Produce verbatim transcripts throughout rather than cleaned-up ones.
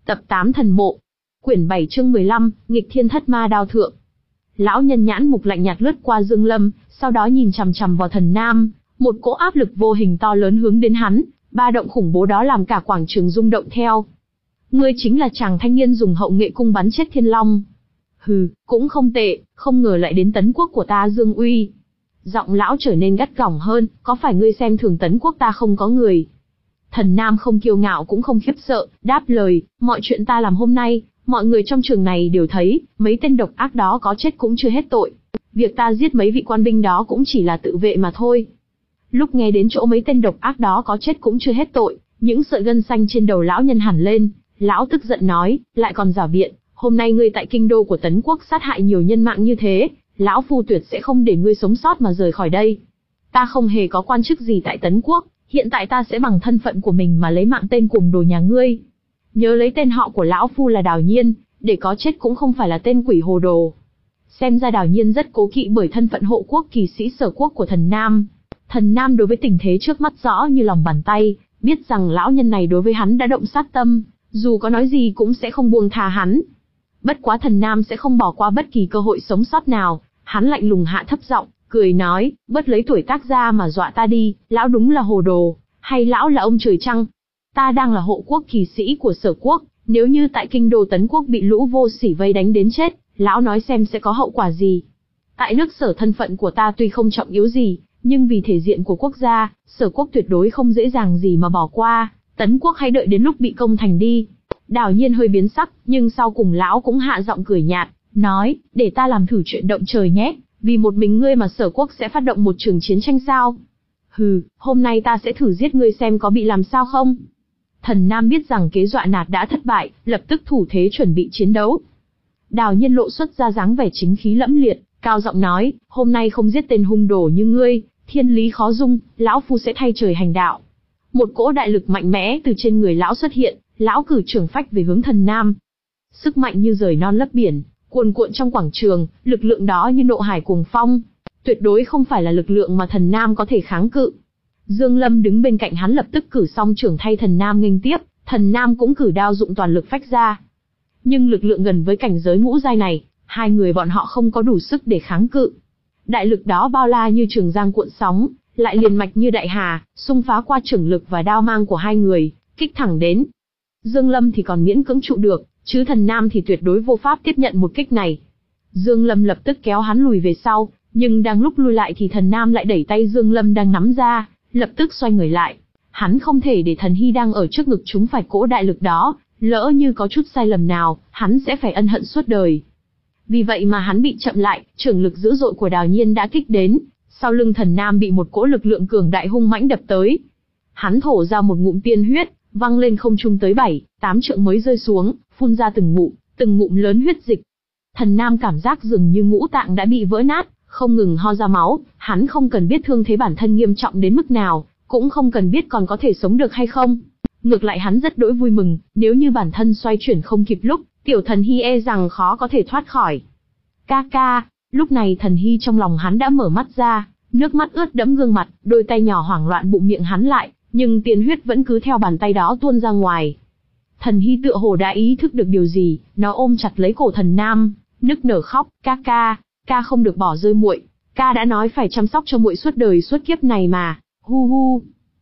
Tập tám Thần Mộ. Quyển bảy chương mười lăm, Nghịch Thiên Thất Ma Đao Thượng. Lão nhân nhãn mục lạnh nhạt lướt qua Dương Lâm, sau đó nhìn chằm chằm vào Thần Nam, một cỗ áp lực vô hình to lớn hướng đến hắn, ba động khủng bố đó làm cả quảng trường rung động theo. Ngươi chính là chàng thanh niên dùng hậu nghệ cung bắn chết Thiên Long. Hừ, cũng không tệ, không ngờ lại đến Tấn Quốc của ta Dương Uy. Giọng lão trở nên gắt gỏng hơn, có phải ngươi xem thường Tấn Quốc ta không có người? Thần Nam không kiêu ngạo cũng không khiếp sợ, đáp lời, mọi chuyện ta làm hôm nay, mọi người trong trường này đều thấy, mấy tên độc ác đó có chết cũng chưa hết tội. Việc ta giết mấy vị quan binh đó cũng chỉ là tự vệ mà thôi. Lúc nghe đến chỗ mấy tên độc ác đó có chết cũng chưa hết tội, những sợi gân xanh trên đầu lão nhân hẳn lên, lão tức giận nói, lại còn giảo biện, hôm nay ngươi tại kinh đô của Tấn Quốc sát hại nhiều nhân mạng như thế, lão phu tuyệt sẽ không để ngươi sống sót mà rời khỏi đây. Ta không hề có quan chức gì tại Tấn Quốc, hiện tại ta sẽ bằng thân phận của mình mà lấy mạng tên cuồng đồ nhà ngươi. Nhớ lấy tên họ của lão phu là Đào Nhiên, để có chết cũng không phải là tên quỷ hồ đồ. Xem ra Đào Nhiên rất cố kỵ bởi thân phận hộ quốc kỳ sĩ Sở Quốc của Thần Nam. Thần Nam đối với tình thế trước mắt rõ như lòng bàn tay, biết rằng lão nhân này đối với hắn đã động sát tâm, dù có nói gì cũng sẽ không buông tha hắn. Bất quá Thần Nam sẽ không bỏ qua bất kỳ cơ hội sống sót nào, hắn lạnh lùng hạ thấp giọng, cười nói, bớt lấy tuổi tác ra mà dọa ta đi, lão đúng là hồ đồ, hay lão là ông trời chăng? Ta đang là hộ quốc kỳ sĩ của Sở Quốc, nếu như tại kinh đô Tấn Quốc bị lũ vô sỉ vây đánh đến chết, lão nói xem sẽ có hậu quả gì? Tại nước Sở thân phận của ta tuy không trọng yếu gì, nhưng vì thể diện của quốc gia, Sở Quốc tuyệt đối không dễ dàng gì mà bỏ qua, Tấn Quốc hãy đợi đến lúc bị công thành đi. Đào Nhiên hơi biến sắc, nhưng sau cùng lão cũng hạ giọng cười nhạt, nói, để ta làm thử chuyện động trời nhé, vì một mình ngươi mà Sở Quốc sẽ phát động một trường chiến tranh sao? Hừ, hôm nay ta sẽ thử giết ngươi xem có bị làm sao không? Thần Nam biết rằng kế dọa nạt đã thất bại, lập tức thủ thế chuẩn bị chiến đấu. Đào Nhiên lộ xuất ra dáng vẻ chính khí lẫm liệt, cao giọng nói, hôm nay không giết tên hung đồ như ngươi, thiên lý khó dung, lão phu sẽ thay trời hành đạo. Một cỗ đại lực mạnh mẽ từ trên người lão xuất hiện, lão cử trưởng phách về hướng Thần Nam. Sức mạnh như rời non lấp biển, cuồn cuộn trong quảng trường, lực lượng đó như nộ hải cuồng phong, tuyệt đối không phải là lực lượng mà Thần Nam có thể kháng cự. Dương Lâm đứng bên cạnh hắn lập tức cử song trưởng thay Thần Nam nghênh tiếp, Thần Nam cũng cử đao dụng toàn lực phách ra. Nhưng lực lượng gần với cảnh giới ngũ giai này, hai người bọn họ không có đủ sức để kháng cự. Đại lực đó bao la như trường giang cuộn sóng, lại liền mạch như đại hà, xung phá qua trưởng lực và đao mang của hai người, kích thẳng đến. Dương Lâm thì còn miễn cưỡng trụ được, chứ Thần Nam thì tuyệt đối vô pháp tiếp nhận một kích này. Dương Lâm lập tức kéo hắn lùi về sau, nhưng đang lúc lùi lại thì Thần Nam lại đẩy tay Dương Lâm đang nắm ra, lập tức xoay người lại. Hắn không thể để Thần Hy đang ở trước ngực chúng phải cỗ đại lực đó, lỡ như có chút sai lầm nào, hắn sẽ phải ân hận suốt đời. Vì vậy mà hắn bị chậm lại, trưởng lực dữ dội của Đào Nhiên đã kích đến, sau lưng Thần Nam bị một cỗ lực lượng cường đại hung mãnh đập tới. Hắn thổ ra một ngụm tiên huyết, văng lên không trung tới bảy, tám trượng mới rơi xuống, phun ra từng ngụm, từng ngụm lớn huyết dịch. Thần Nam cảm giác dường như ngũ tạng đã bị vỡ nát, không ngừng ho ra máu, hắn không cần biết thương thế bản thân nghiêm trọng đến mức nào, cũng không cần biết còn có thể sống được hay không. Ngược lại hắn rất đỗi vui mừng, nếu như bản thân xoay chuyển không kịp lúc, tiểu Thần Hy e rằng khó có thể thoát khỏi. Ca ca, lúc này Thần Hy trong lòng hắn đã mở mắt ra, nước mắt ướt đẫm gương mặt, đôi tay nhỏ hoảng loạn bụng miệng hắn lại, nhưng tiên huyết vẫn cứ theo bàn tay đó tuôn ra ngoài. Thần Hy tựa hồ đã ý thức được điều gì, nó ôm chặt lấy cổ Thần Nam, nức nở khóc, ca ca, ca không được bỏ rơi muội, ca đã nói phải chăm sóc cho muội suốt đời suốt kiếp này mà, hu hu.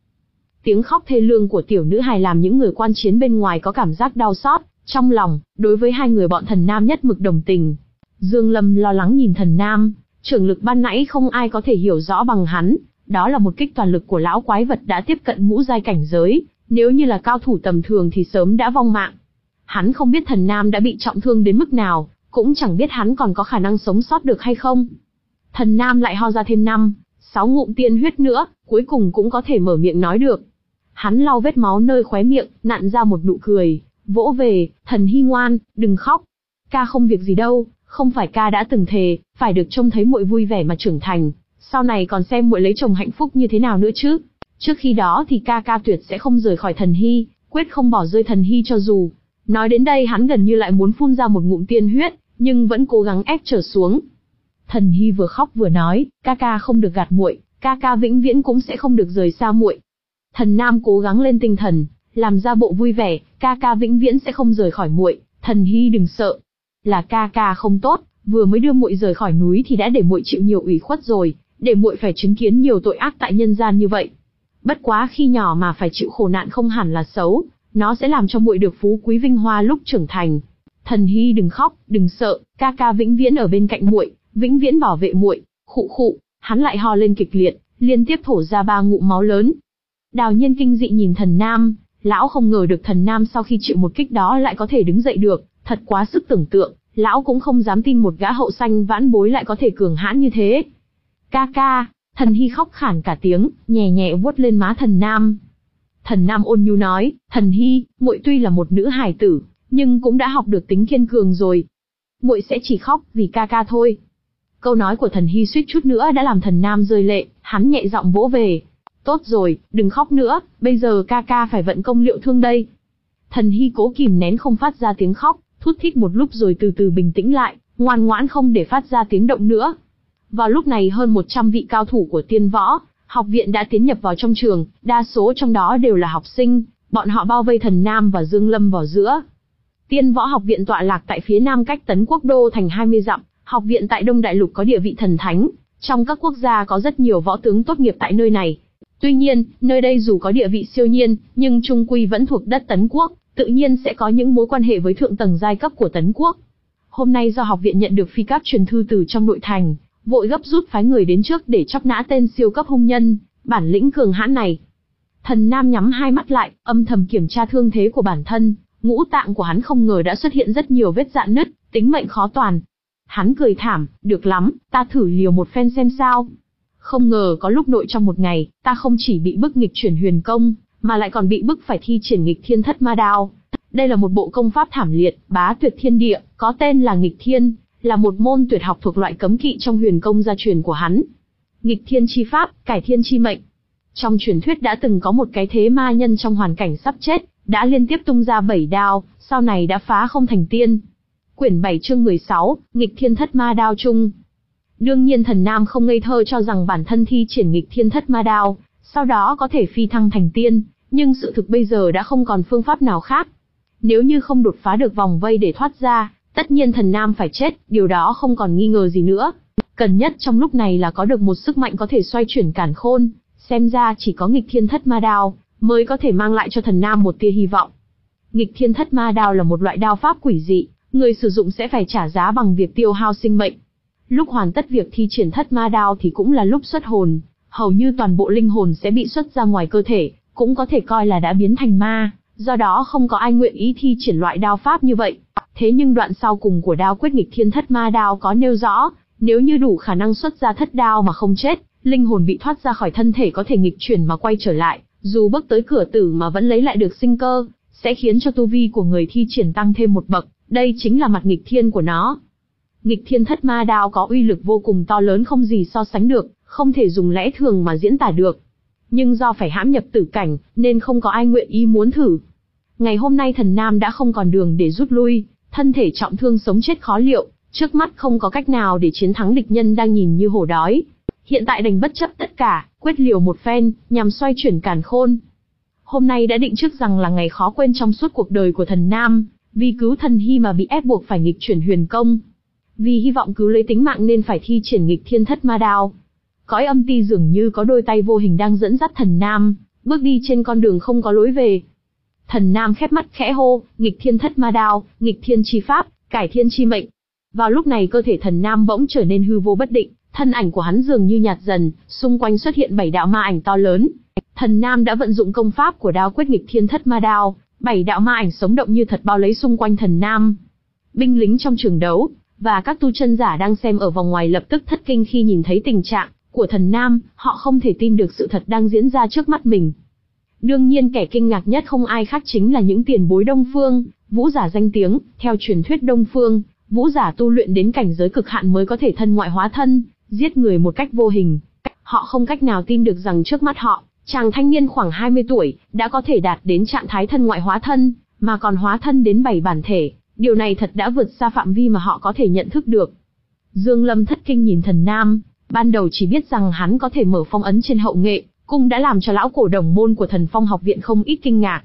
Tiếng khóc thê lương của tiểu nữ hài làm những người quan chiến bên ngoài có cảm giác đau xót, trong lòng, đối với hai người bọn Thần Nam nhất mực đồng tình. Dương Lâm lo lắng nhìn Thần Nam, trưởng lực ban nãy không ai có thể hiểu rõ bằng hắn, đó là một kích toàn lực của lão quái vật đã tiếp cận ngũ giai cảnh giới, nếu như là cao thủ tầm thường thì sớm đã vong mạng. Hắn không biết Thần Nam đã bị trọng thương đến mức nào, cũng chẳng biết hắn còn có khả năng sống sót được hay không. Thần Nam lại ho ra thêm năm, sáu ngụm tiên huyết nữa, cuối cùng cũng có thể mở miệng nói được. Hắn lau vết máu nơi khóe miệng, nặn ra một nụ cười, vỗ về, Thần Hy ngoan, đừng khóc. Ca không việc gì đâu, không phải ca đã từng thề, phải được trông thấy muội vui vẻ mà trưởng thành, sau này còn xem muội lấy chồng hạnh phúc như thế nào nữa chứ. Trước khi đó thì ca ca tuyệt sẽ không rời khỏi Thần Hy, quyết không bỏ rơi Thần Hy cho dù. Nói đến đây hắn gần như lại muốn phun ra một ngụm tiên huyết, nhưng vẫn cố gắng ép trở xuống. Thần Hy vừa khóc vừa nói, ca ca không được gạt muội, ca ca vĩnh viễn cũng sẽ không được rời xa muội. Thần Nam cố gắng lên tinh thần, làm ra bộ vui vẻ, ca ca vĩnh viễn sẽ không rời khỏi muội, Thần Hy đừng sợ. Là ca ca không tốt, vừa mới đưa muội rời khỏi núi thì đã để muội chịu nhiều ủy khuất rồi, để muội phải chứng kiến nhiều tội ác tại nhân gian như vậy. Bất quá khi nhỏ mà phải chịu khổ nạn không hẳn là xấu, nó sẽ làm cho muội được phú quý vinh hoa lúc trưởng thành. Thần Hy đừng khóc, đừng sợ, ca ca vĩnh viễn ở bên cạnh muội, vĩnh viễn bảo vệ muội. Khụ khụ, hắn lại ho lên kịch liệt, liên tiếp thổ ra ba ngụm máu lớn. Đào Nhiên kinh dị nhìn Thần Nam, lão không ngờ được Thần Nam sau khi chịu một kích đó lại có thể đứng dậy được, thật quá sức tưởng tượng, lão cũng không dám tin một gã hậu sanh vãn bối lại có thể cường hãn như thế. Ca ca, Thần Hy khóc khản cả tiếng, nhẹ nhẹ vuốt lên má Thần Nam. Thần Nam ôn nhu nói, Thần Hy, muội tuy là một nữ hài tử, nhưng cũng đã học được tính kiên cường rồi. Muội sẽ chỉ khóc vì ca ca thôi. Câu nói của Thần Hy suýt chút nữa đã làm Thần Nam rơi lệ, hắn nhẹ giọng vỗ về. Tốt rồi, đừng khóc nữa, bây giờ ca ca phải vận công liệu thương đây. Thần Hy cố kìm nén không phát ra tiếng khóc, thút thít một lúc rồi từ từ bình tĩnh lại, ngoan ngoãn không để phát ra tiếng động nữa. Vào lúc này hơn một trăm vị cao thủ của Tiên Võ học viện đã tiến nhập vào trong trường, đa số trong đó đều là học sinh, bọn họ bao vây Thần Nam và Dương Lâm vào giữa. Tiên Võ học viện tọa lạc tại phía nam cách Tấn Quốc đô thành hai mươi dặm, học viện tại Đông Đại Lục có địa vị thần thánh, trong các quốc gia có rất nhiều võ tướng tốt nghiệp tại nơi này. Tuy nhiên, nơi đây dù có địa vị siêu nhiên, nhưng chung quy vẫn thuộc đất Tấn Quốc, tự nhiên sẽ có những mối quan hệ với thượng tầng giai cấp của Tấn Quốc. Hôm nay do học viện nhận được phi cáp truyền thư từ trong nội thành, vội gấp rút phái người đến trước để chóc nã tên siêu cấp hung nhân, bản lĩnh cường hãn này. Thần Nam nhắm hai mắt lại, âm thầm kiểm tra thương thế của bản thân, ngũ tạng của hắn không ngờ đã xuất hiện rất nhiều vết rạn nứt, tính mệnh khó toàn. Hắn cười thảm, được lắm, ta thử liều một phen xem sao. Không ngờ có lúc nội trong một ngày, ta không chỉ bị bức nghịch chuyển huyền công, mà lại còn bị bức phải thi triển nghịch thiên thất ma đao. Đây là một bộ công pháp thảm liệt, bá tuyệt thiên địa, có tên là nghịch thiên, là một môn tuyệt học thuộc loại cấm kỵ trong huyền công gia truyền của hắn. Nghịch thiên chi pháp, cải thiên chi mệnh. Trong truyền thuyết đã từng có một cái thế ma nhân trong hoàn cảnh sắp chết, đã liên tiếp tung ra bảy đao, sau này đã phá không thành tiên. Quyển bảy chương mười sáu, nghịch thiên thất ma đao chung. Đương nhiên Thần Nam không ngây thơ cho rằng bản thân thi triển nghịch thiên thất ma đao, sau đó có thể phi thăng thành tiên, nhưng sự thực bây giờ đã không còn phương pháp nào khác. Nếu như không đột phá được vòng vây để thoát ra, tất nhiên Thần Nam phải chết, điều đó không còn nghi ngờ gì nữa. Cần nhất trong lúc này là có được một sức mạnh có thể xoay chuyển càn khôn, xem ra chỉ có nghịch thiên thất ma đao mới có thể mang lại cho Thần Nam một tia hy vọng. Nghịch thiên thất ma đao là một loại đao pháp quỷ dị, người sử dụng sẽ phải trả giá bằng việc tiêu hao sinh mệnh. Lúc hoàn tất việc thi triển thất ma đao thì cũng là lúc xuất hồn, hầu như toàn bộ linh hồn sẽ bị xuất ra ngoài cơ thể, cũng có thể coi là đã biến thành ma, do đó không có ai nguyện ý thi triển loại đao pháp như vậy. Thế nhưng đoạn sau cùng của đao quyết nghịch thiên thất ma đao có nêu rõ, nếu như đủ khả năng xuất ra thất đao mà không chết, linh hồn bị thoát ra khỏi thân thể có thể nghịch chuyển mà quay trở lại, dù bước tới cửa tử mà vẫn lấy lại được sinh cơ, sẽ khiến cho tu vi của người thi triển tăng thêm một bậc, đây chính là mặt nghịch thiên của nó. Nghịch thiên thất ma đao có uy lực vô cùng to lớn không gì so sánh được, không thể dùng lẽ thường mà diễn tả được. Nhưng do phải hãm nhập tử cảnh, nên không có ai nguyện ý muốn thử. Ngày hôm nay Thần Nam đã không còn đường để rút lui, thân thể trọng thương sống chết khó liệu, trước mắt không có cách nào để chiến thắng địch nhân đang nhìn như hổ đói. Hiện tại đành bất chấp tất cả, quyết liều một phen, nhằm xoay chuyển càn khôn. Hôm nay đã định trước rằng là ngày khó quên trong suốt cuộc đời của Thần Nam, vì cứu Thần Hy mà bị ép buộc phải nghịch chuyển huyền công. Vì hy vọng cứu lấy tính mạng nên phải thi triển nghịch thiên thất ma đao. Cõi âm ti dường như có đôi tay vô hình đang dẫn dắt Thần Nam, bước đi trên con đường không có lối về. Thần Nam khép mắt khẽ hô, nghịch thiên thất ma đao, nghịch thiên chi pháp, cải thiên chi mệnh. Vào lúc này cơ thể Thần Nam bỗng trở nên hư vô bất định, thân ảnh của hắn dường như nhạt dần, xung quanh xuất hiện bảy đạo ma ảnh to lớn. Thần Nam đã vận dụng công pháp của đao quyết nghịch thiên thất ma đao, bảy đạo ma ảnh sống động như thật bao lấy xung quanh Thần Nam. Binh lính trong trường đấu và các tu chân giả đang xem ở vòng ngoài lập tức thất kinh khi nhìn thấy tình trạng của Thần Nam, họ không thể tin được sự thật đang diễn ra trước mắt mình. Đương nhiên kẻ kinh ngạc nhất không ai khác chính là những tiền bối Đông Phương, vũ giả danh tiếng. Theo truyền thuyết Đông Phương, vũ giả tu luyện đến cảnh giới cực hạn mới có thể thân ngoại hóa thân, giết người một cách vô hình. Họ không cách nào tin được rằng trước mắt họ, chàng thanh niên khoảng hai mươi tuổi, đã có thể đạt đến trạng thái thân ngoại hóa thân, mà còn hóa thân đến bảy bản thể. Điều này thật đã vượt xa phạm vi mà họ có thể nhận thức được. Dương Lâm thất kinh nhìn Thần Nam, ban đầu chỉ biết rằng hắn có thể mở phong ấn trên hậu nghệ, cũng đã làm cho lão cổ đồng môn của Thần Phong học viện không ít kinh ngạc.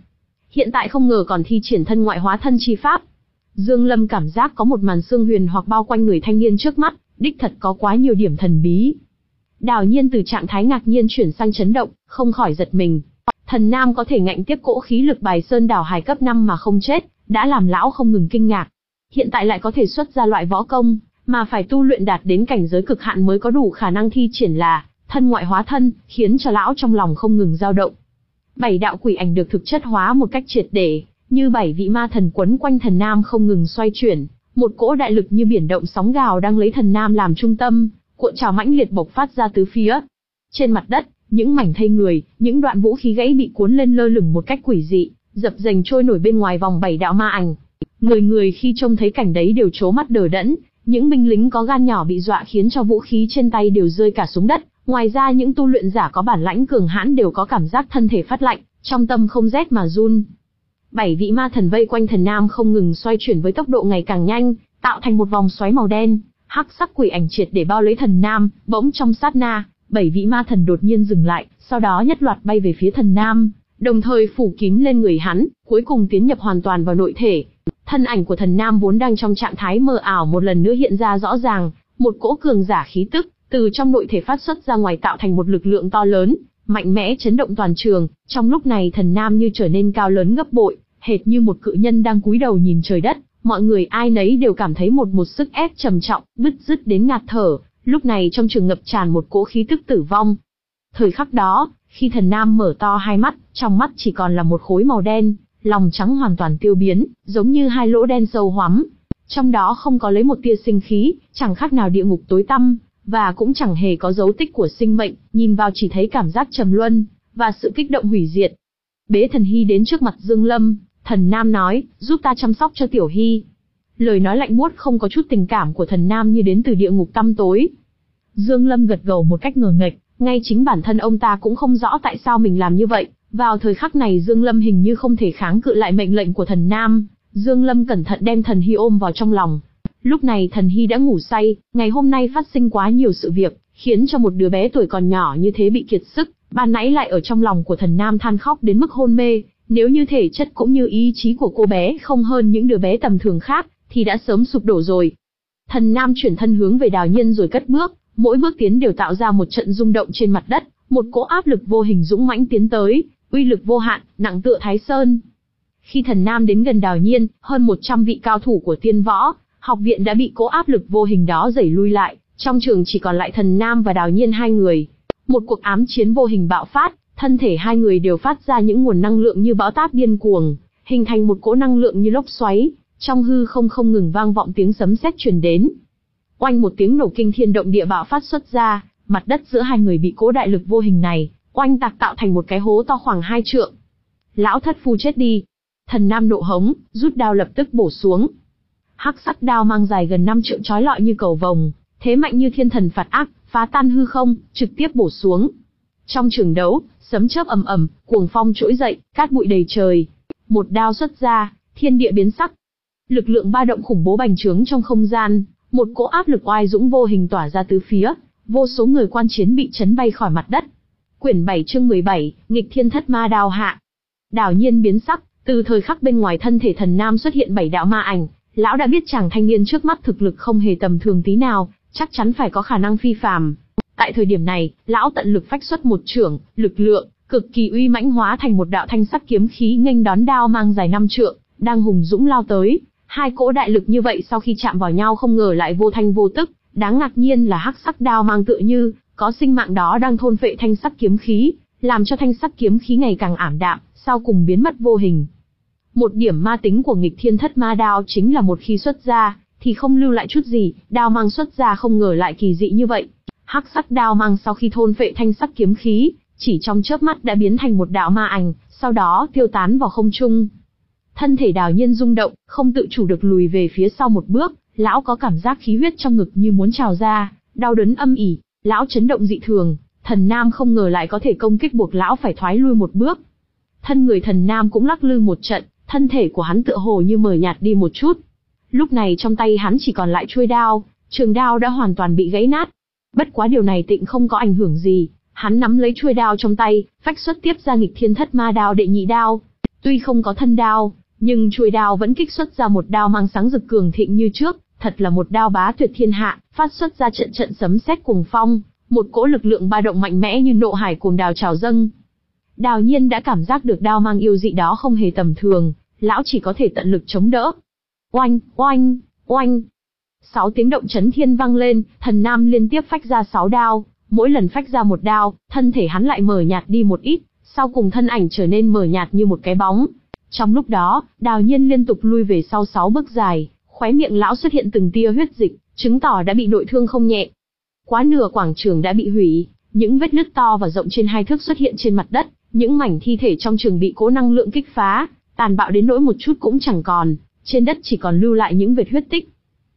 hiện tại không ngờ còn thi triển thân ngoại hóa thân chi pháp. Dương Lâm cảm giác có một màn sương huyền hoặc bao quanh người thanh niên trước mắt, đích thật có quá nhiều điểm thần bí. Đào Nhiên từ trạng thái ngạc nhiên chuyển sang chấn động, không khỏi giật mình. Thần nam có thể ngạnh tiếp cỗ khí lực bài sơn đảo hải cấp năm mà không chết, đã làm lão không ngừng kinh ngạc. Hiện tại lại có thể xuất ra loại võ công, mà phải tu luyện đạt đến cảnh giới cực hạn mới có đủ khả năng thi triển là thân ngoại hóa thân, khiến cho lão trong lòng không ngừng dao động. Bảy đạo quỷ ảnh được thực chất hóa một cách triệt để, như bảy vị ma thần quấn quanh thần nam không ngừng xoay chuyển, một cỗ đại lực như biển động sóng gào đang lấy thần nam làm trung tâm, cuộn trào mãnh liệt bộc phát ra tứ phía. Trên mặt đất, những mảnh thây người, những đoạn vũ khí gãy bị cuốn lên lơ lửng một cách quỷ dị, dập dềnh trôi nổi bên ngoài vòng bảy đạo ma ảnh. Người người khi trông thấy cảnh đấy đều trố mắt đờ đẫn, những binh lính có gan nhỏ bị dọa khiến cho vũ khí trên tay đều rơi cả xuống đất. Ngoài ra những tu luyện giả có bản lãnh cường hãn đều có cảm giác thân thể phát lạnh, trong tâm không rét mà run. Bảy vị ma thần vây quanh thần nam không ngừng xoay chuyển với tốc độ ngày càng nhanh, tạo thành một vòng xoáy màu đen, hắc sắc quỷ ảnh triệt để bao lấy thần nam. Bỗng trong sát na, bảy vị ma thần đột nhiên dừng lại, sau đó nhất loạt bay về phía thần nam, đồng thời phủ kín lên người hắn, cuối cùng tiến nhập hoàn toàn vào nội thể. Thân ảnh của thần nam vốn đang trong trạng thái mờ ảo một lần nữa hiện ra rõ ràng, một cỗ cường giả khí tức từ trong nội thể phát xuất ra ngoài tạo thành một lực lượng to lớn, mạnh mẽ chấn động toàn trường. Trong lúc này thần nam như trở nên cao lớn gấp bội, hệt như một cự nhân đang cúi đầu nhìn trời đất. Mọi người ai nấy đều cảm thấy một một sức ép trầm trọng, bứt rứt đến ngạt thở. Lúc này trong trường ngập tràn một cỗ khí tức tử vong. Thời khắc đó, khi thần nam mở to hai mắt, trong mắt chỉ còn là một khối màu đen, lòng trắng hoàn toàn tiêu biến, giống như hai lỗ đen sâu hoắm. Trong đó không có lấy một tia sinh khí, chẳng khác nào địa ngục tối tăm, và cũng chẳng hề có dấu tích của sinh mệnh, nhìn vào chỉ thấy cảm giác trầm luân, và sự kích động hủy diệt. Bế Thần Hy đến trước mặt Dương Lâm, thần nam nói, giúp ta chăm sóc cho Tiểu Hy. Lời nói lạnh buốt không có chút tình cảm của thần nam như đến từ địa ngục tăm tối. Dương Lâm gật gđầu một cách ngờ nghệch, ngay chính bản thân ông ta cũng không rõ tại sao mình làm như vậy. Vào thời khắc này Dương Lâm hình như không thể kháng cự lại mệnh lệnh của thần nam. Dương Lâm cẩn thận đem Thần Hy ôm vào trong lòng. Lúc này Thần Hy đã ngủ say, ngày hôm nay phát sinh quá nhiều sự việc, khiến cho một đứa bé tuổi còn nhỏ như thế bị kiệt sức, ban nãy lại ở trong lòng của thần nam than khóc đến mức hôn mê. Nếu như thể chất cũng như ý chí của cô bé không hơn những đứa bé tầm thường khác, thì đã sớm sụp đổ rồi. Thần nam chuyển thân hướng về Đào Nhiên rồi cất bước, mỗi bước tiến đều tạo ra một trận rung động trên mặt đất, một cỗ áp lực vô hình dũng mãnh tiến tới, uy lực vô hạn, nặng tựa Thái Sơn. Khi thần nam đến gần Đào Nhiên, hơn một trăm vị cao thủ của Tiên Võ Học viện đã bị cỗ áp lực vô hình đó đẩy lui lại, trong trường chỉ còn lại thần nam và Đào Nhiên hai người. Một cuộc ám chiến vô hình bạo phát, thân thể hai người đều phát ra những nguồn năng lượng như bão táp điên cuồng, hình thành một cỗ năng lượng như lốc xoáy, trong hư không không ngừng vang vọng tiếng sấm sét truyền đến. Oanh một tiếng nổ kinh thiên động địa bạo phát xuất ra, mặt đất giữa hai người bị cỗ đại lực vô hình này oanh tạc tạo thành một cái hố to khoảng hai trượng. Lão thất phu chết đi! Thần nam nộ hống, rút đao lập tức bổ xuống. Hắc sắc đao mang dài gần năm trượng chói lọi như cầu vồng, thế mạnh như thiên thần phạt ác, phá tan hư không, trực tiếp bổ xuống. Trong trường đấu, sấm chớp ầm ầm, cuồng phong trỗi dậy, cát bụi đầy trời. Một đao xuất ra, thiên địa biến sắc. Lực lượng ba động khủng bố bành trướng trong không gian, một cỗ áp lực oai dũng vô hình tỏa ra tứ phía, vô số người quan chiến bị chấn bay khỏi mặt đất. Quyển bảy chương mười bảy, nghịch thiên thất ma đao hạ. Đào Nhiên biến sắc, từ thời khắc bên ngoài thân thể thần nam xuất hiện bảy đạo ma ảnh, lão đã biết chàng thanh niên trước mắt thực lực không hề tầm thường tí nào, chắc chắn phải có khả năng phi phàm. Tại thời điểm này, lão tận lực phách xuất một chưởng, lực lượng cực kỳ uy mãnh hóa thành một đạo thanh sắc kiếm khí nghênh đón đao mang dài năm trượng, đang hùng dũng lao tới. Hai cỗ đại lực như vậy sau khi chạm vào nhau không ngờ lại vô thanh vô tức, đáng ngạc nhiên là hắc sắc đao mang tựa như có sinh mạng đó đang thôn phệ thanh sắc kiếm khí, làm cho thanh sắc kiếm khí ngày càng ảm đạm, sau cùng biến mất vô hình. Một điểm ma tính của nghịch thiên thất ma đao chính là một khi xuất ra, thì không lưu lại chút gì, đao mang xuất ra không ngờ lại kỳ dị như vậy. Hắc sắc đao mang sau khi thôn phệ thanh sắc kiếm khí, chỉ trong chớp mắt đã biến thành một đạo ma ảnh, sau đó tiêu tán vào không trung. Thân thể Đào Nhiên rung động, không tự chủ được lùi về phía sau một bước, lão có cảm giác khí huyết trong ngực như muốn trào ra, đau đớn âm ỉ, lão chấn động dị thường, thần nam không ngờ lại có thể công kích buộc lão phải thoái lui một bước. Thân người thần nam cũng lắc lư một trận, thân thể của hắn tựa hồ như mờ nhạt đi một chút. Lúc này trong tay hắn chỉ còn lại chuôi đao, trường đao đã hoàn toàn bị gãy nát. Bất quá điều này tịnh không có ảnh hưởng gì, hắn nắm lấy chuôi đao trong tay, phách xuất tiếp ra nghịch thiên thất ma đao đệ nhị đao. Tuy không có thân đao, nhưng chuôi đao vẫn kích xuất ra một đao mang sáng rực cường thịnh như trước, thật là một đao bá tuyệt thiên hạ, phát xuất ra trận trận sấm sét cuồng phong, một cỗ lực lượng ba động mạnh mẽ như nộ hải cuồng đào trào dâng. Đào Nhiên đã cảm giác được đao mang yêu dị đó không hề tầm thường, lão chỉ có thể tận lực chống đỡ. Oanh, oanh, oanh. Sáu tiếng động chấn thiên vang lên, Thần Nam liên tiếp phách ra sáu đao, mỗi lần phách ra một đao, thân thể hắn lại mờ nhạt đi một ít, sau cùng thân ảnh trở nên mờ nhạt như một cái bóng. Trong lúc đó, Đào Nhiên liên tục lui về sau sáu bước dài, khóe miệng lão xuất hiện từng tia huyết dịch, chứng tỏ đã bị nội thương không nhẹ. Quá nửa quảng trường đã bị hủy, những vết nứt to và rộng trên hai thước xuất hiện trên mặt đất, những mảnh thi thể trong trường bị cỗ năng lượng kích phá, tàn bạo đến nỗi một chút cũng chẳng còn, trên đất chỉ còn lưu lại những vệt huyết tích.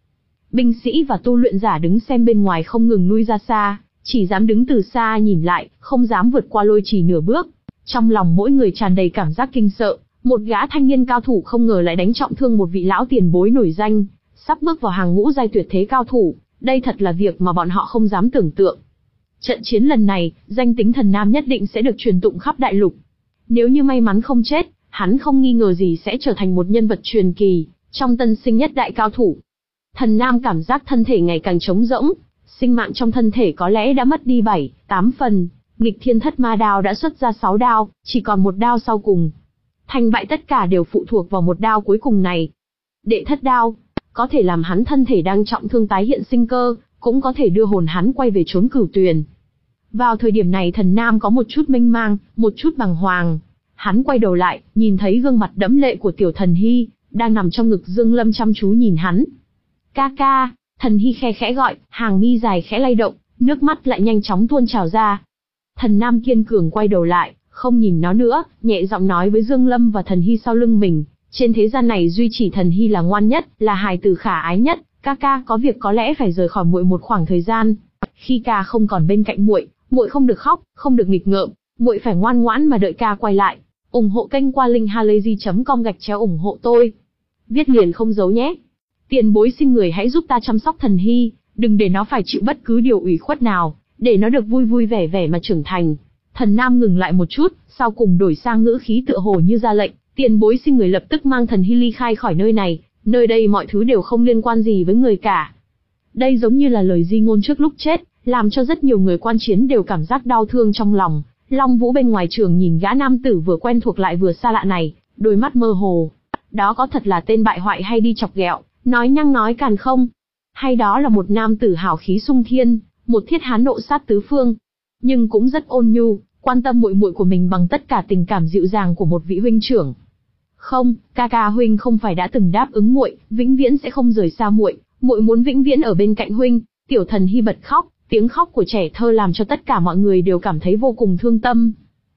Binh sĩ và tu luyện giả đứng xem bên ngoài không ngừng lui ra xa, chỉ dám đứng từ xa nhìn lại, không dám vượt qua lôi trì nửa bước. Trong lòng mỗi người tràn đầy cảm giác kinh sợ, một gã thanh niên cao thủ không ngờ lại đánh trọng thương một vị lão tiền bối nổi danh, sắp bước vào hàng ngũ giai tuyệt thế cao thủ, đây thật là việc mà bọn họ không dám tưởng tượng. Trận chiến lần này, danh tính Thần Nam nhất định sẽ được truyền tụng khắp đại lục. Nếu như may mắn không chết, hắn không nghi ngờ gì sẽ trở thành một nhân vật truyền kỳ, trong tân sinh nhất đại cao thủ. Thần Nam cảm giác thân thể ngày càng trống rỗng, sinh mạng trong thân thể có lẽ đã mất đi bảy, tám phần, nghịch thiên thất ma đao đã xuất ra sáu đao, chỉ còn một đao sau cùng. Thành bại tất cả đều phụ thuộc vào một đao cuối cùng này. Đệ thất đao, có thể làm hắn thân thể đang trọng thương tái hiện sinh cơ, cũng có thể đưa hồn hắn quay về chốn cửu tuyền. Vào thời điểm này Thần Nam có một chút mênh mang, một chút bàng hoàng. Hắn quay đầu lại, nhìn thấy gương mặt đẫm lệ của Tiểu Thần Hy, đang nằm trong ngực Dương Lâm chăm chú nhìn hắn. Ca ca, Thần Hy khe khẽ gọi, hàng mi dài khẽ lay động, nước mắt lại nhanh chóng tuôn trào ra. Thần Nam kiên cường quay đầu lại, không nhìn nó nữa, nhẹ giọng nói với Dương Lâm và Thần Hy sau lưng mình, trên thế gian này duy chỉ Thần Hy là ngoan nhất, là hài tử khả ái nhất, ca ca có việc có lẽ phải rời khỏi muội một khoảng thời gian. Khi ca không còn bên cạnh muội, muội không được khóc, không được nghịch ngợm, muội phải ngoan ngoãn mà đợi ca quay lại. Ủng hộ kênh qua link halayzi chấm com gạch chéo ủng hộ tôi. Viết liền không giấu nhé. Tiền bối xin người hãy giúp ta chăm sóc Thần Hy, đừng để nó phải chịu bất cứ điều ủy khuất nào, để nó được vui vui vẻ vẻ mà trưởng thành. Thần Nam ngừng lại một chút, sau cùng đổi sang ngữ khí tựa hồ như ra lệnh, tiền bối xin người lập tức mang Thần Hy ly khai khỏi nơi này, nơi đây mọi thứ đều không liên quan gì với người cả. Đây giống như là lời di ngôn trước lúc chết, làm cho rất nhiều người quan chiến đều cảm giác đau thương trong lòng. Long Vũ bên ngoài trường nhìn gã nam tử vừa quen thuộc lại vừa xa lạ này, đôi mắt mơ hồ. Đó có thật là tên bại hoại hay đi chọc ghẹo, nói nhăng nói càn không? Hay đó là một nam tử hào khí sung thiên, một thiết hán nộ sát tứ phương, nhưng cũng rất ôn nhu, quan tâm muội muội của mình bằng tất cả tình cảm dịu dàng của một vị huynh trưởng. Không, ca ca huynh không phải đã từng đáp ứng muội, vĩnh viễn sẽ không rời xa muội, muội muốn vĩnh viễn ở bên cạnh huynh. Tiểu Thần Hy bật khóc, tiếng khóc của trẻ thơ làm cho tất cả mọi người đều cảm thấy vô cùng thương tâm.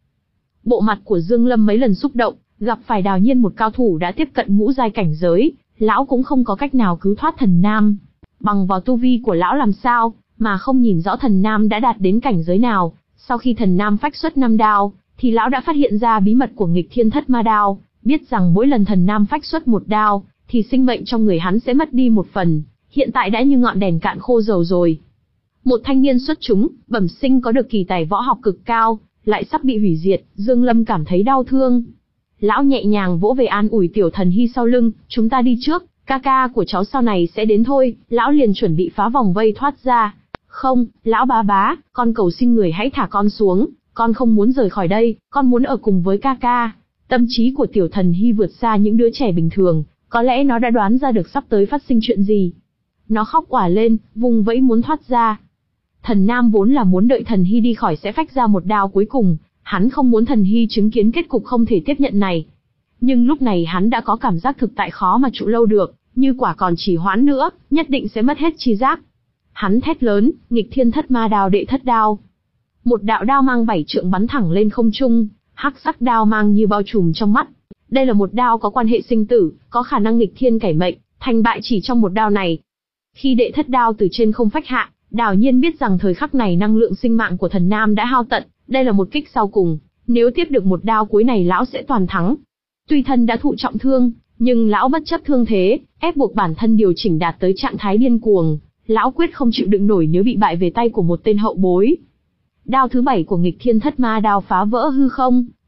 Bộ mặt của Dương Lâm mấy lần xúc động, gặp phải Đào Nhiên một cao thủ đã tiếp cận ngũ giai cảnh giới, lão cũng không có cách nào cứu thoát Thần Nam. Bằng vào tu vi của lão làm sao mà không nhìn rõ Thần Nam đã đạt đến cảnh giới nào. Sau khi Thần Nam phách xuất năm đao, thì lão đã phát hiện ra bí mật của nghịch thiên thất ma đao, biết rằng mỗi lần Thần Nam phách xuất một đao, thì sinh mệnh trong người hắn sẽ mất đi một phần, hiện tại đã như ngọn đèn cạn khô dầu rồi. Một thanh niên xuất chúng, bẩm sinh có được kỳ tài võ học cực cao, lại sắp bị hủy diệt, Dương Lâm cảm thấy đau thương. Lão nhẹ nhàng vỗ về an ủi Tiểu Thần Hy sau lưng, chúng ta đi trước, ca ca của cháu sau này sẽ đến thôi. Lão liền chuẩn bị phá vòng vây thoát ra. Không, lão bá bá, con cầu xin người hãy thả con xuống, con không muốn rời khỏi đây, con muốn ở cùng với ca ca. Tâm trí của Tiểu Thần Hy vượt xa những đứa trẻ bình thường, có lẽ nó đã đoán ra được sắp tới phát sinh chuyện gì. Nó khóc òa lên, vùng vẫy muốn thoát ra. Thần Nam vốn là muốn đợi Thần Hy đi khỏi sẽ phách ra một đao cuối cùng, hắn không muốn Thần Hy chứng kiến kết cục không thể tiếp nhận này. Nhưng lúc này hắn đã có cảm giác thực tại khó mà trụ lâu được, như quả còn trì hoãn nữa, nhất định sẽ mất hết chi giác. Hắn thét lớn, nghịch thiên thất ma đao đệ thất đao. Một đạo đao mang bảy trượng bắn thẳng lên không trung, hắc sắc đao mang như bao trùm trong mắt. Đây là một đao có quan hệ sinh tử, có khả năng nghịch thiên cải mệnh, thành bại chỉ trong một đao này. Khi đệ thất đao từ trên không phách hạ, Đào Nhiên biết rằng thời khắc này năng lượng sinh mạng của Thần Nam đã hao tận, đây là một kích sau cùng, nếu tiếp được một đao cuối này lão sẽ toàn thắng. Tuy thân đã thụ trọng thương, nhưng lão bất chấp thương thế, ép buộc bản thân điều chỉnh đạt tới trạng thái điên cuồng, lão quyết không chịu đựng nổi nếu bị bại về tay của một tên hậu bối. Đao thứ bảy của nghịch thiên thất ma đao phá vỡ hư không,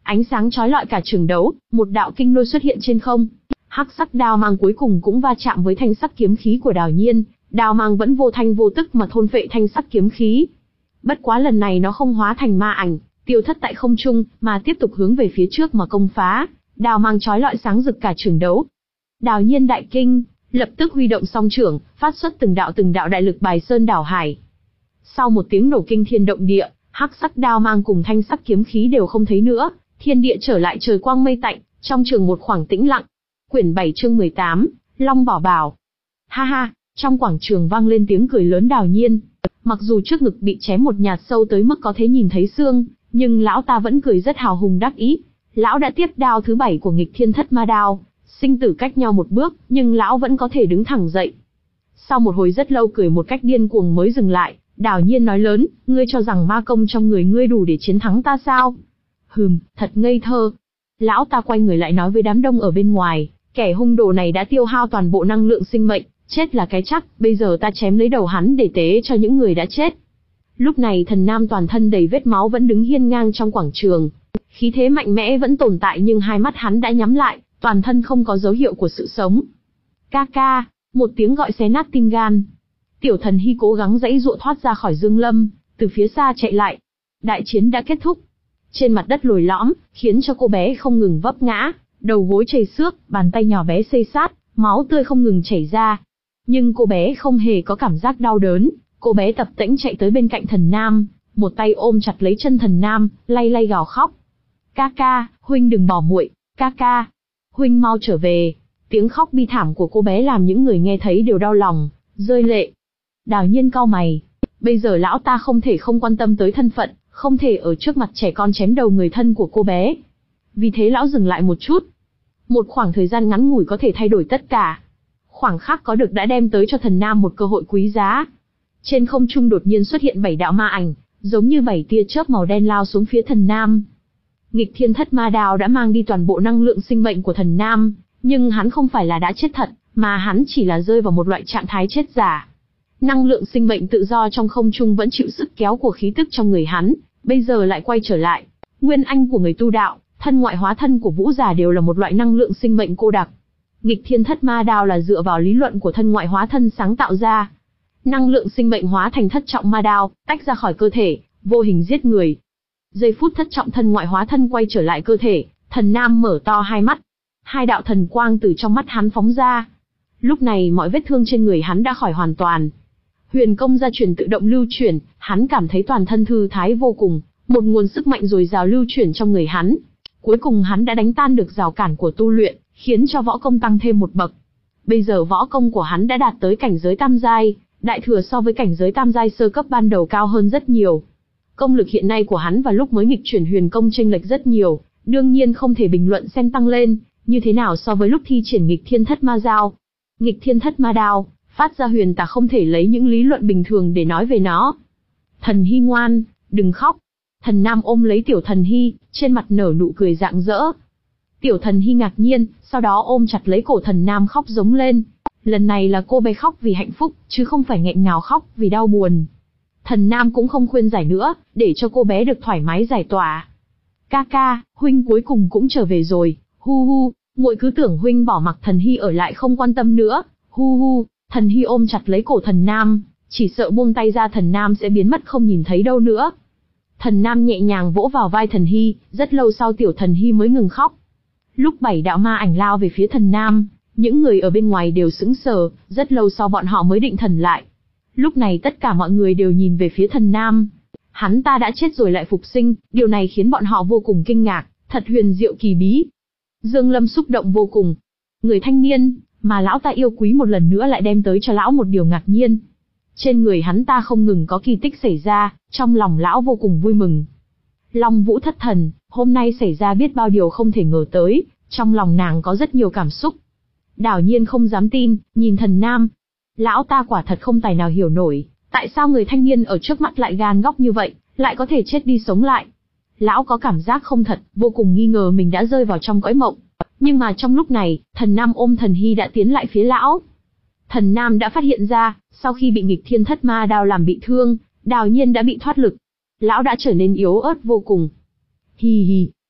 ánh sáng chói lọi cả trường đấu, một đạo kinh lôi xuất hiện trên không. Hắc sắc đao mang cuối cùng cũng va chạm với thanh sắc kiếm khí của Đào Nhiên, đao mang vẫn vô thanh vô tức mà thôn phệ thanh sắc kiếm khí. Bất quá lần này nó không hóa thành ma ảnh, tiêu thất tại không trung, mà tiếp tục hướng về phía trước mà công phá, đao mang chói lọi sáng rực cả trường đấu. Đào Nhiên đại kinh, lập tức huy động song trưởng, phát xuất từng đạo từng đạo đại lực bài sơn đảo hải. Sau một tiếng nổ kinh thiên động địa, hắc sắc đao mang cùng thanh sắc kiếm khí đều không thấy nữa, thiên địa trở lại trời quang mây tạnh, trong trường một khoảng tĩnh lặng. Quyển bảy chương mười tám, Long Bảo Bảo. Ha ha, trong quảng trường vang lên tiếng cười lớn Đào Nhiên. Mặc dù trước ngực bị chém một nhát sâu tới mức có thể nhìn thấy xương, nhưng lão ta vẫn cười rất hào hùng đắc ý. Lão đã tiếp đao thứ bảy của nghịch thiên thất ma đao, sinh tử cách nhau một bước, nhưng lão vẫn có thể đứng thẳng dậy. Sau một hồi rất lâu cười một cách điên cuồng mới dừng lại, Đào Nhiên nói lớn, ngươi cho rằng ma công trong người ngươi đủ để chiến thắng ta sao? Hừm, thật ngây thơ. Lão ta quay người lại nói với đám đông ở bên ngoài, kẻ hung đồ này đã tiêu hao toàn bộ năng lượng sinh mệnh, chết là cái chắc, bây giờ ta chém lấy đầu hắn để tế cho những người đã chết. Lúc này Thần Nam toàn thân đầy vết máu vẫn đứng hiên ngang trong quảng trường. Khí thế mạnh mẽ vẫn tồn tại nhưng hai mắt hắn đã nhắm lại, toàn thân không có dấu hiệu của sự sống. Ca ca, một tiếng gọi xé nát tim gan. Tiểu Thần Hy cố gắng giãy giụa thoát ra khỏi Dương Lâm, từ phía xa chạy lại. Đại chiến đã kết thúc. Trên mặt đất lồi lõm, khiến cho cô bé không ngừng vấp ngã, đầu gối chảy xước, bàn tay nhỏ bé xây sát, máu tươi không ngừng chảy ra. Nhưng cô bé không hề có cảm giác đau đớn, cô bé tập tễnh chạy tới bên cạnh Thần Nam, một tay ôm chặt lấy chân Thần Nam, lay lay gào khóc. Ca ca, huynh đừng bỏ muội, ca ca, huynh mau trở về. Tiếng khóc bi thảm của cô bé làm những người nghe thấy đều đau lòng, rơi lệ. Đào Nhiên cau mày, bây giờ lão ta không thể không quan tâm tới thân phận, không thể ở trước mặt trẻ con chém đầu người thân của cô bé. Vì thế lão dừng lại một chút. Một khoảng thời gian ngắn ngủi có thể thay đổi tất cả. Khoảng khắc có được đã đem tới cho Thần Nam một cơ hội quý giá. Trên không trung đột nhiên xuất hiện bảy đạo ma ảnh, giống như bảy tia chớp màu đen lao xuống phía Thần Nam. Nghịch thiên thất ma đao đã mang đi toàn bộ năng lượng sinh mệnh của Thần Nam, nhưng hắn không phải là đã chết thật, mà hắn chỉ là rơi vào một loại trạng thái chết giả. Năng lượng sinh mệnh tự do trong không trung vẫn chịu sức kéo của khí tức trong người hắn, bây giờ lại quay trở lại. Nguyên anh của người tu đạo, thân ngoại hóa thân của vũ giả đều là một loại năng lượng sinh mệnh cô đặc. Nghịch thiên thất ma đao là dựa vào lý luận của thân ngoại hóa thân sáng tạo ra. Năng lượng sinh mệnh hóa thành thất trọng ma đao, tách ra khỏi cơ thể, vô hình giết người. Giây phút thất trọng thân ngoại hóa thân quay trở lại cơ thể, Thần Nam mở to hai mắt. Hai đạo thần quang từ trong mắt hắn phóng ra. Lúc này mọi vết thương trên người hắn đã khỏi hoàn toàn. Huyền công gia truyền tự động lưu chuyển, hắn cảm thấy toàn thân thư thái vô cùng, một nguồn sức mạnh dồi dào lưu chuyển trong người hắn. Cuối cùng hắn đã đánh tan được rào cản của tu luyện, khiến cho võ công tăng thêm một bậc. Bây giờ võ công của hắn đã đạt tới cảnh giới tam giai, đại thừa so với cảnh giới tam giai sơ cấp ban đầu cao hơn rất nhiều. Công lực hiện nay của hắn và lúc mới nghịch chuyển huyền công chênh lệch rất nhiều, đương nhiên không thể bình luận xem tăng lên như thế nào so với lúc thi triển nghịch thiên thất ma dao. Nghịch thiên thất ma đao, phát ra huyền tà không thể lấy những lý luận bình thường để nói về nó. Thần Hy ngoan, đừng khóc. Thần Nam ôm lấy Tiểu Thần Hy, trên mặt nở nụ cười rạng rỡ. Tiểu Thần Hy ngạc nhiên, sau đó ôm chặt lấy cổ Thần Nam khóc giống lên. Lần này là cô bé khóc vì hạnh phúc, chứ không phải nghẹn ngào khóc vì đau buồn. Thần Nam cũng không khuyên giải nữa, để cho cô bé được thoải mái giải tỏa. Ca ca, huynh cuối cùng cũng trở về rồi, hu hu, muội cứ tưởng huynh bỏ mặc Thần Hy ở lại không quan tâm nữa, hu hu. Thần Hy ôm chặt lấy cổ Thần Nam, chỉ sợ buông tay ra Thần Nam sẽ biến mất không nhìn thấy đâu nữa. Thần Nam nhẹ nhàng vỗ vào vai Thần Hy, rất lâu sau Tiểu Thần Hy mới ngừng khóc. Lúc bảy đạo ma ảnh lao về phía Thần Nam, những người ở bên ngoài đều sững sờ, rất lâu sau bọn họ mới định thần lại. Lúc này tất cả mọi người đều nhìn về phía Thần Nam. Hắn ta đã chết rồi lại phục sinh, điều này khiến bọn họ vô cùng kinh ngạc, thật huyền diệu kỳ bí. Dương Lâm xúc động vô cùng. Người thanh niên mà lão ta yêu quý một lần nữa lại đem tới cho lão một điều ngạc nhiên. Trên người hắn ta không ngừng có kỳ tích xảy ra, trong lòng lão vô cùng vui mừng. Long Vũ thất thần, hôm nay xảy ra biết bao điều không thể ngờ tới, trong lòng nàng có rất nhiều cảm xúc. Đào Nhiên không dám tin, nhìn Thần Nam. Lão ta quả thật không tài nào hiểu nổi, tại sao người thanh niên ở trước mắt lại gan góc như vậy, lại có thể chết đi sống lại. Lão có cảm giác không thật, vô cùng nghi ngờ mình đã rơi vào trong cõi mộng. Nhưng mà trong lúc này, Thần Nam ôm Thần Hy đã tiến lại phía lão. Thần Nam đã phát hiện ra, sau khi bị nghịch thiên thất ma đao làm bị thương, Đào Nhiên đã bị thoát lực. Lão đã trở nên yếu ớt vô cùng. Hì hì,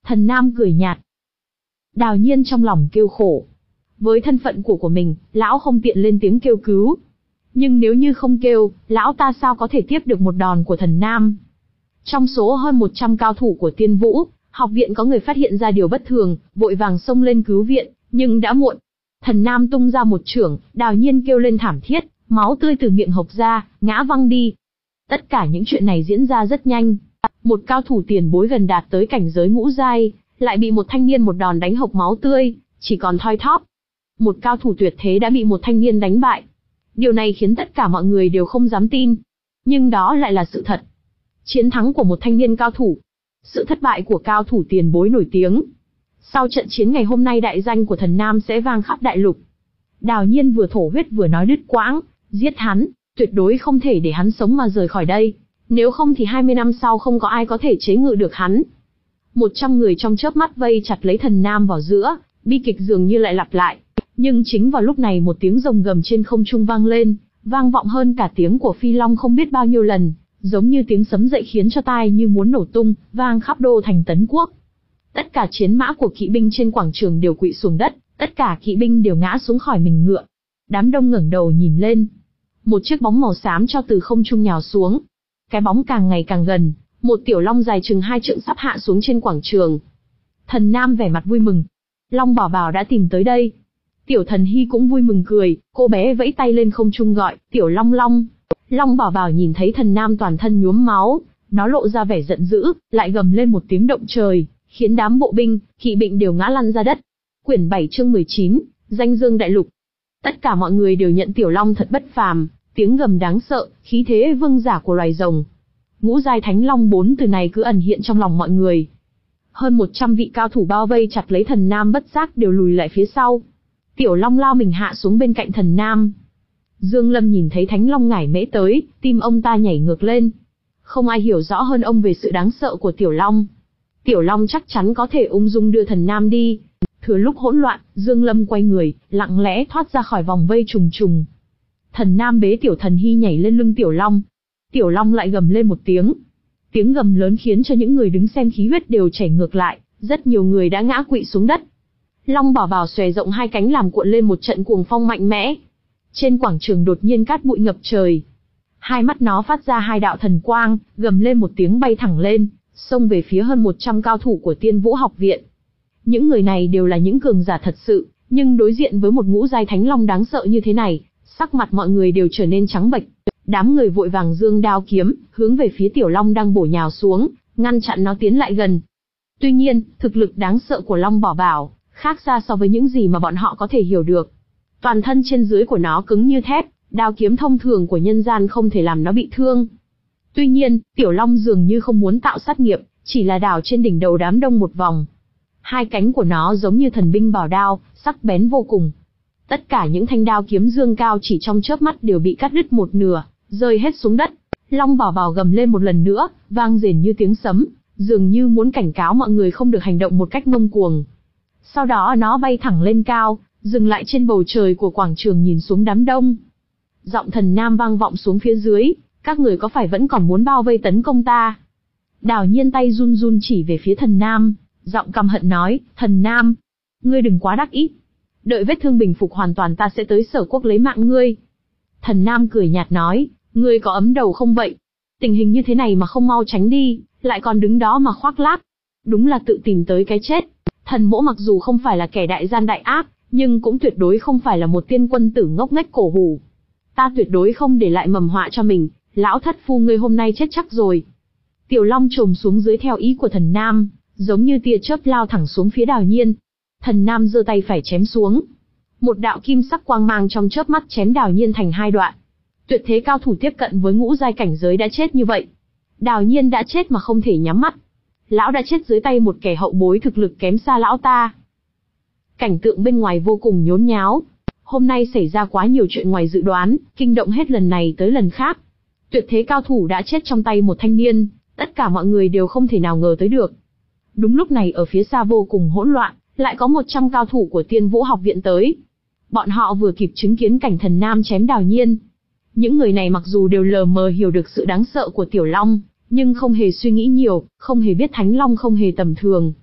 Thần Nam cười nhạt. Đào Nhiên trong lòng kêu khổ. Với thân phận của của mình, lão không tiện lên tiếng kêu cứu. Nhưng nếu như không kêu, lão ta sao có thể tiếp được một đòn của Thần Nam? Trong số hơn một trăm cao thủ của Tiên Vũ, học viện có người phát hiện ra điều bất thường, vội vàng xông lên cứu viện, nhưng đã muộn. Thần Nam tung ra một chưởng, Đào Nhiên kêu lên thảm thiết, máu tươi từ miệng hộc ra, ngã văng đi. Tất cả những chuyện này diễn ra rất nhanh. Một cao thủ tiền bối gần đạt tới cảnh giới ngũ giai, lại bị một thanh niên một đòn đánh hộc máu tươi, chỉ còn thoi thóp. Một cao thủ tuyệt thế đã bị một thanh niên đánh bại. Điều này khiến tất cả mọi người đều không dám tin. Nhưng đó lại là sự thật. Chiến thắng của một thanh niên cao thủ. Sự thất bại của cao thủ tiền bối nổi tiếng. Sau trận chiến ngày hôm nay đại danh của Thần Nam sẽ vang khắp đại lục. Đào Nhiên vừa thổ huyết vừa nói đứt quãng, giết hắn, tuyệt đối không thể để hắn sống mà rời khỏi đây. Nếu không thì hai mươi năm sau không có ai có thể chế ngự được hắn. Một trăm người trong chớp mắt vây chặt lấy Thần Nam vào giữa, bi kịch dường như lại lặp lại. Nhưng chính vào lúc này một tiếng rồng gầm trên không trung vang lên, vang vọng hơn cả tiếng của Phi Long không biết bao nhiêu lần, giống như tiếng sấm dậy khiến cho tai như muốn nổ tung, vang khắp đô thành Tấn Quốc. Tất cả chiến mã của kỵ binh trên quảng trường đều quỵ xuống đất, tất cả kỵ binh đều ngã xuống khỏi mình ngựa. Đám đông ngẩng đầu nhìn lên. Một chiếc bóng màu xám cho từ không trung nhào xuống. Cái bóng càng ngày càng gần, một tiểu long dài chừng hai trượng sắp hạ xuống trên quảng trường. Thần Nam vẻ mặt vui mừng. Long Bảo Bảo đã tìm tới đây. Tiểu Thần Hy cũng vui mừng cười, cô bé vẫy tay lên không trung gọi, Tiểu Long Long. Long Bảo Bảo nhìn thấy Thần Nam toàn thân nhuốm máu, nó lộ ra vẻ giận dữ, lại gầm lên một tiếng động trời, khiến đám bộ binh, kỵ binh đều ngã lăn ra đất. Quyển bảy chương mười chín, Danh Dương Đại Lục. Tất cả mọi người đều nhận Tiểu Long thật bất phàm, tiếng gầm đáng sợ, khí thế vương giả của loài rồng. Ngũ giai Thánh Long bốn từ này cứ ẩn hiện trong lòng mọi người. Hơn một trăm vị cao thủ bao vây chặt lấy Thần Nam bất giác đều lùi lại phía sau. Tiểu Long lao mình hạ xuống bên cạnh Thần Nam. Dương Lâm nhìn thấy Thánh Long ngải mễ tới, tim ông ta nhảy ngược lên. Không ai hiểu rõ hơn ông về sự đáng sợ của Tiểu Long. Tiểu Long chắc chắn có thể ung dung đưa Thần Nam đi. Thừa lúc hỗn loạn, Dương Lâm quay người, lặng lẽ thoát ra khỏi vòng vây trùng trùng. Thần Nam bế Tiểu Thần Hy nhảy lên lưng Tiểu Long. Tiểu Long lại gầm lên một tiếng. Tiếng gầm lớn khiến cho những người đứng xem khí huyết đều chảy ngược lại, rất nhiều người đã ngã quỵ xuống đất. Long Bảo Bảo xòe rộng hai cánh làm cuộn lên một trận cuồng phong mạnh mẽ. Trên quảng trường đột nhiên cát bụi ngập trời. Hai mắt nó phát ra hai đạo thần quang, gầm lên một tiếng bay thẳng lên, xông về phía hơn một trăm cao thủ của Tiên Vũ học viện. Những người này đều là những cường giả thật sự, nhưng đối diện với một ngũ giai Thánh Long đáng sợ như thế này, sắc mặt mọi người đều trở nên trắng bệch. Đám người vội vàng giương đao kiếm, hướng về phía Tiểu Long đang bổ nhào xuống, ngăn chặn nó tiến lại gần. Tuy nhiên, thực lực đáng sợ của Long Bảo Bảo khác xa so với những gì mà bọn họ có thể hiểu được. Toàn thân trên dưới của nó cứng như thép, đao kiếm thông thường của nhân gian không thể làm nó bị thương. Tuy nhiên, Tiểu Long dường như không muốn tạo sát nghiệp, chỉ là đảo trên đỉnh đầu đám đông một vòng. Hai cánh của nó giống như thần binh bảo đao, sắc bén vô cùng. Tất cả những thanh đao kiếm dương cao chỉ trong chớp mắt đều bị cắt đứt một nửa, rơi hết xuống đất. Long Bảo Bảo gầm lên một lần nữa, vang rền như tiếng sấm, dường như muốn cảnh cáo mọi người không được hành động một cách ngông cuồng. Sau đó nó bay thẳng lên cao, dừng lại trên bầu trời của quảng trường nhìn xuống đám đông. Giọng Thần Nam vang vọng xuống phía dưới, các người có phải vẫn còn muốn bao vây tấn công ta? Đào Nhiên tay run run chỉ về phía Thần Nam, giọng căm hận nói, Thần Nam, ngươi đừng quá đắc ý. Đợi vết thương bình phục hoàn toàn ta sẽ tới Sở Quốc lấy mạng ngươi. Thần Nam cười nhạt nói, ngươi có ấm đầu không vậy? Tình hình như thế này mà không mau tránh đi, lại còn đứng đó mà khoác lác. Đúng là tự tìm tới cái chết. Thần mỗ mặc dù không phải là kẻ đại gian đại ác, nhưng cũng tuyệt đối không phải là một tiên quân tử ngốc nghếch cổ hủ. Ta tuyệt đối không để lại mầm họa cho mình, lão thất phu ngươi hôm nay chết chắc rồi. Tiểu Long trồm xuống dưới theo ý của Thần Nam, giống như tia chớp lao thẳng xuống phía Đào Nhiên. Thần Nam giơ tay phải chém xuống. Một đạo kim sắc quang mang trong chớp mắt chém Đào Nhiên thành hai đoạn. Tuyệt thế cao thủ tiếp cận với ngũ giai cảnh giới đã chết như vậy. Đào Nhiên đã chết mà không thể nhắm mắt. Lão đã chết dưới tay một kẻ hậu bối thực lực kém xa lão ta. Cảnh tượng bên ngoài vô cùng nhốn nháo. Hôm nay xảy ra quá nhiều chuyện ngoài dự đoán, kinh động hết lần này tới lần khác. Tuyệt thế cao thủ đã chết trong tay một thanh niên, tất cả mọi người đều không thể nào ngờ tới được. Đúng lúc này ở phía xa vô cùng hỗn loạn, lại có một trăm cao thủ của Tiên Vũ học viện tới. Bọn họ vừa kịp chứng kiến cảnh Thần Nam chém Đào Nhiên. Những người này mặc dù đều lờ mờ hiểu được sự đáng sợ của Tiểu Long, nhưng không hề suy nghĩ nhiều, không hề biết Thánh Long không hề tầm thường.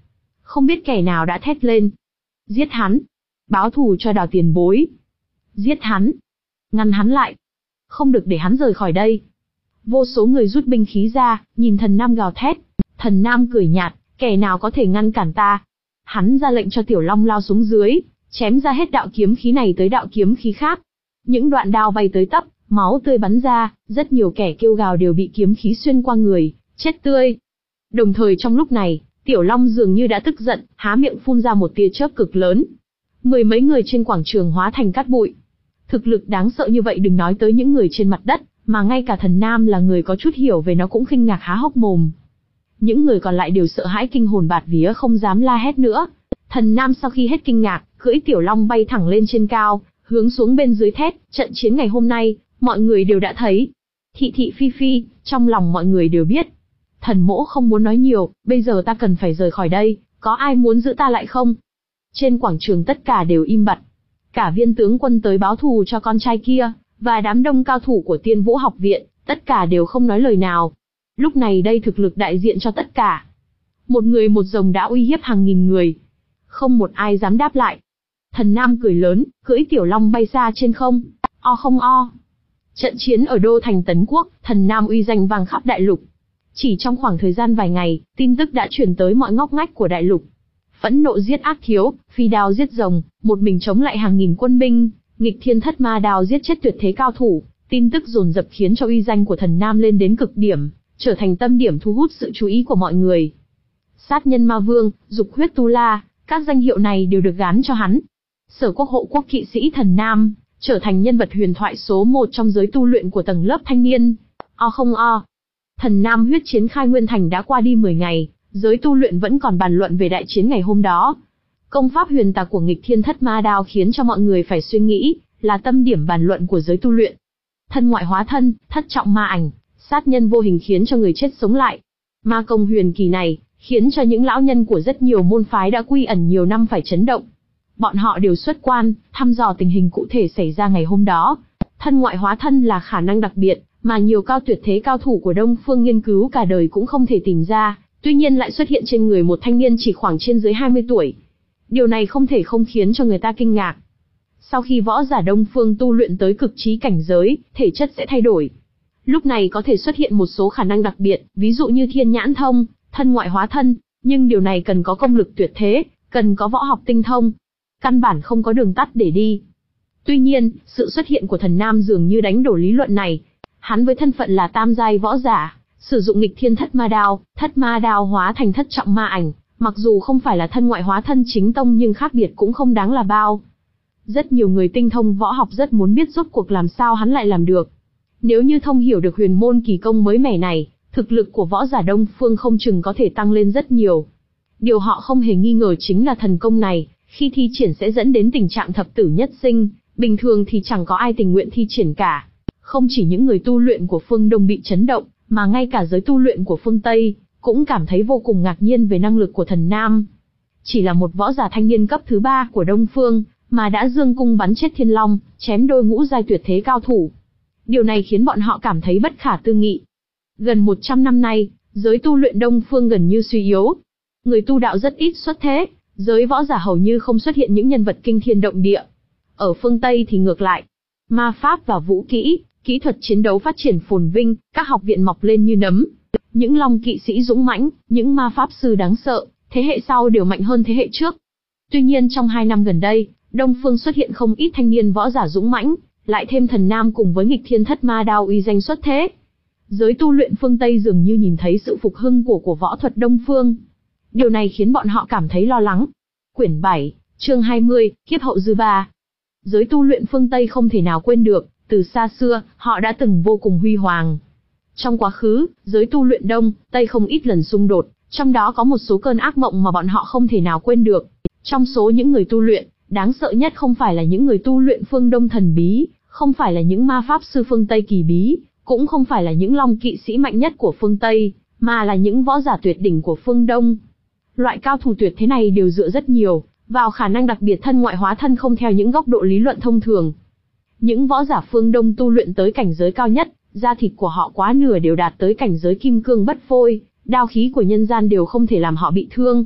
Không biết kẻ nào đã thét lên. Giết hắn! Báo thù cho Đào tiền bối! Giết hắn! Ngăn hắn lại! Không được để hắn rời khỏi đây! Vô số người rút binh khí ra, nhìn Thần Nam gào thét. Thần Nam cười nhạt, kẻ nào có thể ngăn cản ta? Hắn ra lệnh cho Tiểu Long lao xuống dưới, chém ra hết đạo kiếm khí này tới đạo kiếm khí khác. Những đoạn đao bay tới tấp, máu tươi bắn ra, rất nhiều kẻ kêu gào đều bị kiếm khí xuyên qua người, chết tươi. Đồng thời trong lúc này, Tiểu Long dường như đã tức giận, há miệng phun ra một tia chớp cực lớn. Mười mấy người trên quảng trường hóa thành cát bụi. Thực lực đáng sợ như vậy đừng nói tới những người trên mặt đất, mà ngay cả Thần Nam là người có chút hiểu về nó cũng kinh ngạc há hốc mồm. Những người còn lại đều sợ hãi kinh hồn bạt vía không dám la hét nữa. Thần Nam sau khi hết kinh ngạc, cưỡi Tiểu Long bay thẳng lên trên cao, hướng xuống bên dưới thét, trận chiến ngày hôm nay, mọi người đều đã thấy. Thị thị phi phi, trong lòng mọi người đều biết. Thần mỗ không muốn nói nhiều, bây giờ ta cần phải rời khỏi đây, có ai muốn giữ ta lại không? Trên quảng trường tất cả đều im bặt. Cả viên tướng quân tới báo thù cho con trai kia, và đám đông cao thủ của Tiên Vũ học viện, tất cả đều không nói lời nào. Lúc này đây thực lực đại diện cho tất cả. Một người một rồng đã uy hiếp hàng nghìn người. Không một ai dám đáp lại. Thần Nam cười lớn, cưỡi Tiểu Long bay xa trên không. O không o. Trận chiến ở đô thành Tấn Quốc, Thần Nam uy danh vang khắp đại lục. Chỉ trong khoảng thời gian vài ngày, tin tức đã truyền tới mọi ngóc ngách của đại lục. Phẫn nộ giết ác thiếu, phi đao giết rồng, một mình chống lại hàng nghìn quân binh, nghịch thiên thất ma đao giết chết tuyệt thế cao thủ. Tin tức dồn dập khiến cho uy danh của Thần Nam lên đến cực điểm, trở thành tâm điểm thu hút sự chú ý của mọi người. Sát nhân ma vương, dục huyết tu la, các danh hiệu này đều được gán cho hắn. Sở quốc hộ quốc kỵ sĩ Thần Nam, trở thành nhân vật huyền thoại số một trong giới tu luyện của tầng lớp thanh niên. O không o. Thần Nam huyết chiến khai nguyên thành đã qua đi mười ngày, giới tu luyện vẫn còn bàn luận về đại chiến ngày hôm đó. Công pháp huyền tà của nghịch thiên thất ma đao khiến cho mọi người phải suy nghĩ, là tâm điểm bàn luận của giới tu luyện. Thân ngoại hóa thân, thất trọng ma ảnh, sát nhân vô hình khiến cho người chết sống lại. Ma công huyền kỳ này, khiến cho những lão nhân của rất nhiều môn phái đã quy ẩn nhiều năm phải chấn động. Bọn họ đều xuất quan, thăm dò tình hình cụ thể xảy ra ngày hôm đó. Thân ngoại hóa thân là khả năng đặc biệt, mà nhiều cao tuyệt thế cao thủ của Đông Phương nghiên cứu cả đời cũng không thể tìm ra, tuy nhiên lại xuất hiện trên người một thanh niên chỉ khoảng trên dưới hai mươi tuổi. Điều này không thể không khiến cho người ta kinh ngạc. Sau khi võ giả Đông Phương tu luyện tới cực trí cảnh giới, thể chất sẽ thay đổi. Lúc này có thể xuất hiện một số khả năng đặc biệt, ví dụ như thiên nhãn thông, thân ngoại hóa thân, nhưng điều này cần có công lực tuyệt thế, cần có võ học tinh thông. Căn bản không có đường tắt để đi. Tuy nhiên, sự xuất hiện của Thần Nam dường như đánh đổ lý luận này. Hắn với thân phận là tam giai võ giả, sử dụng nghịch thiên thất ma đao, thất ma đao hóa thành thất trọng ma ảnh, mặc dù không phải là thân ngoại hóa thân chính tông nhưng khác biệt cũng không đáng là bao. Rất nhiều người tinh thông võ học rất muốn biết rốt cuộc làm sao hắn lại làm được. Nếu như thông hiểu được huyền môn kỳ công mới mẻ này, thực lực của võ giả Đông Phương không chừng có thể tăng lên rất nhiều. Điều họ không hề nghi ngờ chính là thần công này, khi thi triển sẽ dẫn đến tình trạng thập tử nhất sinh, bình thường thì chẳng có ai tình nguyện thi triển cả. Không chỉ những người tu luyện của phương Đông bị chấn động, mà ngay cả giới tu luyện của phương Tây, cũng cảm thấy vô cùng ngạc nhiên về năng lực của Thần Nam. Chỉ là một võ giả thanh niên cấp thứ ba của Đông Phương, mà đã dương cung bắn chết Thiên Long, chém đôi ngũ giai tuyệt thế cao thủ. Điều này khiến bọn họ cảm thấy bất khả tư nghị. Gần một trăm năm nay, giới tu luyện Đông Phương gần như suy yếu. Người tu đạo rất ít xuất thế, giới võ giả hầu như không xuất hiện những nhân vật kinh thiên động địa. Ở phương Tây thì ngược lại. Ma pháp và vũ kỹ, kỹ thuật chiến đấu phát triển phồn vinh, các học viện mọc lên như nấm. Những long kỵ sĩ dũng mãnh, những ma pháp sư đáng sợ, thế hệ sau đều mạnh hơn thế hệ trước. Tuy nhiên trong hai năm gần đây, Đông Phương xuất hiện không ít thanh niên võ giả dũng mãnh, lại thêm Thần Nam cùng với nghịch thiên thất ma đao uy danh xuất thế. Giới tu luyện phương Tây dường như nhìn thấy sự phục hưng của của võ thuật Đông Phương. Điều này khiến bọn họ cảm thấy lo lắng. Quyển bảy, chương hai mươi, kiếp hậu dư ba. Giới tu luyện phương Tây không thể nào quên được, từ xa xưa, họ đã từng vô cùng huy hoàng. Trong quá khứ, giới tu luyện Đông, Tây không ít lần xung đột, trong đó có một số cơn ác mộng mà bọn họ không thể nào quên được. Trong số những người tu luyện, đáng sợ nhất không phải là những người tu luyện phương Đông thần bí, không phải là những ma pháp sư phương Tây kỳ bí, cũng không phải là những long kỵ sĩ mạnh nhất của phương Tây, mà là những võ giả tuyệt đỉnh của phương Đông. Loại cao thủ tuyệt thế này đều dựa rất nhiều vào khả năng đặc biệt thân ngoại hóa thân không theo những góc độ lý luận thông thường. Những võ giả phương Đông tu luyện tới cảnh giới cao nhất, da thịt của họ quá nửa đều đạt tới cảnh giới kim cương bất phôi, đao khí của nhân gian đều không thể làm họ bị thương.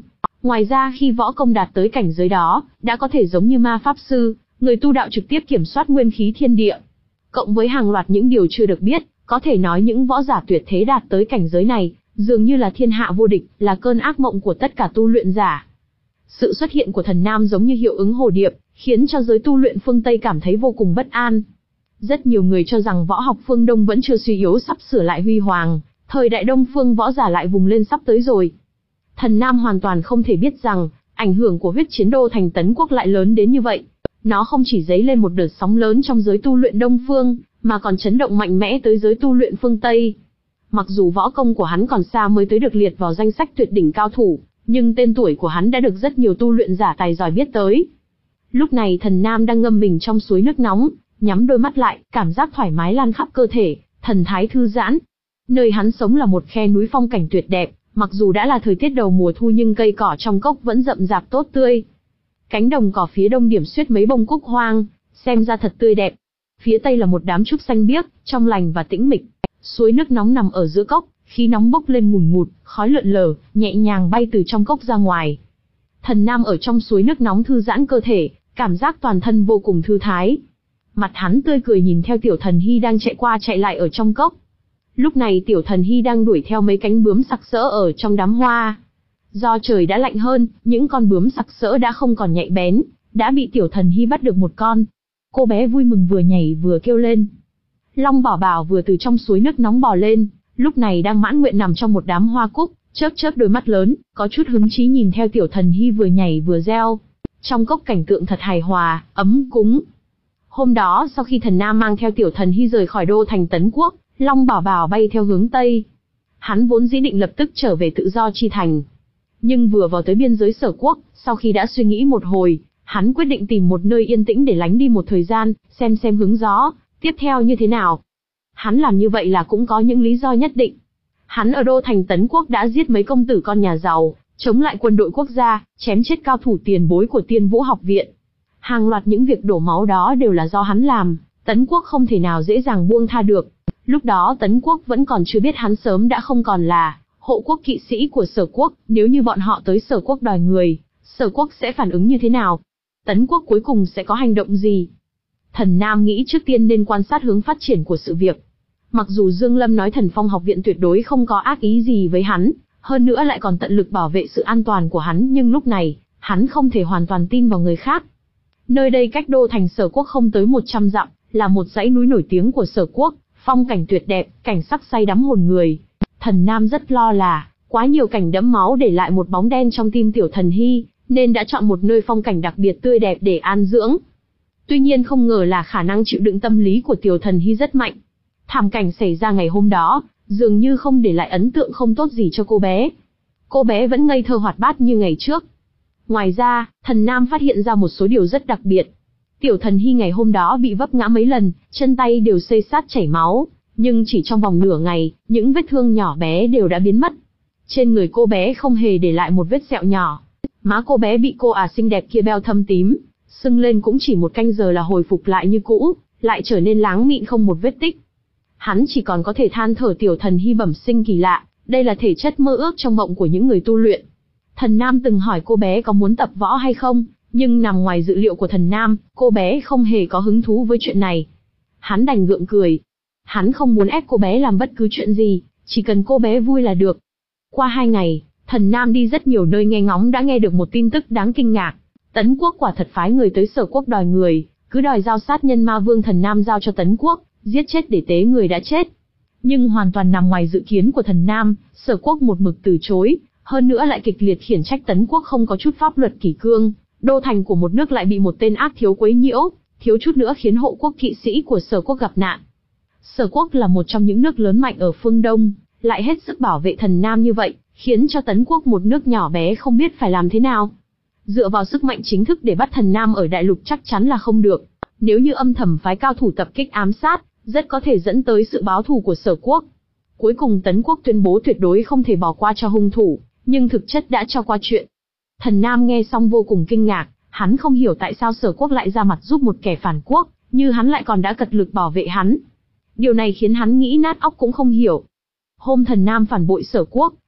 Ngoài ra khi võ công đạt tới cảnh giới đó, đã có thể giống như ma pháp sư, người tu đạo trực tiếp kiểm soát nguyên khí thiên địa. Cộng với hàng loạt những điều chưa được biết, có thể nói những võ giả tuyệt thế đạt tới cảnh giới này, dường như là thiên hạ vô địch, là cơn ác mộng của tất cả tu luyện giả. Sự xuất hiện của thần nam giống như hiệu ứng hồ điệp, khiến cho giới tu luyện phương Tây cảm thấy vô cùng bất an. Rất nhiều người cho rằng võ học phương Đông vẫn chưa suy yếu, sắp sửa lại huy hoàng, thời đại Đông phương võ giả lại vùng lên sắp tới rồi. Thần nam hoàn toàn không thể biết rằng, ảnh hưởng của huyết chiến đô thành Tấn Quốc lại lớn đến như vậy. Nó không chỉ dấy lên một đợt sóng lớn trong giới tu luyện Đông phương, mà còn chấn động mạnh mẽ tới giới tu luyện phương Tây. Mặc dù võ công của hắn còn xa mới tới được liệt vào danh sách tuyệt đỉnh cao thủ, nhưng tên tuổi của hắn đã được rất nhiều tu luyện giả tài giỏi biết tới. Lúc này thần nam đang ngâm mình trong suối nước nóng, nhắm đôi mắt lại, cảm giác thoải mái lan khắp cơ thể, thần thái thư giãn. Nơi hắn sống là một khe núi phong cảnh tuyệt đẹp, mặc dù đã là thời tiết đầu mùa thu nhưng cây cỏ trong cốc vẫn rậm rạp tốt tươi. Cánh đồng cỏ phía đông điểm xuyết mấy bông cúc hoang, xem ra thật tươi đẹp. Phía tây là một đám trúc xanh biếc, trong lành và tĩnh mịch. Suối nước nóng nằm ở giữa cốc, khí nóng bốc lên ngùn ngụt, khói lượn lờ, nhẹ nhàng bay từ trong cốc ra ngoài. Thần nam ở trong suối nước nóng thư giãn cơ thể, cảm giác toàn thân vô cùng thư thái. Mặt hắn tươi cười nhìn theo tiểu thần hy đang chạy qua chạy lại ở trong cốc. Lúc này tiểu thần hy đang đuổi theo mấy cánh bướm sặc sỡ ở trong đám hoa. Do trời đã lạnh hơn, những con bướm sặc sỡ đã không còn nhạy bén, đã bị tiểu thần hy bắt được một con. Cô bé vui mừng vừa nhảy vừa kêu lên. Long Bảo Bảo vừa từ trong suối nước nóng bò lên, lúc này đang mãn nguyện nằm trong một đám hoa cúc, chớp chớp đôi mắt lớn, có chút hứng chí nhìn theo tiểu thần hy vừa nhảy vừa reo. Trong cốc cảnh tượng thật hài hòa, ấm cúng. Hôm đó sau khi thần nam mang theo tiểu thần hy rời khỏi đô thành Tấn Quốc, Long Bảo Bảo bay theo hướng Tây. Hắn vốn dĩ định lập tức trở về tự do chi thành. Nhưng vừa vào tới biên giới Sở Quốc, sau khi đã suy nghĩ một hồi, hắn quyết định tìm một nơi yên tĩnh để lánh đi một thời gian, xem xem hướng gió tiếp theo như thế nào. Hắn làm như vậy là cũng có những lý do nhất định. Hắn ở đô thành Tấn Quốc đã giết mấy công tử con nhà giàu, chống lại quân đội quốc gia, chém chết cao thủ tiền bối của Tiên Vũ học viện. Hàng loạt những việc đổ máu đó đều là do hắn làm, Tấn Quốc không thể nào dễ dàng buông tha được. Lúc đó Tấn Quốc vẫn còn chưa biết hắn sớm đã không còn là hộ quốc kỵ sĩ của Sở Quốc, nếu như bọn họ tới Sở Quốc đòi người, Sở Quốc sẽ phản ứng như thế nào? Tấn Quốc cuối cùng sẽ có hành động gì? Thần Nam nghĩ trước tiên nên quan sát hướng phát triển của sự việc. Mặc dù Dương Lâm nói Thần Phong học viện tuyệt đối không có ác ý gì với hắn, hơn nữa lại còn tận lực bảo vệ sự an toàn của hắn, nhưng lúc này, hắn không thể hoàn toàn tin vào người khác. Nơi đây cách đô thành Sở Quốc không tới một trăm dặm, là một dãy núi nổi tiếng của Sở Quốc, phong cảnh tuyệt đẹp, cảnh sắc say đắm hồn người. Thần Nam rất lo là, quá nhiều cảnh đẫm máu để lại một bóng đen trong tim tiểu thần hy, nên đã chọn một nơi phong cảnh đặc biệt tươi đẹp để an dưỡng. Tuy nhiên không ngờ là khả năng chịu đựng tâm lý của tiểu thần hy rất mạnh. Thảm cảnh xảy ra ngày hôm đó, dường như không để lại ấn tượng không tốt gì cho cô bé. Cô bé vẫn ngây thơ hoạt bát như ngày trước. Ngoài ra, thần Nam phát hiện ra một số điều rất đặc biệt. Tiểu thần hy ngày hôm đó bị vấp ngã mấy lần, chân tay đều xây xát chảy máu, nhưng chỉ trong vòng nửa ngày, những vết thương nhỏ bé đều đã biến mất. Trên người cô bé không hề để lại một vết sẹo nhỏ. Má cô bé bị cô ả xinh đẹp kia beo thâm tím, sưng lên cũng chỉ một canh giờ là hồi phục lại như cũ, lại trở nên láng mịn không một vết tích. Hắn chỉ còn có thể than thở tiểu thần hy bẩm sinh kỳ lạ, đây là thể chất mơ ước trong mộng của những người tu luyện. Thần Nam từng hỏi cô bé có muốn tập võ hay không, nhưng nằm ngoài dự liệu của thần Nam, cô bé không hề có hứng thú với chuyện này. Hắn đành gượng cười. Hắn không muốn ép cô bé làm bất cứ chuyện gì, chỉ cần cô bé vui là được. Qua hai ngày, thần Nam đi rất nhiều nơi nghe ngóng đã nghe được một tin tức đáng kinh ngạc. Tấn Quốc quả thật phái người tới Sở Quốc đòi người, cứ đòi giao sát nhân ma vương. Thần Nam giao cho Tấn Quốc, giết chết để tế người đã chết. Nhưng hoàn toàn nằm ngoài dự kiến của thần Nam, Sở Quốc một mực từ chối, hơn nữa lại kịch liệt khiển trách Tấn Quốc không có chút pháp luật kỷ cương. Đô thành của một nước lại bị một tên ác thiếu quấy nhiễu, thiếu chút nữa khiến hộ quốc kỵ sĩ của Sở Quốc gặp nạn. Sở Quốc là một trong những nước lớn mạnh ở phương Đông, lại hết sức bảo vệ thần Nam như vậy, khiến cho Tấn Quốc một nước nhỏ bé không biết phải làm thế nào. Dựa vào sức mạnh chính thức để bắt thần Nam ở đại lục chắc chắn là không được. Nếu như âm thầm phái cao thủ tập kích ám sát, rất có thể dẫn tới sự báo thù của Sở Quốc. Cuối cùng Tấn Quốc tuyên bố tuyệt đối không thể bỏ qua cho hung thủ, nhưng thực chất đã cho qua chuyện. Thần Nam nghe xong vô cùng kinh ngạc, hắn không hiểu tại sao Sở Quốc lại ra mặt giúp một kẻ phản quốc, như hắn lại còn đã cật lực bảo vệ hắn. Điều này khiến hắn nghĩ nát óc cũng không hiểu. Hôm thần Nam phản bội Sở Quốc,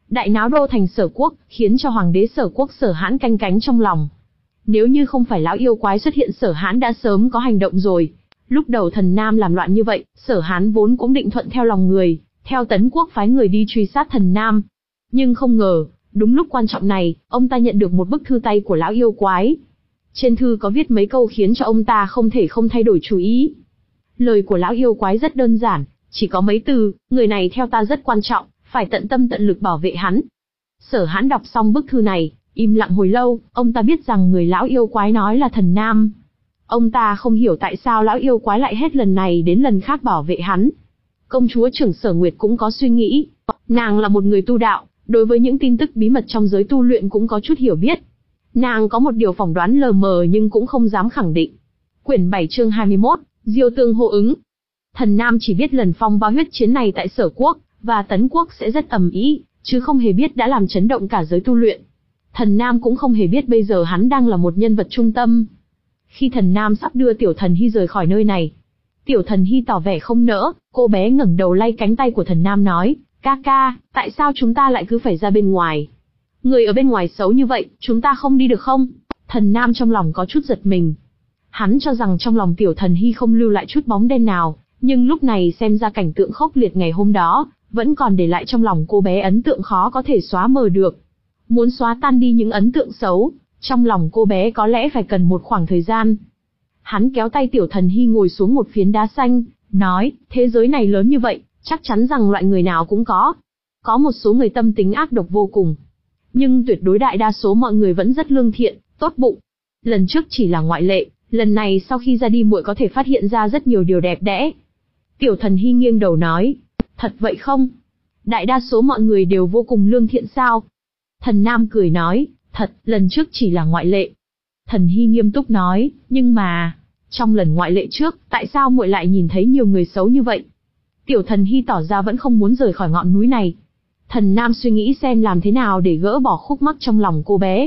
đại náo đô thành Sở Quốc, khiến cho hoàng đế Sở Quốc Sở Hãn canh cánh trong lòng. Nếu như không phải lão yêu quái xuất hiện, Sở Hãn đã sớm có hành động rồi. Lúc đầu Thần Nam làm loạn như vậy, Sở Hãn vốn cũng định thuận theo lòng người, theo Tấn Quốc phái người đi truy sát Thần Nam. Nhưng không ngờ, đúng lúc quan trọng này, ông ta nhận được một bức thư tay của lão yêu quái. Trên thư có viết mấy câu khiến cho ông ta không thể không thay đổi chủ ý. Lời của lão yêu quái rất đơn giản, chỉ có mấy từ: người này theo ta rất quan trọng, phải tận tâm tận lực bảo vệ hắn. Sở Hãn đọc xong bức thư này, im lặng hồi lâu, ông ta biết rằng người lão yêu quái nói là Thần Nam. Ông ta không hiểu tại sao lão yêu quái lại hết lần này đến lần khác bảo vệ hắn. Công chúa trưởng Sở Nguyệt cũng có suy nghĩ, nàng là một người tu đạo, đối với những tin tức bí mật trong giới tu luyện cũng có chút hiểu biết. Nàng có một điều phỏng đoán lờ mờ nhưng cũng không dám khẳng định. Quyển bảy chương hai mươi mốt, Diêu Tương hô ứng. Thần Nam chỉ biết lần phong ba huyết chiến này tại Sở Quốc và Tấn Quốc sẽ rất ầm ĩ, chứ không hề biết đã làm chấn động cả giới tu luyện. Thần Nam cũng không hề biết bây giờ hắn đang là một nhân vật trung tâm. Khi Thần Nam sắp đưa Tiểu Thần Hy rời khỏi nơi này, Tiểu Thần Hy tỏ vẻ không nỡ, cô bé ngẩng đầu lay cánh tay của Thần Nam nói: "Ca ca, tại sao chúng ta lại cứ phải ra bên ngoài? Người ở bên ngoài xấu như vậy, chúng ta không đi được không?" Thần Nam trong lòng có chút giật mình. Hắn cho rằng trong lòng Tiểu Thần Hy không lưu lại chút bóng đen nào, nhưng lúc này xem ra cảnh tượng khốc liệt ngày hôm đó, vẫn còn để lại trong lòng cô bé ấn tượng khó có thể xóa mờ được. Muốn xóa tan đi những ấn tượng xấu, trong lòng cô bé có lẽ phải cần một khoảng thời gian. Hắn kéo tay Tiểu Thần Hy ngồi xuống một phiến đá xanh, nói: "Thế giới này lớn như vậy, chắc chắn rằng loại người nào cũng có. Có một số người tâm tính ác độc vô cùng, nhưng tuyệt đối đại đa số mọi người vẫn rất lương thiện, tốt bụng. Lần trước chỉ là ngoại lệ, lần này sau khi ra đi muội có thể phát hiện ra rất nhiều điều đẹp đẽ." Tiểu Thần Hy nghiêng đầu nói: "Thật vậy không? Đại đa số mọi người đều vô cùng lương thiện sao?" Thần Nam cười nói: "Thật, lần trước chỉ là ngoại lệ." Thần Hy nghiêm túc nói: "Nhưng mà, trong lần ngoại lệ trước, tại sao muội lại nhìn thấy nhiều người xấu như vậy?" Tiểu Thần Hy tỏ ra vẫn không muốn rời khỏi ngọn núi này. Thần Nam suy nghĩ xem làm thế nào để gỡ bỏ khúc mắc trong lòng cô bé.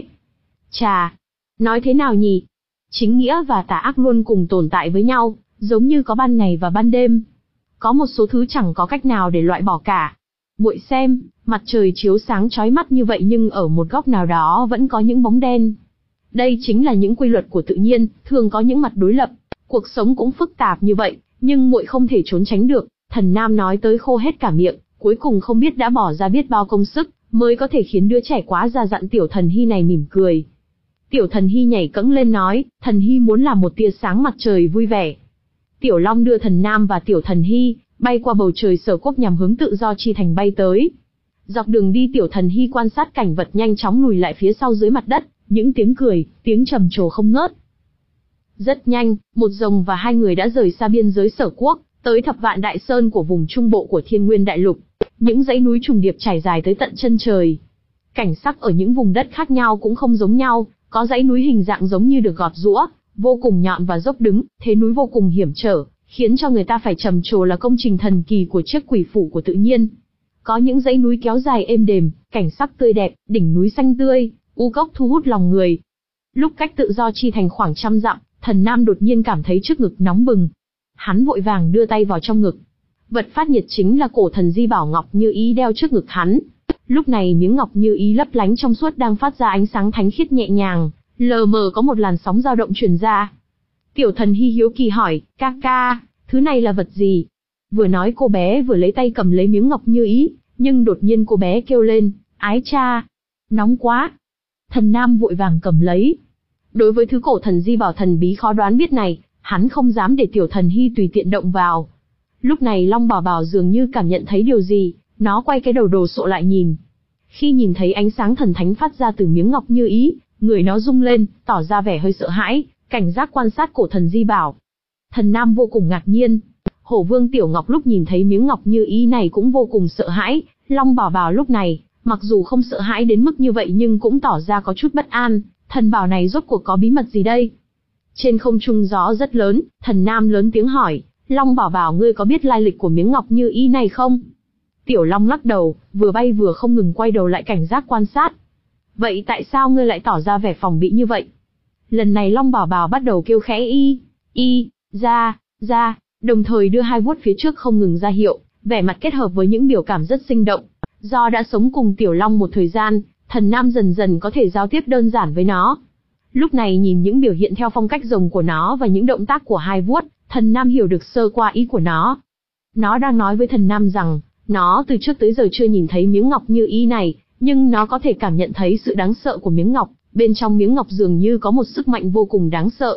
Chà, nói thế nào nhỉ? Chính nghĩa và tà ác luôn cùng tồn tại với nhau, giống như có ban ngày và ban đêm. Có một số thứ chẳng có cách nào để loại bỏ cả. Muội xem, mặt trời chiếu sáng chói mắt như vậy nhưng ở một góc nào đó vẫn có những bóng đen. Đây chính là những quy luật của tự nhiên, thường có những mặt đối lập. Cuộc sống cũng phức tạp như vậy, nhưng muội không thể trốn tránh được. Thần Nam nói tới khô hết cả miệng, cuối cùng không biết đã bỏ ra biết bao công sức, mới có thể khiến đứa trẻ quá già dặn Tiểu Thần Hy này mỉm cười. Tiểu Thần Hy nhảy cẫng lên nói: "Thần Hy muốn làm một tia sáng mặt trời vui vẻ." Tiểu Long đưa Thần Nam và Tiểu Thần Hy bay qua bầu trời Sở Quốc nhằm hướng Tự Do Chi Thành bay tới. Dọc đường đi Tiểu Thần Hy quan sát cảnh vật nhanh chóng lùi lại phía sau dưới mặt đất, những tiếng cười, tiếng trầm trồ không ngớt. Rất nhanh, một rồng và hai người đã rời xa biên giới Sở Quốc, tới Thập Vạn Đại Sơn của vùng trung bộ của Thiên Nguyên Đại Lục. Những dãy núi trùng điệp trải dài tới tận chân trời. Cảnh sắc ở những vùng đất khác nhau cũng không giống nhau, có dãy núi hình dạng giống như được gọt giũa, vô cùng nhọn và dốc đứng, thế núi vô cùng hiểm trở, khiến cho người ta phải trầm trồ là công trình thần kỳ của chiếc quỷ phủ của tự nhiên. Có những dãy núi kéo dài êm đềm, cảnh sắc tươi đẹp, đỉnh núi xanh tươi, u cốc thu hút lòng người. Lúc cách Tự Do Chi Thành khoảng trăm dặm, Thần Nam đột nhiên cảm thấy trước ngực nóng bừng. Hắn vội vàng đưa tay vào trong ngực. Vật phát nhiệt chính là cổ thần di bảo ngọc như ý đeo trước ngực hắn. Lúc này miếng ngọc như ý lấp lánh trong suốt đang phát ra ánh sáng thánh khiết nhẹ nhàng, lờ mờ có một làn sóng dao động truyền ra. Tiểu Thần Hy hiếu kỳ hỏi: "Ca ca, thứ này là vật gì?" Vừa nói cô bé vừa lấy tay cầm lấy miếng ngọc như ý, nhưng đột nhiên cô bé kêu lên: "Ái cha, nóng quá!" Thần Nam vội vàng cầm lấy. Đối với thứ cổ thần di bảo thần bí khó đoán biết này, hắn không dám để Tiểu Thần Hy tùy tiện động vào. Lúc này Long Bảo Bảo dường như cảm nhận thấy điều gì, nó quay cái đầu đồ sộ lại nhìn. Khi nhìn thấy ánh sáng thần thánh phát ra từ miếng ngọc như ý, người nó rung lên, tỏ ra vẻ hơi sợ hãi, cảnh giác quan sát cổ thần di bảo. Thần Nam vô cùng ngạc nhiên. Hổ Vương Tiểu Ngọc lúc nhìn thấy miếng ngọc như ý này cũng vô cùng sợ hãi. Long Bảo Bảo lúc này, mặc dù không sợ hãi đến mức như vậy nhưng cũng tỏ ra có chút bất an. Thần bảo này rốt cuộc có bí mật gì đây? Trên không trung gió rất lớn, Thần Nam lớn tiếng hỏi: "Long Bảo Bảo, ngươi có biết lai lịch của miếng ngọc như ý này không?" Tiểu Long lắc đầu, vừa bay vừa không ngừng quay đầu lại cảnh giác quan sát. "Vậy tại sao ngươi lại tỏ ra vẻ phòng bị như vậy?" Lần này Long Bảo Bảo bắt đầu kêu khẽ y, y, ra, ra, đồng thời đưa hai vuốt phía trước không ngừng ra hiệu, vẻ mặt kết hợp với những biểu cảm rất sinh động. Do đã sống cùng Tiểu Long một thời gian, Thần Nam dần dần có thể giao tiếp đơn giản với nó. Lúc này nhìn những biểu hiện theo phong cách rồng của nó và những động tác của hai vuốt, Thần Nam hiểu được sơ qua ý của nó. Nó đang nói với Thần Nam rằng, nó từ trước tới giờ chưa nhìn thấy miếng ngọc như ý này, nhưng nó có thể cảm nhận thấy sự đáng sợ của miếng ngọc, bên trong miếng ngọc dường như có một sức mạnh vô cùng đáng sợ.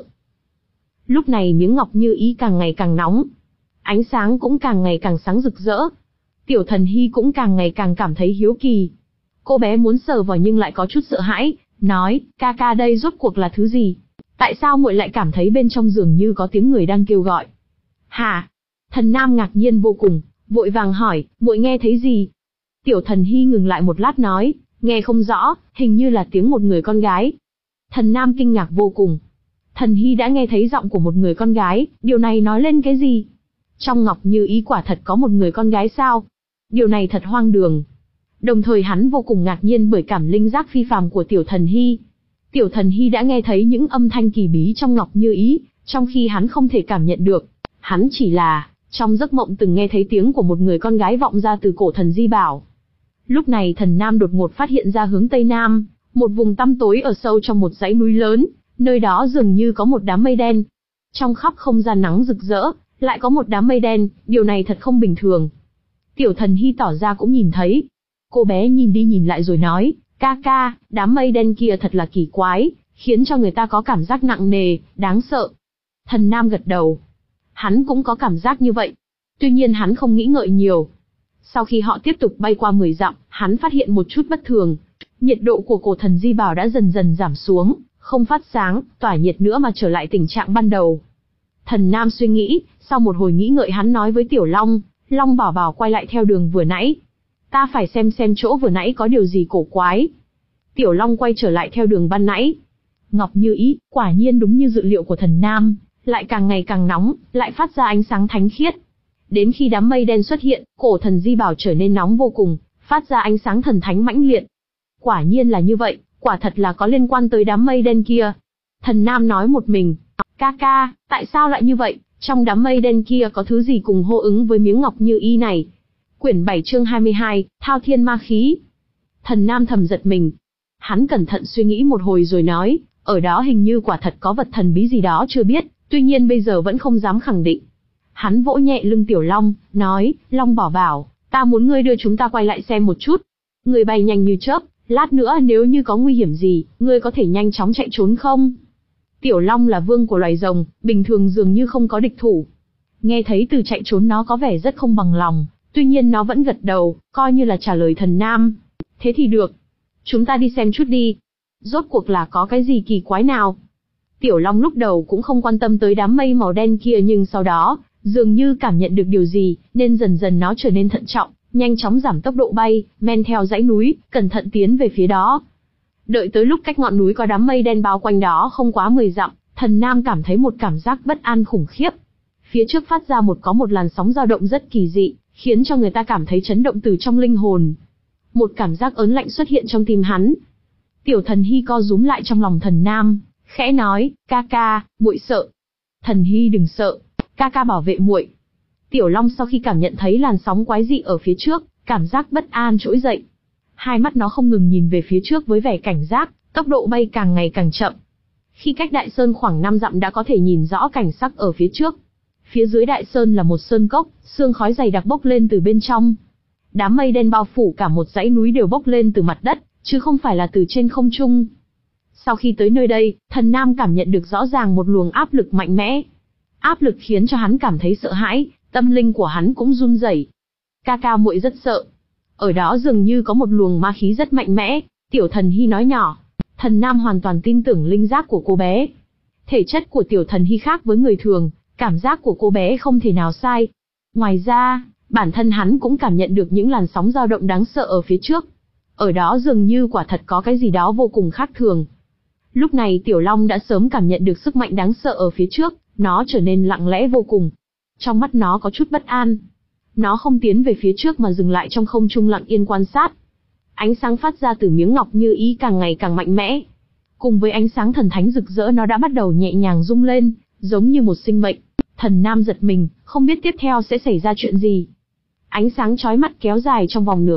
Lúc này miếng ngọc như ý càng ngày càng nóng, ánh sáng cũng càng ngày càng sáng rực rỡ. Tiểu Thần Hy cũng càng ngày càng cảm thấy hiếu kỳ. Cô bé muốn sờ vào nhưng lại có chút sợ hãi, nói, ca ca đây rốt cuộc là thứ gì? Tại sao muội lại cảm thấy bên trong dường như có tiếng người đang kêu gọi? Hả? Thần Nam ngạc nhiên vô cùng, vội vàng hỏi, muội nghe thấy gì? Tiểu Thần Hy ngừng lại một lát nói, nghe không rõ, hình như là tiếng một người con gái. Thần Nam kinh ngạc vô cùng. Thần Hy đã nghe thấy giọng của một người con gái, điều này nói lên cái gì? Trong ngọc như ý quả thật có một người con gái sao? Điều này thật hoang đường. Đồng thời hắn vô cùng ngạc nhiên bởi cảm linh giác phi phàm của Tiểu Thần Hy. Tiểu Thần Hy đã nghe thấy những âm thanh kỳ bí trong ngọc như ý, trong khi hắn không thể cảm nhận được. Hắn chỉ là, trong giấc mộng từng nghe thấy tiếng của một người con gái vọng ra từ cổ thần di bảo. Lúc này Thần Nam đột ngột phát hiện ra hướng Tây Nam, một vùng tăm tối ở sâu trong một dãy núi lớn, nơi đó dường như có một đám mây đen. Trong khắp không gian nắng rực rỡ, lại có một đám mây đen, điều này thật không bình thường. Tiểu Thần Hy tỏ ra cũng nhìn thấy. Cô bé nhìn đi nhìn lại rồi nói, ca ca, đám mây đen kia thật là kỳ quái, khiến cho người ta có cảm giác nặng nề, đáng sợ. Thần Nam gật đầu. Hắn cũng có cảm giác như vậy. Tuy nhiên hắn không nghĩ ngợi nhiều. Sau khi họ tiếp tục bay qua mười dặm, hắn phát hiện một chút bất thường. Nhiệt độ của cổ thần di bảo đã dần dần giảm xuống, không phát sáng, tỏa nhiệt nữa mà trở lại tình trạng ban đầu. Thần Nam suy nghĩ, sau một hồi nghĩ ngợi hắn nói với Tiểu Long, Long bảo bảo quay lại theo đường vừa nãy. Ta phải xem xem chỗ vừa nãy có điều gì cổ quái. Tiểu Long quay trở lại theo đường ban nãy. Ngọc như ý, quả nhiên đúng như dự liệu của Thần Nam, lại càng ngày càng nóng, lại phát ra ánh sáng thánh khiết. Đến khi đám mây đen xuất hiện, cổ thần di bảo trở nên nóng vô cùng, phát ra ánh sáng thần thánh mãnh liệt. Quả nhiên là như vậy, quả thật là có liên quan tới đám mây đen kia. Thần Nam nói một mình, ca ca, tại sao lại như vậy, trong đám mây đen kia có thứ gì cùng hô ứng với miếng ngọc như ý này. Quyển bảy chương hai mươi hai, Thao Thiên Ma Khí. Thần Nam thầm giật mình. Hắn cẩn thận suy nghĩ một hồi rồi nói, ở đó hình như quả thật có vật thần bí gì đó chưa biết, tuy nhiên bây giờ vẫn không dám khẳng định. Hắn vỗ nhẹ lưng Tiểu Long, nói, Long bảo bảo, ta muốn ngươi đưa chúng ta quay lại xem một chút. Ngươi bay nhanh như chớp, lát nữa nếu như có nguy hiểm gì, ngươi có thể nhanh chóng chạy trốn không? Tiểu Long là vương của loài rồng, bình thường dường như không có địch thủ. Nghe thấy từ chạy trốn nó có vẻ rất không bằng lòng, tuy nhiên nó vẫn gật đầu, coi như là trả lời Thần Nam. Thế thì được. Chúng ta đi xem chút đi. Rốt cuộc là có cái gì kỳ quái nào? Tiểu Long lúc đầu cũng không quan tâm tới đám mây màu đen kia nhưng sau đó, dường như cảm nhận được điều gì, nên dần dần nó trở nên thận trọng, nhanh chóng giảm tốc độ bay, men theo dãy núi, cẩn thận tiến về phía đó. Đợi tới lúc cách ngọn núi có đám mây đen bao quanh đó không quá mười dặm, Thần Nam cảm thấy một cảm giác bất an khủng khiếp. Phía trước phát ra một có một làn sóng dao động rất kỳ dị, khiến cho người ta cảm thấy chấn động từ trong linh hồn. Một cảm giác ớn lạnh xuất hiện trong tim hắn. Tiểu Thần Hy co rúm lại trong lòng Thần Nam, khẽ nói, ca ca, muội sợ. Thần Hy đừng sợ, ca ca bảo vệ muội. Tiểu Long sau khi cảm nhận thấy làn sóng quái dị ở phía trước, cảm giác bất an trỗi dậy. Hai mắt nó không ngừng nhìn về phía trước với vẻ cảnh giác, tốc độ bay càng ngày càng chậm. Khi cách đại sơn khoảng năm dặm đã có thể nhìn rõ cảnh sắc ở phía trước. Phía dưới đại sơn là một sơn cốc, sương khói dày đặc bốc lên từ bên trong. Đám mây đen bao phủ cả một dãy núi đều bốc lên từ mặt đất, chứ không phải là từ trên không trung. Sau khi tới nơi đây, Thần Nam cảm nhận được rõ ràng một luồng áp lực mạnh mẽ. Áp lực khiến cho hắn cảm thấy sợ hãi, tâm linh của hắn cũng run rẩy. Ca ca muội rất sợ. Ở đó dường như có một luồng ma khí rất mạnh mẽ, Tiểu Thần Hy nói nhỏ. Thần Nam hoàn toàn tin tưởng linh giác của cô bé. Thể chất của Tiểu Thần Hy khác với người thường, cảm giác của cô bé không thể nào sai. Ngoài ra, bản thân hắn cũng cảm nhận được những làn sóng dao động đáng sợ ở phía trước. Ở đó dường như quả thật có cái gì đó vô cùng khác thường. Lúc này Tiểu Long đã sớm cảm nhận được sức mạnh đáng sợ ở phía trước, nó trở nên lặng lẽ vô cùng. Trong mắt nó có chút bất an. Nó không tiến về phía trước mà dừng lại trong không trung lặng yên quan sát. Ánh sáng phát ra từ miếng ngọc như ý càng ngày càng mạnh mẽ. Cùng với ánh sáng thần thánh rực rỡ nó đã bắt đầu nhẹ nhàng rung lên, giống như một sinh mệnh. Thần Nam giật mình, không biết tiếp theo sẽ xảy ra chuyện gì. Ánh sáng chói mắt kéo dài trong vòng nửa khắc,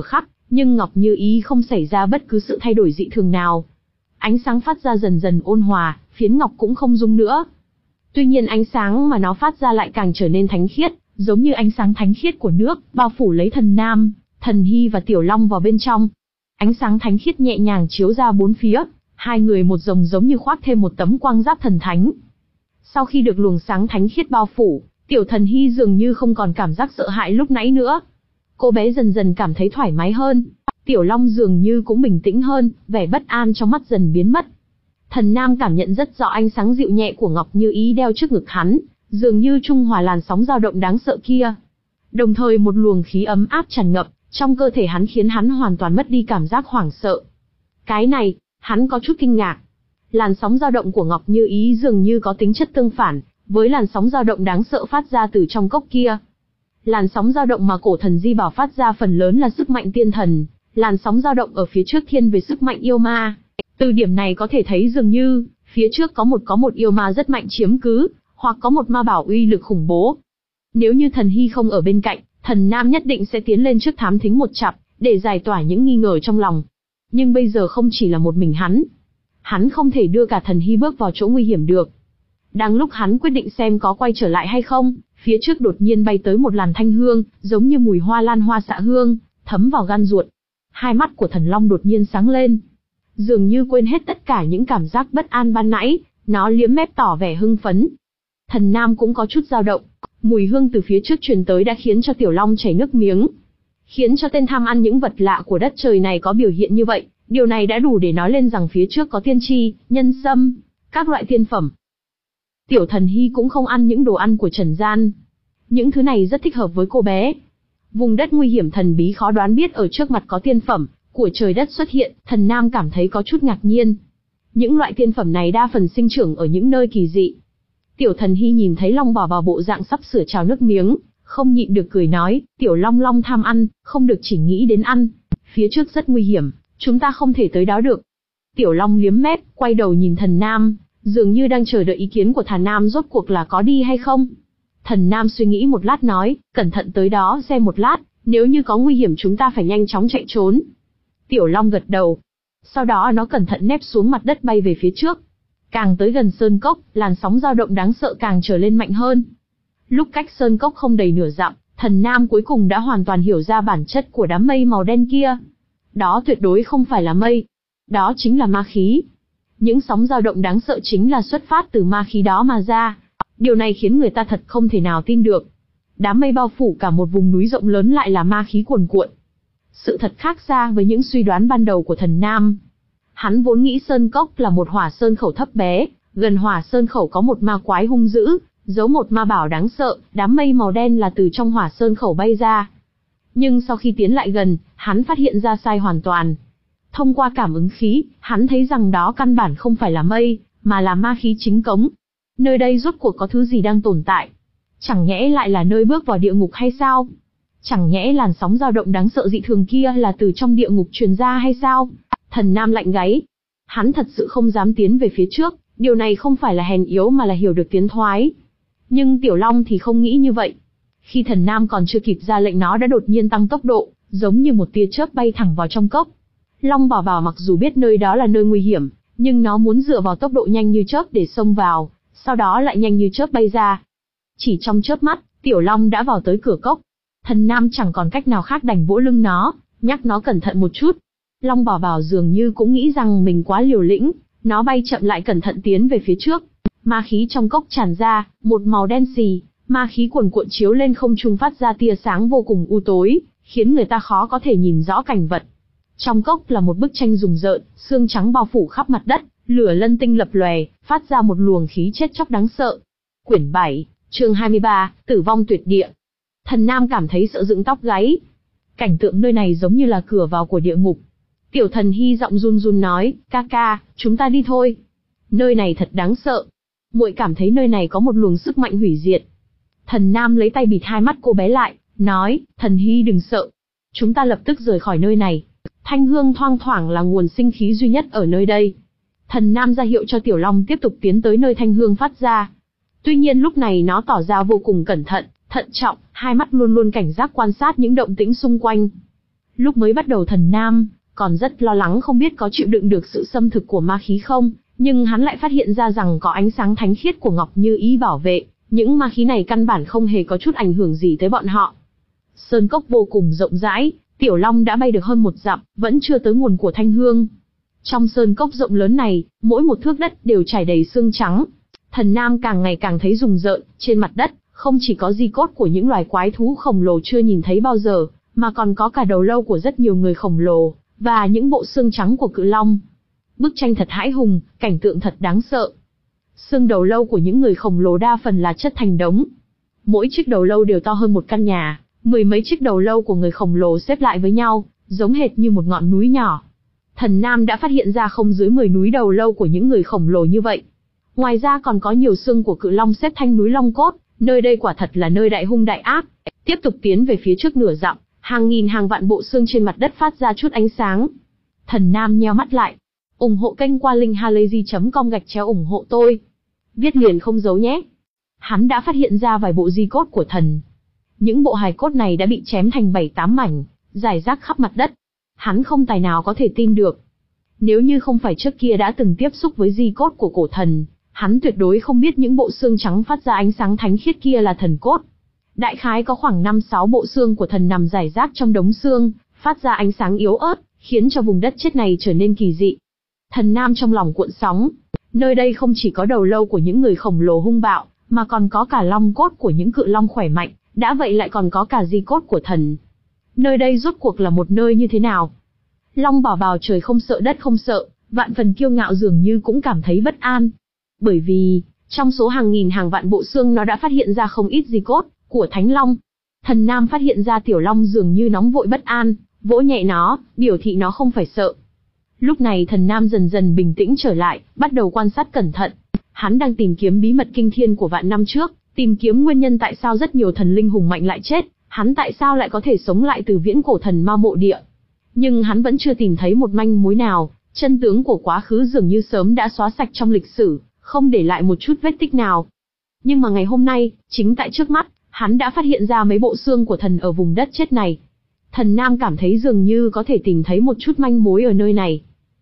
Nhưng Ngọc Như Ý không xảy ra bất cứ sự thay đổi dị thường nào. Ánh sáng phát ra dần dần ôn hòa, phiến ngọc cũng không rung nữa. Tuy nhiên ánh sáng mà nó phát ra lại càng trở nên thánh khiết, giống như ánh sáng thánh khiết của nước, bao phủ lấy Thần Nam, Thần Hy và Tiểu Long vào bên trong. Ánh sáng thánh khiết nhẹ nhàng chiếu ra bốn phía, hai người một rồng giống như khoác thêm một tấm quang giáp thần thánh. Sau khi được luồng sáng thánh khiết bao phủ, Tiểu Thần Hy dường như không còn cảm giác sợ hãi lúc nãy nữa. Cô bé dần dần cảm thấy thoải mái hơn. Tiểu Long dường như cũng bình tĩnh hơn, vẻ bất an trong mắt dần biến mất. Thần Nam cảm nhận rất rõ ánh sáng dịu nhẹ của Ngọc Như Ý đeo trước ngực hắn, dường như trung hòa làn sóng dao động đáng sợ kia. Đồng thời một luồng khí ấm áp tràn ngập trong cơ thể hắn khiến hắn hoàn toàn mất đi cảm giác hoảng sợ. Cái này, hắn có chút kinh ngạc. Làn sóng dao động của Ngọc Như Ý dường như có tính chất tương phản với làn sóng dao động đáng sợ phát ra từ trong cốc kia. Làn sóng dao động mà Cổ Thần Di Bảo phát ra phần lớn là sức mạnh tiên thần, làn sóng dao động ở phía trước thiên về sức mạnh yêu ma. Từ điểm này có thể thấy dường như phía trước có một có một yêu ma rất mạnh chiếm cứ, hoặc có một ma bảo uy lực khủng bố. Nếu như Thần Hy không ở bên cạnh, Thần Nam nhất định sẽ tiến lên trước thám thính một chặp, để giải tỏa những nghi ngờ trong lòng. Nhưng bây giờ không chỉ là một mình hắn. Hắn không thể đưa cả Thần Hy bước vào chỗ nguy hiểm được. Đang lúc hắn quyết định xem có quay trở lại hay không, phía trước đột nhiên bay tới một làn thanh hương, giống như mùi hoa lan hoa xạ hương, thấm vào gan ruột. Hai mắt của Thần Long đột nhiên sáng lên. Dường như quên hết tất cả những cảm giác bất an ban nãy, nó liếm mép tỏ vẻ hưng phấn. Thần Nam cũng có chút dao động, mùi hương từ phía trước truyền tới đã khiến cho Tiểu Long chảy nước miếng. Khiến cho tên tham ăn những vật lạ của đất trời này có biểu hiện như vậy, điều này đã đủ để nói lên rằng phía trước có tiên tri, nhân sâm, các loại tiên phẩm. Tiểu Thần Hy cũng không ăn những đồ ăn của trần gian. Những thứ này rất thích hợp với cô bé. Vùng đất nguy hiểm thần bí khó đoán biết ở trước mặt có tiên phẩm của trời đất xuất hiện, Thần Nam cảm thấy có chút ngạc nhiên. Những loại tiên phẩm này đa phần sinh trưởng ở những nơi kỳ dị. Tiểu Thần Hy nhìn thấy Long Bảo Bảo bộ dạng sắp sửa trào nước miếng, không nhịn được cười nói, Tiểu Long Long tham ăn, không được chỉ nghĩ đến ăn. Phía trước rất nguy hiểm, chúng ta không thể tới đó được. Tiểu Long liếm mép, quay đầu nhìn Thần Nam, dường như đang chờ đợi ý kiến của Thần Nam rốt cuộc là có đi hay không. Thần Nam suy nghĩ một lát nói, cẩn thận tới đó xem một lát, nếu như có nguy hiểm chúng ta phải nhanh chóng chạy trốn. Tiểu Long gật đầu. Sau đó nó cẩn thận nép xuống mặt đất bay về phía trước. Càng tới gần sơn cốc, làn sóng dao động đáng sợ càng trở lên mạnh hơn. Lúc cách sơn cốc không đầy nửa dặm, Thần Nam cuối cùng đã hoàn toàn hiểu ra bản chất của đám mây màu đen kia. Đó tuyệt đối không phải là mây. Đó chính là ma khí. Những sóng dao động đáng sợ chính là xuất phát từ ma khí đó mà ra. Điều này khiến người ta thật không thể nào tin được. Đám mây bao phủ cả một vùng núi rộng lớn lại là ma khí cuồn cuộn. Sự thật khác xa với những suy đoán ban đầu của Thần Nam. Hắn vốn nghĩ sơn cốc là một hỏa sơn khẩu thấp bé, gần hỏa sơn khẩu có một ma quái hung dữ, giấu một ma bảo đáng sợ, đám mây màu đen là từ trong hỏa sơn khẩu bay ra. Nhưng sau khi tiến lại gần, hắn phát hiện ra sai hoàn toàn. Thông qua cảm ứng khí, hắn thấy rằng đó căn bản không phải là mây, mà là ma khí chính cống. Nơi đây rốt cuộc có thứ gì đang tồn tại? Chẳng nhẽ lại là nơi bước vào địa ngục hay sao? Chẳng nhẽ làn sóng dao động đáng sợ dị thường kia là từ trong địa ngục truyền ra hay sao? Thần Nam lạnh gáy. Hắn thật sự không dám tiến về phía trước, điều này không phải là hèn yếu mà là hiểu được tiến thoái. Nhưng Tiểu Long thì không nghĩ như vậy. Khi Thần Nam còn chưa kịp ra lệnh nó đã đột nhiên tăng tốc độ, giống như một tia chớp bay thẳng vào trong cốc. Long Bảo Bảo mặc dù biết nơi đó là nơi nguy hiểm, nhưng nó muốn dựa vào tốc độ nhanh như chớp để xông vào, sau đó lại nhanh như chớp bay ra. Chỉ trong chớp mắt, Tiểu Long đã vào tới cửa cốc. Thần Nam chẳng còn cách nào khác đành vỗ lưng nó, nhắc nó cẩn thận một chút. Long Bảo Bảo dường như cũng nghĩ rằng mình quá liều lĩnh, nó bay chậm lại cẩn thận tiến về phía trước. Ma khí trong cốc tràn ra, một màu đen xì, ma khí cuồn cuộn chiếu lên không trung phát ra tia sáng vô cùng u tối, khiến người ta khó có thể nhìn rõ cảnh vật. Trong cốc là một bức tranh rùng rợn, xương trắng bao phủ khắp mặt đất, lửa lân tinh lập lòe, phát ra một luồng khí chết chóc đáng sợ. Quyển bảy, chương hai mươi ba, Tử vong tuyệt địa. Thần Nam cảm thấy sợ dựng tóc gáy. Cảnh tượng nơi này giống như là cửa vào của địa ngục. Tiểu Thần Hy giọng run run nói, ca ca, chúng ta đi thôi. Nơi này thật đáng sợ. Muội cảm thấy nơi này có một luồng sức mạnh hủy diệt. Thần Nam lấy tay bịt hai mắt cô bé lại, nói, Thần Hy đừng sợ. Chúng ta lập tức rời khỏi nơi này. Thanh hương thoang thoảng là nguồn sinh khí duy nhất ở nơi đây. Thần Nam ra hiệu cho Tiểu Long tiếp tục tiến tới nơi thanh hương phát ra. Tuy nhiên lúc này nó tỏ ra vô cùng cẩn thận, thận trọng, hai mắt luôn luôn cảnh giác quan sát những động tĩnh xung quanh. Lúc mới bắt đầu Thần Nam còn rất lo lắng không biết có chịu đựng được sự xâm thực của ma khí không, nhưng hắn lại phát hiện ra rằng có ánh sáng thánh khiết của Ngọc Như Ý bảo vệ, những ma khí này căn bản không hề có chút ảnh hưởng gì tới bọn họ. Sơn cốc vô cùng rộng rãi, Tiểu Long đã bay được hơn một dặm, vẫn chưa tới nguồn của thanh hương. Trong sơn cốc rộng lớn này, mỗi một thước đất đều trải đầy xương trắng. Thần Nam càng ngày càng thấy rùng rợn, trên mặt đất không chỉ có di cốt của những loài quái thú khổng lồ chưa nhìn thấy bao giờ, mà còn có cả đầu lâu của rất nhiều người khổng lồ, và những bộ xương trắng của cự long. Bức tranh thật hãi hùng, cảnh tượng thật đáng sợ. Xương đầu lâu của những người khổng lồ đa phần là chất thành đống. Mỗi chiếc đầu lâu đều to hơn một căn nhà, mười mấy chiếc đầu lâu của người khổng lồ xếp lại với nhau, giống hệt như một ngọn núi nhỏ. Thần Nam đã phát hiện ra không dưới mười núi đầu lâu của những người khổng lồ như vậy. Ngoài ra còn có nhiều xương của cự long xếp thành núi long cốt, nơi đây quả thật là nơi đại hung đại ác. Tiếp tục tiến về phía trước nửa dặm, hàng nghìn hàng vạn bộ xương trên mặt đất phát ra chút ánh sáng. Thần Nam nheo mắt lại. Ủng hộ kênh qua link halayzi chấm com gạch chéo ủng hộ tôi. Viết liền không giấu nhé. Hắn đã phát hiện ra vài bộ di cốt của thần. Những bộ hài cốt này đã bị chém thành bảy tám mảnh, rải rác khắp mặt đất. Hắn không tài nào có thể tin được. Nếu như không phải trước kia đã từng tiếp xúc với di cốt của cổ thần, hắn tuyệt đối không biết những bộ xương trắng phát ra ánh sáng thánh khiết kia là thần cốt. Đại khái có khoảng năm sáu bộ xương của thần nằm rải rác trong đống xương, phát ra ánh sáng yếu ớt, khiến cho vùng đất chết này trở nên kỳ dị. Thần Nam trong lòng cuộn sóng. Nơi đây không chỉ có đầu lâu của những người khổng lồ hung bạo, mà còn có cả long cốt của những cự long khỏe mạnh, đã vậy lại còn có cả di cốt của thần. Nơi đây rốt cuộc là một nơi như thế nào? Long Bảo Bào trời không sợ đất không sợ, vạn phần kiêu ngạo dường như cũng cảm thấy bất an. Bởi vì, trong số hàng nghìn hàng vạn bộ xương nó đã phát hiện ra không ít di cốt của Thánh Long. Thần Nam phát hiện ra Tiểu Long dường như nóng vội bất an, vỗ nhẹ nó, biểu thị nó không phải sợ. Lúc này Thần Nam dần dần bình tĩnh trở lại, bắt đầu quan sát cẩn thận. Hắn đang tìm kiếm bí mật kinh thiên của vạn năm trước, tìm kiếm nguyên nhân tại sao rất nhiều thần linh hùng mạnh lại chết, hắn tại sao lại có thể sống lại từ viễn cổ thần ma mộ địa. Nhưng hắn vẫn chưa tìm thấy một manh mối nào, chân tướng của quá khứ dường như sớm đã xóa sạch trong lịch sử, không để lại một chút vết tích nào. Nhưng mà ngày hôm nay, chính tại trước mắt, hắn đã phát hiện ra mấy bộ xương của thần ở vùng đất chết này. Thần Nam cảm thấy dường như có thể tìm thấy một chút manh mối ở nơi này.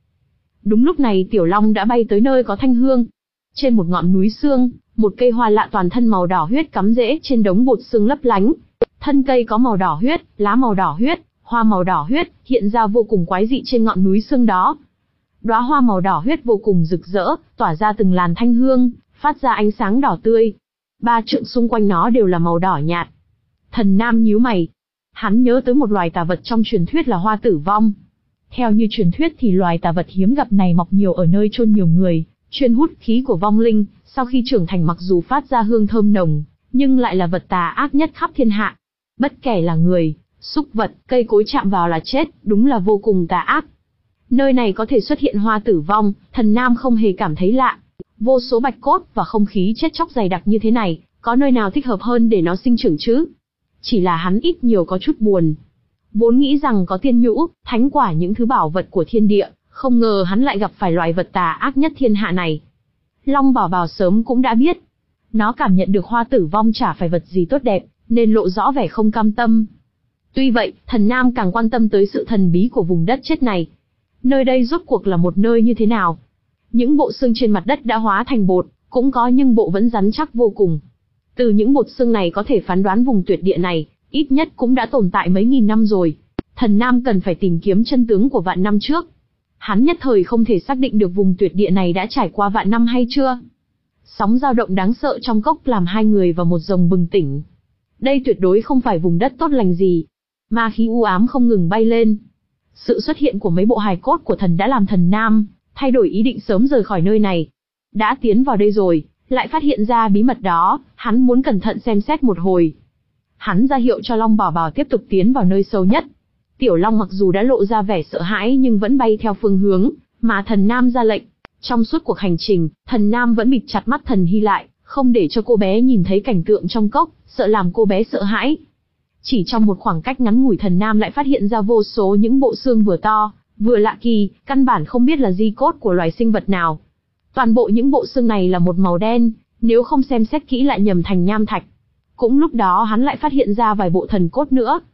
Đúng lúc này Tiểu Long đã bay tới nơi có thanh hương. Trên một ngọn núi xương, một cây hoa lạ toàn thân màu đỏ huyết cắm rễ trên đống bột xương lấp lánh. Thân cây có màu đỏ huyết, lá màu đỏ huyết, hoa màu đỏ huyết, hiện ra vô cùng quái dị trên ngọn núi xương đó. Đóa hoa màu đỏ huyết vô cùng rực rỡ, tỏa ra từng làn thanh hương, phát ra ánh sáng đỏ tươi. Ba trượng xung quanh nó đều là màu đỏ nhạt. Thần Nam nhíu mày. Hắn nhớ tới một loài tà vật trong truyền thuyết là hoa tử vong. Theo như truyền thuyết thì loài tà vật hiếm gặp này mọc nhiều ở nơi chôn nhiều người, chuyên hút khí của vong linh, sau khi trưởng thành mặc dù phát ra hương thơm nồng, nhưng lại là vật tà ác nhất khắp thiên hạ. Bất kể là người, súc vật, cây cối chạm vào là chết, đúng là vô cùng tà ác. Nơi này có thể xuất hiện hoa tử vong, Thần Nam không hề cảm thấy lạ. Vô số bạch cốt và không khí chết chóc dày đặc như thế này, có nơi nào thích hợp hơn để nó sinh trưởng chứ? Chỉ là hắn ít nhiều có chút buồn. Vốn nghĩ rằng có tiên nhũ, thánh quả những thứ bảo vật của thiên địa, không ngờ hắn lại gặp phải loài vật tà ác nhất thiên hạ này. Long Bảo Bào sớm cũng đã biết. Nó cảm nhận được hoa tử vong chả phải vật gì tốt đẹp, nên lộ rõ vẻ không cam tâm. Tuy vậy, Thần Nam càng quan tâm tới sự thần bí của vùng đất chết này. Nơi đây rốt cuộc là một nơi như thế nào? Những bộ xương trên mặt đất đã hóa thành bột, cũng có nhưng bộ vẫn rắn chắc vô cùng. Từ những bột xương này có thể phán đoán vùng tuyệt địa này, ít nhất cũng đã tồn tại mấy nghìn năm rồi. Thần Nam cần phải tìm kiếm chân tướng của vạn năm trước. Hắn nhất thời không thể xác định được vùng tuyệt địa này đã trải qua vạn năm hay chưa. Sóng dao động đáng sợ trong cốc làm hai người và một rồng bừng tỉnh. Đây tuyệt đối không phải vùng đất tốt lành gì. Ma khí u ám không ngừng bay lên. Sự xuất hiện của mấy bộ hài cốt của thần đã làm Thần Nam thay đổi ý định sớm rời khỏi nơi này. Đã tiến vào đây rồi, lại phát hiện ra bí mật đó, hắn muốn cẩn thận xem xét một hồi. Hắn ra hiệu cho Long Bảo Bào tiếp tục tiến vào nơi sâu nhất. Tiểu Long mặc dù đã lộ ra vẻ sợ hãi nhưng vẫn bay theo phương hướng mà Thần Nam ra lệnh. Trong suốt cuộc hành trình, Thần Nam vẫn bịt chặt mắt Thần Hy lại, không để cho cô bé nhìn thấy cảnh tượng trong cốc, sợ làm cô bé sợ hãi. Chỉ trong một khoảng cách ngắn ngủi Thần Nam lại phát hiện ra vô số những bộ xương vừa to, vừa lạ kỳ, căn bản không biết là di cốt của loài sinh vật nào. Toàn bộ những bộ xương này là một màu đen, nếu không xem xét kỹ lại nhầm thành nham thạch. Cũng lúc đó hắn lại phát hiện ra vài bộ thần cốt nữa.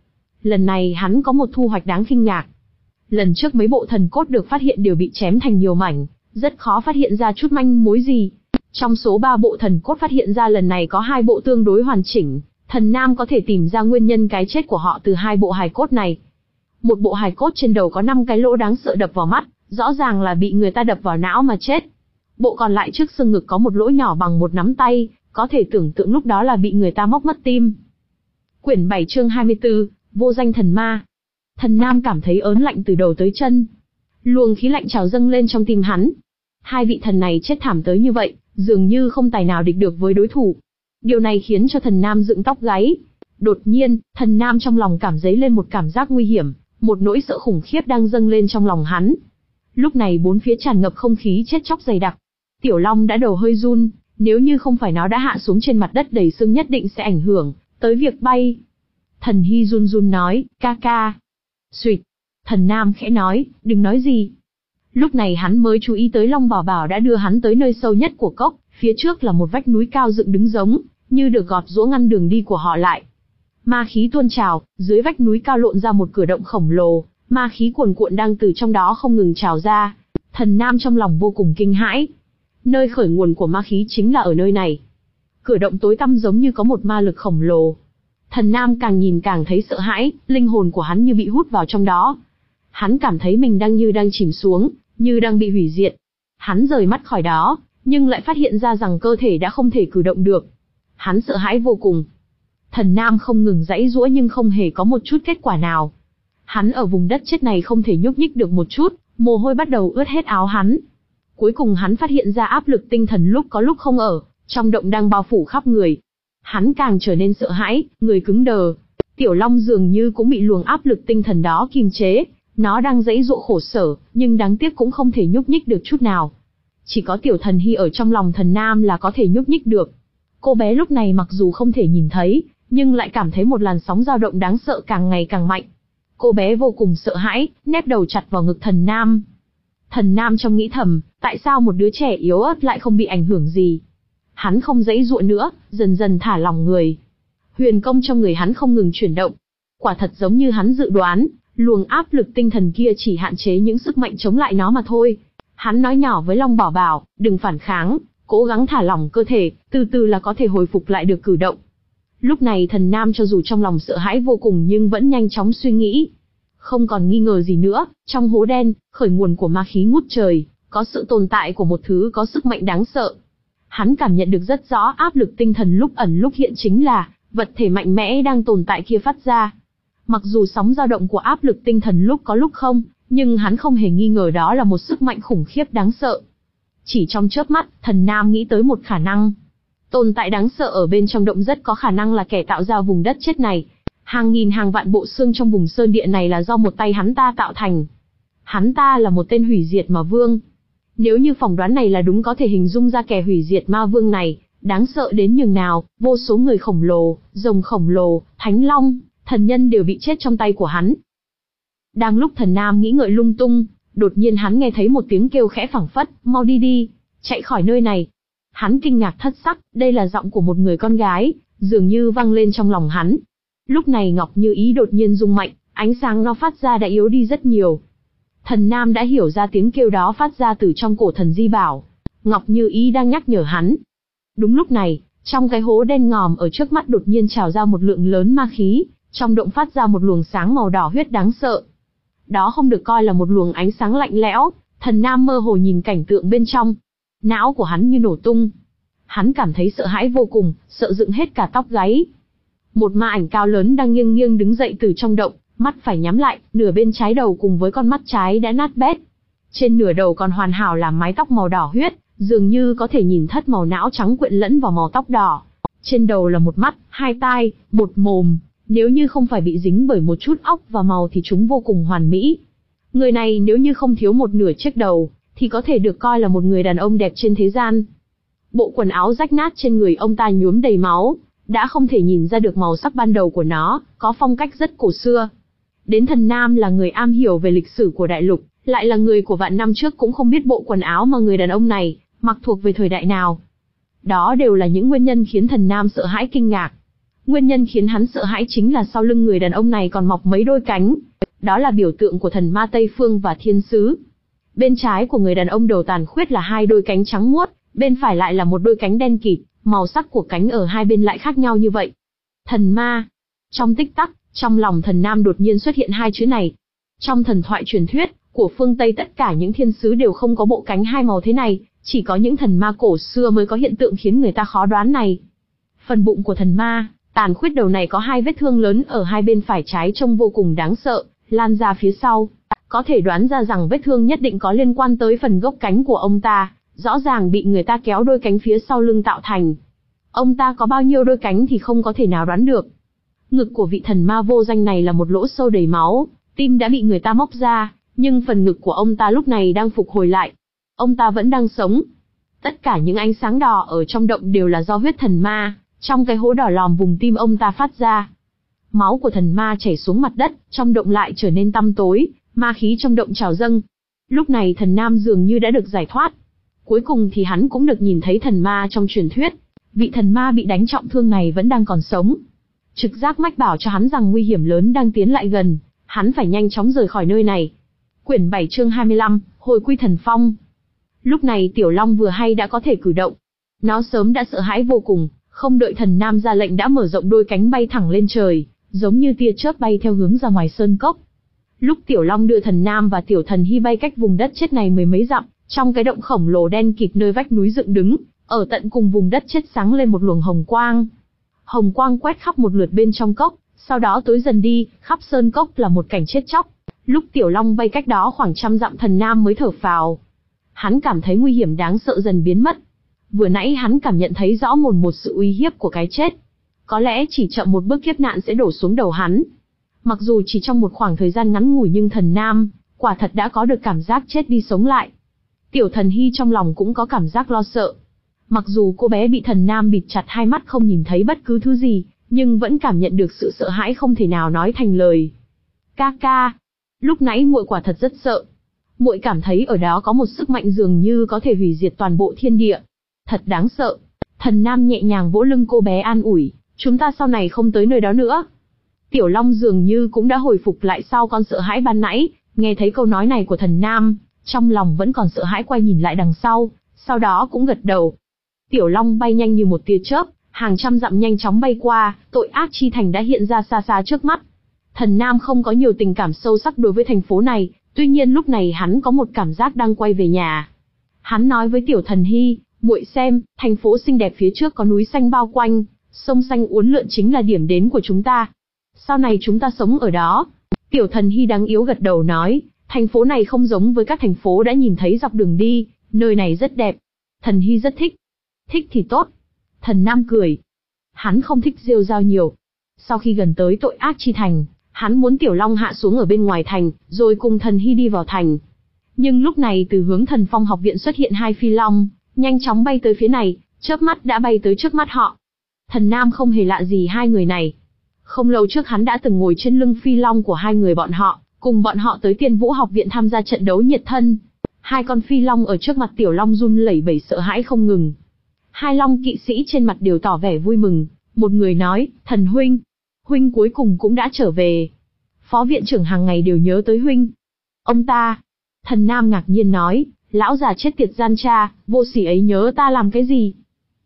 Lần này hắn có một thu hoạch đáng kinh ngạc. Lần trước mấy bộ thần cốt được phát hiện đều bị chém thành nhiều mảnh, rất khó phát hiện ra chút manh mối gì. Trong số ba bộ thần cốt phát hiện ra lần này có hai bộ tương đối hoàn chỉnh, Thần Nam có thể tìm ra nguyên nhân cái chết của họ từ hai bộ hài cốt này. Một bộ hài cốt trên đầu có năm cái lỗ đáng sợ đập vào mắt, rõ ràng là bị người ta đập vào não mà chết. Bộ còn lại trước xương ngực có một lỗ nhỏ bằng một nắm tay, có thể tưởng tượng lúc đó là bị người ta móc mất tim. Quyển bảy chương hai mươi tư, Vô danh thần ma. Thần Nam cảm thấy ớn lạnh từ đầu tới chân. Luồng khí lạnh trào dâng lên trong tim hắn. Hai vị thần này chết thảm tới như vậy, dường như không tài nào địch được với đối thủ. Điều này khiến cho Thần Nam dựng tóc gáy. Đột nhiên, Thần Nam trong lòng cảm dấy lên một cảm giác nguy hiểm, một nỗi sợ khủng khiếp đang dâng lên trong lòng hắn. Lúc này bốn phía tràn ngập không khí chết chóc dày đặc. Tiểu Long đã đầu hơi run, nếu như không phải nó đã hạ xuống trên mặt đất đầy sương nhất định sẽ ảnh hưởng tới việc bay. Thần Hy run run nói, ca ca. Xuyệt. Thần Nam khẽ nói, đừng nói gì. Lúc này hắn mới chú ý tới Long Bảo Bảo đã đưa hắn tới nơi sâu nhất của cốc, phía trước là một vách núi cao dựng đứng giống như được gọt giũa ngăn đường đi của họ lại. Ma khí tuôn trào, dưới vách núi cao lộn ra một cửa động khổng lồ, ma khí cuồn cuộn đang từ trong đó không ngừng trào ra. Thần Nam trong lòng vô cùng kinh hãi. Nơi khởi nguồn của ma khí chính là ở nơi này. Cửa động tối tăm giống như có một ma lực khổng lồ. Thần Nam càng nhìn càng thấy sợ hãi, linh hồn của hắn như bị hút vào trong đó. Hắn cảm thấy mình đang như đang chìm xuống, như đang bị hủy diệt. Hắn rời mắt khỏi đó, nhưng lại phát hiện ra rằng cơ thể đã không thể cử động được. Hắn sợ hãi vô cùng. Thần Nam không ngừng giãy giũa nhưng không hề có một chút kết quả nào. Hắn ở vùng đất chết này không thể nhúc nhích được một chút, mồ hôi bắt đầu ướt hết áo hắn. Cuối cùng hắn phát hiện ra áp lực tinh thần lúc có lúc không ở, trong động đang bao phủ khắp người. Hắn càng trở nên sợ hãi, người cứng đờ. Tiểu Long dường như cũng bị luồng áp lực tinh thần đó kìm chế, nó đang giãy giụa khổ sở, nhưng đáng tiếc cũng không thể nhúc nhích được chút nào. Chỉ có Tiểu Thần Hy ở trong lòng Thần Nam là có thể nhúc nhích được. Cô bé lúc này mặc dù không thể nhìn thấy, nhưng lại cảm thấy một làn sóng dao động đáng sợ càng ngày càng mạnh. Cô bé vô cùng sợ hãi, nép đầu chặt vào ngực Thần Nam. Thần Nam trong nghĩ thầm, tại sao một đứa trẻ yếu ớt lại không bị ảnh hưởng gì? Hắn không giãy giụa nữa, dần dần thả lỏng người. Huyền công trong người hắn không ngừng chuyển động. Quả thật giống như hắn dự đoán, luồng áp lực tinh thần kia chỉ hạn chế những sức mạnh chống lại nó mà thôi. Hắn nói nhỏ với Long Bảo Bảo, đừng phản kháng, cố gắng thả lỏng cơ thể, từ từ là có thể hồi phục lại được cử động. Lúc này Thần Nam cho dù trong lòng sợ hãi vô cùng nhưng vẫn nhanh chóng suy nghĩ. Không còn nghi ngờ gì nữa, trong hố đen, khởi nguồn của ma khí ngút trời, có sự tồn tại của một thứ có sức mạnh đáng sợ. Hắn cảm nhận được rất rõ áp lực tinh thần lúc ẩn lúc hiện chính là vật thể mạnh mẽ đang tồn tại kia phát ra. Mặc dù sóng dao động của áp lực tinh thần lúc có lúc không, nhưng hắn không hề nghi ngờ đó là một sức mạnh khủng khiếp đáng sợ. Chỉ trong chớp mắt, Thần Nam nghĩ tới một khả năng. Tồn tại đáng sợ ở bên trong động rất có khả năng là kẻ tạo ra vùng đất chết này. Hàng nghìn hàng vạn bộ xương trong vùng sơn địa này là do một tay hắn ta tạo thành. Hắn ta là một tên hủy diệt ma vương. Nếu như phỏng đoán này là đúng có thể hình dung ra kẻ hủy diệt ma vương này, đáng sợ đến nhường nào, vô số người khổng lồ, rồng khổng lồ, thánh long, thần nhân đều bị chết trong tay của hắn. Đang lúc Thần Nam nghĩ ngợi lung tung, đột nhiên hắn nghe thấy một tiếng kêu khẽ phảng phất, mau đi đi, chạy khỏi nơi này. Hắn kinh ngạc thất sắc, đây là giọng của một người con gái, dường như vang lên trong lòng hắn. Lúc này Ngọc Như Ý đột nhiên rung mạnh, ánh sáng nó phát ra đã yếu đi rất nhiều. Thần Nam đã hiểu ra tiếng kêu đó phát ra từ trong cổ thần di bảo. Ngọc Như Ý đang nhắc nhở hắn. Đúng lúc này, trong cái hố đen ngòm ở trước mắt đột nhiên trào ra một lượng lớn ma khí, trong động phát ra một luồng sáng màu đỏ huyết đáng sợ. Đó không được coi là một luồng ánh sáng lạnh lẽo, Thần Nam mơ hồ nhìn cảnh tượng bên trong. Não của hắn như nổ tung. Hắn cảm thấy sợ hãi vô cùng, sợ dựng hết cả tóc gáy. Một ma ảnh cao lớn đang nghiêng nghiêng đứng dậy từ trong động, mắt phải nhắm lại, nửa bên trái đầu cùng với con mắt trái đã nát bét. Trên nửa đầu còn hoàn hảo là mái tóc màu đỏ huyết, dường như có thể nhìn thất màu não trắng quyện lẫn vào màu tóc đỏ. Trên đầu là một mắt, hai tai, một mồm, nếu như không phải bị dính bởi một chút óc và màu thì chúng vô cùng hoàn mỹ. Người này nếu như không thiếu một nửa chiếc đầu, thì có thể được coi là một người đàn ông đẹp trên thế gian. Bộ quần áo rách nát trên người ông ta nhuốm đầy máu, đã không thể nhìn ra được màu sắc ban đầu của nó, có phong cách rất cổ xưa. Đến Thần Nam là người am hiểu về lịch sử của đại lục, lại là người của vạn năm trước cũng không biết bộ quần áo mà người đàn ông này mặc thuộc về thời đại nào. Đó đều là những nguyên nhân khiến Thần Nam sợ hãi kinh ngạc. Nguyên nhân khiến hắn sợ hãi chính là sau lưng người đàn ông này còn mọc mấy đôi cánh. Đó là biểu tượng của thần ma Tây Phương và thiên sứ. Bên trái của người đàn ông đầu tàn khuyết là hai đôi cánh trắng muốt, bên phải lại là một đôi cánh đen kịt, màu sắc của cánh ở hai bên lại khác nhau như vậy. Thần ma. Trong tích tắc, trong lòng Thần Nam đột nhiên xuất hiện hai chữ này. Trong thần thoại truyền thuyết của phương Tây, tất cả những thiên sứ đều không có bộ cánh hai màu thế này, chỉ có những thần ma cổ xưa mới có hiện tượng khiến người ta khó đoán này. Phần bụng của thần ma tàn khuyết đầu này có hai vết thương lớn ở hai bên phải trái trông vô cùng đáng sợ, lan ra phía sau. Có thể đoán ra rằng vết thương nhất định có liên quan tới phần gốc cánh của ông ta, rõ ràng bị người ta kéo đôi cánh phía sau lưng tạo thành. Ông ta có bao nhiêu đôi cánh thì không có thể nào đoán được. Ngực của vị thần ma vô danh này là một lỗ sâu đầy máu, tim đã bị người ta móc ra, nhưng phần ngực của ông ta lúc này đang phục hồi lại. Ông ta vẫn đang sống. Tất cả những ánh sáng đỏ ở trong động đều là do huyết thần ma, trong cái hố đỏ lòm vùng tim ông ta phát ra. Máu của thần ma chảy xuống mặt đất, trong động lại trở nên tăm tối, ma khí trong động trào dâng. Lúc này Thần Nam dường như đã được giải thoát. Cuối cùng thì hắn cũng được nhìn thấy thần ma trong truyền thuyết. Vị thần ma bị đánh trọng thương này vẫn đang còn sống. Trực giác mách bảo cho hắn rằng nguy hiểm lớn đang tiến lại gần, hắn phải nhanh chóng rời khỏi nơi này. Quyển bảy chương hai mươi lăm, Hồi quy thần phong. Lúc này Tiểu Long vừa hay đã có thể cử động. Nó sớm đã sợ hãi vô cùng, không đợi Thần Nam ra lệnh đã mở rộng đôi cánh bay thẳng lên trời, giống như tia chớp bay theo hướng ra ngoài sơn cốc. Lúc Tiểu Long đưa Thần Nam và Tiểu Thần Hy bay cách vùng đất chết này mười mấy dặm, trong cái động khổng lồ đen kịt nơi vách núi dựng đứng, ở tận cùng vùng đất chết sáng lên một luồng hồng quang. Hồng quang quét khắp một lượt bên trong cốc, sau đó tối dần đi, khắp sơn cốc là một cảnh chết chóc. Lúc Tiểu Long bay cách đó khoảng trăm dặm, Thần Nam mới thở phào. Hắn cảm thấy nguy hiểm đáng sợ dần biến mất. Vừa nãy hắn cảm nhận thấy rõ mồn một sự uy hiếp của cái chết. Có lẽ chỉ chậm một bước kiếp nạn sẽ đổ xuống đầu hắn. Mặc dù chỉ trong một khoảng thời gian ngắn ngủi nhưng Thần Nam quả thật đã có được cảm giác chết đi sống lại. Tiểu Thần Hy trong lòng cũng có cảm giác lo sợ. Mặc dù cô bé bị Thần Nam bịt chặt hai mắt không nhìn thấy bất cứ thứ gì, nhưng vẫn cảm nhận được sự sợ hãi không thể nào nói thành lời. Ca ca, lúc nãy muội quả thật rất sợ. Muội cảm thấy ở đó có một sức mạnh dường như có thể hủy diệt toàn bộ thiên địa. Thật đáng sợ. Thần Nam nhẹ nhàng vỗ lưng cô bé an ủi, chúng ta sau này không tới nơi đó nữa. Tiểu Long dường như cũng đã hồi phục lại sau con sợ hãi ban nãy, nghe thấy câu nói này của Thần Nam, trong lòng vẫn còn sợ hãi quay nhìn lại đằng sau, sau đó cũng gật đầu. Tiểu Long bay nhanh như một tia chớp, hàng trăm dặm nhanh chóng bay qua, tội ác chi thành đã hiện ra xa xa trước mắt. Thần Nam không có nhiều tình cảm sâu sắc đối với thành phố này, tuy nhiên lúc này hắn có một cảm giác đang quay về nhà. Hắn nói với Tiểu Thần Hy, muội xem, thành phố xinh đẹp phía trước có núi xanh bao quanh, sông xanh uốn lượn chính là điểm đến của chúng ta. Sau này chúng ta sống ở đó. Tiểu Thần Hy đáng yếu gật đầu nói, thành phố này không giống với các thành phố đã nhìn thấy dọc đường đi, nơi này rất đẹp. Thần Hy rất thích. Thích thì tốt. Thần Nam cười. Hắn không thích rêu rao nhiều. Sau khi gần tới tội ác chi thành, hắn muốn Tiểu Long hạ xuống ở bên ngoài thành, rồi cùng Thần Hy đi vào thành. Nhưng lúc này từ hướng Thần Phong học viện xuất hiện hai phi long, nhanh chóng bay tới phía này, chớp mắt đã bay tới trước mắt họ. Thần Nam không hề lạ gì hai người này. Không lâu trước hắn đã từng ngồi trên lưng phi long của hai người bọn họ, cùng bọn họ tới Tiên Vũ học viện tham gia trận đấu nhiệt thân. Hai con phi long ở trước mặt Tiểu Long run lẩy bẩy sợ hãi không ngừng. Hai long kỵ sĩ trên mặt đều tỏ vẻ vui mừng, một người nói, Thần huynh, huynh cuối cùng cũng đã trở về. Phó viện trưởng hàng ngày đều nhớ tới huynh. Ông ta, Thần Nam ngạc nhiên nói, lão già chết tiệt gian tra, vô sỉ ấy nhớ ta làm cái gì?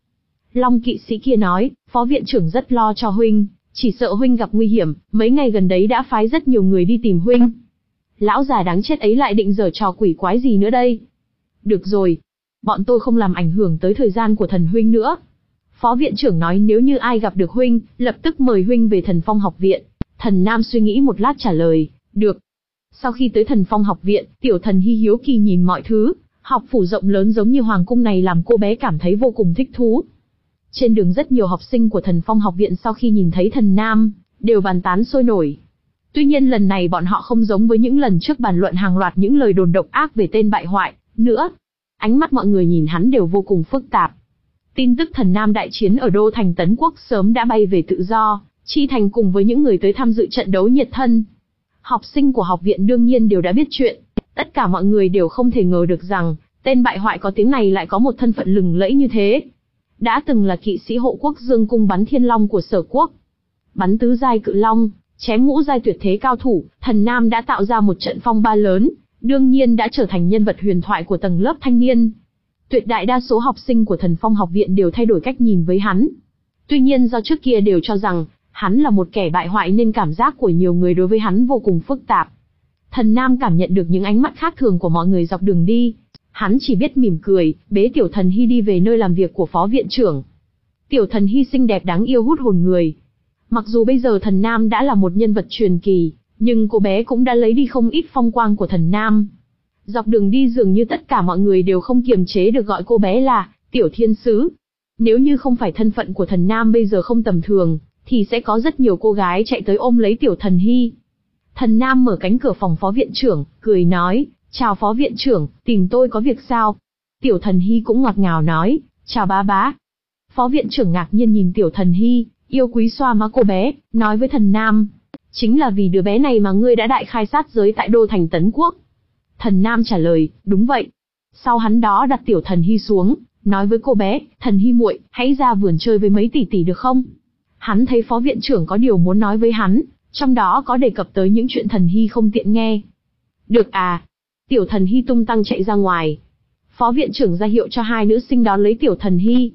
Long kỵ sĩ kia nói, phó viện trưởng rất lo cho huynh, chỉ sợ huynh gặp nguy hiểm, mấy ngày gần đấy đã phái rất nhiều người đi tìm huynh. Lão già đáng chết ấy lại định giở trò quỷ quái gì nữa đây? Được rồi, bọn tôi không làm ảnh hưởng tới thời gian của Thần huynh nữa. Phó viện trưởng nói nếu như ai gặp được huynh, lập tức mời huynh về Thần Phong học viện. Thần Nam suy nghĩ một lát trả lời, được. Sau khi tới Thần Phong học viện, Tiểu Thần Hy hiếu kỳ nhìn mọi thứ, học phủ rộng lớn giống như hoàng cung này làm cô bé cảm thấy vô cùng thích thú. Trên đường rất nhiều học sinh của Thần Phong học viện sau khi nhìn thấy Thần Nam, đều bàn tán sôi nổi. Tuy nhiên lần này bọn họ không giống với những lần trước bàn luận hàng loạt những lời đồn độc ác về tên bại hoại, nữa. Ánh mắt mọi người nhìn hắn đều vô cùng phức tạp. Tin tức Thần Nam đại chiến ở đô thành Tấn Quốc sớm đã bay về tự do, Chi Thành cùng với những người tới tham dự trận đấu nhiệt thân. Học sinh của học viện đương nhiên đều đã biết chuyện, tất cả mọi người đều không thể ngờ được rằng, tên bại hoại có tiếng này lại có một thân phận lừng lẫy như thế. Đã từng là kỵ sĩ hộ quốc Dương cung bắn thiên long của Sở Quốc, bắn tứ giai cự long, chém ngũ giai tuyệt thế cao thủ, Thần Nam đã tạo ra một trận phong ba lớn, đương nhiên đã trở thành nhân vật huyền thoại của tầng lớp thanh niên. Tuyệt đại đa số học sinh của Thần Phong học viện đều thay đổi cách nhìn với hắn. Tuy nhiên do trước kia đều cho rằng hắn là một kẻ bại hoại nên cảm giác của nhiều người đối với hắn vô cùng phức tạp. Thần Nam cảm nhận được những ánh mắt khác thường của mọi người dọc đường đi. Hắn chỉ biết mỉm cười, bế Tiểu Thần Hy đi về nơi làm việc của phó viện trưởng. Tiểu Thần Hy xinh đẹp đáng yêu hút hồn người. Mặc dù bây giờ Thần Nam đã là một nhân vật truyền kỳ, nhưng cô bé cũng đã lấy đi không ít phong quang của Thần Nam. Dọc đường đi dường như tất cả mọi người đều không kiềm chế được gọi cô bé là Tiểu Thiên Sứ. Nếu như không phải thân phận của Thần Nam bây giờ không tầm thường, thì sẽ có rất nhiều cô gái chạy tới ôm lấy Tiểu Thần Hy. Thần Nam mở cánh cửa phòng phó viện trưởng, cười nói, chào phó viện trưởng, tìm tôi có việc sao? Tiểu Thần Hy cũng ngọt ngào nói, chào bá bá. Phó viện trưởng ngạc nhiên nhìn Tiểu Thần Hy, yêu quý xoa má cô bé, nói với Thần Nam, chính là vì đứa bé này mà ngươi đã đại khai sát giới tại đô thành Tấn Quốc. Thần Nam trả lời, đúng vậy. Sau hắn đó đặt Tiểu Thần Hy xuống, nói với cô bé, Thần Hy muội, hãy ra vườn chơi với mấy tỷ tỷ được không? Hắn thấy phó viện trưởng có điều muốn nói với hắn, trong đó có đề cập tới những chuyện Thần Hy không tiện nghe. Được à. Tiểu Thần Hy tung tăng chạy ra ngoài. Phó viện trưởng ra hiệu cho hai nữ sinh đón lấy Tiểu Thần Hy.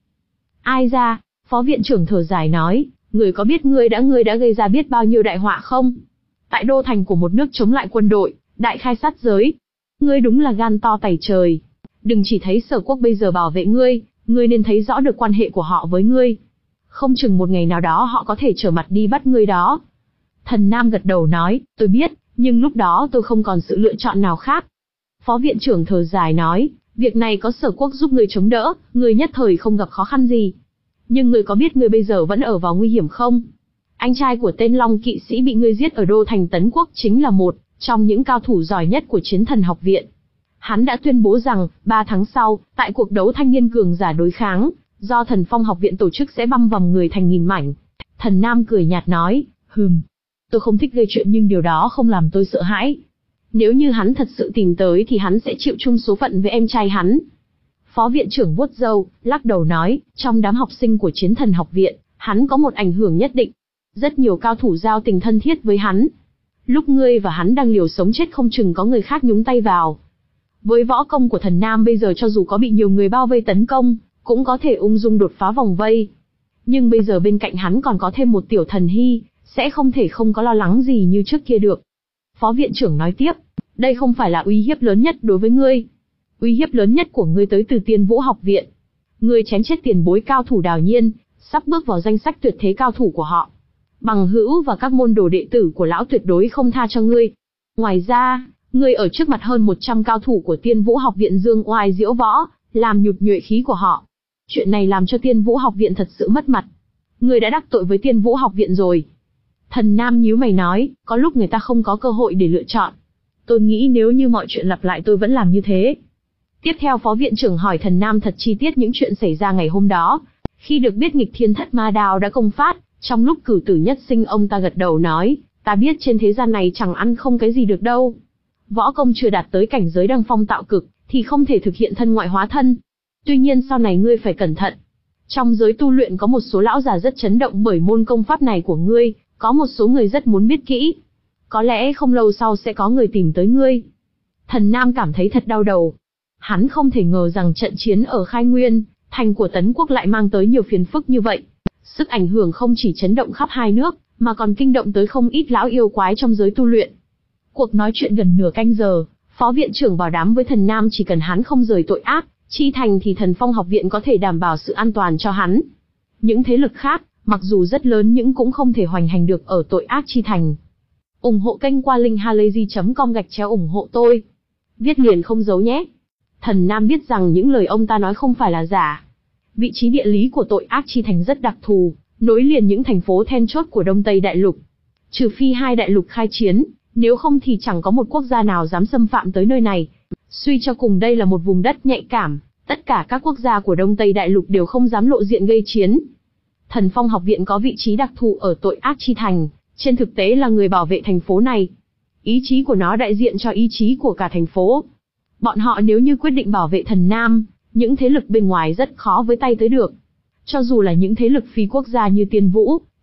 Ai ra? Phó viện trưởng thở dài nói, người có biết ngươi đã ngươi đã gây ra biết bao nhiêu đại họa không? Tại đô thành của một nước chống lại quân đội, đại khai sát giới. Ngươi đúng là gan to tày trời. Đừng chỉ thấy Sở Quốc bây giờ bảo vệ ngươi, ngươi nên thấy rõ được quan hệ của họ với ngươi. Không chừng một ngày nào đó họ có thể trở mặt đi bắt ngươi đó. Thần Nam gật đầu nói, tôi biết, nhưng lúc đó tôi không còn sự lựa chọn nào khác. Phó viện trưởng thở dài nói, việc này có Sở Quốc giúp ngươi chống đỡ, ngươi nhất thời không gặp khó khăn gì. Nhưng ngươi có biết ngươi bây giờ vẫn ở vào nguy hiểm không? Anh trai của tên Long kỵ sĩ bị ngươi giết ở đô thành Tấn Quốc chính là một trong những cao thủ giỏi nhất của Chiến Thần học viện. Hắn đã tuyên bố rằng, ba tháng sau, tại cuộc đấu thanh niên cường giả đối kháng, do Thần Phong học viện tổ chức sẽ băm vằm người thành nghìn mảnh. Thần Nam cười nhạt nói, hừm, tôi không thích gây chuyện nhưng điều đó không làm tôi sợ hãi. Nếu như hắn thật sự tìm tới thì hắn sẽ chịu chung số phận với em trai hắn. Phó viện trưởng vuốt râu, lắc đầu nói, trong đám học sinh của Chiến Thần học viện, hắn có một ảnh hưởng nhất định. Rất nhiều cao thủ giao tình thân thiết với hắn. Lúc ngươi và hắn đang liều sống chết không chừng có người khác nhúng tay vào. Với võ công của Thần Nam bây giờ cho dù có bị nhiều người bao vây tấn công, cũng có thể ung dung đột phá vòng vây. Nhưng bây giờ bên cạnh hắn còn có thêm một Tiểu Thần Hy, sẽ không thể không có lo lắng gì như trước kia được. Phó viện trưởng nói tiếp, đây không phải là uy hiếp lớn nhất đối với ngươi. Uy hiếp lớn nhất của ngươi tới từ Tiên Vũ học viện. Ngươi chém chết tiền bối cao thủ Đào Nhiên, sắp bước vào danh sách tuyệt thế cao thủ của họ. Bằng hữu và các môn đồ đệ tử của lão tuyệt đối không tha cho ngươi. Ngoài ra, ngươi ở trước mặt hơn một trăm cao thủ của Tiên Vũ học viện dương oai diễu võ, làm nhụt nhuệ khí của họ. Chuyện này làm cho Tiên Vũ học viện thật sự mất mặt. Ngươi đã đắc tội với Tiên Vũ học viện rồi. Thần Nam nhíu mày nói, có lúc người ta không có cơ hội để lựa chọn. Tôi nghĩ nếu như mọi chuyện lặp lại tôi vẫn làm như thế. Tiếp theo phó viện trưởng hỏi Thần Nam thật chi tiết những chuyện xảy ra ngày hôm đó. Khi được biết nghịch thiên thất ma đao đã công phát, trong lúc cửu tử nhất sinh ông ta gật đầu nói, ta biết trên thế gian này chẳng ăn không cái gì được đâu. Võ công chưa đạt tới cảnh giới đăng phong tạo cực, thì không thể thực hiện thân ngoại hóa thân. Tuy nhiên sau này ngươi phải cẩn thận. Trong giới tu luyện có một số lão già rất chấn động bởi môn công pháp này của ngươi, có một số người rất muốn biết kỹ. Có lẽ không lâu sau sẽ có người tìm tới ngươi. Thần Nam cảm thấy thật đau đầu. Hắn không thể ngờ rằng trận chiến ở Khai Nguyên, thành của Tấn Quốc lại mang tới nhiều phiền phức như vậy. Sức ảnh hưởng không chỉ chấn động khắp hai nước, mà còn kinh động tới không ít lão yêu quái trong giới tu luyện. Cuộc nói chuyện gần nửa canh giờ, phó viện trưởng bảo đảm với Thần Nam chỉ cần hắn không rời tội ác, chi thành thì Thần Phong học viện có thể đảm bảo sự an toàn cho hắn. Những thế lực khác, mặc dù rất lớn nhưng cũng không thể hoành hành được ở tội ác chi thành. ủng hộ kênh qua link halayzi chấm com gạch chéo ủng hộ tôi. Viết liền không giấu nhé. Thần Nam biết rằng những lời ông ta nói không phải là giả. Vị trí địa lý của tội ác chi thành rất đặc thù, nối liền những thành phố then chốt của Đông Tây Đại Lục. Trừ phi hai đại lục khai chiến, nếu không thì chẳng có một quốc gia nào dám xâm phạm tới nơi này. Suy cho cùng đây là một vùng đất nhạy cảm, tất cả các quốc gia của Đông Tây Đại Lục đều không dám lộ diện gây chiến. Thần Phong học viện có vị trí đặc thù ở tội ác chi thành, trên thực tế là người bảo vệ thành phố này. Ý chí của nó đại diện cho ý chí của cả thành phố. Bọn họ nếu như quyết định bảo vệ Thần Nam, những thế lực bên ngoài rất khó với tay tới được. Cho dù là những thế lực phi quốc gia như Tiên Vũ,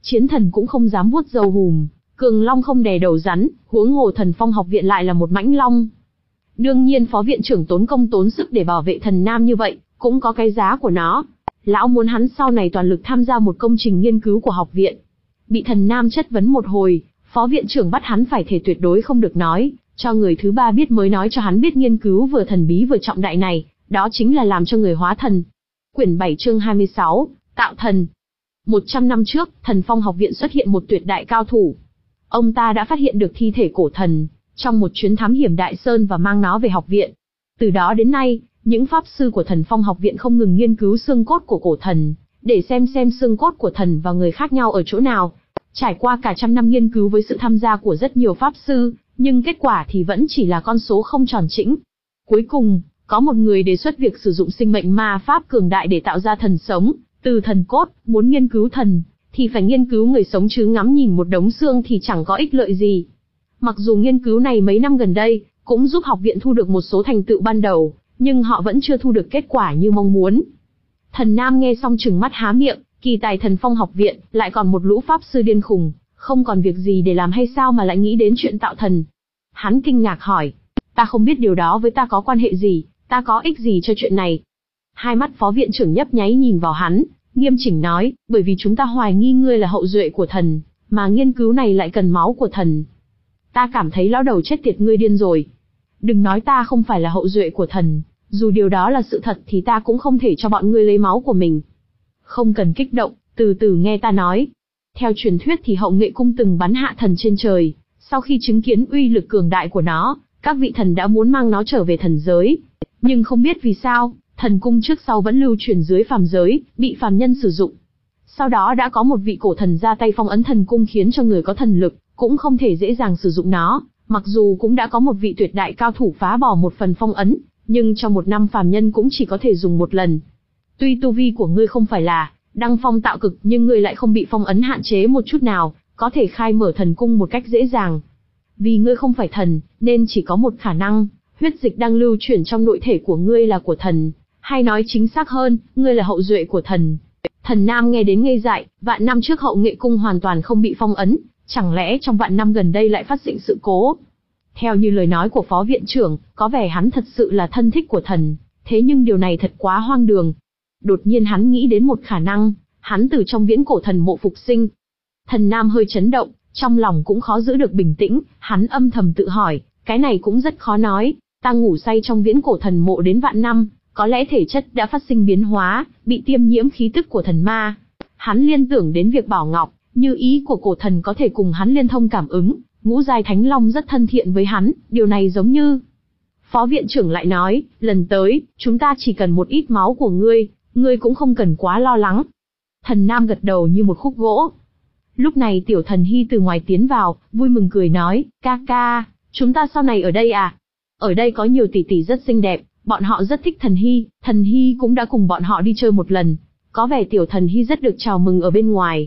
Chiến thần cũng không dám vuốt râu hùm, cường long không đè đầu rắn, huống hồ Thần Phong học viện lại là một mãnh long. Đương nhiên phó viện trưởng tốn công tốn sức để bảo vệ Thần Nam như vậy, cũng có cái giá của nó. Lão muốn hắn sau này toàn lực tham gia một công trình nghiên cứu của học viện. Bị Thần Nam chất vấn một hồi, phó viện trưởng bắt hắn phải thề tuyệt đối không được nói, cho người thứ ba biết mới nói cho hắn biết nghiên cứu vừa thần bí vừa trọng đại này, đó chính là làm cho người hóa thần. Quyển bảy chương hai mươi sáu, Tạo thần. Một trăm năm trước, Thần Phong học viện xuất hiện một tuyệt đại cao thủ. Ông ta đã phát hiện được thi thể cổ thần, trong một chuyến thám hiểm Đại Sơn và mang nó về học viện. Từ đó đến nay, những pháp sư của Thần Phong học viện không ngừng nghiên cứu xương cốt của cổ thần, để xem xem xương cốt của thần và người khác nhau ở chỗ nào. Trải qua cả trăm năm nghiên cứu với sự tham gia của rất nhiều pháp sư, nhưng kết quả thì vẫn chỉ là con số không tròn chỉnh. Cuối cùng, có một người đề xuất việc sử dụng sinh mệnh ma pháp cường đại để tạo ra thần sống, từ thần cốt. Muốn nghiên cứu thần, thì phải nghiên cứu người sống chứ ngắm nhìn một đống xương thì chẳng có ích lợi gì. Mặc dù nghiên cứu này mấy năm gần đây, cũng giúp học viện thu được một số thành tựu ban đầu, nhưng họ vẫn chưa thu được kết quả như mong muốn. Thần Nam nghe xong trừng mắt há miệng, kỳ tài Thần Phong học viện, lại còn một lũ pháp sư điên khùng, không còn việc gì để làm hay sao mà lại nghĩ đến chuyện tạo thần. Hắn kinh ngạc hỏi, ta không biết điều đó với ta có quan hệ gì, ta có ích gì cho chuyện này. Hai mắt phó viện trưởng nhấp nháy nhìn vào hắn, nghiêm chỉnh nói, bởi vì chúng ta hoài nghi ngươi là hậu duệ của thần, mà nghiên cứu này lại cần máu của thần. Ta cảm thấy lão đầu chết tiệt ngươi điên rồi. Đừng nói ta không phải là hậu duệ của thần, dù điều đó là sự thật thì ta cũng không thể cho bọn ngươi lấy máu của mình. Không cần kích động, từ từ nghe ta nói. Theo truyền thuyết thì Hậu Nghệ Cung từng bắn hạ thần trên trời, sau khi chứng kiến uy lực cường đại của nó, các vị thần đã muốn mang nó trở về thần giới. Nhưng không biết vì sao, thần cung trước sau vẫn lưu truyền dưới phàm giới, bị phàm nhân sử dụng. Sau đó đã có một vị cổ thần ra tay phong ấn thần cung khiến cho người có thần lực, cũng không thể dễ dàng sử dụng nó, mặc dù cũng đã có một vị tuyệt đại cao thủ phá bỏ một phần phong ấn, nhưng trong một năm phàm nhân cũng chỉ có thể dùng một lần. Tuy tu vi của ngươi không phải là đăng phong tạo cực nhưng ngươi lại không bị phong ấn hạn chế một chút nào, có thể khai mở thần cung một cách dễ dàng. Vì ngươi không phải thần, nên chỉ có một khả năng, huyết dịch đang lưu chuyển trong nội thể của ngươi là của thần, hay nói chính xác hơn, ngươi là hậu duệ của thần. Thần Nam nghe đến ngây dại, vạn năm trước Hậu Nghệ Cung hoàn toàn không bị phong ấn, chẳng lẽ trong vạn năm gần đây lại phát sinh sự cố? Theo như lời nói của phó viện trưởng, có vẻ hắn thật sự là thân thích của thần, thế nhưng điều này thật quá hoang đường. Đột nhiên hắn nghĩ đến một khả năng, hắn từ trong viễn cổ thần mộ phục sinh. Thần Nam hơi chấn động, trong lòng cũng khó giữ được bình tĩnh, hắn âm thầm tự hỏi, cái này cũng rất khó nói, ta ngủ say trong viễn cổ thần mộ đến vạn năm, có lẽ thể chất đã phát sinh biến hóa, bị tiêm nhiễm khí tức của thần ma. Hắn liên tưởng đến việc Bảo Ngọc, như ý của cổ thần có thể cùng hắn liên thông cảm ứng, ngũ giai thánh long rất thân thiện với hắn, điều này giống như... Phó viện trưởng lại nói, lần tới, chúng ta chỉ cần một ít máu của ngươi, ngươi cũng không cần quá lo lắng. Thần Nam gật đầu như một khúc gỗ. Lúc này tiểu thần Hy từ ngoài tiến vào, vui mừng cười nói, ca ca, chúng ta sau này ở đây à? Ở đây có nhiều tỷ tỷ rất xinh đẹp, bọn họ rất thích thần Hy, thần Hy cũng đã cùng bọn họ đi chơi một lần. Có vẻ tiểu thần Hy rất được chào mừng ở bên ngoài.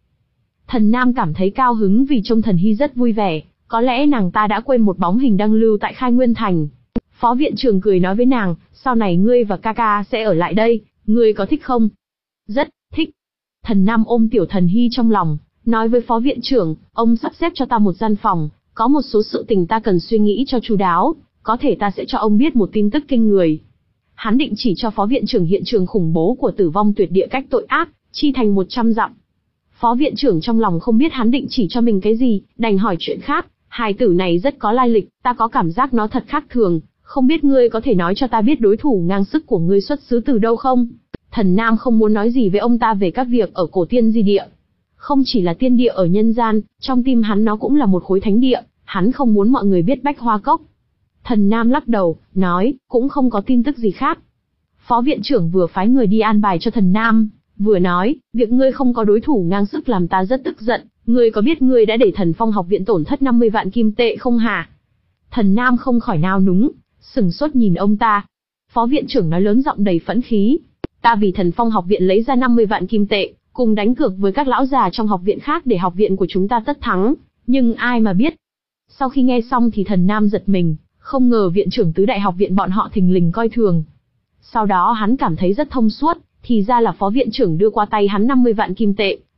Thần Nam cảm thấy cao hứng vì trông thần Hy rất vui vẻ, có lẽ nàng ta đã quên một bóng hình đang lưu tại Khai Nguyên Thành. Phó viện trưởng cười nói với nàng, sau này ngươi và ca ca sẽ ở lại đây, ngươi có thích không? Rất thích. Thần Nam ôm tiểu thần Hy trong lòng, nói với phó viện trưởng, ông sắp xếp cho ta một gian phòng, có một số sự tình ta cần suy nghĩ cho chu đáo, có thể ta sẽ cho ông biết một tin tức kinh người. Hắn định chỉ cho phó viện trưởng hiện trường khủng bố của Tử Vong Tuyệt Địa cách tội ác, chi thành một trăm dặm. Phó viện trưởng trong lòng không biết hắn định chỉ cho mình cái gì, đành hỏi chuyện khác, hài tử này rất có lai lịch, ta có cảm giác nó thật khác thường, không biết ngươi có thể nói cho ta biết đối thủ ngang sức của ngươi xuất xứ từ đâu không? Thần Nam không muốn nói gì với ông ta về các việc ở cổ tiên di địa. Không chỉ là tiên địa ở nhân gian, trong tim hắn nó cũng là một khối thánh địa, hắn không muốn mọi người biết Bách Hoa Cốc. Thần Nam lắc đầu, nói, cũng không có tin tức gì khác. Phó viện trưởng vừa phái người đi an bài cho thần Nam, vừa nói, việc ngươi không có đối thủ ngang sức làm ta rất tức giận, ngươi có biết ngươi đã để Thần Phong học viện tổn thất năm mươi vạn kim tệ không hả? Thần Nam không khỏi nao núng, sừng sốt nhìn ông ta. Phó viện trưởng nói lớn giọng đầy phẫn khí, ta vì Thần Phong học viện lấy ra năm mươi vạn kim tệ, cùng đánh cược với các lão già trong học viện khác để học viện của chúng ta tất thắng, nhưng ai mà biết. Sau khi nghe xong thì thần Nam giật mình, không ngờ viện trưởng tứ đại học viện bọn họ thình lình coi thường. Sau đó hắn cảm thấy rất thông suốt, thì ra là phó viện trưởng đưa qua tay hắn năm mươi vạn kim tệ,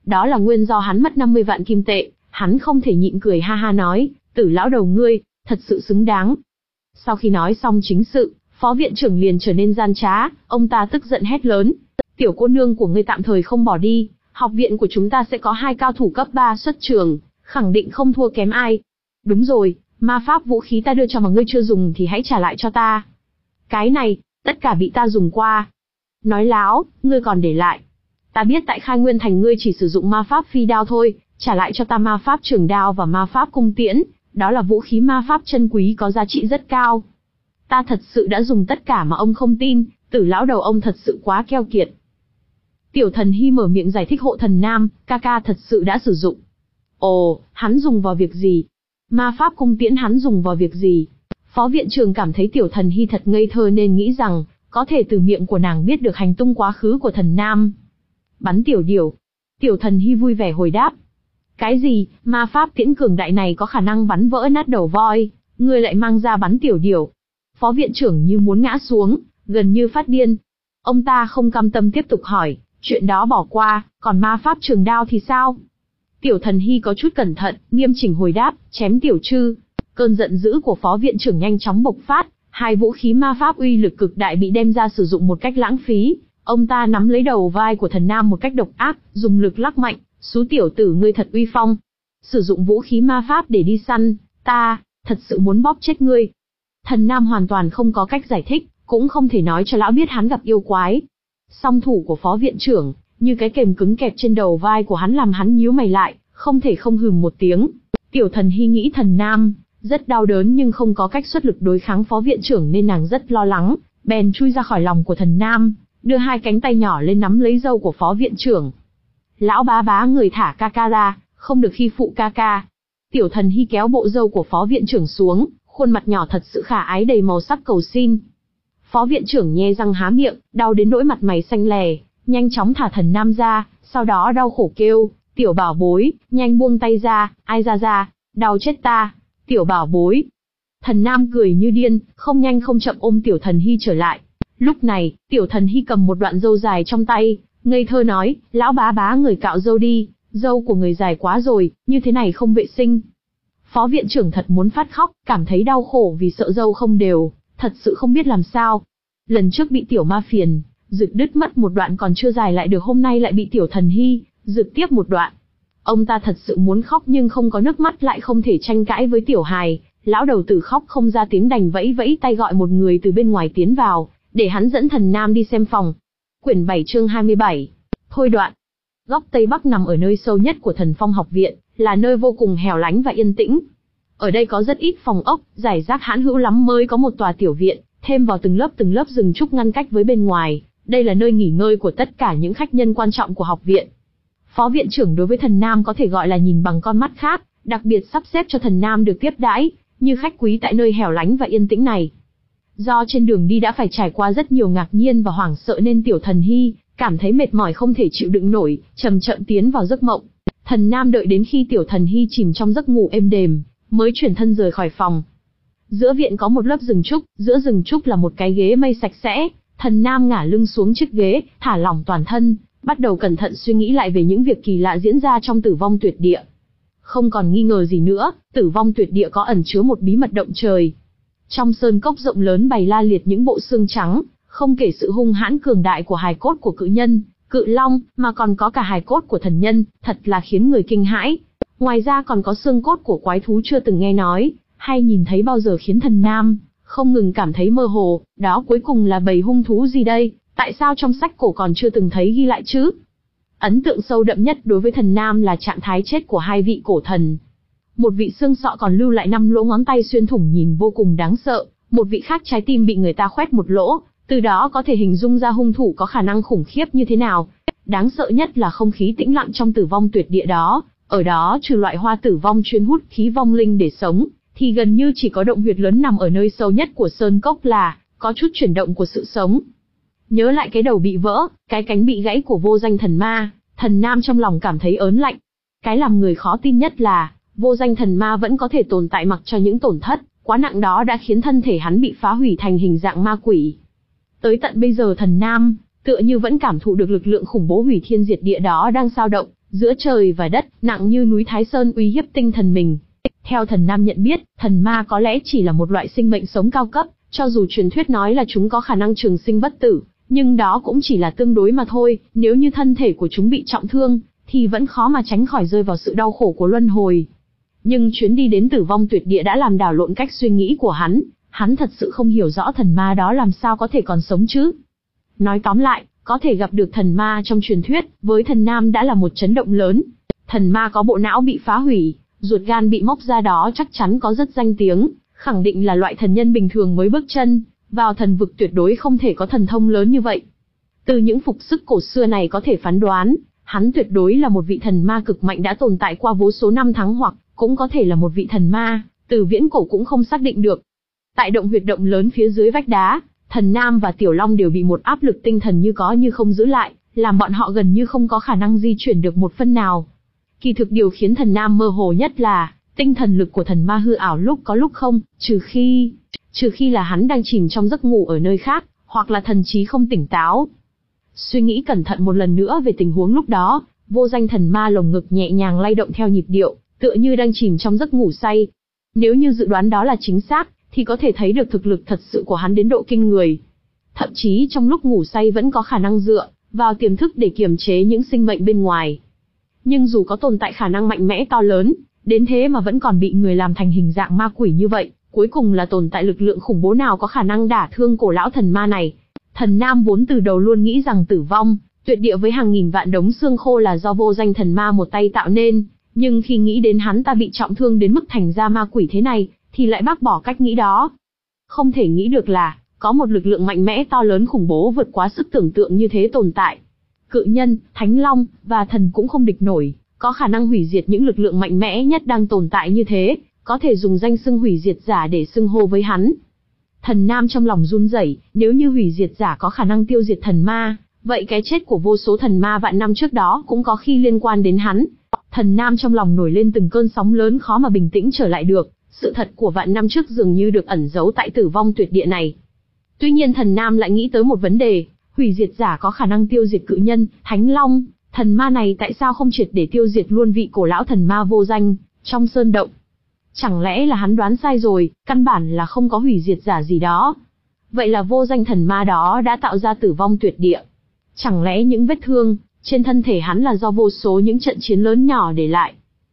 Đó là nguyên do hắn mất năm mươi vạn kim tệ, hắn không thể nhịn cười ha ha nói, Tử lão đầu ngươi, thật sự xứng đáng. Sau khi nói xong chính sự, phó viện trưởng liền trở nên gian trá, ông ta tức giận hét lớn, tiểu cô nương của ngươi tạm thời không bỏ đi, học viện của chúng ta sẽ có hai cao thủ cấp ba xuất trường, khẳng định không thua kém ai. Đúng rồi, ma pháp vũ khí ta đưa cho mà ngươi chưa dùng thì hãy trả lại cho ta. Cái này, tất cả bị ta dùng qua. Nói láo, ngươi còn để lại. Ta biết tại Khai Nguyên Thành ngươi chỉ sử dụng ma pháp phi đao thôi, trả lại cho ta ma pháp trường đao và ma pháp cung tiễn, đó là vũ khí ma pháp chân quý có giá trị rất cao. Ta thật sự đã dùng tất cả mà ông không tin, Tử lão đầu ông thật sự quá keo kiệt. Tiểu Thần Hy mở miệng giải thích hộ thần nam, ca ca thật sự đã sử dụng. Ồ, hắn dùng vào việc gì? Ma pháp cung tiễn hắn dùng vào việc gì? Phó viện trưởng cảm thấy Tiểu Thần Hy thật ngây thơ nên nghĩ rằng, có thể từ miệng của nàng biết được hành tung quá khứ của thần nam. Bắn tiểu điểu. Tiểu Thần Hy vui vẻ hồi đáp. Cái gì, ma pháp tiễn cường đại này có khả năng bắn vỡ nát đầu voi, ngươi lại mang ra bắn tiểu điểu. Phó viện trưởng như muốn ngã xuống, gần như phát điên. Ông ta không cam tâm tiếp tục hỏi, chuyện đó bỏ qua, còn ma pháp trường đao thì sao? Tiểu Thần Hy có chút cẩn thận, nghiêm chỉnh hồi đáp, chém tiểu trư. Cơn giận dữ của phó viện trưởng nhanh chóng bộc phát, hai vũ khí ma pháp uy lực cực đại bị đem ra sử dụng một cách lãng phí. Ông ta nắm lấy đầu vai của thần nam một cách độc ác, dùng lực lắc mạnh, xú tiểu tử ngươi thật uy phong. Sử dụng vũ khí ma pháp để đi săn, ta, thật sự muốn bóp chết ngươi. Thần nam hoàn toàn không có cách giải thích, cũng không thể nói cho lão biết hắn gặp yêu quái. Song thủ của phó viện trưởng, như cái kềm cứng kẹp trên đầu vai của hắn làm hắn nhíu mày lại, không thể không hừm một tiếng. Tiểu Thần Hy nghĩ thần nam, rất đau đớn nhưng không có cách xuất lực đối kháng phó viện trưởng nên nàng rất lo lắng, bèn chui ra khỏi lòng của thần nam, đưa hai cánh tay nhỏ lên nắm lấy râu của phó viện trưởng. Lão bá bá người thả ca ca ra, không được khi phụ ca ca. Tiểu Thần Hy kéo bộ râu của phó viện trưởng xuống, khuôn mặt nhỏ thật sự khả ái đầy màu sắc cầu xin. Phó viện trưởng nhe răng há miệng, đau đến nỗi mặt mày xanh lè, nhanh chóng thả thần nam ra, sau đó đau khổ kêu, tiểu bảo bối, nhanh buông tay ra, ai ra ra, đau chết ta, tiểu bảo bối. Thần nam cười như điên, không nhanh không chậm ôm Tiểu Thần Hy trở lại. Lúc này, Tiểu Thần Hy cầm một đoạn râu dài trong tay, ngây thơ nói, lão bá bá người cạo râu đi, râu của người dài quá rồi, như thế này không vệ sinh. Phó viện trưởng thật muốn phát khóc, cảm thấy đau khổ vì sợ râu không đều, thật sự không biết làm sao. Lần trước bị tiểu ma phiền, rực đứt mất một đoạn còn chưa dài lại được, hôm nay lại bị Tiểu Thần Hy, rực tiếp một đoạn. Ông ta thật sự muốn khóc nhưng không có nước mắt lại không thể tranh cãi với tiểu hài, lão đầu tử khóc không ra tiếng đành vẫy vẫy tay gọi một người từ bên ngoài tiến vào, để hắn dẫn thần nam đi xem phòng. Quyển bảy chương hai mươi bảy. Thôi đoạn. Góc Tây Bắc nằm ở nơi sâu nhất của Thần Phong học viện, là nơi vô cùng hẻo lánh và yên tĩnh. Ở đây có rất ít phòng ốc, giải rác hãn hữu lắm mới có một tòa tiểu viện, thêm vào từng lớp từng lớp rừng trúc ngăn cách với bên ngoài. Đây là nơi nghỉ ngơi của tất cả những khách nhân quan trọng của học viện. Phó viện trưởng đối với thần nam có thể gọi là nhìn bằng con mắt khác, đặc biệt sắp xếp cho thần nam được tiếp đãi như khách quý tại nơi hẻo lánh và yên tĩnh này. Do trên đường đi đã phải trải qua rất nhiều ngạc nhiên và hoảng sợ nên Tiểu Thần Hy cảm thấy mệt mỏi không thể chịu đựng nổi, chậm chậm tiến vào giấc mộng. Thần nam đợi đến khi Tiểu Thần Hy chìm trong giấc ngủ êm đềm, mới chuyển thân rời khỏi phòng. Giữa viện có một lớp rừng trúc, giữa rừng trúc là một cái ghế mây sạch sẽ. Thần nam ngả lưng xuống chiếc ghế, thả lỏng toàn thân, bắt đầu cẩn thận suy nghĩ lại về những việc kỳ lạ diễn ra trong Tử Vong Tuyệt Địa. Không còn nghi ngờ gì nữa, Tử Vong Tuyệt Địa có ẩn chứa một bí mật động trời. Trong sơn cốc rộng lớn bày la liệt những bộ xương trắng, không kể sự hung hãn cường đại của hài cốt của cự nhân, cự long, mà còn có cả hài cốt của thần nhân, thật là khiến người kinh hãi. Ngoài ra còn có xương cốt của quái thú chưa từng nghe nói, hay nhìn thấy bao giờ khiến thần nam không ngừng cảm thấy mơ hồ, đó cuối cùng là bầy hung thú gì đây, tại sao trong sách cổ còn chưa từng thấy ghi lại chứ? Ấn tượng sâu đậm nhất đối với thần nam là trạng thái chết của hai vị cổ thần. Một vị xương sọ còn lưu lại năm lỗ ngón tay xuyên thủng nhìn vô cùng đáng sợ, một vị khác trái tim bị người ta khoét một lỗ, từ đó có thể hình dung ra hung thủ có khả năng khủng khiếp như thế nào. Đáng sợ nhất là không khí tĩnh lặng trong Tử Vong Tuyệt Địa đó, ở đó trừ loại hoa tử vong chuyên hút khí vong linh để sống, thì gần như chỉ có động huyệt lớn nằm ở nơi sâu nhất của sơn cốc là có chút chuyển động của sự sống. Nhớ lại cái đầu bị vỡ, cái cánh bị gãy của vô danh thần ma, thần nam trong lòng cảm thấy ớn lạnh. Cái làm người khó tin nhất là, vô danh thần ma vẫn có thể tồn tại mặc cho những tổn thất quá nặng đó đã khiến thân thể hắn bị phá hủy thành hình dạng ma quỷ. Tới tận bây giờ thần nam, tựa như vẫn cảm thụ được lực lượng khủng bố hủy thiên diệt địa đó đang dao động, giữa trời và đất, nặng như núi Thái Sơn uy hiếp tinh thần mình. Theo thần nam nhận biết, thần ma có lẽ chỉ là một loại sinh mệnh sống cao cấp, cho dù truyền thuyết nói là chúng có khả năng trường sinh bất tử, nhưng đó cũng chỉ là tương đối mà thôi, nếu như thân thể của chúng bị trọng thương, thì vẫn khó mà tránh khỏi rơi vào sự đau khổ của luân hồi. Nhưng chuyến đi đến Tử Vong Tuyệt Địa đã làm đảo lộn cách suy nghĩ của hắn, hắn thật sự không hiểu rõ thần ma đó làm sao có thể còn sống chứ. Nói tóm lại, có thể gặp được thần ma trong truyền thuyết, với thần nam đã là một chấn động lớn. Thần ma có bộ não bị phá hủy, ruột gan bị móc ra đó chắc chắn có rất danh tiếng, khẳng định là loại thần nhân bình thường mới bước chân vào thần vực tuyệt đối không thể có thần thông lớn như vậy. Từ những phục sức cổ xưa này có thể phán đoán, hắn tuyệt đối là một vị thần ma cực mạnh đã tồn tại qua vô số năm tháng, hoặc cũng có thể là một vị thần ma, từ viễn cổ cũng không xác định được. Tại động huyệt động lớn phía dưới vách đá, thần nam và tiểu long đều bị một áp lực tinh thần như có như không giữ lại, làm bọn họ gần như không có khả năng di chuyển được một phân nào. Kỳ thực điều khiến thần nam mơ hồ nhất là tinh thần lực của thần ma hư ảo lúc có lúc không, trừ khi, trừ khi là hắn đang chìm trong giấc ngủ ở nơi khác, hoặc là thần trí không tỉnh táo. Suy nghĩ cẩn thận một lần nữa về tình huống lúc đó, vô danh thần ma lồng ngực nhẹ nhàng lay động theo nhịp điệu, tựa như đang chìm trong giấc ngủ say. Nếu như dự đoán đó là chính xác, thì có thể thấy được thực lực thật sự của hắn đến độ kinh người. Thậm chí trong lúc ngủ say vẫn có khả năng dựa vào tiềm thức để kiềm chế những sinh mệnh bên ngoài. Nhưng dù có tồn tại khả năng mạnh mẽ to lớn, đến thế mà vẫn còn bị người làm thành hình dạng ma quỷ như vậy, cuối cùng là tồn tại lực lượng khủng bố nào có khả năng đả thương cổ lão thần ma này. Thần nam vốn từ đầu luôn nghĩ rằng Tử Vong Tuyệt Địa với hàng nghìn vạn đống xương khô là do vô danh thần ma một tay tạo nên, nhưng khi nghĩ đến hắn ta bị trọng thương đến mức thành ra ma quỷ thế này, thì lại bác bỏ cách nghĩ đó. Không thể nghĩ được là, có một lực lượng mạnh mẽ to lớn khủng bố vượt quá sức tưởng tượng như thế tồn tại. Cự nhân, thánh long, và thần cũng không địch nổi, có khả năng hủy diệt những lực lượng mạnh mẽ nhất đang tồn tại như thế, có thể dùng danh xưng hủy diệt giả để xưng hô với hắn. Thần nam trong lòng run rẩy, nếu như hủy diệt giả có khả năng tiêu diệt thần ma, vậy cái chết của vô số thần ma vạn năm trước đó cũng có khi liên quan đến hắn. Thần nam trong lòng nổi lên từng cơn sóng lớn khó mà bình tĩnh trở lại được, sự thật của vạn năm trước dường như được ẩn giấu tại Tử Vong Tuyệt Địa này. Tuy nhiên thần nam lại nghĩ tới một vấn đề, hủy diệt giả có khả năng tiêu diệt cự nhân, thánh long, thần ma này tại sao không triệt để tiêu diệt luôn vị cổ lão thần ma vô danh trong sơn động? Chẳng lẽ là hắn đoán sai rồi, căn bản là không có hủy diệt giả gì đó. Vậy là vô danh thần ma đó đã tạo ra Tử Vong Tuyệt Địa. Chẳng lẽ những vết thương trên thân thể hắn là do vô số những trận chiến lớn nhỏ để lại?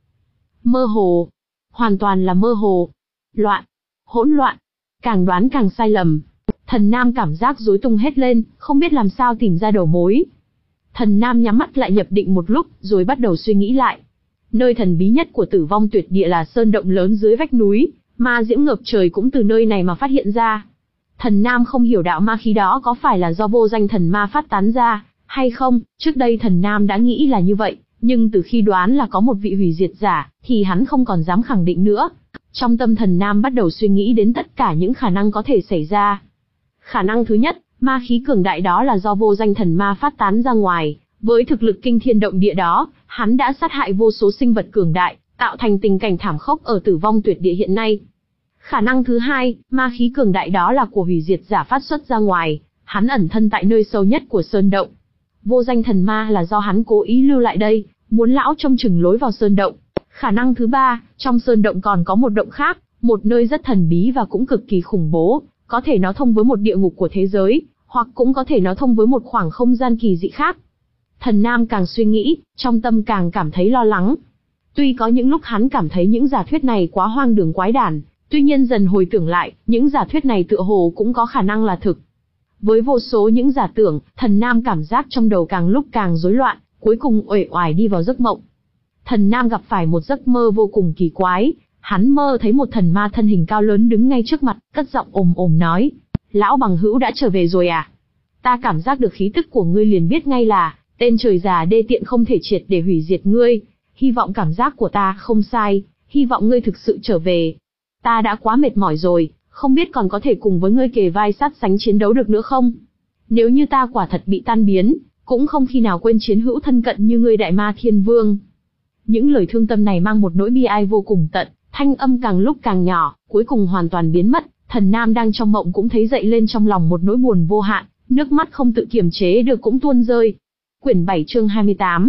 Mơ hồ, hoàn toàn là mơ hồ, loạn, hỗn loạn, càng đoán càng sai lầm. Thần nam cảm giác rối tung hết lên, không biết làm sao tìm ra đầu mối. Thần nam nhắm mắt lại nhập định một lúc, rồi bắt đầu suy nghĩ lại. Nơi thần bí nhất của Tử Vong Tuyệt Địa là sơn động lớn dưới vách núi, ma diễm ngập trời cũng từ nơi này mà phát hiện ra. Thần nam không hiểu đạo ma khí đó có phải là do vô danh thần ma phát tán ra, hay không. Trước đây thần nam đã nghĩ là như vậy, nhưng từ khi đoán là có một vị hủy diệt giả, thì hắn không còn dám khẳng định nữa. Trong tâm thần nam bắt đầu suy nghĩ đến tất cả những khả năng có thể xảy ra. Khả năng thứ nhất, ma khí cường đại đó là do vô danh thần ma phát tán ra ngoài. Với thực lực kinh thiên động địa đó, hắn đã sát hại vô số sinh vật cường đại, tạo thành tình cảnh thảm khốc ở Tử Vong Tuyệt Địa hiện nay. Khả năng thứ hai, ma khí cường đại đó là của hủy diệt giả phát xuất ra ngoài, hắn ẩn thân tại nơi sâu nhất của sơn động. Vô danh thần ma là do hắn cố ý lưu lại đây, muốn lão trông chừng lối vào sơn động. Khả năng thứ ba, trong sơn động còn có một động khác, một nơi rất thần bí và cũng cực kỳ khủng bố, có thể nó thông với một địa ngục của thế giới, hoặc cũng có thể nó thông với một khoảng không gian kỳ dị khác. Thần nam càng suy nghĩ, trong tâm càng cảm thấy lo lắng. Tuy có những lúc hắn cảm thấy những giả thuyết này quá hoang đường quái đản, tuy nhiên dần hồi tưởng lại, những giả thuyết này tựa hồ cũng có khả năng là thực. Với vô số những giả tưởng, thần nam cảm giác trong đầu càng lúc càng rối loạn, cuối cùng uể oải đi vào giấc mộng. Thần nam gặp phải một giấc mơ vô cùng kỳ quái, hắn mơ thấy một thần ma thân hình cao lớn đứng ngay trước mặt, cất giọng ồm ồm nói: "Lão bằng hữu đã trở về rồi à? Ta cảm giác được khí tức của ngươi liền biết ngay là tên trời già đê tiện không thể triệt để hủy diệt ngươi. Hy vọng cảm giác của ta không sai, hy vọng ngươi thực sự trở về. Ta đã quá mệt mỏi rồi, không biết còn có thể cùng với ngươi kề vai sát sánh chiến đấu được nữa không? Nếu như ta quả thật bị tan biến, cũng không khi nào quên chiến hữu thân cận như ngươi Đại Ma Thiên Vương." Những lời thương tâm này mang một nỗi bi ai vô cùng tận, thanh âm càng lúc càng nhỏ, cuối cùng hoàn toàn biến mất. Thần nam đang trong mộng cũng thấy dậy lên trong lòng một nỗi buồn vô hạn, nước mắt không tự kiềm chế được cũng tuôn rơi. Quyển bảy chương hai mươi tám.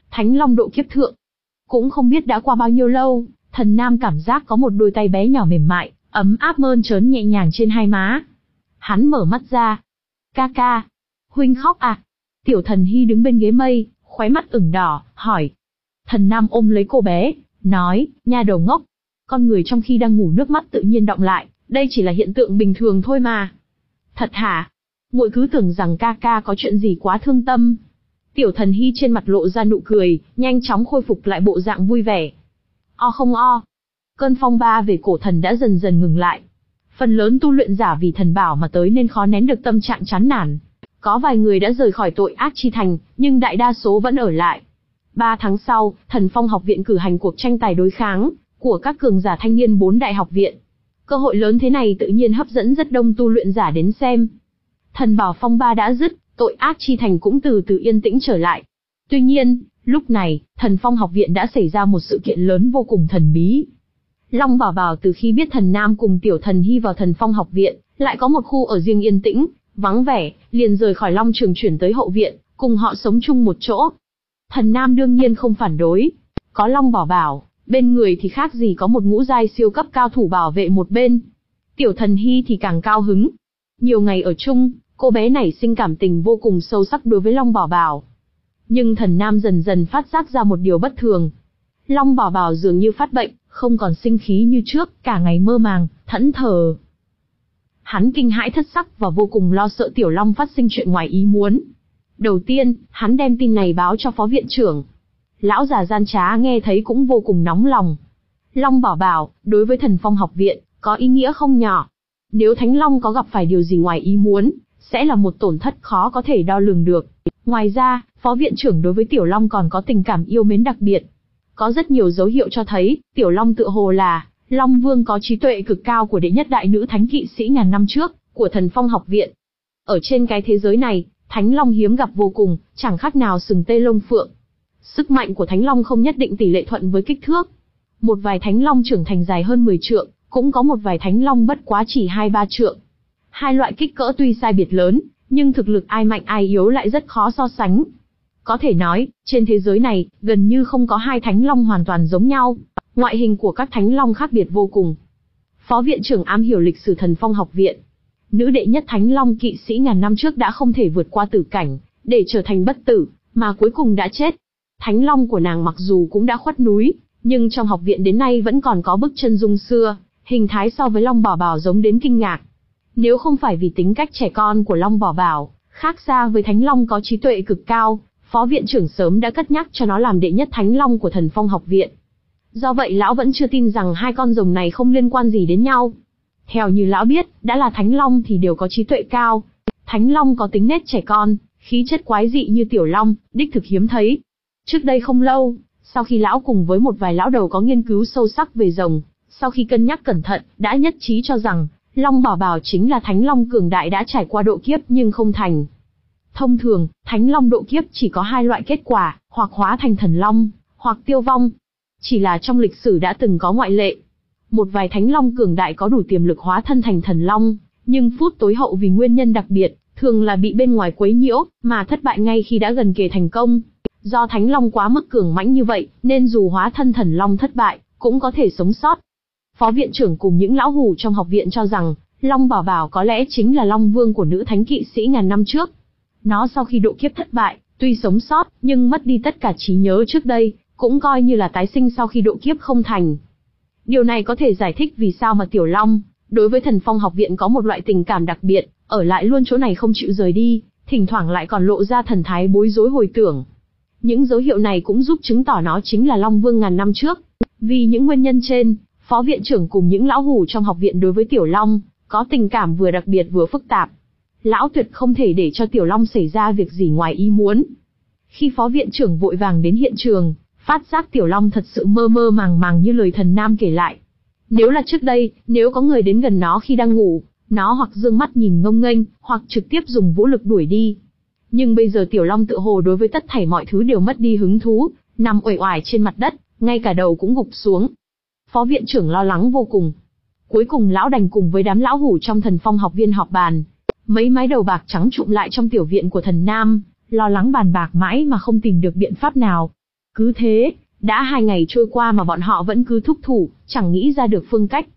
Thánh Long độ kiếp thượng. Cũng không biết đã qua bao nhiêu lâu, Thần Nam cảm giác có một đôi tay bé nhỏ mềm mại, ấm áp mơn trớn nhẹ nhàng trên hai má. Hắn mở mắt ra. Ca ca. Huynh khóc à? Tiểu Thần Hy đứng bên ghế mây, khóe mắt ửng đỏ, hỏi. Thần Nam ôm lấy cô bé, nói, nha đầu ngốc. Con người trong khi đang ngủ nước mắt tự nhiên đọng lại, đây chỉ là hiện tượng bình thường thôi mà. Thật hả? Muội cứ tưởng rằng ca ca có chuyện gì quá thương tâm. Tiểu Thần Hy trên mặt lộ ra nụ cười, nhanh chóng khôi phục lại bộ dạng vui vẻ. O không o. Cơn phong ba về cổ thần đã dần dần ngừng lại. Phần lớn tu luyện giả vì thần bảo mà tới nên khó nén được tâm trạng chán nản. Có vài người đã rời khỏi tội ác chi thành, nhưng đại đa số vẫn ở lại. Ba tháng sau, Thần Phong học viện cử hành cuộc tranh tài đối kháng của các cường giả thanh niên bốn đại học viện. Cơ hội lớn thế này tự nhiên hấp dẫn rất đông tu luyện giả đến xem. Thần bảo phong ba đã dứt, tội ác chi thành cũng từ từ yên tĩnh trở lại. Tuy nhiên, lúc này, Thần Phong học viện đã xảy ra một sự kiện lớn vô cùng thần bí. Long Bảo Bảo từ khi biết Thần Nam cùng Tiểu Thần Hy vào Thần Phong học viện, lại có một khu ở riêng yên tĩnh, vắng vẻ, liền rời khỏi Long Trường chuyển tới hậu viện, cùng họ sống chung một chỗ. Thần Nam đương nhiên không phản đối. Có Long Bảo Bảo, bên người thì khác gì có một ngũ giai siêu cấp cao thủ bảo vệ một bên. Tiểu Thần Hy thì càng cao hứng. Nhiều ngày ở chung, cô bé nảy sinh cảm tình vô cùng sâu sắc đối với Long Bảo Bảo. Nhưng Thần Nam dần dần phát giác ra một điều bất thường. Long Bảo Bảo dường như phát bệnh, không còn sinh khí như trước, cả ngày mơ màng, thẫn thờ. Hắn kinh hãi thất sắc và vô cùng lo sợ Tiểu Long phát sinh chuyện ngoài ý muốn. Đầu tiên, hắn đem tin này báo cho phó viện trưởng. Lão già gian trá nghe thấy cũng vô cùng nóng lòng. Long Bảo Bảo, đối với Thần Phong học viện, có ý nghĩa không nhỏ. Nếu Thánh Long có gặp phải điều gì ngoài ý muốn, sẽ là một tổn thất khó có thể đo lường được. Ngoài ra, phó viện trưởng đối với Tiểu Long còn có tình cảm yêu mến đặc biệt. Có rất nhiều dấu hiệu cho thấy, Tiểu Long tựa hồ là Long Vương có trí tuệ cực cao của đệ nhất đại nữ thánh kỵ sĩ ngàn năm trước, của Thần Phong học viện. Ở trên cái thế giới này, Thánh Long hiếm gặp vô cùng, chẳng khác nào sừng tê lông phượng. Sức mạnh của Thánh Long không nhất định tỷ lệ thuận với kích thước. Một vài Thánh Long trưởng thành dài hơn mười trượng, cũng có một vài Thánh Long bất quá chỉ hai ba trượng. Hai loại kích cỡ tuy sai biệt lớn, nhưng thực lực ai mạnh ai yếu lại rất khó so sánh. Có thể nói, trên thế giới này, gần như không có hai Thánh Long hoàn toàn giống nhau. Ngoại hình của các Thánh Long khác biệt vô cùng. Phó viện trưởng am hiểu lịch sử Thần Phong học viện. Nữ đệ nhất Thánh Long kỵ sĩ ngàn năm trước đã không thể vượt qua tử cảnh, để trở thành bất tử, mà cuối cùng đã chết. Thánh Long của nàng mặc dù cũng đã khuất núi, nhưng trong học viện đến nay vẫn còn có bức chân dung xưa, hình thái so với Long Bảo Bảo giống đến kinh ngạc. Nếu không phải vì tính cách trẻ con của Long Bảo Bảo, khác xa với Thánh Long có trí tuệ cực cao, phó viện trưởng sớm đã cất nhắc cho nó làm đệ nhất Thánh Long của Thần Phong học viện. Do vậy lão vẫn chưa tin rằng hai con rồng này không liên quan gì đến nhau. Theo như lão biết, đã là Thánh Long thì đều có trí tuệ cao. Thánh Long có tính nết trẻ con, khí chất quái dị như Tiểu Long, đích thực hiếm thấy. Trước đây không lâu, sau khi lão cùng với một vài lão đầu có nghiên cứu sâu sắc về rồng, sau khi cân nhắc cẩn thận, đã nhất trí cho rằng, Long Bảo Bảo chính là Thánh Long cường đại đã trải qua độ kiếp nhưng không thành. Thông thường, Thánh Long độ kiếp chỉ có hai loại kết quả, hoặc hóa thành thần Long, hoặc tiêu vong. Chỉ là trong lịch sử đã từng có ngoại lệ. Một vài Thánh Long cường đại có đủ tiềm lực hóa thân thành thần Long, nhưng phút tối hậu vì nguyên nhân đặc biệt, thường là bị bên ngoài quấy nhiễu, mà thất bại ngay khi đã gần kề thành công. Do Thánh Long quá mức cường mãnh như vậy, nên dù hóa thân thần Long thất bại, cũng có thể sống sót. Phó viện trưởng cùng những lão hù trong học viện cho rằng, Long Bảo Bảo có lẽ chính là Long Vương của nữ thánh kỵ sĩ ngàn năm trước. Nó sau khi độ kiếp thất bại, tuy sống sót, nhưng mất đi tất cả trí nhớ trước đây, cũng coi như là tái sinh sau khi độ kiếp không thành. Điều này có thể giải thích vì sao mà Tiểu Long, đối với Thần Phong học viện có một loại tình cảm đặc biệt, ở lại luôn chỗ này không chịu rời đi, thỉnh thoảng lại còn lộ ra thần thái bối rối hồi tưởng. Những dấu hiệu này cũng giúp chứng tỏ nó chính là Long Vương ngàn năm trước. Vì những nguyên nhân trên, phó viện trưởng cùng những lão hù trong học viện đối với Tiểu Long, có tình cảm vừa đặc biệt vừa phức tạp. Lão tuyệt không thể để cho Tiểu Long xảy ra việc gì ngoài ý muốn. Khi phó viện trưởng vội vàng đến hiện trường, phát giác Tiểu Long thật sự mơ mơ màng màng như lời Thần Nam kể lại. Nếu là trước đây, nếu có người đến gần nó khi đang ngủ, nó hoặc dương mắt nhìn ngông nghênh, hoặc trực tiếp dùng vũ lực đuổi đi. Nhưng bây giờ Tiểu Long tự hồ đối với tất thảy mọi thứ đều mất đi hứng thú, nằm uể oải trên mặt đất, ngay cả đầu cũng gục xuống. Phó viện trưởng lo lắng vô cùng. Cuối cùng lão đành cùng với đám lão hủ trong Thần Phong học viên họp bàn. Mấy mái đầu bạc trắng trụm lại trong tiểu viện của Thần Nam, lo lắng bàn bạc mãi mà không tìm được biện pháp nào. Cứ thế, đã hai ngày trôi qua mà bọn họ vẫn cứ thúc thủ, chẳng nghĩ ra được phương cách.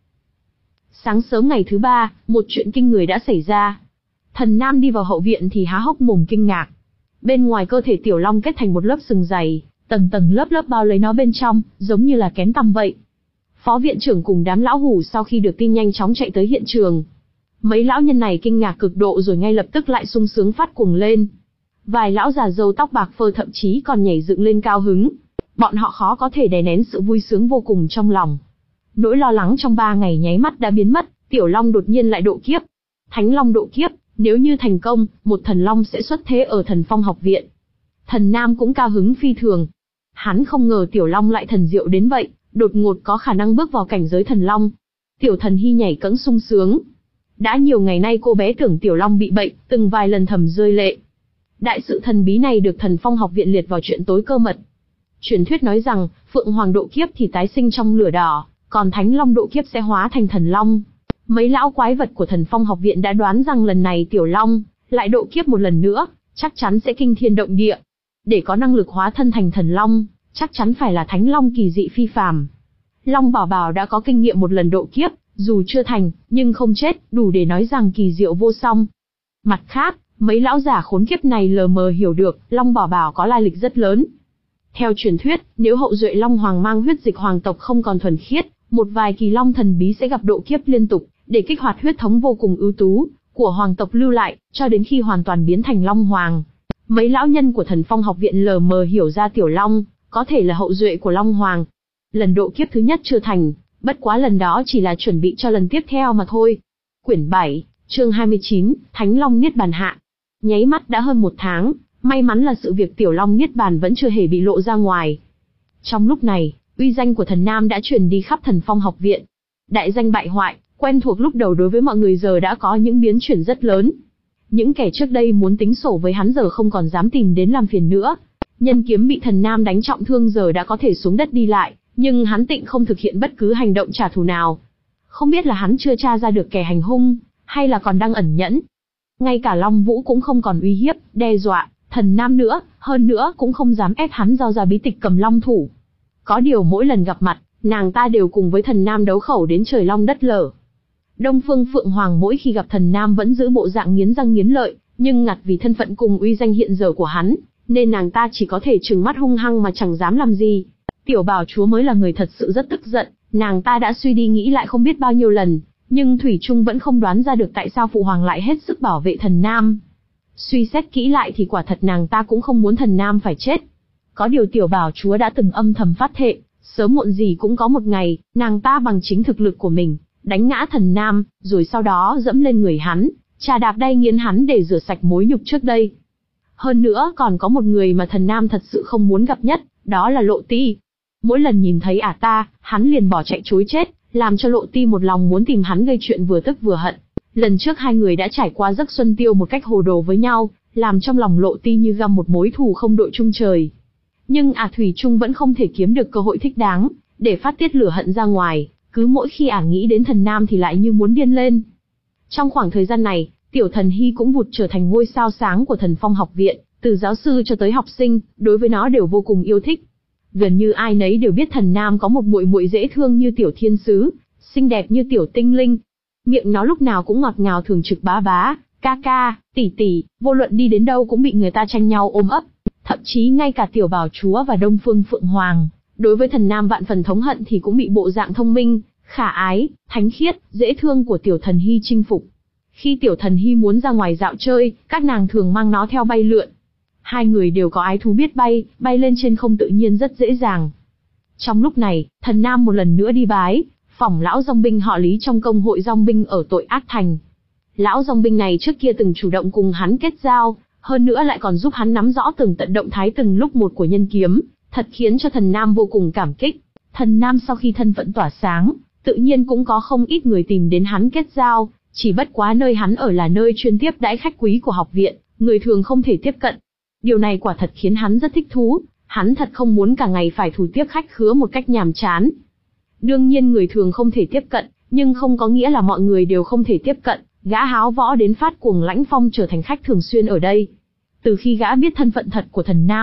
Sáng sớm ngày thứ ba, một chuyện kinh người đã xảy ra. Thần Nam đi vào hậu viện thì há hốc mồm kinh ngạc. Bên ngoài cơ thể Tiểu Long kết thành một lớp sừng dày, tầng tầng lớp lớp bao lấy nó bên trong, giống như là kén tằm vậy. Phó viện trưởng cùng đám lão hủ sau khi được tin nhanh chóng chạy tới hiện trường. Mấy lão nhân này kinh ngạc cực độ rồi ngay lập tức lại sung sướng phát cuồng lên. Vài lão già râu tóc bạc phơ thậm chí còn nhảy dựng lên cao hứng. Bọn họ khó có thể đè nén sự vui sướng vô cùng trong lòng. Nỗi lo lắng trong ba ngày nháy mắt đã biến mất, Tiểu Long đột nhiên lại độ kiếp. Thánh Long độ kiếp, nếu như thành công, một thần Long sẽ xuất thế ở Thần Phong học viện. Thần Nam cũng cao hứng phi thường. Hắn không ngờ Tiểu Long lại thần diệu đến vậy, đột ngột có khả năng bước vào cảnh giới thần Long. Tiểu Thần Hy nhảy cẫng sung sướng. Đã nhiều ngày nay cô bé tưởng Tiểu Long bị bệnh, từng vài lần thầm rơi lệ. Đại sự thần bí này được Thần Phong học viện liệt vào chuyện tối cơ mật. Truyền thuyết nói rằng, Phượng Hoàng độ kiếp thì tái sinh trong lửa đỏ, còn Thánh Long độ kiếp sẽ hóa thành thần Long. Mấy lão quái vật của Thần Phong học viện đã đoán rằng lần này Tiểu Long lại độ kiếp một lần nữa, chắc chắn sẽ kinh thiên động địa. Để có năng lực hóa thân thành thần Long, chắc chắn phải là Thánh Long kỳ dị phi phàm. Long Bảo Bảo đã có kinh nghiệm một lần độ kiếp, dù chưa thành, nhưng không chết, đủ để nói rằng kỳ diệu vô song. Mặt khác, mấy lão giả khốn kiếp này lờ mờ hiểu được, Long Bảo Bảo có lai lịch rất lớn. Theo truyền thuyết, nếu hậu duệ Long Hoàng mang huyết dịch hoàng tộc không còn thuần khiết, một vài kỳ long thần bí sẽ gặp độ kiếp liên tục, để kích hoạt huyết thống vô cùng ưu tú của hoàng tộc lưu lại, cho đến khi hoàn toàn biến thành Long Hoàng. Mấy lão nhân của Thần Phong học viện lờ mờ hiểu ra Tiểu Long có thể là hậu duệ của Long Hoàng. Lần độ kiếp thứ nhất chưa thành, bất quá lần đó chỉ là chuẩn bị cho lần tiếp theo mà thôi. Quyển bảy, chương hai mươi chín, Thánh Long Niết Bàn hạ. Nháy mắt đã hơn một tháng, may mắn là sự việc Tiểu Long Niết Bàn vẫn chưa hề bị lộ ra ngoài. Trong lúc này, uy danh của Thần Nam đã truyền đi khắp Thần Phong học viện. Đại danh bại hoại, quen thuộc lúc đầu đối với mọi người giờ đã có những biến chuyển rất lớn. Những kẻ trước đây muốn tính sổ với hắn giờ không còn dám tìm đến làm phiền nữa. Nhân Kiếm bị Thần Nam đánh trọng thương giờ đã có thể xuống đất đi lại, nhưng hắn tịnh không thực hiện bất cứ hành động trả thù nào. Không biết là hắn chưa tra ra được kẻ hành hung, hay là còn đang ẩn nhẫn. Ngay cả Long Vũ cũng không còn uy hiếp, đe dọa Thần Nam nữa, hơn nữa cũng không dám ép hắn giao ra bí tịch Cầm Long Thủ. Có điều mỗi lần gặp mặt, nàng ta đều cùng với Thần Nam đấu khẩu đến trời long đất lở. Đông Phương Phượng Hoàng mỗi khi gặp Thần Nam vẫn giữ bộ dạng nghiến răng nghiến lợi, nhưng ngặt vì thân phận cùng uy danh hiện giờ của hắn, nên nàng ta chỉ có thể trừng mắt hung hăng mà chẳng dám làm gì. Tiểu Bảo Chúa mới là người thật sự rất tức giận, nàng ta đã suy đi nghĩ lại không biết bao nhiêu lần, nhưng thủy chung vẫn không đoán ra được tại sao Phụ Hoàng lại hết sức bảo vệ Thần Nam. Suy xét kỹ lại thì quả thật nàng ta cũng không muốn Thần Nam phải chết. Có điều Tiểu Bảo Chúa đã từng âm thầm phát thệ, sớm muộn gì cũng có một ngày, nàng ta bằng chính thực lực của mình đánh ngã Thần Nam, rồi sau đó dẫm lên người hắn, trà đạp đay nghiến hắn để rửa sạch mối nhục trước đây. Hơn nữa còn có một người mà Thần Nam thật sự không muốn gặp nhất, đó là Lộ Ti. Mỗi lần nhìn thấy ả ta, hắn liền bỏ chạy trối chết, làm cho Lộ Ti một lòng muốn tìm hắn gây chuyện vừa tức vừa hận. Lần trước hai người đã trải qua giấc xuân tiêu một cách hồ đồ với nhau, làm trong lòng Lộ Ti như găm một mối thù không đội chung trời. Nhưng ả thủy chung vẫn không thể kiếm được cơ hội thích đáng để phát tiết lửa hận ra ngoài, cứ mỗi khi ả nghĩ đến Thần Nam thì lại như muốn điên lên. Trong khoảng thời gian này, Tiểu Thần Hy cũng vụt trở thành ngôi sao sáng của Thần Phong học viện, từ giáo sư cho tới học sinh, đối với nó đều vô cùng yêu thích. Gần như ai nấy đều biết Thần Nam có một muội muội dễ thương như Tiểu Thiên Sứ, xinh đẹp như Tiểu Tinh Linh. Miệng nó lúc nào cũng ngọt ngào thường trực bá bá, ca ca, tỷ tỷ, vô luận đi đến đâu cũng bị người ta tranh nhau ôm ấp. Thậm chí ngay cả Tiểu Bảo Chúa và Đông Phương Phượng Hoàng, đối với Thần Nam vạn phần thống hận thì cũng bị bộ dạng thông minh, khả ái, thánh khiết, dễ thương của Tiểu Thần Hy chinh phục. Khi Tiểu Thần Hy muốn ra ngoài dạo chơi, các nàng thường mang nó theo bay lượn. Hai người đều có ái thú biết bay, bay lên trên không tự nhiên rất dễ dàng. Trong lúc này, Thần Nam một lần nữa đi bái phỏng lão dòng binh họ Lý trong công hội dòng binh ở Tội Ác Thành. Lão dòng binh này trước kia từng chủ động cùng hắn kết giao, hơn nữa lại còn giúp hắn nắm rõ từng tận động thái từng lúc một của Nhân Kiếm, thật khiến cho Thần Nam vô cùng cảm kích. Thần Nam sau khi thân phận tỏa sáng, tự nhiên cũng có không ít người tìm đến hắn kết giao, chỉ bất quá nơi hắn ở là nơi chuyên tiếp đãi khách quý của học viện, người thường không thể tiếp cận. Điều này quả thật khiến hắn rất thích thú, hắn thật không muốn cả ngày phải thủ tiếp khách khứa một cách nhàm chán. Đương nhiên người thường không thể tiếp cận, nhưng không có nghĩa là mọi người đều không thể tiếp cận, gã háo võ đến phát cuồng Lãnh Phong trở thành khách thường xuyên ở đây. Từ khi gã biết thân phận thật của Thần Nam,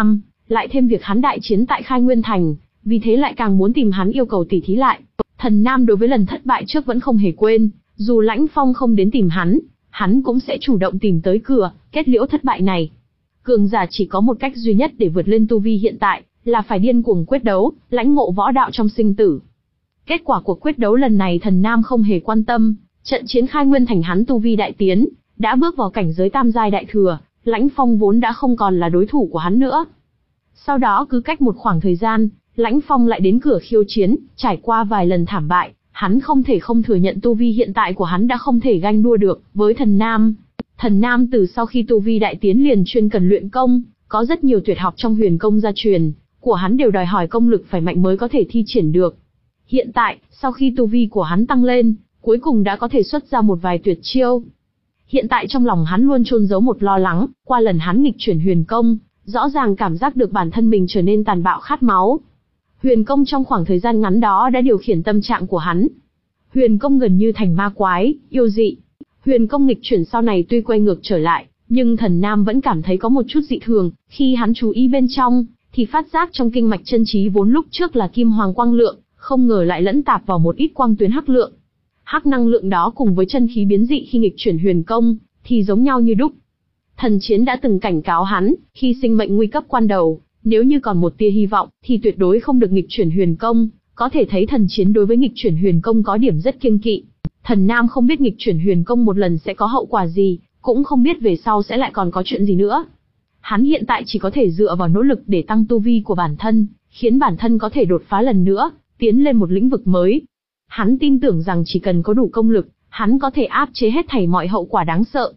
lại thêm việc hắn đại chiến tại Khai Nguyên Thành, vì thế lại càng muốn tìm hắn yêu cầu tỉ thí lại. Thần Nam đối với lần thất bại trước vẫn không hề quên, dù Lãnh Phong không đến tìm hắn, hắn cũng sẽ chủ động tìm tới cửa, kết liễu thất bại này. Cường giả chỉ có một cách duy nhất để vượt lên tu vi hiện tại, là phải điên cuồng quyết đấu, lãnh ngộ võ đạo trong sinh tử. Kết quả của quyết đấu lần này Thần Nam không hề quan tâm, trận chiến Khai Nguyên Thành hắn tu vi đại tiến, đã bước vào cảnh giới tam giai đại thừa, Lãnh Phong vốn đã không còn là đối thủ của hắn nữa. Sau đó cứ cách một khoảng thời gian, Lãnh Phong lại đến cửa khiêu chiến, trải qua vài lần thảm bại, hắn không thể không thừa nhận tu vi hiện tại của hắn đã không thể ganh đua được với Thần Nam. Thần Nam từ sau khi tu vi đại tiến liền chuyên cần luyện công, có rất nhiều tuyệt học trong huyền công gia truyền, của hắn đều đòi hỏi công lực phải mạnh mới có thể thi triển được. Hiện tại, sau khi tu vi của hắn tăng lên, cuối cùng đã có thể xuất ra một vài tuyệt chiêu. Hiện tại trong lòng hắn luôn chôn giấu một lo lắng, qua lần hắn nghịch chuyển huyền công, rõ ràng cảm giác được bản thân mình trở nên tàn bạo khát máu. Huyền công trong khoảng thời gian ngắn đó đã điều khiển tâm trạng của hắn. Huyền công gần như thành ma quái, yêu dị. Huyền công nghịch chuyển sau này tuy quay ngược trở lại, nhưng Thần Nam vẫn cảm thấy có một chút dị thường, khi hắn chú ý bên trong, thì phát giác trong kinh mạch chân trí vốn lúc trước là kim hoàng quang lượng, không ngờ lại lẫn tạp vào một ít quang tuyến hắc lượng. Hắc năng lượng đó cùng với chân khí biến dị khi nghịch chuyển huyền công, thì giống nhau như đúc. Thần Chiến đã từng cảnh cáo hắn, khi sinh mệnh nguy cấp quan đầu, nếu như còn một tia hy vọng, thì tuyệt đối không được nghịch chuyển huyền công, có thể thấy Thần Chiến đối với nghịch chuyển huyền công có điểm rất kiêng kỵ. Thần Nam không biết nghịch chuyển huyền công một lần sẽ có hậu quả gì, cũng không biết về sau sẽ lại còn có chuyện gì nữa. Hắn hiện tại chỉ có thể dựa vào nỗ lực để tăng tu vi của bản thân, khiến bản thân có thể đột phá lần nữa, tiến lên một lĩnh vực mới. Hắn tin tưởng rằng chỉ cần có đủ công lực, hắn có thể áp chế hết thảy mọi hậu quả đáng sợ.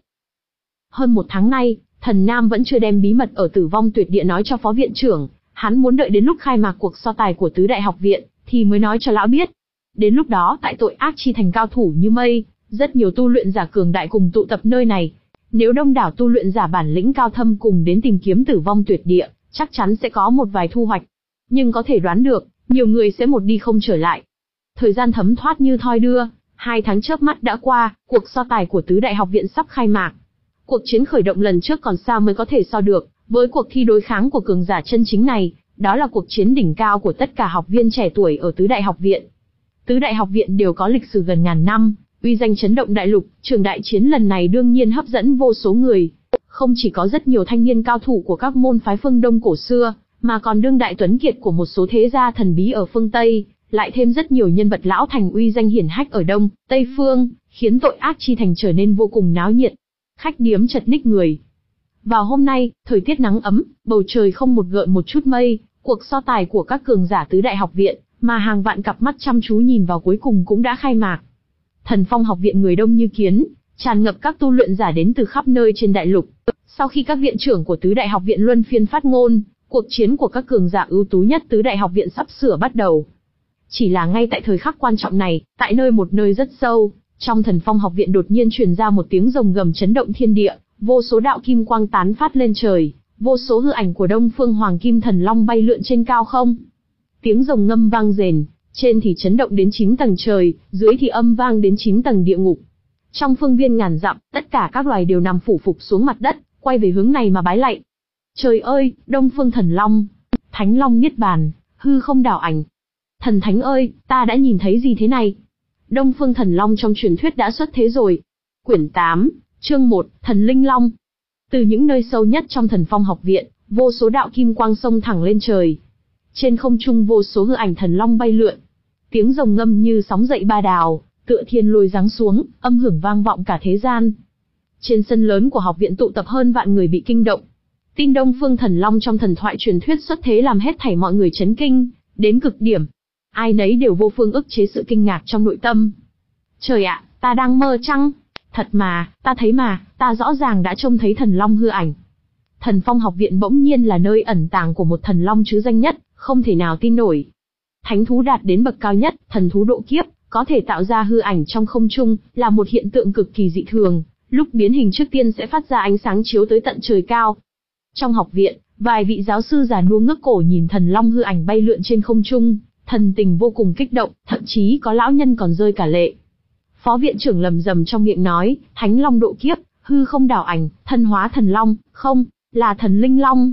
Hơn một tháng nay, Thần Nam vẫn chưa đem bí mật ở Tử Vong Tuyệt Địa nói cho phó viện trưởng, hắn muốn đợi đến lúc khai mạc cuộc so tài của tứ đại học viện, thì mới nói cho lão biết. Đến lúc đó tại Tội Ác Chi Thành cao thủ như mây, rất nhiều tu luyện giả cường đại cùng tụ tập nơi này. Nếu đông đảo tu luyện giả bản lĩnh cao thâm cùng đến tìm kiếm Tử Vong Tuyệt Địa, chắc chắn sẽ có một vài thu hoạch. Nhưng có thể đoán được, nhiều người sẽ một đi không trở lại. Thời gian thấm thoát như thoi đưa, hai tháng chớp mắt đã qua, cuộc so tài của tứ đại học viện sắp khai mạc. Cuộc chiến khởi động lần trước còn xa mới có thể so được, với cuộc thi đối kháng của cường giả chân chính này, đó là cuộc chiến đỉnh cao của tất cả học viên trẻ tuổi ở tứ đại học viện. Tứ đại học viện đều có lịch sử gần ngàn năm, uy danh chấn động đại lục, trường đại chiến lần này đương nhiên hấp dẫn vô số người. Không chỉ có rất nhiều thanh niên cao thủ của các môn phái phương Đông cổ xưa, mà còn đương đại tuấn kiệt của một số thế gia thần bí ở phương Tây, lại thêm rất nhiều nhân vật lão thành uy danh hiển hách ở Đông, Tây phương, khiến Tội Ác Chi Thành trở nên vô cùng náo nhiệt. Khách điếm chật ních người. Vào hôm nay, thời tiết nắng ấm, bầu trời không một gợn một chút mây, cuộc so tài của các cường giả tứ đại học viện, mà hàng vạn cặp mắt chăm chú nhìn vào cuối cùng cũng đã khai mạc. Thần Phong học viện người đông như kiến, tràn ngập các tu luyện giả đến từ khắp nơi trên đại lục. Sau khi các viện trưởng của tứ đại học viện luân phiên phát ngôn, cuộc chiến của các cường giả ưu tú nhất tứ đại học viện sắp sửa bắt đầu. Chỉ là ngay tại thời khắc quan trọng này, tại nơi một nơi rất sâu, trong Thần Phong học viện đột nhiên truyền ra một tiếng rồng gầm chấn động thiên địa, vô số đạo kim quang tán phát lên trời, vô số hư ảnh của Đông Phương Hoàng Kim Thần Long bay lượn trên cao không. Tiếng rồng ngâm vang rền, trên thì chấn động đến chín tầng trời, dưới thì âm vang đến chín tầng địa ngục. Trong phương viên ngàn dặm, tất cả các loài đều nằm phủ phục xuống mặt đất, quay về hướng này mà bái lạy. Trời ơi, Đông Phương Thần Long, Thánh Long niết bàn, hư không đảo ảnh. Thần Thánh ơi, ta đã nhìn thấy gì thế này? Đông Phương Thần Long trong truyền thuyết đã xuất thế rồi. Quyển tám, chương một, Thần Linh Long. Từ những nơi sâu nhất trong Thần Phong học viện, vô số đạo kim quang xông thẳng lên trời. Trên không trung vô số hư ảnh thần long bay lượn. Tiếng rồng ngâm như sóng dậy ba đào, tựa thiên lôi giáng xuống, âm hưởng vang vọng cả thế gian. Trên sân lớn của học viện tụ tập hơn vạn người bị kinh động. Tin Đông Phương Thần Long trong thần thoại truyền thuyết xuất thế làm hết thảy mọi người chấn kinh, đến cực điểm. Ai nấy đều vô phương ức chế sự kinh ngạc trong nội tâm. Trời ạ, ta đang mơ chăng? Thật mà, ta thấy mà, ta rõ ràng đã trông thấy thần long hư ảnh. Thần Phong học viện bỗng nhiên là nơi ẩn tàng của một thần long chứ danh nhất, không thể nào tin nổi. Thánh thú đạt đến bậc cao nhất, thần thú độ kiếp, có thể tạo ra hư ảnh trong không trung, là một hiện tượng cực kỳ dị thường, lúc biến hình trước tiên sẽ phát ra ánh sáng chiếu tới tận trời cao. Trong học viện, vài vị giáo sư già nua ngước cổ nhìn thần long hư ảnh bay lượn trên không trung, thần tình vô cùng kích động, thậm chí có lão nhân còn rơi cả lệ. Phó viện trưởng lầm rầm trong miệng nói, Thánh Long độ kiếp, hư không đảo ảnh, thân hóa thần long, không, là thần linh long.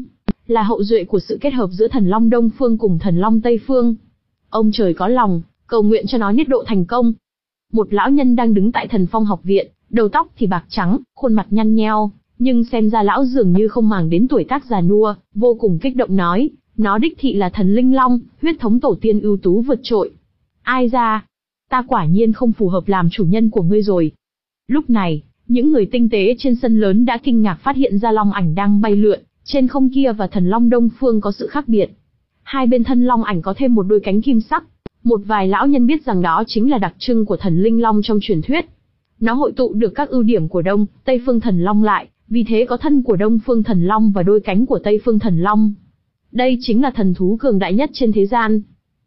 là hậu duệ của sự kết hợp giữa thần long Đông Phương cùng thần long Tây Phương. Ông trời có lòng, cầu nguyện cho nó niết độ thành công. Một lão nhân đang đứng tại Thần Phong học viện, đầu tóc thì bạc trắng, khuôn mặt nhăn nheo, nhưng xem ra lão dường như không màng đến tuổi tác già nua, vô cùng kích động nói, nó đích thị là thần linh long, huyết thống tổ tiên ưu tú vượt trội. Ai ra? Ta quả nhiên không phù hợp làm chủ nhân của ngươi rồi. Lúc này, những người tinh tế trên sân lớn đã kinh ngạc phát hiện ra long ảnh đang bay lượn trên không kia và thần long Đông Phương có sự khác biệt. Hai bên thân long ảnh có thêm một đôi cánh kim sắc. Một vài lão nhân biết rằng đó chính là đặc trưng của thần linh long trong truyền thuyết. Nó hội tụ được các ưu điểm của Đông, Tây Phương thần long lại, vì thế có thân của Đông Phương thần long và đôi cánh của Tây Phương thần long. Đây chính là thần thú cường đại nhất trên thế gian.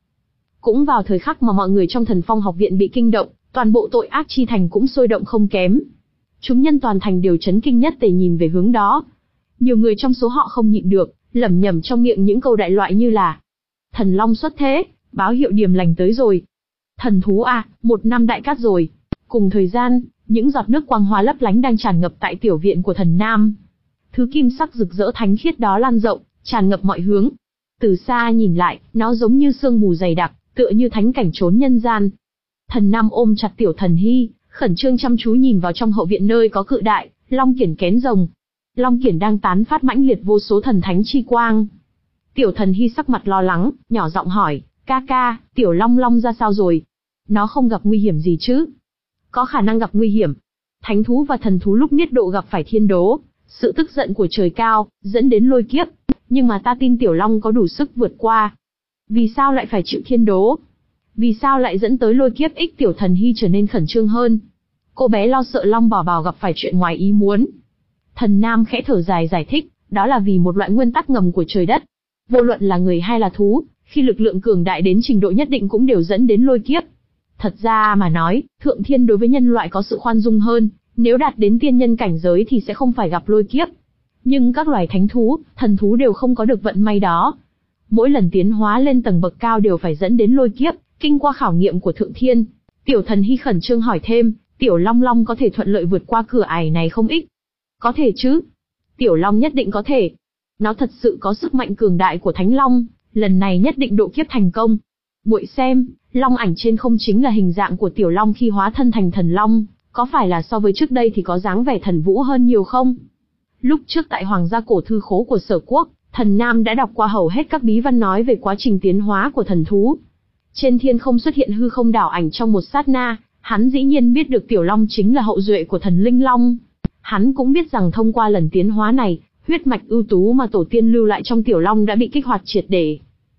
Cũng vào thời khắc mà mọi người trong Thần Phong học viện bị kinh động, toàn bộ tội ác chi thành cũng sôi động không kém. Chúng nhân toàn thành đều chấn kinh nhất tề nhìn về hướng đó. Nhiều người trong số họ không nhịn được, lẩm nhẩm trong miệng những câu đại loại như là: thần long xuất thế, báo hiệu điềm lành tới rồi. Thần thú à, một năm đại cát rồi. Cùng thời gian, những giọt nước quang hoa lấp lánh đang tràn ngập tại tiểu viện của thần nam. Thứ kim sắc rực rỡ thánh khiết đó lan rộng, tràn ngập mọi hướng. Từ xa nhìn lại, nó giống như sương mù dày đặc, tựa như thánh cảnh trốn nhân gian. Thần nam ôm chặt tiểu thần hy, khẩn trương chăm chú nhìn vào trong hậu viện nơi có cự đại long kiển kén rồng. Long kiển đang tán phát mãnh liệt vô số thần thánh chi quang. Tiểu thần hy sắc mặt lo lắng, nhỏ giọng hỏi, ca ca, tiểu long long ra sao rồi? Nó không gặp nguy hiểm gì chứ? Có khả năng gặp nguy hiểm. Thánh thú và thần thú lúc niết độ gặp phải thiên đố, sự tức giận của trời cao, dẫn đến lôi kiếp. Nhưng mà ta tin tiểu long có đủ sức vượt qua. Vì sao lại phải chịu thiên đố? Vì sao lại dẫn tới lôi kiếp? Ích tiểu thần hy trở nên khẩn trương hơn. Cô bé lo sợ long bảo bảo gặp phải chuyện ngoài ý muốn. Thần nam khẽ thở dài giải thích, đó là vì một loại nguyên tắc ngầm của trời đất. Vô luận là người hay là thú, khi lực lượng cường đại đến trình độ nhất định cũng đều dẫn đến lôi kiếp. Thật ra mà nói, thượng thiên đối với nhân loại có sự khoan dung hơn, nếu đạt đến tiên nhân cảnh giới thì sẽ không phải gặp lôi kiếp. Nhưng các loài thánh thú, thần thú đều không có được vận may đó. Mỗi lần tiến hóa lên tầng bậc cao đều phải dẫn đến lôi kiếp, kinh qua khảo nghiệm của thượng thiên. Tiểu thần hy khẩn trương hỏi thêm, tiểu long long có thể thuận lợi vượt qua cửa ải này không ích? Có thể chứ. Tiểu long nhất định có thể. Nó thật sự có sức mạnh cường đại của thánh long, lần này nhất định độ kiếp thành công. Muội xem, long ảnh trên không chính là hình dạng của tiểu long khi hóa thân thành thần long, có phải là so với trước đây thì có dáng vẻ thần vũ hơn nhiều không? Lúc trước tại Hoàng gia cổ thư khố của Sở Quốc, thần nam đã đọc qua hầu hết các bí văn nói về quá trình tiến hóa của thần thú. Trên thiên không xuất hiện hư không đảo ảnh trong một sát na, hắn dĩ nhiên biết được tiểu long chính là hậu duệ của thần linh long. Hắn cũng biết rằng thông qua lần tiến hóa này, huyết mạch ưu tú mà tổ tiên lưu lại trong tiểu long đã bị kích hoạt triệt để.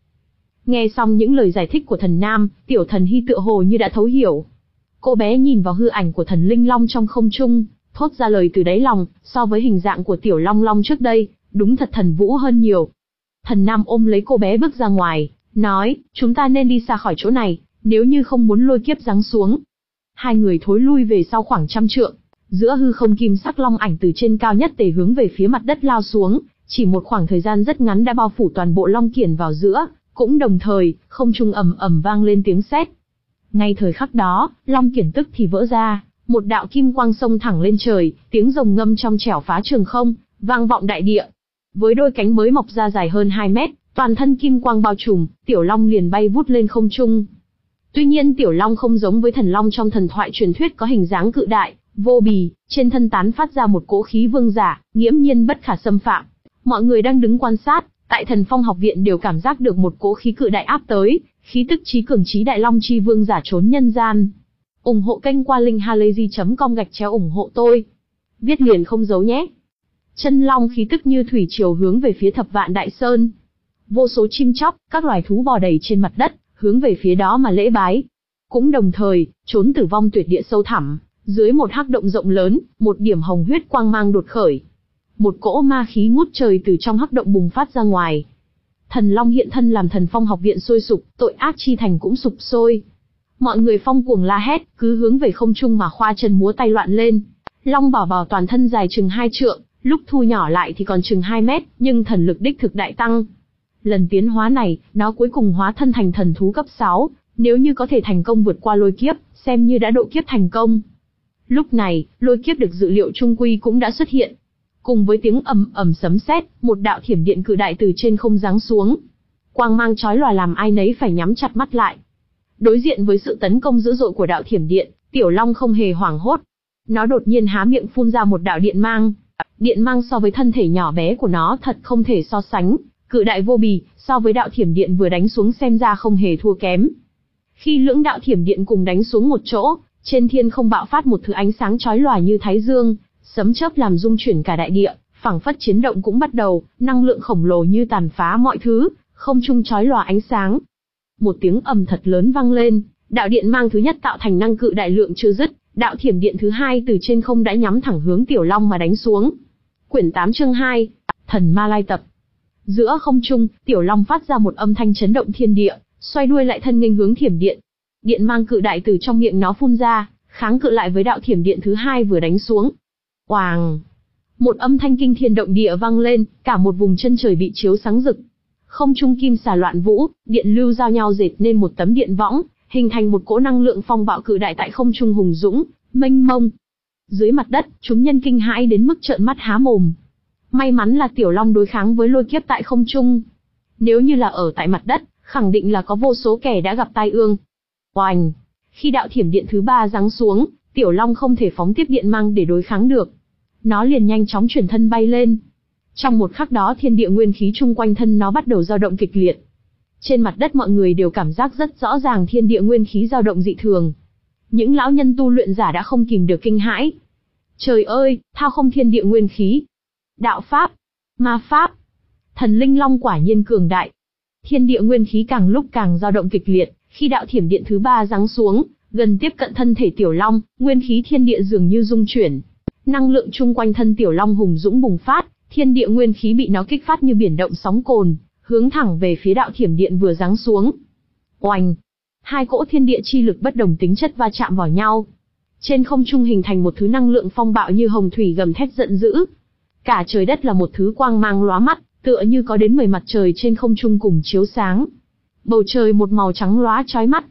Nghe xong những lời giải thích của thần nam, tiểu thần hy tựa hồ như đã thấu hiểu. Cô bé nhìn vào hư ảnh của thần linh long trong không trung, thốt ra lời từ đáy lòng, so với hình dạng của tiểu long long trước đây, đúng thật thần vũ hơn nhiều. Thần nam ôm lấy cô bé bước ra ngoài, nói, chúng ta nên đi xa khỏi chỗ này, nếu như không muốn lôi kiếp giáng xuống. Hai người thối lui về sau khoảng trăm trượng, giữa hư không kim sắc long ảnh từ trên cao nhất tề hướng về phía mặt đất lao xuống, chỉ một khoảng thời gian rất ngắn đã bao phủ toàn bộ long kiển vào giữa, cũng đồng thời, không trung ầm ầm vang lên tiếng sét. Ngay thời khắc đó, long kiển tức thì vỡ ra, một đạo kim quang xông thẳng lên trời, tiếng rồng ngâm trong trẻo phá trường không, vang vọng đại địa. Với đôi cánh mới mọc ra dài hơn hai mét, toàn thân kim quang bao trùm, tiểu long liền bay vút lên không trung. Tuy nhiên tiểu long không giống với thần long trong thần thoại truyền thuyết có hình dáng cự đại, vô bì, trên thân tán phát ra một cỗ khí vương giả, nghiễm nhiên bất khả xâm phạm. Mọi người đang đứng quan sát, tại Thần Phong học viện đều cảm giác được một cỗ khí cự đại áp tới, khí tức chí cường chí đại long chi vương giả trốn nhân gian. ủng hộ kênh qua linkhalazy chấm com gạch chéo ủng hộ tôi. Viết liền không giấu nhé. Chân long khí tức như thủy triều hướng về phía Thập Vạn Đại Sơn. Vô số chim chóc, các loài thú bò đầy trên mặt đất, hướng về phía đó mà lễ bái. Cũng đồng thời, trốn tử vong tuyệt địa sâu thẳm, dưới một hắc động rộng lớn, một điểm hồng huyết quang mang đột khởi. Một cỗ ma khí ngút trời từ trong hắc động bùng phát ra ngoài. Thần long hiện thân làm Thần Phong học viện sôi sục, tội ác chi thành cũng sụp sôi. Mọi người phong cuồng la hét, cứ hướng về không trung mà khoa chân múa tay loạn lên. Long bảo bảo toàn thân dài chừng hai trượng, lúc thu nhỏ lại thì còn chừng hai mét, nhưng thần lực đích thực đại tăng. Lần tiến hóa này, nó cuối cùng hóa thân thành thần thú cấp sáu, nếu như có thể thành công vượt qua lôi kiếp, xem như đã độ kiếp thành công. Lúc này, lôi kiếp được dự liệu trung quy cũng đã xuất hiện. cùng với tiếng ầm ầm sấm sét, một đạo thiểm điện cự đại từ trên không giáng xuống. Quang mang chói lòa làm ai nấy phải nhắm chặt mắt lại. Đối diện với sự tấn công dữ dội của đạo thiểm điện, Tiểu Long không hề hoảng hốt. Nó đột nhiên há miệng phun ra một đạo điện mang. Điện mang so với thân thể nhỏ bé của nó thật không thể so sánh, cự đại vô bì, so với đạo thiểm điện vừa đánh xuống xem ra không hề thua kém. Khi lưỡng đạo thiểm điện cùng đánh xuống một chỗ, trên thiên không bạo phát một thứ ánh sáng chói lòa như thái dương, sấm chớp làm rung chuyển cả đại địa, phảng phất chiến động cũng bắt đầu, năng lượng khổng lồ như tàn phá mọi thứ, không trung chói lòa ánh sáng. Một tiếng ầm thật lớn vang lên, đạo điện mang thứ nhất tạo thành năng cự đại lượng chưa dứt, đạo thiểm điện thứ hai từ trên không đã nhắm thẳng hướng Tiểu Long mà đánh xuống. Quyển tám chương hai, Thần Ma Lai Tập. Giữa không trung, Tiểu Long phát ra một âm thanh chấn động thiên địa, xoay đuôi lại thân nghênh hướng thiểm điện. Điện mang cự đại từ trong miệng nó phun ra, kháng cự lại với đạo thiểm điện thứ hai vừa đánh xuống. Oàng! Một âm thanh kinh thiên động địa vang lên, cả một vùng chân trời bị chiếu sáng rực. Không trung kim xà loạn vũ, điện lưu giao nhau dệt nên một tấm điện võng, hình thành một cỗ năng lượng phong bạo cự đại tại không trung hùng dũng, mênh mông. Dưới mặt đất, chúng nhân kinh hãi đến mức trợn mắt há mồm. May mắn là Tiểu Long đối kháng với lôi kiếp tại không trung. Nếu như là ở tại mặt đất, khẳng định là có vô số kẻ đã gặp tai ương. Oành! Khi đạo thiểm điện thứ ba giáng xuống, Tiểu Long không thể phóng tiếp điện mang để đối kháng được. Nó liền nhanh chóng chuyển thân bay lên. Trong một khắc đó thiên địa nguyên khí chung quanh thân nó bắt đầu dao động kịch liệt. Trên mặt đất mọi người đều cảm giác rất rõ ràng thiên địa nguyên khí dao động dị thường. Những lão nhân tu luyện giả đã không kìm được kinh hãi. Trời ơi, thao không thiên địa nguyên khí. Đạo pháp, ma pháp, thần linh long quả nhiên cường đại. Thiên địa nguyên khí càng lúc càng dao động kịch liệt, khi đạo thiểm điện thứ ba giáng xuống, gần tiếp cận thân thể Tiểu Long, nguyên khí thiên địa dường như rung chuyển. Năng lượng chung quanh thân Tiểu Long hùng dũng bùng phát, thiên địa nguyên khí bị nó kích phát như biển động sóng cồn, hướng thẳng về phía đạo thiểm điện vừa giáng xuống. Oành! Hai cỗ thiên địa chi lực bất đồng tính chất va chạm vào nhau. Trên không trung hình thành một thứ năng lượng phong bạo như hồng thủy gầm thét giận dữ. Cả trời đất là một thứ quang mang lóa mắt, tựa như có đến mười mặt trời trên không trung cùng chiếu sáng. Bầu trời một màu trắng lóa chói mắt.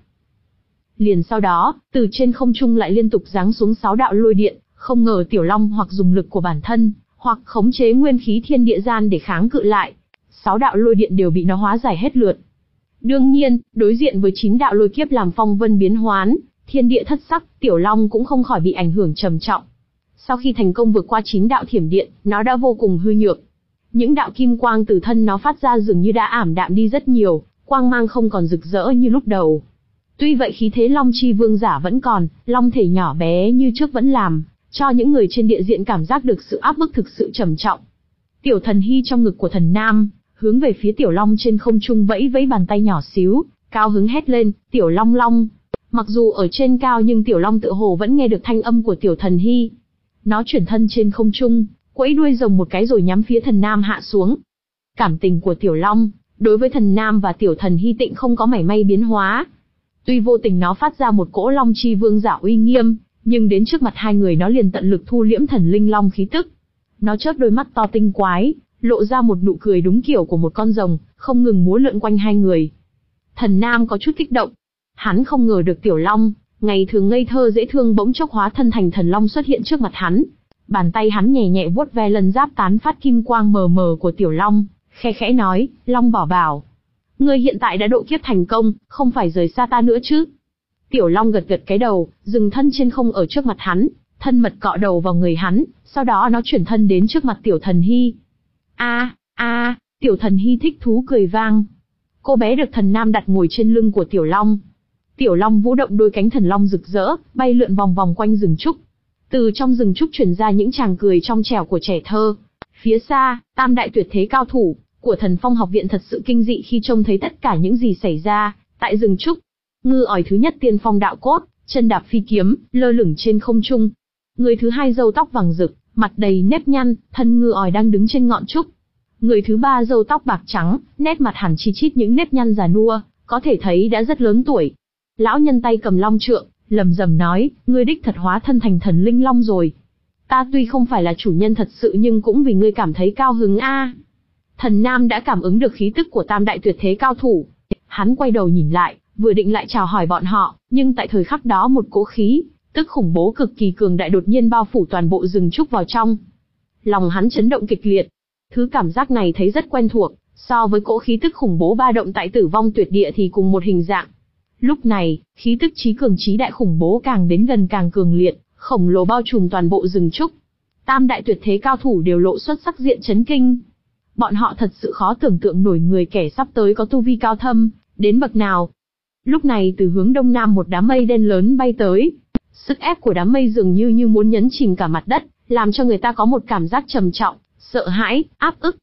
Liền sau đó, từ trên không trung lại liên tục giáng xuống sáu đạo lôi điện, không ngờ Tiểu Long hoặc dùng lực của bản thân, hoặc khống chế nguyên khí thiên địa gian để kháng cự lại. Sáu đạo lôi điện đều bị nó hóa giải hết lượt. Đương nhiên, đối diện với chín đạo lôi kiếp làm phong vân biến hoán, thiên địa thất sắc, Tiểu Long cũng không khỏi bị ảnh hưởng trầm trọng. Sau khi thành công vượt qua chín đạo thiểm điện, nó đã vô cùng hư nhược. Những đạo kim quang từ thân nó phát ra dường như đã ảm đạm đi rất nhiều, quang mang không còn rực rỡ như lúc đầu. Tuy vậy khí thế Long Chi Vương giả vẫn còn, long thể nhỏ bé như trước vẫn làm cho những người trên địa diện cảm giác được sự áp bức thực sự trầm trọng. Tiểu Thần Hy trong ngực của Thần Nam, hướng về phía Tiểu Long trên không trung vẫy vẫy bàn tay nhỏ xíu, cao hứng hét lên, Tiểu Long Long. Mặc dù ở trên cao nhưng Tiểu Long tự hồ vẫn nghe được thanh âm của Tiểu Thần Hy. Nó chuyển thân trên không trung, quẫy đuôi rồng một cái rồi nhắm phía Thần Nam hạ xuống. Cảm tình của Tiểu Long đối với Thần Nam và Tiểu Thần Hy tịnh không có mảy may biến hóa. Tuy vô tình nó phát ra một cỗ Long Chi Vương giả uy nghiêm, nhưng đến trước mặt hai người nó liền tận lực thu liễm thần linh long khí tức. Nó chớp đôi mắt to tinh quái, lộ ra một nụ cười đúng kiểu của một con rồng, không ngừng múa lượn quanh hai người. Thần Nam có chút kích động. Hắn không ngờ được Tiểu Long, ngày thường ngây thơ dễ thương bỗng chốc hóa thân thành thần long xuất hiện trước mặt hắn. Bàn tay hắn nhẹ nhẹ vuốt ve lần giáp tán phát kim quang mờ mờ của Tiểu Long, khe khẽ nói, Long bảo bảo. Ngươi hiện tại đã độ kiếp thành công, không phải rời xa ta nữa chứ? Tiểu Long gật gật cái đầu, dừng thân trên không ở trước mặt hắn, thân mật cọ đầu vào người hắn, sau đó nó chuyển thân đến trước mặt Tiểu Thần Hy. A, a, Tiểu Thần Hy thích thú cười vang. Cô bé được Thần Nam đặt ngồi trên lưng của Tiểu Long. Tiểu Long vũ động đôi cánh thần long rực rỡ, bay lượn vòng vòng quanh rừng trúc. Từ trong rừng trúc truyền ra những tràng cười trong trẻo của trẻ thơ. Phía xa, tam đại tuyệt thế cao thủ của Thần Phong học viện thật sự kinh dị khi trông thấy tất cả những gì xảy ra tại rừng trúc. Ngư ỏi thứ nhất tiên phong đạo cốt, chân đạp phi kiếm, lơ lửng trên không trung. Người thứ hai râu tóc vàng rực, mặt đầy nếp nhăn, thân ngư ỏi đang đứng trên ngọn trúc. Người thứ ba râu tóc bạc trắng, nét mặt hẳn chi chít những nếp nhăn già nua, có thể thấy đã rất lớn tuổi. Lão nhân tay cầm long trượng, lầm rầm nói, ngươi đích thật hóa thân thành thần linh long rồi. Ta tuy không phải là chủ nhân thật sự nhưng cũng vì ngươi cảm thấy cao hứng a. Thần Nam đã cảm ứng được khí tức của tam đại tuyệt thế cao thủ. Hắn quay đầu nhìn lại, vừa định lại chào hỏi bọn họ, nhưng tại thời khắc đó một cỗ khí tức khủng bố cực kỳ cường đại đột nhiên bao phủ toàn bộ rừng trúc vào trong. Lòng hắn chấn động kịch liệt. Thứ cảm giác này thấy rất quen thuộc, so với cỗ khí tức khủng bố ba động tại Tử Vong Tuyệt Địa thì cùng một hình dạng. Lúc này, khí tức chí cường chí đại khủng bố càng đến gần càng cường liệt, khổng lồ bao trùm toàn bộ rừng trúc. Tam đại tuyệt thế cao thủ đều lộ xuất sắc diện chấn kinh. Bọn họ thật sự khó tưởng tượng nổi người kẻ sắp tới có tu vi cao thâm, đến bậc nào. Lúc này từ hướng đông nam một đám mây đen lớn bay tới. Sức ép của đám mây dường như như muốn nhấn chìm cả mặt đất, làm cho người ta có một cảm giác trầm trọng, sợ hãi, áp ức.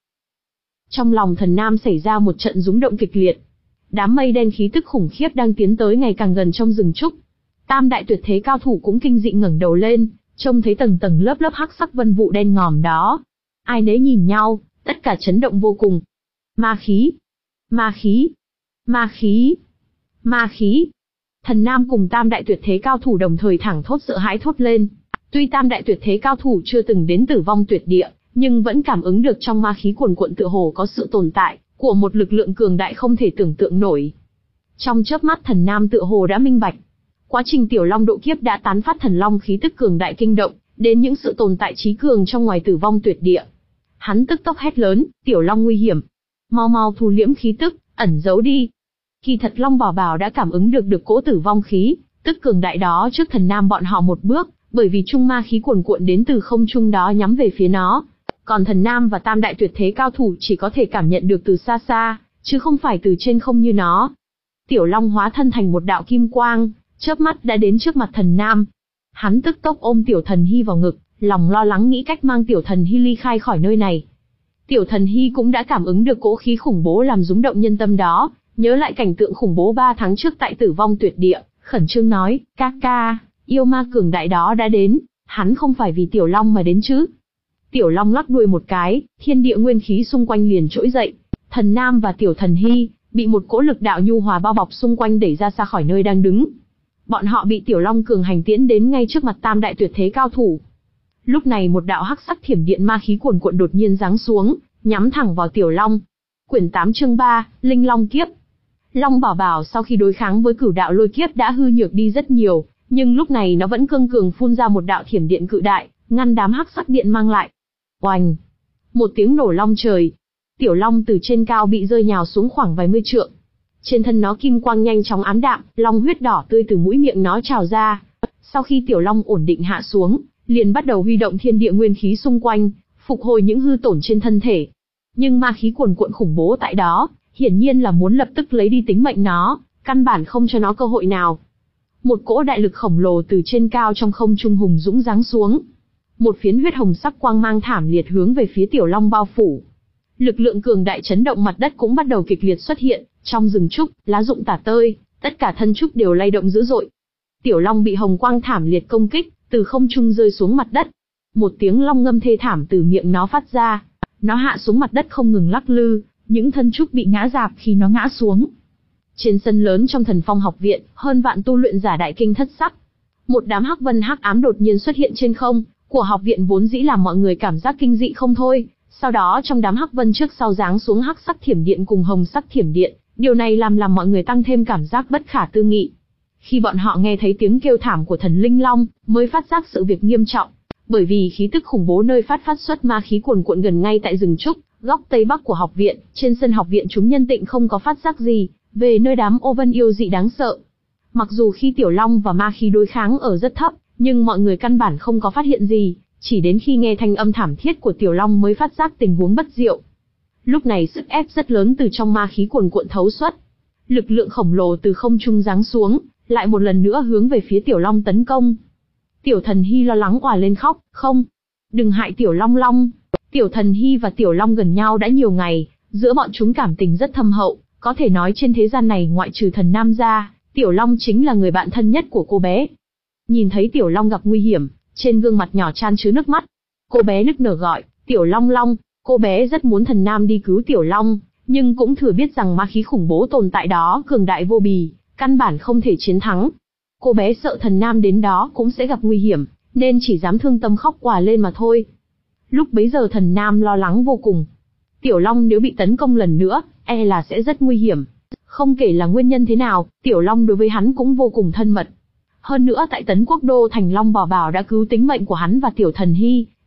Trong lòng Thần Nam xảy ra một trận rúng động kịch liệt. Đám mây đen khí tức khủng khiếp đang tiến tới ngày càng gần trong rừng trúc. Tam đại tuyệt thế cao thủ cũng kinh dị ngẩng đầu lên, trông thấy tầng tầng lớp lớp hắc sắc vân vụ đen ngòm đó. Ai nấy nhìn nhau, tất cả chấn động vô cùng. Ma khí, ma khí, ma khí, ma khí. Thần Nam cùng tam đại tuyệt thế cao thủ đồng thời thẳng thốt sợ hãi thốt lên. Tuy tam đại tuyệt thế cao thủ chưa từng đến Tử Vong Tuyệt Địa, nhưng vẫn cảm ứng được trong ma khí cuồn cuộn tựa hồ có sự tồn tại của một lực lượng cường đại không thể tưởng tượng nổi. Trong chớp mắt Thần Nam tựa hồ đã minh bạch. Quá trình Tiểu Long độ kiếp đã tán phát thần long khí tức cường đại kinh động, đến những sự tồn tại trí cường trong ngoài Tử Vong Tuyệt Địa. Hắn tức tốc hét lớn, Tiểu Long nguy hiểm. Mau mau thu liễm khí tức, ẩn giấu đi. Kỳ thật Long Bảo Bảo đã cảm ứng được được cỗ tử vong khí, tức cường đại đó trước Thần Nam bọn họ một bước, bởi vì trung ma khí cuồn cuộn đến từ không trung đó nhắm về phía nó. Còn Thần Nam và tam đại tuyệt thế cao thủ chỉ có thể cảm nhận được từ xa xa, chứ không phải từ trên không như nó. Tiểu Long hóa thân thành một đạo kim quang, chớp mắt đã đến trước mặt Thần Nam. Hắn tức tốc ôm Tiểu Thần Hy vào ngực, lòng lo lắng nghĩ cách mang Tiểu Thần Hy ly khai khỏi nơi này. Tiểu Thần Hy cũng đã cảm ứng được cỗ khí khủng bố làm rúng động nhân tâm đó, nhớ lại cảnh tượng khủng bố ba tháng trước tại Tử Vong Tuyệt Địa, khẩn trương nói, ca ca, yêu ma cường đại đó đã đến, hắn không phải vì Tiểu Long mà đến chứ. Tiểu Long lắc đuôi một cái, thiên địa nguyên khí xung quanh liền trỗi dậy. Thần Nam và Tiểu Thần Hy bị một cỗ lực đạo nhu hòa bao bọc xung quanh đẩy ra xa khỏi nơi đang đứng. Bọn họ bị Tiểu Long cường hành tiễn đến ngay trước mặt tam đại tuyệt thế cao thủ. Lúc này một đạo hắc sắc thiểm điện ma khí cuồn cuộn đột nhiên giáng xuống, nhắm thẳng vào Tiểu Long. Quyển tám chương ba, Linh Long kiếp. Long Bảo Bảo sau khi đối kháng với cửu đạo lôi kiếp đã hư nhược đi rất nhiều, nhưng lúc này nó vẫn cương cường phun ra một đạo thiểm điện cự đại, ngăn đám hắc sắc điện mang lại. Oành! Một tiếng nổ long trời. Tiểu Long từ trên cao bị rơi nhào xuống khoảng vài mươi trượng. Trên thân nó kim quang nhanh chóng ám đạm, long huyết đỏ tươi từ mũi miệng nó trào ra. Sau khi Tiểu Long ổn định hạ xuống, liền bắt đầu huy động thiên địa nguyên khí xung quanh, phục hồi những hư tổn trên thân thể. Nhưng ma khí cuồn cuộn khủng bố tại đó, hiển nhiên là muốn lập tức lấy đi tính mệnh nó, căn bản không cho nó cơ hội nào. Một cỗ đại lực khổng lồ từ trên cao trong không trung hùng dũng giáng xuống. Một phiến huyết hồng sắc quang mang thảm liệt hướng về phía Tiểu Long bao phủ. Lực lượng cường đại chấn động mặt đất cũng bắt đầu kịch liệt xuất hiện, trong rừng trúc, lá rụng tả tơi, tất cả thân trúc đều lay động dữ dội. Tiểu Long bị hồng quang thảm liệt công kích, từ không trung rơi xuống mặt đất. Một tiếng long ngâm thê thảm từ miệng nó phát ra. Nó hạ xuống mặt đất không ngừng lắc lư, những thân trúc bị ngã rạp khi nó ngã xuống. Trên sân lớn trong Thần Phong học viện, hơn vạn tu luyện giả đại kinh thất sắc. Một đám hắc vân hắc ám đột nhiên xuất hiện trên không, của học viện vốn dĩ làm mọi người cảm giác kinh dị không thôi. Sau đó trong đám hắc vân trước sau giáng xuống hắc sắc thiểm điện cùng hồng sắc thiểm điện, điều này làm làm mọi người tăng thêm cảm giác bất khả tư nghị. Khi bọn họ nghe thấy tiếng kêu thảm của thần Linh Long, mới phát giác sự việc nghiêm trọng, bởi vì khí tức khủng bố nơi phát phát xuất ma khí cuồn cuộn gần ngay tại rừng trúc, góc tây bắc của học viện. Trên sân học viện chúng nhân tịnh không có phát giác gì về nơi đám ô vân yêu dị đáng sợ. Mặc dù khi Tiểu Long và ma khí đối kháng ở rất thấp, nhưng mọi người căn bản không có phát hiện gì, chỉ đến khi nghe thanh âm thảm thiết của Tiểu Long mới phát giác tình huống bất diệu. Lúc này sức ép rất lớn từ trong ma khí cuồn cuộn thấu xuất. Lực lượng khổng lồ từ không trung giáng xuống, lại một lần nữa hướng về phía Tiểu Long tấn công. Tiểu Thần Hy lo lắng òa lên khóc, không, đừng hại Tiểu Long Long. Tiểu Thần Hy và Tiểu Long gần nhau đã nhiều ngày, giữa bọn chúng cảm tình rất thâm hậu, có thể nói trên thế gian này ngoại trừ Thần Nam ra, Tiểu Long chính là người bạn thân nhất của cô bé. Nhìn thấy Tiểu Long gặp nguy hiểm, trên gương mặt nhỏ chan chứa nước mắt. Cô bé nức nở gọi, Tiểu Long Long. Cô bé rất muốn Thần Nam đi cứu Tiểu Long, nhưng cũng thừa biết rằng ma khí khủng bố tồn tại đó cường đại vô bì, căn bản không thể chiến thắng. Cô bé sợ Thần Nam đến đó cũng sẽ gặp nguy hiểm, nên chỉ dám thương tâm khóc òa lên mà thôi. Lúc bấy giờ Thần Nam lo lắng vô cùng. Tiểu Long nếu bị tấn công lần nữa, e là sẽ rất nguy hiểm. Không kể là nguyên nhân thế nào, Tiểu Long đối với hắn cũng vô cùng thân mật. Hơn nữa tại Tấn Quốc Đô thành Long Bảo Bảo đã cứu tính mệnh của hắn và Tiểu Thần Hy,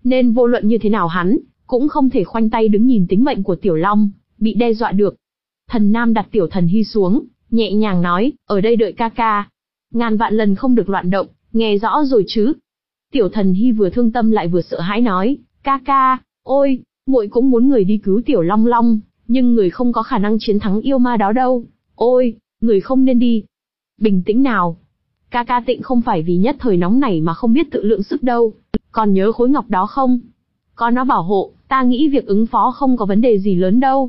nên vô luận như thế nào hắn cũng không thể khoanh tay đứng nhìn tính mệnh của Tiểu Long bị đe dọa được. Thần Nam đặt Tiểu Thần Hy xuống, nhẹ nhàng nói, ở đây đợi ca ca. Ngàn vạn lần không được loạn động, nghe rõ rồi chứ? Tiểu Thần Hy vừa thương tâm lại vừa sợ hãi nói, ca ca, ôi, muội cũng muốn người đi cứu Tiểu Long Long, nhưng người không có khả năng chiến thắng yêu ma đó đâu. Ôi, người không nên đi. Bình tĩnh nào. Ca ca Tịnh không phải vì nhất thời nóng nảy mà không biết tự lượng sức đâu. Còn nhớ khối ngọc đó không? Có nó bảo hộ, ta nghĩ việc ứng phó không có vấn đề gì lớn đâu.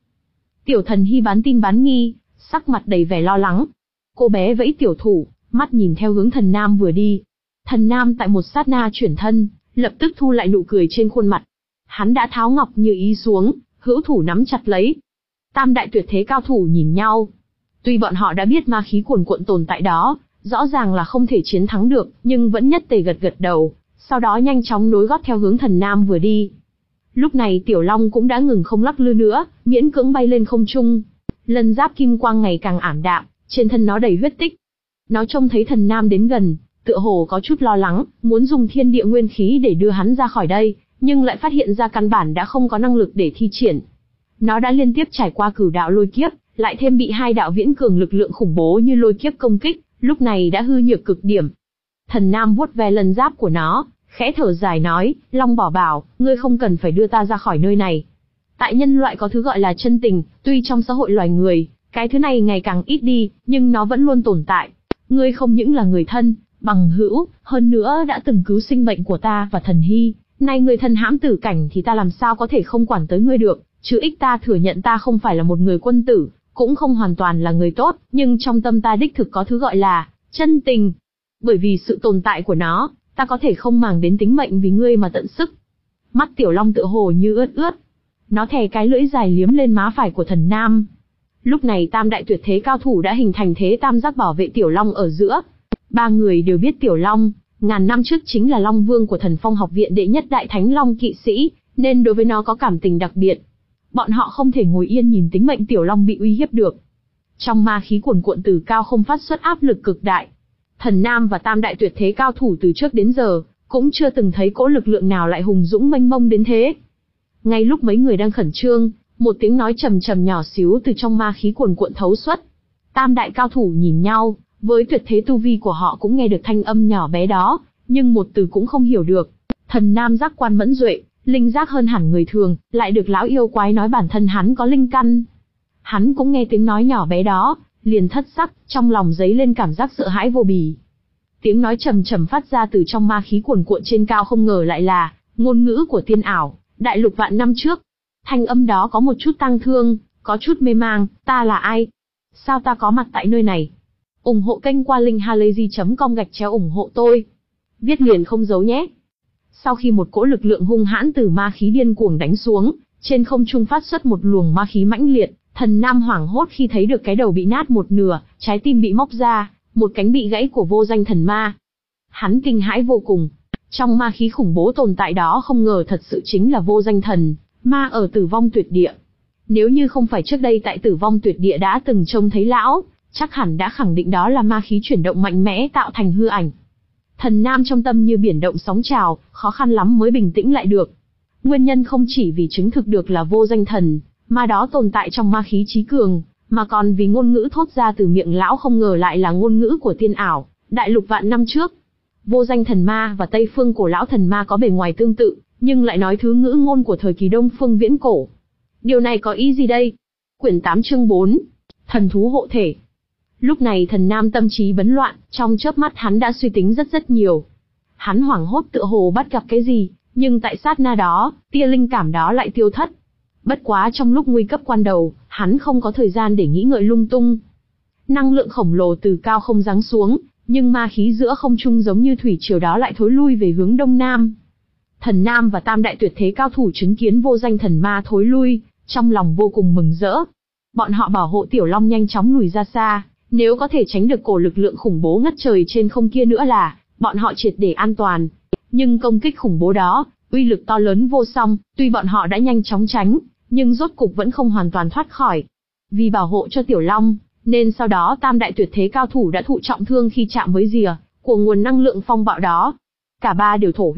Tiểu Thần Hy bán tin bán nghi, sắc mặt đầy vẻ lo lắng. Cô bé vẫy tiểu thủ, mắt nhìn theo hướng Thần Nam vừa đi. Thần Nam tại một sát na chuyển thân, lập tức thu lại nụ cười trên khuôn mặt. Hắn đã tháo ngọc như ý xuống, hữu thủ nắm chặt lấy. Tam đại tuyệt thế cao thủ nhìn nhau. Tuy bọn họ đã biết ma khí cuồn cuộn tồn tại đó, rõ ràng là không thể chiến thắng được, nhưng vẫn nhất tề gật gật đầu, sau đó nhanh chóng nối gót theo hướng Thần Nam vừa đi. Lúc này Tiểu Long cũng đã ngừng không lắc lư nữa, miễn cưỡng bay lên không trung. Lân giáp kim quang ngày càng ảm đạm, trên thân nó đầy huyết tích. Nó trông thấy Thần Nam đến gần, tựa hồ có chút lo lắng, muốn dùng thiên địa nguyên khí để đưa hắn ra khỏi đây, nhưng lại phát hiện ra căn bản đã không có năng lực để thi triển. Nó đã liên tiếp trải qua cửu đạo lôi kiếp, lại thêm bị hai đạo viễn cường lực lượng khủng bố như lôi kiếp công kích, lúc này đã hư nhược cực điểm. Thần Nam vuốt ve lân giáp của nó, khẽ thở dài nói, Long Bảo Bảo, ngươi không cần phải đưa ta ra khỏi nơi này. Tại nhân loại có thứ gọi là chân tình, tuy trong xã hội loài người, cái thứ này ngày càng ít đi, nhưng nó vẫn luôn tồn tại. Ngươi không những là người thân, bằng hữu, hơn nữa đã từng cứu sinh mệnh của ta và Thần Hy, nay người thân hãm tử cảnh thì ta làm sao có thể không quản tới ngươi được, chứ ích ta thừa nhận ta không phải là một người quân tử, cũng không hoàn toàn là người tốt, nhưng trong tâm ta đích thực có thứ gọi là chân tình. Bởi vì sự tồn tại của nó, ta có thể không màng đến tính mệnh vì ngươi mà tận sức. Mắt Tiểu Long tựa hồ như ướt ướt. Nó thè cái lưỡi dài liếm lên má phải của Thần Nam. Lúc này tam đại tuyệt thế cao thủ đã hình thành thế tam giác bảo vệ Tiểu Long ở giữa. Ba người đều biết Tiểu Long, ngàn năm trước chính là Long Vương của Thần Phong học viện đệ nhất đại thánh Long kỵ sĩ, nên đối với nó có cảm tình đặc biệt. Bọn họ không thể ngồi yên nhìn tính mệnh Tiểu Long bị uy hiếp được. Trong ma khí cuồn cuộn từ cao không phát xuất áp lực cực đại. Thần Nam và tam đại tuyệt thế cao thủ từ trước đến giờ, cũng chưa từng thấy cỗ lực lượng nào lại hùng dũng mênh mông đến thế. Ngay lúc mấy người đang khẩn trương, một tiếng nói trầm trầm nhỏ xíu từ trong ma khí cuồn cuộn thấu xuất. Tam đại cao thủ nhìn nhau, với tuyệt thế tu vi của họ cũng nghe được thanh âm nhỏ bé đó, nhưng một từ cũng không hiểu được. Thần Nam giác quan mẫn duệ, linh giác hơn hẳn người thường, lại được lão yêu quái nói bản thân hắn có linh căn. Hắn cũng nghe tiếng nói nhỏ bé đó, liền thất sắc, trong lòng dấy lên cảm giác sợ hãi vô bì. Tiếng nói trầm trầm phát ra từ trong ma khí cuồn cuộn trên cao không ngờ lại là ngôn ngữ của tiên ảo, đại lục vạn năm trước. Thanh âm đó có một chút tang thương, có chút mê mang, ta là ai? Sao ta có mặt tại nơi này? Ủng hộ kênh qua linkhalazy chấm com gạch chéo ủng hộ tôi. Viết liền không giấu nhé. Sau khi một cỗ lực lượng hung hãn từ ma khí điên cuồng đánh xuống, trên không trung phát xuất một luồng ma khí mãnh liệt, Thần Nam hoảng hốt khi thấy được cái đầu bị nát một nửa, trái tim bị móc ra, một cánh bị gãy của vô danh thần ma. Hắn kinh hãi vô cùng. Trong ma khí khủng bố tồn tại đó không ngờ thật sự chính là vô danh thần ma ở Tử Vong Tuyệt Địa. Nếu như không phải trước đây tại Tử Vong Tuyệt Địa đã từng trông thấy lão, chắc hẳn đã khẳng định đó là ma khí chuyển động mạnh mẽ tạo thành hư ảnh. Thần Nam trong tâm như biển động sóng trào, khó khăn lắm mới bình tĩnh lại được. Nguyên nhân không chỉ vì chứng thực được là vô danh thần ma đó tồn tại trong ma khí trí cường, mà còn vì ngôn ngữ thốt ra từ miệng lão không ngờ lại là ngôn ngữ của tiên ảo, đại lục vạn năm trước. Vô danh thần ma và Tây Phương cổ lão thần ma có bề ngoài tương tự, nhưng lại nói thứ ngữ ngôn của thời kỳ Đông Phương viễn cổ. Điều này có ý gì đây? Quyển tám chương bốn. Thần thú hộ thể. Lúc này Thần Nam tâm trí bấn loạn, trong chớp mắt hắn đã suy tính rất rất nhiều. Hắn hoảng hốt tựa hồ bắt gặp cái gì, nhưng tại sát na đó, tia linh cảm đó lại tiêu thất. Bất quá trong lúc nguy cấp quan đầu, hắn không có thời gian để nghĩ ngợi lung tung. Năng lượng khổng lồ từ cao không giáng xuống, nhưng ma khí giữa không trung giống như thủy triều đó lại thối lui về hướng đông nam. Thần Nam và tam đại tuyệt thế cao thủ chứng kiến vô danh thần ma thối lui, trong lòng vô cùng mừng rỡ. Bọn họ bảo hộ Tiểu Long nhanh chóng lùi ra xa, nếu có thể tránh được cổ lực lượng khủng bố ngất trời trên không kia nữa là, bọn họ triệt để an toàn. Nhưng công kích khủng bố đó, uy lực to lớn vô song, tuy bọn họ đã nhanh chóng tránh, nhưng rốt cục vẫn không hoàn toàn thoát khỏi. Vì bảo hộ cho Tiểu Long, nên sau đó tam đại tuyệt thế cao thủ đã thụ trọng thương khi chạm với rìa của nguồn năng lượng phong bạo đó. Cả ba đều thổ huyết,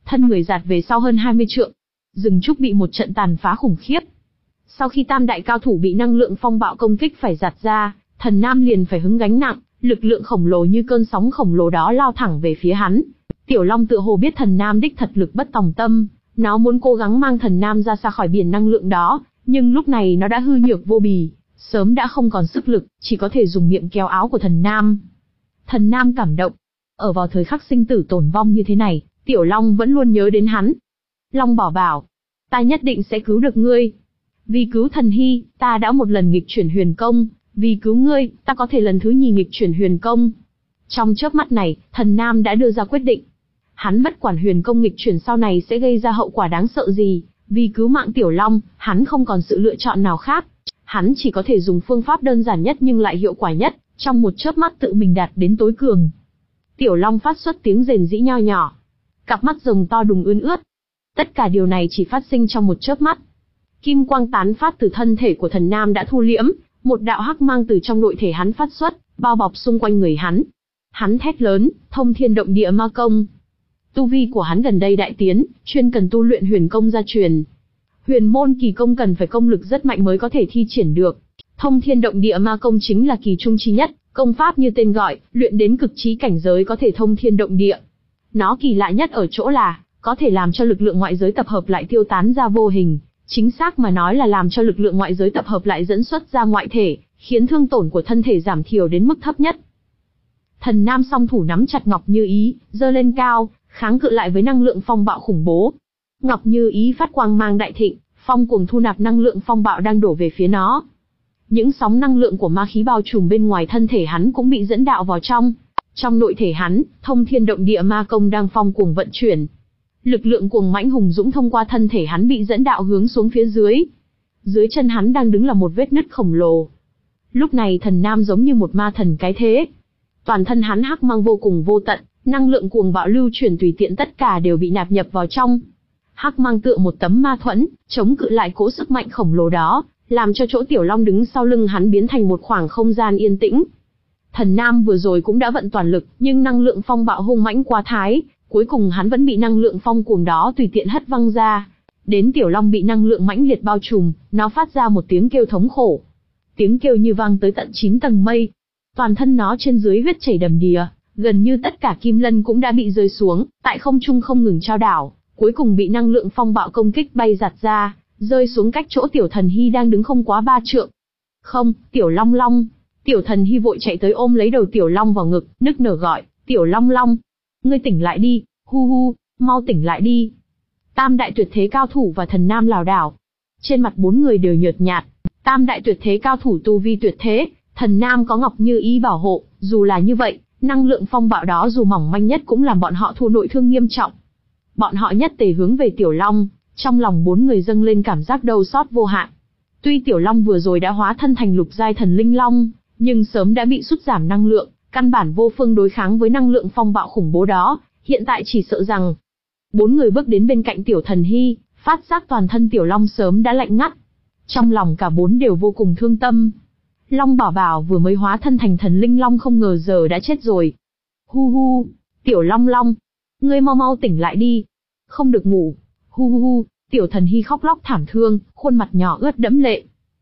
thân người giạt về sau hơn hai mươi trượng. Rừng trúc bị một trận tàn phá khủng khiếp. Sau khi tam đại cao thủ bị năng lượng phong bạo công kích phải giạt ra, Thần Nam liền phải hứng gánh nặng, lực lượng khổng lồ như cơn sóng khổng lồ đó lao thẳng về phía hắn. Tiểu Long tựa hồ biết Thần Nam đích thật lực bất tòng tâm, nó muốn cố gắng mang Thần Nam ra xa khỏi biển năng lượng đó, nhưng lúc này nó đã hư nhược vô bì, sớm đã không còn sức lực, chỉ có thể dùng miệng kéo áo của Thần Nam. Thần Nam cảm động. Ở vào thời khắc sinh tử tồn vong như thế này, Tiểu Long vẫn luôn nhớ đến hắn. Long Bảo bảo, ta nhất định sẽ cứu được ngươi. Vì cứu Thần Hy, ta đã một lần nghịch chuyển huyền công, vì cứu ngươi, ta có thể lần thứ nhì nghịch chuyển huyền công. Trong chớp mắt này, Thần Nam đã đưa ra quyết định. Hắn bất quản huyền công nghịch chuyển sau này sẽ gây ra hậu quả đáng sợ gì, vì cứu mạng Tiểu Long, hắn không còn sự lựa chọn nào khác. Hắn chỉ có thể dùng phương pháp đơn giản nhất nhưng lại hiệu quả nhất, trong một chớp mắt tự mình đạt đến tối cường. Tiểu Long phát xuất tiếng rền rĩ nho nhỏ. Cặp mắt rồng to đùng ươn ướt. Tất cả điều này chỉ phát sinh trong một chớp mắt. Kim quang tán phát từ thân thể của Thần Nam đã thu liễm, một đạo hắc mang từ trong nội thể hắn phát xuất, bao bọc xung quanh người hắn. Hắn thét lớn, thông thiên động địa ma công. Tu vi của hắn gần đây đại tiến, chuyên cần tu luyện huyền công gia truyền. Huyền môn kỳ công cần phải công lực rất mạnh mới có thể thi triển được. Thông thiên động địa ma công chính là kỳ trung chi nhất, công pháp như tên gọi, luyện đến cực trí cảnh giới có thể thông thiên động địa. Nó kỳ lạ nhất ở chỗ là, có thể làm cho lực lượng ngoại giới tập hợp lại tiêu tán ra vô hình. Chính xác mà nói là làm cho lực lượng ngoại giới tập hợp lại dẫn xuất ra ngoại thể, khiến thương tổn của thân thể giảm thiểu đến mức thấp nhất. Thần Nam song thủ nắm chặt Ngọc Như Ý, giơ lên cao, kháng cự lại với năng lượng phong bạo khủng bố. Ngọc Như Ý phát quang mang đại thịnh, phong cuồng thu nạp năng lượng phong bạo đang đổ về phía nó. Những sóng năng lượng của ma khí bao trùm bên ngoài thân thể hắn cũng bị dẫn đạo vào trong. Trong nội thể hắn, thông thiên động địa ma công đang phong cuồng vận chuyển. Lực lượng cuồng mãnh hùng dũng thông qua thân thể hắn bị dẫn đạo hướng xuống phía dưới. Dưới chân hắn đang đứng là một vết nứt khổng lồ. Lúc này Thần Nam giống như một ma thần cái thế. Toàn thân hắn hắc mang vô cùng vô tận, năng lượng cuồng bạo lưu chuyển tùy tiện tất cả đều bị nạp nhập vào trong. Hắc mang tựa một tấm ma thuẫn, chống cự lại cỗ sức mạnh khổng lồ đó, làm cho chỗ Tiểu Long đứng sau lưng hắn biến thành một khoảng không gian yên tĩnh. Thần Nam vừa rồi cũng đã vận toàn lực, nhưng năng lượng phong bạo hung mãnh quá thái, cuối cùng hắn vẫn bị năng lượng phong cuồng đó tùy tiện hất văng ra. Đến Tiểu Long bị năng lượng mãnh liệt bao trùm, nó phát ra một tiếng kêu thống khổ. Tiếng kêu như vang tới tận chín tầng mây. Toàn thân nó trên dưới huyết chảy đầm đìa, gần như tất cả kim lân cũng đã bị rơi xuống, tại không trung không ngừng trao đảo, cuối cùng bị năng lượng phong bạo công kích bay giạt ra, rơi xuống cách chỗ Tiểu Thần Hy đang đứng không quá ba trượng. Không, Tiểu Long Long. Tiểu Thần Hy vội chạy tới ôm lấy đầu Tiểu Long vào ngực, nức nở gọi, Tiểu Long Long, ngươi tỉnh lại đi, hu hu, mau tỉnh lại đi. Tam đại tuyệt thế cao thủ và Thần Nam lảo đảo. Trên mặt bốn người đều nhợt nhạt. Tam đại tuyệt thế cao thủ tu vi tuyệt thế, Thần Nam có Ngọc Như Ý bảo hộ, dù là như vậy, năng lượng phong bạo đó dù mỏng manh nhất cũng làm bọn họ thua nội thương nghiêm trọng. Bọn họ nhất tề hướng về Tiểu Long, trong lòng bốn người dâng lên cảm giác đau xót vô hạn. Tuy Tiểu Long vừa rồi đã hóa thân thành lục giai thần linh long, nhưng sớm đã bị sút giảm năng lượng, căn bản vô phương đối kháng với năng lượng phong bạo khủng bố đó, hiện tại chỉ sợ rằng. Bốn người bước đến bên cạnh Tiểu Thần Hy, phát giác toàn thân Tiểu Long sớm đã lạnh ngắt. Trong lòng cả bốn đều vô cùng thương tâm. Long Bảo Bảo vừa mới hóa thân thành thần linh long không ngờ giờ đã chết rồi. Hu hu, Tiểu Long Long, ngươi mau mau tỉnh lại đi. Không được ngủ. Hu hu hu, Tiểu Thần Hy khóc lóc thảm thương, khuôn mặt nhỏ ướt đẫm lệ.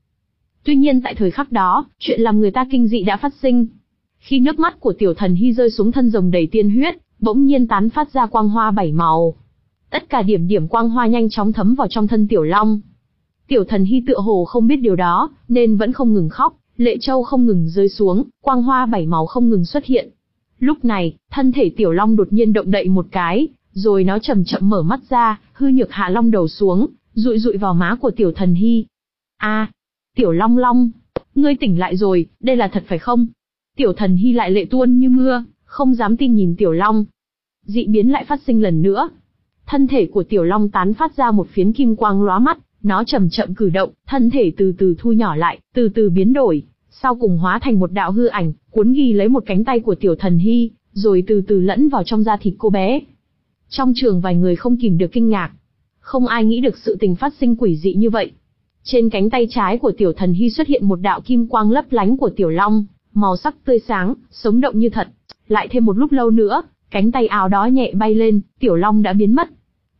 Tuy nhiên tại thời khắc đó, chuyện làm người ta kinh dị đã phát sinh. Khi nước mắt của Tiểu Thần Hy rơi xuống thân rồng đầy tiên huyết, bỗng nhiên tán phát ra quang hoa bảy màu. Tất cả điểm điểm quang hoa nhanh chóng thấm vào trong thân Tiểu Long. Tiểu Thần Hy tựa hồ không biết điều đó, nên vẫn không ngừng khóc, lệ châu không ngừng rơi xuống, quang hoa bảy màu không ngừng xuất hiện. Lúc này, thân thể Tiểu Long đột nhiên động đậy một cái, rồi nó chậm chậm mở mắt ra, hư nhược hạ long đầu xuống, dụi dụi vào má của Tiểu Thần Hy. A, Tiểu Long Long, ngươi tỉnh lại rồi, đây là thật phải không? Tiểu Thần Hy lại lệ tuôn như mưa, không dám tin nhìn Tiểu Long. Dị biến lại phát sinh lần nữa. Thân thể của Tiểu Long tán phát ra một phiến kim quang lóa mắt, nó chậm chậm cử động, thân thể từ từ thu nhỏ lại, từ từ biến đổi, sau cùng hóa thành một đạo hư ảnh, cuốn ghi lấy một cánh tay của Tiểu Thần Hy, rồi từ từ lẫn vào trong da thịt cô bé. Trong trường vài người không kìm được kinh ngạc. Không ai nghĩ được sự tình phát sinh quỷ dị như vậy. Trên cánh tay trái của Tiểu Thần Hy xuất hiện một đạo kim quang lấp lánh của Tiểu Long, màu sắc tươi sáng, sống động như thật. Lại thêm một lúc lâu nữa, cánh tay áo đó nhẹ bay lên, Tiểu Long đã biến mất.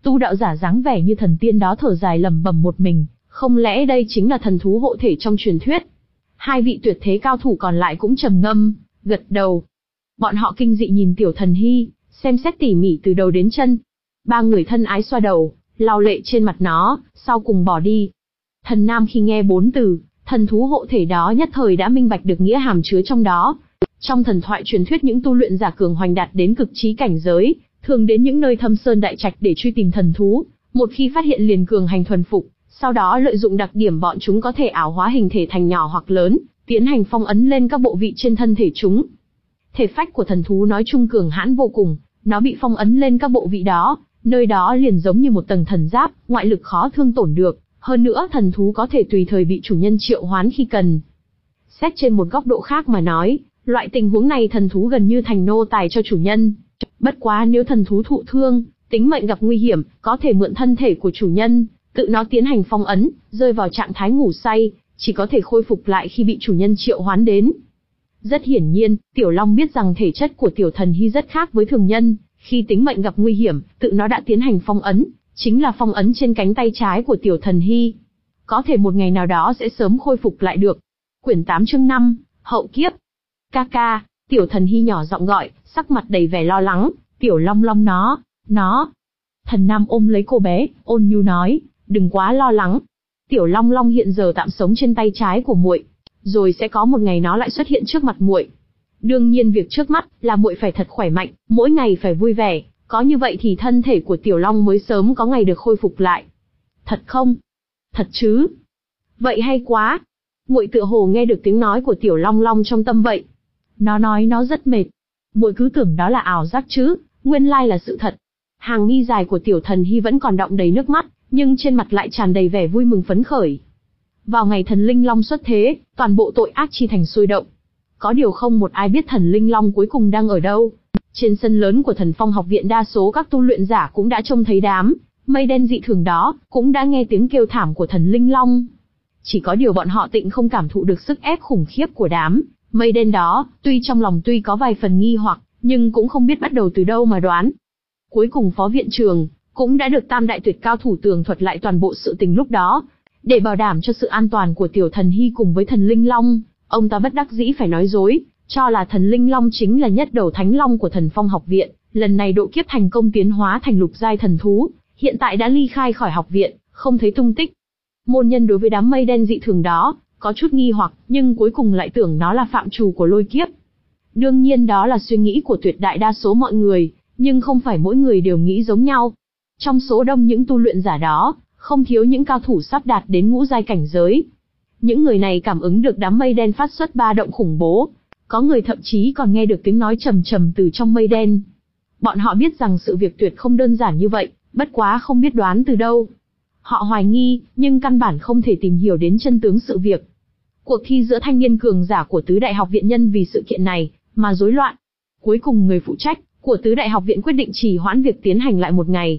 Tu đạo giả dáng vẻ như thần tiên đó thở dài lẩm bẩm một mình, không lẽ đây chính là thần thú hộ thể trong truyền thuyết? Hai vị tuyệt thế cao thủ còn lại cũng trầm ngâm, gật đầu. Bọn họ kinh dị nhìn Tiểu Thần Hy, xem xét tỉ mỉ từ đầu đến chân. Ba người thân ái xoa đầu, lau lệ trên mặt nó, sau cùng bỏ đi. Thần Nam khi nghe bốn từ thần thú hộ thể đó nhất thời đã minh bạch được nghĩa hàm chứa trong đó. Trong thần thoại truyền thuyết, những tu luyện giả cường hoành đạt đến cực trí cảnh giới, thường đến những nơi thâm sơn đại trạch để truy tìm thần thú, một khi phát hiện liền cường hành thuần phục, sau đó lợi dụng đặc điểm bọn chúng có thể ảo hóa hình thể thành nhỏ hoặc lớn, tiến hành phong ấn lên các bộ vị trên thân thể chúng. Thể phách của thần thú nói chung cường hãn vô cùng, nó bị phong ấn lên các bộ vị đó, nơi đó liền giống như một tầng thần giáp, ngoại lực khó thương tổn được, hơn nữa thần thú có thể tùy thời bị chủ nhân triệu hoán khi cần. Xét trên một góc độ khác mà nói, loại tình huống này thần thú gần như thành nô tài cho chủ nhân. Bất quá nếu thần thú thụ thương, tính mệnh gặp nguy hiểm, có thể mượn thân thể của chủ nhân, tự nó tiến hành phong ấn, rơi vào trạng thái ngủ say, chỉ có thể khôi phục lại khi bị chủ nhân triệu hoán đến. Rất hiển nhiên, Tiểu Long biết rằng thể chất của Tiểu Thần Hy rất khác với thường nhân, khi tính mệnh gặp nguy hiểm, tự nó đã tiến hành phong ấn, chính là phong ấn trên cánh tay trái của Tiểu Thần Hy. Có thể một ngày nào đó sẽ sớm khôi phục lại được. Quyển tám chương năm, Hậu Kiếp. Ca ca, Tiểu Thần Hy nhỏ giọng gọi, sắc mặt đầy vẻ lo lắng. Tiểu Long Long nó, nó. Thần Nam ôm lấy cô bé, ôn nhu nói, đừng quá lo lắng. Tiểu Long Long hiện giờ tạm sống trên tay trái của muội, rồi sẽ có một ngày nó lại xuất hiện trước mặt muội. Đương nhiên việc trước mắt là muội phải thật khỏe mạnh, mỗi ngày phải vui vẻ, có như vậy thì thân thể của Tiểu Long mới sớm có ngày được khôi phục lại. Thật không? Thật chứ? Vậy hay quá. Muội tựa hồ nghe được tiếng nói của Tiểu Long Long trong tâm vậy. Nó nói nó rất mệt. Muội cứ tưởng đó là ảo giác chứ, nguyên lai là sự thật. Hàng mi dài của Tiểu Thần Hy vẫn còn đọng đầy nước mắt, nhưng trên mặt lại tràn đầy vẻ vui mừng phấn khởi. Vào ngày thần Linh Long xuất thế, toàn bộ tội ác chi thành sôi động. Có điều không một ai biết thần Linh Long cuối cùng đang ở đâu. Trên sân lớn của Thần Phong học viện đa số các tu luyện giả cũng đã trông thấy đám mây đen dị thường đó, cũng đã nghe tiếng kêu thảm của thần Linh Long. Chỉ có điều bọn họ tịnh không cảm thụ được sức ép khủng khiếp của đám mây đen đó, tuy trong lòng tuy có vài phần nghi hoặc, nhưng cũng không biết bắt đầu từ đâu mà đoán. Cuối cùng phó viện trưởng cũng đã được tam đại tuyệt cao thủ tường thuật lại toàn bộ sự tình lúc đó. Để bảo đảm cho sự an toàn của Tiểu Thần Hy cùng với thần Linh Long, ông ta bất đắc dĩ phải nói dối, cho là thần Linh Long chính là nhất đầu thánh long của Thần Phong học viện, lần này độ kiếp thành công tiến hóa thành lục giai thần thú, hiện tại đã ly khai khỏi học viện, không thấy tung tích. Môn nhân đối với đám mây đen dị thường đó, có chút nghi hoặc, nhưng cuối cùng lại tưởng nó là phạm trù của lôi kiếp. Đương nhiên đó là suy nghĩ của tuyệt đại đa số mọi người, nhưng không phải mỗi người đều nghĩ giống nhau. Trong số đông những tu luyện giả đó, không thiếu những cao thủ sắp đạt đến ngũ giai cảnh giới. Những người này cảm ứng được đám mây đen phát xuất ba động khủng bố, có người thậm chí còn nghe được tiếng nói trầm trầm từ trong mây đen. Bọn họ biết rằng sự việc tuyệt không đơn giản như vậy, bất quá không biết đoán từ đâu. Họ hoài nghi, nhưng căn bản không thể tìm hiểu đến chân tướng sự việc. Cuộc thi giữa thanh niên cường giả của tứ đại học viện nhân vì sự kiện này mà rối loạn. Cuối cùng người phụ trách của tứ đại học viện quyết định trì hoãn việc tiến hành lại một ngày.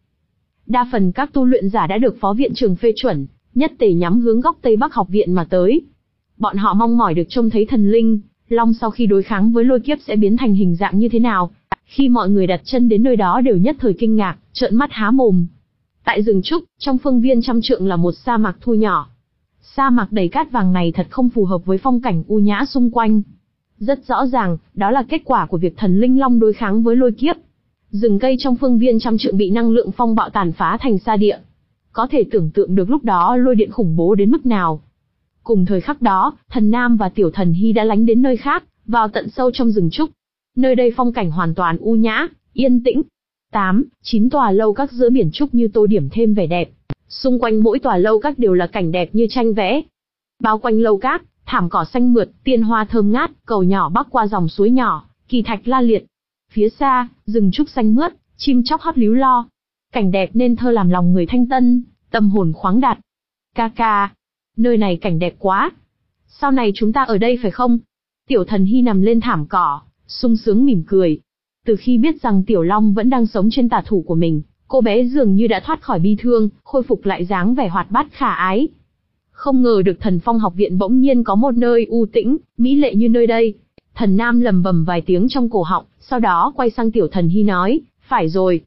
Đa phần các tu luyện giả đã được phó viện trưởng phê chuẩn, nhất tề nhắm hướng góc Tây Bắc học viện mà tới. Bọn họ mong mỏi được trông thấy thần Linh Long sau khi đối kháng với lôi kiếp sẽ biến thành hình dạng như thế nào. Khi mọi người đặt chân đến nơi đó đều nhất thời kinh ngạc, trợn mắt há mồm. Tại rừng trúc, trong phương viên trăm trượng là một sa mạc thu nhỏ. Sa mạc đầy cát vàng này thật không phù hợp với phong cảnh u nhã xung quanh. Rất rõ ràng, đó là kết quả của việc thần Linh Long đối kháng với lôi kiếp. Rừng cây trong phương viên trăm trượng bị năng lượng phong bạo tàn phá thành sa địa. Có thể tưởng tượng được lúc đó lôi điện khủng bố đến mức nào. Cùng thời khắc đó, thần Nam và Tiểu Thần Hy đã lánh đến nơi khác, vào tận sâu trong rừng trúc. Nơi đây phong cảnh hoàn toàn u nhã, yên tĩnh. Tám, chín tòa lâu các giữa biển trúc như tô điểm thêm vẻ đẹp. Xung quanh mỗi tòa lâu các đều là cảnh đẹp như tranh vẽ. Bao quanh lâu các, thảm cỏ xanh mượt, tiên hoa thơm ngát, cầu nhỏ bắc qua dòng suối nhỏ, kỳ thạch la liệt. Phía xa, rừng trúc xanh mướt, chim chóc hót líu lo. Cảnh đẹp nên thơ làm lòng người thanh tân, tâm hồn khoáng đạt. Ca ca, nơi này cảnh đẹp quá. Sau này chúng ta ở đây phải không? Tiểu Thần Hy nằm lên thảm cỏ, sung sướng mỉm cười. Từ khi biết rằng Tiểu Long vẫn đang sống trên tà thủ của mình, cô bé dường như đã thoát khỏi bi thương, khôi phục lại dáng vẻ hoạt bát khả ái. Không ngờ được Thần Phong học viện bỗng nhiên có một nơi u tĩnh, mỹ lệ như nơi đây. Thần Nam lầm bầm vài tiếng trong cổ họng, sau đó quay sang Tiểu Thần Hy nói, phải rồi.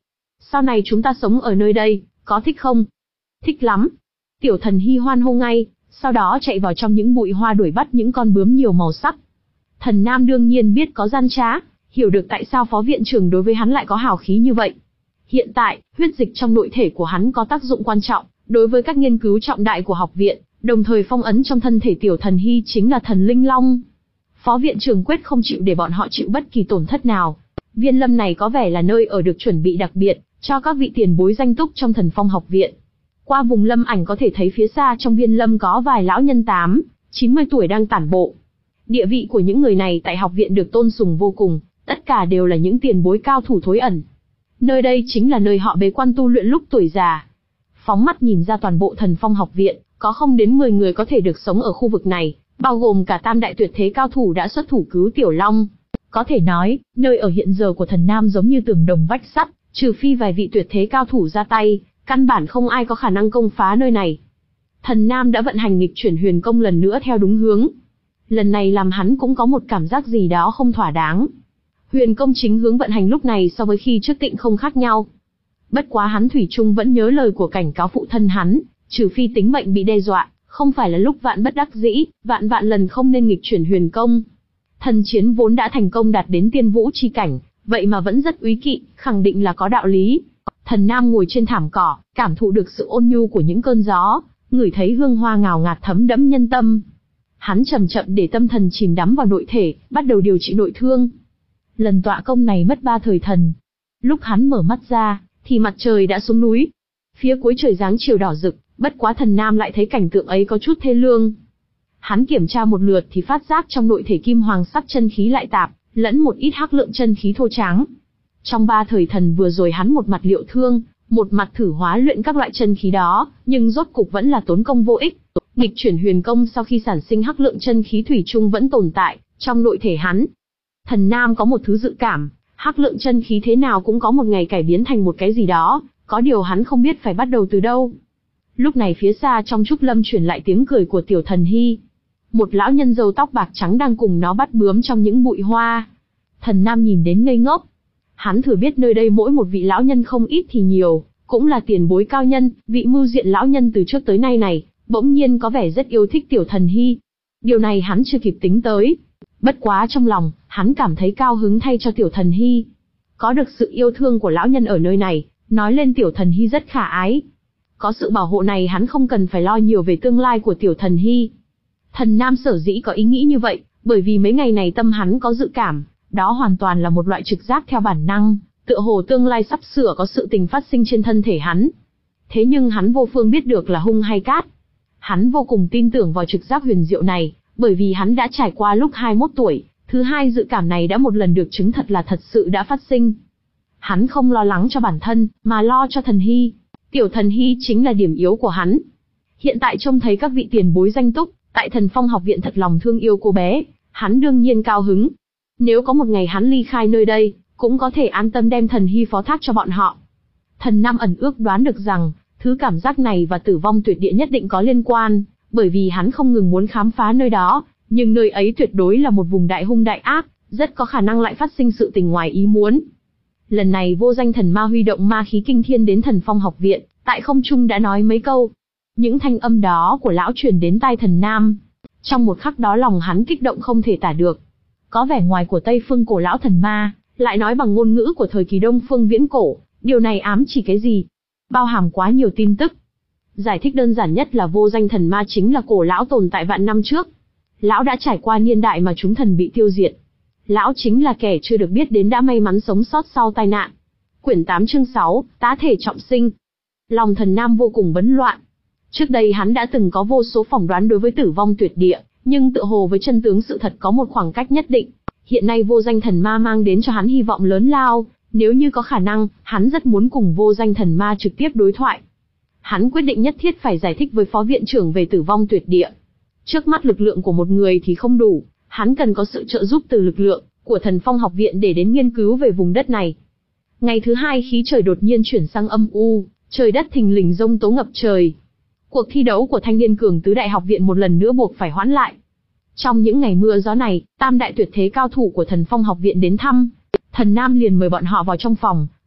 sau này chúng ta sống ở nơi đây, có thích không? Thích lắm. Tiểu Thần Hy hoan hô ngay, sau đó chạy vào trong những bụi hoa đuổi bắt những con bướm nhiều màu sắc. Thần Nam đương nhiên biết có gian trá, hiểu được tại sao phó viện trưởng đối với hắn lại có hào khí như vậy. Hiện tại, huyết dịch trong nội thể của hắn có tác dụng quan trọng, đối với các nghiên cứu trọng đại của học viện, đồng thời phong ấn trong thân thể Tiểu Thần Hy chính là thần linh long. Phó viện trưởng quyết không chịu để bọn họ chịu bất kỳ tổn thất nào. Viên lâm này có vẻ là nơi ở được chuẩn bị đặc biệt, cho các vị tiền bối danh túc trong Thần Phong học viện. Qua vùng lâm ảnh có thể thấy phía xa trong viên lâm có vài lão nhân tám, chín mươi tuổi đang tản bộ. Địa vị của những người này tại học viện được tôn sùng vô cùng, tất cả đều là những tiền bối cao thủ thối ẩn. Nơi đây chính là nơi họ bế quan tu luyện lúc tuổi già. Phóng mắt nhìn ra toàn bộ Thần Phong học viện, có không đến mười người có thể được sống ở khu vực này, bao gồm cả tam đại tuyệt thế cao thủ đã xuất thủ cứu Tiểu Long. Có thể nói, nơi ở hiện giờ của Thần Nam giống như tường đồng vách sắt, trừ phi vài vị tuyệt thế cao thủ ra tay, căn bản không ai có khả năng công phá nơi này. Thần Nam đã vận hành nghịch chuyển huyền công lần nữa theo đúng hướng. Lần này làm hắn cũng có một cảm giác gì đó không thỏa đáng. Huyền công chính hướng vận hành lúc này so với khi trước tịnh không khác nhau. Bất quá hắn thủy chung vẫn nhớ lời của cảnh cáo phụ thân hắn, trừ phi tính mệnh bị đe dọa, không phải là lúc vạn bất đắc dĩ, vạn vạn lần không nên nghịch chuyển huyền công. Thần chiến vốn đã thành công đạt đến tiên vũ chi cảnh, vậy mà vẫn rất úy kỵ, khẳng định là có đạo lý. Thần Nam ngồi trên thảm cỏ, cảm thụ được sự ôn nhu của những cơn gió, ngửi thấy hương hoa ngào ngạt thấm đẫm nhân tâm. Hắn chậm chậm để tâm thần chìm đắm vào nội thể, bắt đầu điều trị nội thương. Lần tọa công này mất ba thời thần. Lúc hắn mở mắt ra, thì mặt trời đã xuống núi. Phía cuối trời dáng chiều đỏ rực, bất quá Thần Nam lại thấy cảnh tượng ấy có chút thê lương. Hắn kiểm tra một lượt thì phát giác trong nội thể kim hoàng sắc chân khí lại tạp, lẫn một ít hắc lượng chân khí thô tráng. Trong ba thời thần vừa rồi hắn một mặt liệu thương, một mặt thử hóa luyện các loại chân khí đó, nhưng rốt cục vẫn là tốn công vô ích. Nghịch chuyển huyền công sau khi sản sinh hắc lượng chân khí thủy chung vẫn tồn tại trong nội thể hắn. Thần Nam có một thứ dự cảm, hắc lượng chân khí thế nào cũng có một ngày cải biến thành một cái gì đó, có điều hắn không biết phải bắt đầu từ đâu. Lúc này phía xa trong trúc lâm truyền lại tiếng cười của Tiểu Thần Hy. Một lão nhân râu tóc bạc trắng đang cùng nó bắt bướm trong những bụi hoa. Thần Nam nhìn đến ngây ngốc. Hắn thừa biết nơi đây mỗi một vị lão nhân không ít thì nhiều, cũng là tiền bối cao nhân, vị mưu diện lão nhân từ trước tới nay này, bỗng nhiên có vẻ rất yêu thích Tiểu Thần Hy. Điều này hắn chưa kịp tính tới. Bất quá trong lòng, hắn cảm thấy cao hứng thay cho Tiểu Thần Hy. Có được sự yêu thương của lão nhân ở nơi này, nói lên Tiểu Thần Hy rất khả ái. Có sự bảo hộ này hắn không cần phải lo nhiều về tương lai của Tiểu Thần Hy. Thần Nam sở dĩ có ý nghĩ như vậy, bởi vì mấy ngày này tâm hắn có dự cảm, đó hoàn toàn là một loại trực giác theo bản năng, tựa hồ tương lai sắp sửa có sự tình phát sinh trên thân thể hắn. Thế nhưng hắn vô phương biết được là hung hay cát. Hắn vô cùng tin tưởng vào trực giác huyền diệu này, bởi vì hắn đã trải qua lúc hai mươi mốt tuổi, thứ hai dự cảm này đã một lần được chứng thật là thật sự đã phát sinh. Hắn không lo lắng cho bản thân, mà lo cho Thần Hy. Tiểu Thần Hy chính là điểm yếu của hắn. Hiện tại trông thấy các vị tiền bối danh túc, tại Thần Phong học viện thật lòng thương yêu cô bé, hắn đương nhiên cao hứng. Nếu có một ngày hắn ly khai nơi đây, cũng có thể an tâm đem Thần Hy phó thác cho bọn họ. Thần Nam ẩn ước đoán được rằng, thứ cảm giác này và tử vong tuyệt địa nhất định có liên quan, bởi vì hắn không ngừng muốn khám phá nơi đó, nhưng nơi ấy tuyệt đối là một vùng đại hung đại ác, rất có khả năng lại phát sinh sự tình ngoài ý muốn. Lần này Vô Danh Thần Ma huy động ma khí kinh thiên đến Thần Phong học viện, tại không trung đã nói mấy câu. Những thanh âm đó của lão truyền đến tai Thần Nam. Trong một khắc đó lòng hắn kích động không thể tả được. Có vẻ ngoài của Tây Phương cổ lão thần ma, lại nói bằng ngôn ngữ của thời kỳ Đông Phương viễn cổ, điều này ám chỉ cái gì? Bao hàm quá nhiều tin tức. Giải thích đơn giản nhất là Vô Danh Thần Ma chính là cổ lão tồn tại vạn năm trước. Lão đã trải qua niên đại mà chúng thần bị tiêu diệt. Lão chính là kẻ chưa được biết đến đã may mắn sống sót sau tai nạn. Quyển tám chương sáu, tá thể trọng sinh. Lòng Thần Nam vô cùng bấn loạn. Trước đây hắn đã từng có vô số phỏng đoán đối với tử vong tuyệt địa, nhưng tựa hồ với chân tướng sự thật có một khoảng cách nhất định. Hiện nay Vô Danh Thần Ma mang đến cho hắn hy vọng lớn lao, nếu như có khả năng, hắn rất muốn cùng Vô Danh Thần Ma trực tiếp đối thoại. Hắn quyết định nhất thiết phải giải thích với phó viện trưởng về tử vong tuyệt địa. Trước mắt lực lượng của một người thì không đủ, hắn cần có sự trợ giúp từ lực lượng của Thần Phong học viện để đến nghiên cứu về vùng đất này. Ngày thứ hai khí trời đột nhiên chuyển sang âm u, trời đất thình lình giông tố ngập trời. Cuộc thi đấu của thanh niên cường tứ đại học viện một lần nữa buộc phải hoãn lại. Trong những ngày mưa gió này, tam đại tuyệt thế cao thủ của Thần Phong học viện đến thăm. Thần Nam liền mời bọn họ vào trong phòng,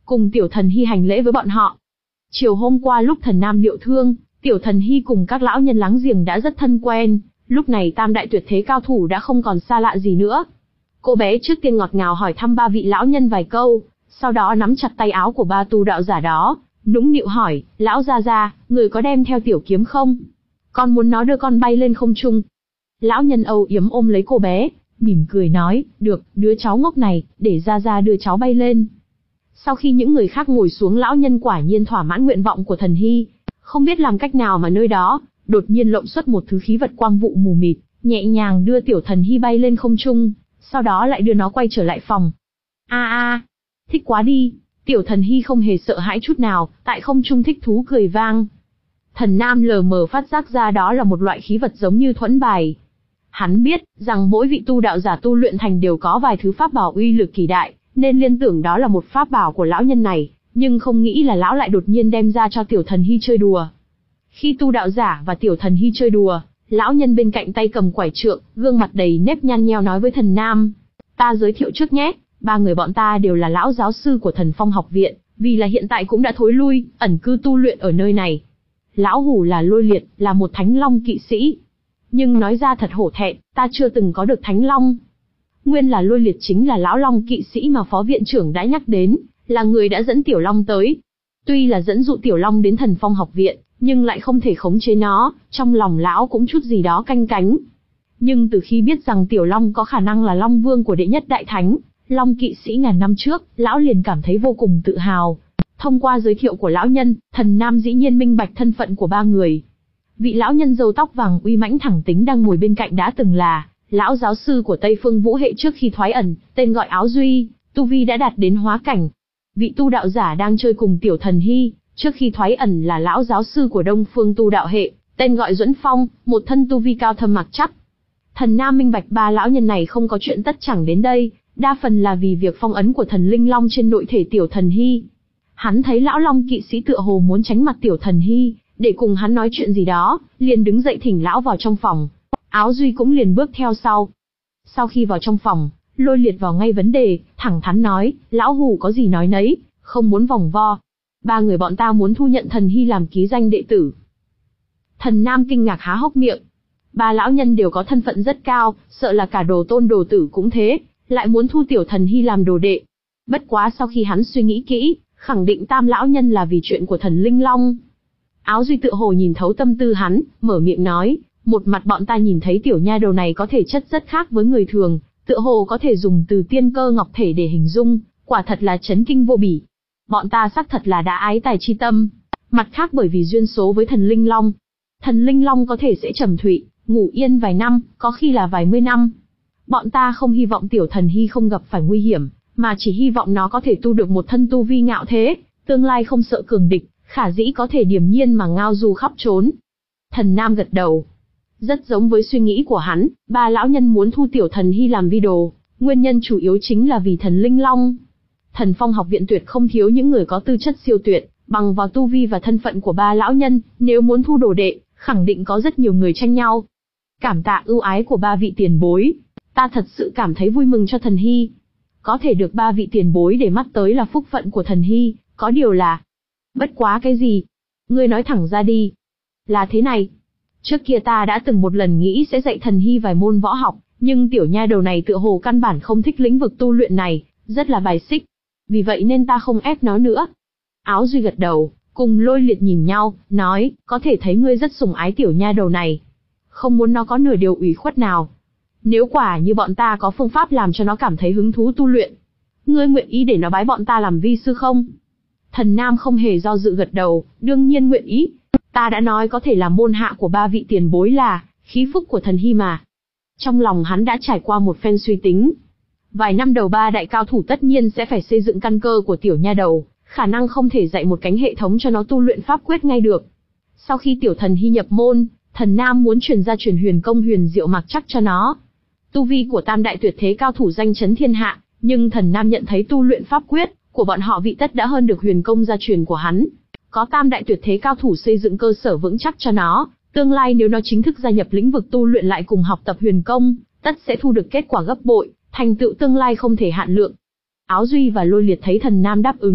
cùng Tiểu Thần Hy hành lễ với bọn họ. Chiều hôm qua lúc Thần Nam liệu thương, Tiểu Thần Hy cùng các lão nhân láng giềng đã rất thân quen, lúc này tam đại tuyệt thế cao thủ đã không còn xa lạ gì nữa. Cô bé trước tiên ngọt ngào hỏi thăm ba vị lão nhân vài câu, sau đó nắm chặt tay áo của ba tu đạo giả đó, nũng nịu hỏi, lão gia gia, người có đem theo tiểu kiếm không? Con muốn nó đưa con bay lên không trung. Lão nhân âu yếm ôm lấy cô bé, mỉm cười nói, được, đứa cháu ngốc này, để gia gia đưa cháu bay lên. Sau khi những người khác ngồi xuống, lão nhân quả nhiên thỏa mãn nguyện vọng của Thần Hy, không biết làm cách nào mà nơi đó, đột nhiên lộng xuất một thứ khí vật quang vụ mù mịt, nhẹ nhàng đưa Tiểu Thần Hy bay lên không trung, sau đó lại đưa nó quay trở lại phòng. A a, thích quá đi, Tiểu Thần Hy không hề sợ hãi chút nào, tại không trung thích thú cười vang. Thần Nam lờ mờ phát giác ra đó là một loại khí vật giống như thuẫn bài. Hắn biết rằng mỗi vị tu đạo giả tu luyện thành đều có vài thứ pháp bảo uy lực kỳ đại, nên liên tưởng đó là một pháp bảo của lão nhân này, nhưng không nghĩ là lão lại đột nhiên đem ra cho Tiểu Thần Hy chơi đùa. Khi tu đạo giả và Tiểu Thần Hy chơi đùa, lão nhân bên cạnh tay cầm quải trượng, gương mặt đầy nếp nhăn nheo nói với Thần Nam, ta giới thiệu trước nhé, ba người bọn ta đều là lão giáo sư của Thần Phong học viện, vì là hiện tại cũng đã thối lui, ẩn cư tu luyện ở nơi này. Lão hủ là Lôi Liệt, là một thánh long kỵ sĩ. Nhưng nói ra thật hổ thẹn, ta chưa từng có được thánh long. Nguyên là Lôi Liệt chính là lão long kỵ sĩ mà phó viện trưởng đã nhắc đến, là người đã dẫn Tiểu Long tới. Tuy là dẫn dụ Tiểu Long đến Thần Phong học viện, nhưng lại không thể khống chế nó, trong lòng lão cũng chút gì đó canh cánh. Nhưng từ khi biết rằng Tiểu Long có khả năng là Long Vương của đệ nhất đại thánh, Long kỵ sĩ ngàn năm trước, lão liền cảm thấy vô cùng tự hào. Thông qua giới thiệu của lão nhân, Thần Nam dĩ nhiên minh bạch thân phận của ba người. Vị lão nhân râu tóc vàng uy mãnh thẳng tính đang ngồi bên cạnh đã từng là lão giáo sư của Tây Phương Vũ hệ trước khi thoái ẩn, tên gọi Áo Duy, tu vi đã đạt đến hóa cảnh. Vị tu đạo giả đang chơi cùng Tiểu Thần Hy, trước khi thoái ẩn là lão giáo sư của Đông Phương tu đạo hệ, tên gọi Duẫn Phong, một thân tu vi cao thâm mặc chắc. Thần Nam minh bạch ba lão nhân này không có chuyện tất chẳng đến đây, đa phần là vì việc phong ấn của thần linh long trên nội thể Tiểu Thần Hy. Hắn thấy lão long kỵ sĩ tựa hồ muốn tránh mặt Tiểu Thần Hy, để cùng hắn nói chuyện gì đó, liền đứng dậy thỉnh lão vào trong phòng. Áo Duy cũng liền bước theo sau. Sau khi vào trong phòng, Lôi Liệt vào ngay vấn đề, thẳng thắn nói, lão hủ có gì nói nấy, không muốn vòng vo. Ba người bọn ta muốn thu nhận Thần Hy làm ký danh đệ tử. Thần Nam kinh ngạc há hốc miệng. Ba lão nhân đều có thân phận rất cao, sợ là cả đồ tôn đồ tử cũng thế, lại muốn thu Tiểu Thần Hy làm đồ đệ. Bất quá sau khi hắn suy nghĩ kỹ, khẳng định tam lão nhân là vì chuyện của thần linh long. Áo Duy tự hồ nhìn thấu tâm tư hắn, mở miệng nói, một mặt bọn ta nhìn thấy tiểu nha đầu này có thể chất rất khác với người thường, tựa hồ có thể dùng từ tiên cơ ngọc thể để hình dung, quả thật là chấn kinh vô bỉ. Bọn ta xác thật là đã ái tài chi tâm. Mặt khác bởi vì duyên số với thần linh long, thần linh long có thể sẽ trầm thụy, ngủ yên vài năm, có khi là vài mươi năm. Bọn ta không hy vọng Tiểu Thần Hy không gặp phải nguy hiểm, mà chỉ hy vọng nó có thể tu được một thân tu vi ngạo thế, tương lai không sợ cường địch, khả dĩ có thể điềm nhiên mà ngao du khắp trốn. Thần Nam gật đầu. Rất giống với suy nghĩ của hắn, ba lão nhân muốn thu Tiểu Thần Hy làm vi đồ, nguyên nhân chủ yếu chính là vì thần linh long. Thần Phong học viện tuyệt không thiếu những người có tư chất siêu tuyệt, bằng vào tu vi và thân phận của ba lão nhân, nếu muốn thu đồ đệ, khẳng định có rất nhiều người tranh nhau. Cảm tạ ưu ái của ba vị tiền bối, ta thật sự cảm thấy vui mừng cho Thần Hy. Có thể được ba vị tiền bối để mắt tới là phúc phận của Thần Hy, có điều là... Bất quá cái gì? Ngươi nói thẳng ra đi. Là thế này. Trước kia ta đã từng một lần nghĩ sẽ dạy Thần Hy vài môn võ học, nhưng tiểu nha đầu này tựa hồ căn bản không thích lĩnh vực tu luyện này, rất là bài xích. Vì vậy nên ta không ép nó nữa. Áo Duy gật đầu, cùng Lôi Liệt nhìn nhau, nói, có thể thấy ngươi rất sủng ái tiểu nha đầu này. Không muốn nó có nửa điều ủy khuất nào. Nếu quả như bọn ta có phương pháp làm cho nó cảm thấy hứng thú tu luyện, ngươi nguyện ý để nó bái bọn ta làm vi sư không? Thần Nam không hề do dự gật đầu, đương nhiên nguyện ý. Ta đã nói có thể là môn hạ của ba vị tiền bối là khí phúc của Thần Hy mà. Trong lòng hắn đã trải qua một phen suy tính. Vài năm đầu ba đại cao thủ tất nhiên sẽ phải xây dựng căn cơ của tiểu nha đầu, khả năng không thể dạy một cánh hệ thống cho nó tu luyện pháp quyết ngay được. Sau khi tiểu Thần Hy nhập môn, Thần Nam muốn truyền ra truyền huyền công huyền diệu mặc chắc cho nó. Tu vi của tam đại tuyệt thế cao thủ danh chấn thiên hạ, nhưng Thần Nam nhận thấy tu luyện pháp quyết của bọn họ vị tất đã hơn được huyền công gia truyền của hắn. Có tam đại tuyệt thế cao thủ xây dựng cơ sở vững chắc cho nó, tương lai nếu nó chính thức gia nhập lĩnh vực tu luyện lại cùng học tập huyền công, tất sẽ thu được kết quả gấp bội, thành tựu tương lai không thể hạn lượng. Áo Duy và Lôi Liệt thấy Thần Nam đáp ứng,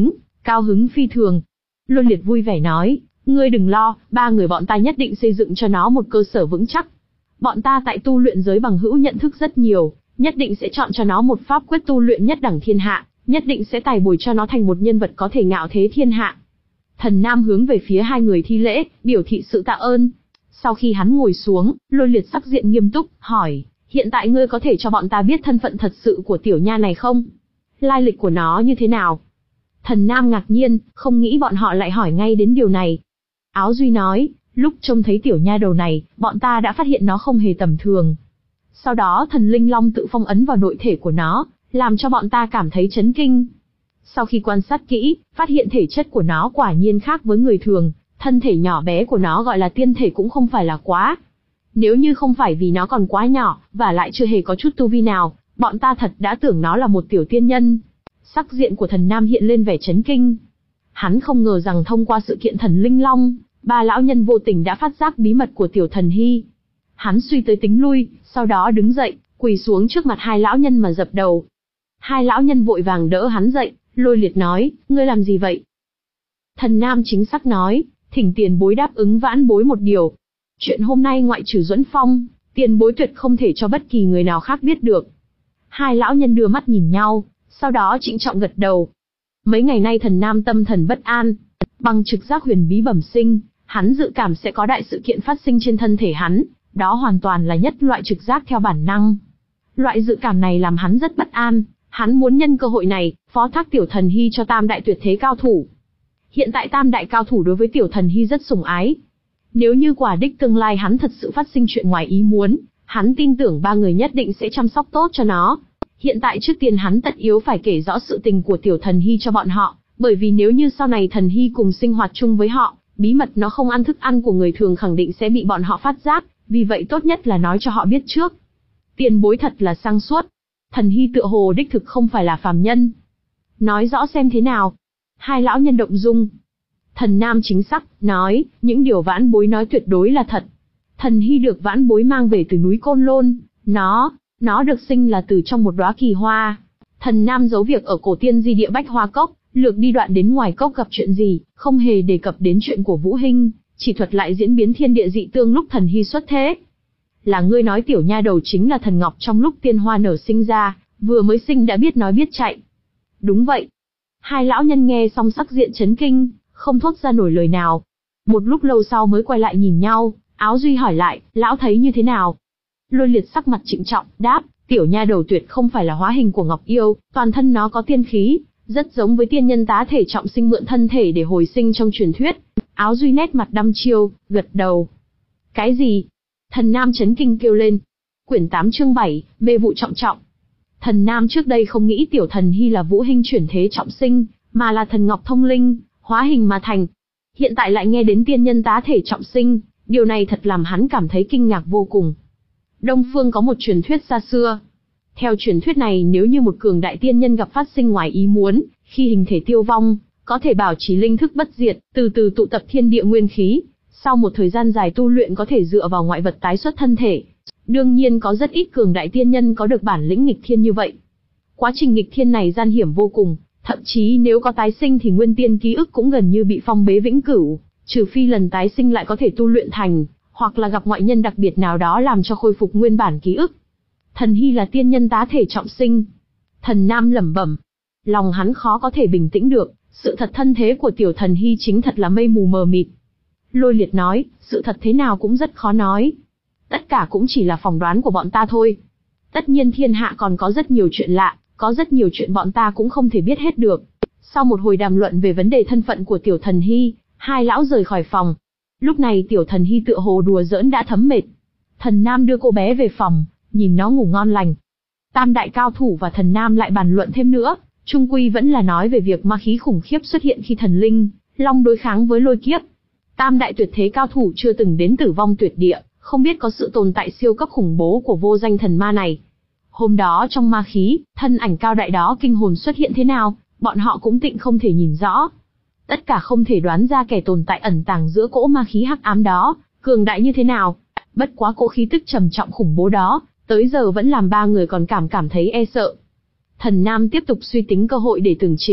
cao hứng phi thường. Lôi Liệt vui vẻ nói, ngươi đừng lo, ba người bọn ta nhất định xây dựng cho nó một cơ sở vững chắc. Bọn ta tại tu luyện giới bằng hữu nhận thức rất nhiều, nhất định sẽ chọn cho nó một pháp quyết tu luyện nhất đẳng thiên hạ, nhất định sẽ tài bồi cho nó thành một nhân vật có thể ngạo thế thiên hạ. Thần Nam hướng về phía hai người thi lễ, biểu thị sự tạ ơn. Sau khi hắn ngồi xuống, Lôi Liệt sắc diện nghiêm túc, hỏi, hiện tại ngươi có thể cho bọn ta biết thân phận thật sự của tiểu nha này không? Lai lịch của nó như thế nào? Thần Nam ngạc nhiên, không nghĩ bọn họ lại hỏi ngay đến điều này. Áo Duy nói, lúc trông thấy tiểu nha đầu này, bọn ta đã phát hiện nó không hề tầm thường. Sau đó thần linh long tự phong ấn vào nội thể của nó, làm cho bọn ta cảm thấy chấn kinh. Sau khi quan sát kỹ, phát hiện thể chất của nó quả nhiên khác với người thường, thân thể nhỏ bé của nó gọi là tiên thể cũng không phải là quá. Nếu như không phải vì nó còn quá nhỏ, và lại chưa hề có chút tu vi nào, bọn ta thật đã tưởng nó là một tiểu tiên nhân. Sắc diện của thần Nam hiện lên vẻ chấn kinh. Hắn không ngờ rằng thông qua sự kiện thần linh long, ba lão nhân vô tình đã phát giác bí mật của tiểu thần hy. Hắn suy tới tính lui, sau đó đứng dậy, quỳ xuống trước mặt hai lão nhân mà dập đầu. Hai lão nhân vội vàng đỡ hắn dậy, Lôi Liệt nói, ngươi làm gì vậy? Thần Nam chính xác nói, thỉnh tiền bối đáp ứng vãn bối một điều. Chuyện hôm nay ngoại trừ Duẫn Phong, tiền bối tuyệt không thể cho bất kỳ người nào khác biết được. Hai lão nhân đưa mắt nhìn nhau, sau đó trịnh trọng gật đầu. Mấy ngày nay thần Nam tâm thần bất an, bằng trực giác huyền bí bẩm sinh, hắn dự cảm sẽ có đại sự kiện phát sinh trên thân thể hắn, đó hoàn toàn là nhất loại trực giác theo bản năng. Loại dự cảm này làm hắn rất bất an, hắn muốn nhân cơ hội này, phó thác tiểu thần hy cho tam đại tuyệt thế cao thủ. Hiện tại tam đại cao thủ đối với tiểu thần hy rất sủng ái. Nếu như quả đích tương lai hắn thật sự phát sinh chuyện ngoài ý muốn, hắn tin tưởng ba người nhất định sẽ chăm sóc tốt cho nó. Hiện tại trước tiên hắn tất yếu phải kể rõ sự tình của tiểu thần hy cho bọn họ, bởi vì nếu như sau này thần hy cùng sinh hoạt chung với họ, bí mật nó không ăn thức ăn của người thường khẳng định sẽ bị bọn họ phát giác, vì vậy tốt nhất là nói cho họ biết trước. Tiền bối thật là sáng suốt. Thần hy tựa hồ đích thực không phải là phàm nhân. Nói rõ xem thế nào. Hai lão nhân động dung. Thần Nam chính xác, nói, những điều vãn bối nói tuyệt đối là thật. Thần hy được vãn bối mang về từ núi Côn Lôn, nó, nó được sinh là từ trong một đóa kỳ hoa. Thần Nam giấu việc ở cổ tiên di địa Bách Hoa Cốc, lược đi đoạn đến ngoài cốc gặp chuyện gì, không hề đề cập đến chuyện của Vũ Hinh, chỉ thuật lại diễn biến thiên địa dị tương lúc thần hy xuất thế. Là ngươi nói tiểu nha đầu chính là thần ngọc trong lúc tiên hoa nở sinh ra, vừa mới sinh đã biết nói biết chạy. Đúng vậy. Hai lão nhân nghe xong sắc diện chấn kinh, không thốt ra nổi lời nào. Một lúc lâu sau mới quay lại nhìn nhau, Áo Duy hỏi lại, lão thấy như thế nào? Lôi Liệt sắc mặt trịnh trọng, đáp, tiểu nha đầu tuyệt không phải là hóa hình của Ngọc Yêu, toàn thân nó có tiên khí, rất giống với tiên nhân tá thể trọng sinh mượn thân thể để hồi sinh trong truyền thuyết. Áo Duy nét mặt đăm chiêu, gật đầu. Cái gì? Thần Nam chấn kinh kêu lên. Quyển tám chương bảy, mê vụ trọng trọng. Thần Nam trước đây không nghĩ tiểu thần hy là Vũ Hinh chuyển thế trọng sinh, mà là thần ngọc thông linh, hóa hình mà thành. Hiện tại lại nghe đến tiên nhân tá thể trọng sinh, điều này thật làm hắn cảm thấy kinh ngạc vô cùng. Đông phương có một truyền thuyết xa xưa. Theo truyền thuyết này, nếu như một cường đại tiên nhân gặp phát sinh ngoài ý muốn, khi hình thể tiêu vong, có thể bảo trì linh thức bất diệt, từ từ tụ tập thiên địa nguyên khí, sau một thời gian dài tu luyện có thể dựa vào ngoại vật tái xuất thân thể. Đương nhiên có rất ít cường đại tiên nhân có được bản lĩnh nghịch thiên như vậy. Quá trình nghịch thiên này gian hiểm vô cùng, thậm chí nếu có tái sinh thì nguyên tiên ký ức cũng gần như bị phong bế vĩnh cửu, trừ phi lần tái sinh lại có thể tu luyện thành, hoặc là gặp ngoại nhân đặc biệt nào đó làm cho khôi phục nguyên bản ký ức. Thần hy là tiên nhân tá thể trọng sinh. Thần Nam lẩm bẩm, lòng hắn khó có thể bình tĩnh được, sự thật thân thế của tiểu thần hy chính thật là mây mù mờ mịt. Lôi Liệt nói, sự thật thế nào cũng rất khó nói. Tất cả cũng chỉ là phỏng đoán của bọn ta thôi. Tất nhiên thiên hạ còn có rất nhiều chuyện lạ, có rất nhiều chuyện bọn ta cũng không thể biết hết được. Sau một hồi đàm luận về vấn đề thân phận của tiểu thần hy, hai lão rời khỏi phòng. Lúc này tiểu thần hy tựa hồ đùa giỡn đã thấm mệt. Thần Nam đưa cô bé về phòng, nhìn nó ngủ ngon lành. Tam đại cao thủ và thần Nam lại bàn luận thêm nữa, chung quy vẫn là nói về việc ma khí khủng khiếp xuất hiện khi thần linh long đối kháng với lôi kiếp. Tam đại tuyệt thế cao thủ chưa từng đến Tử Vong Tuyệt Địa, không biết có sự tồn tại siêu cấp khủng bố của vô danh thần ma này. Hôm đó trong ma khí, thân ảnh cao đại đó kinh hồn xuất hiện thế nào, bọn họ cũng tịnh không thể nhìn rõ. Tất cả không thể đoán ra kẻ tồn tại ẩn tàng giữa cỗ ma khí hắc ám đó, cường đại như thế nào. Bất quá cỗ khí tức trầm trọng khủng bố đó, tới giờ vẫn làm ba người còn cảm cảm thấy e sợ. Thần Nam tiếp tục suy tính cơ hội để tường trình,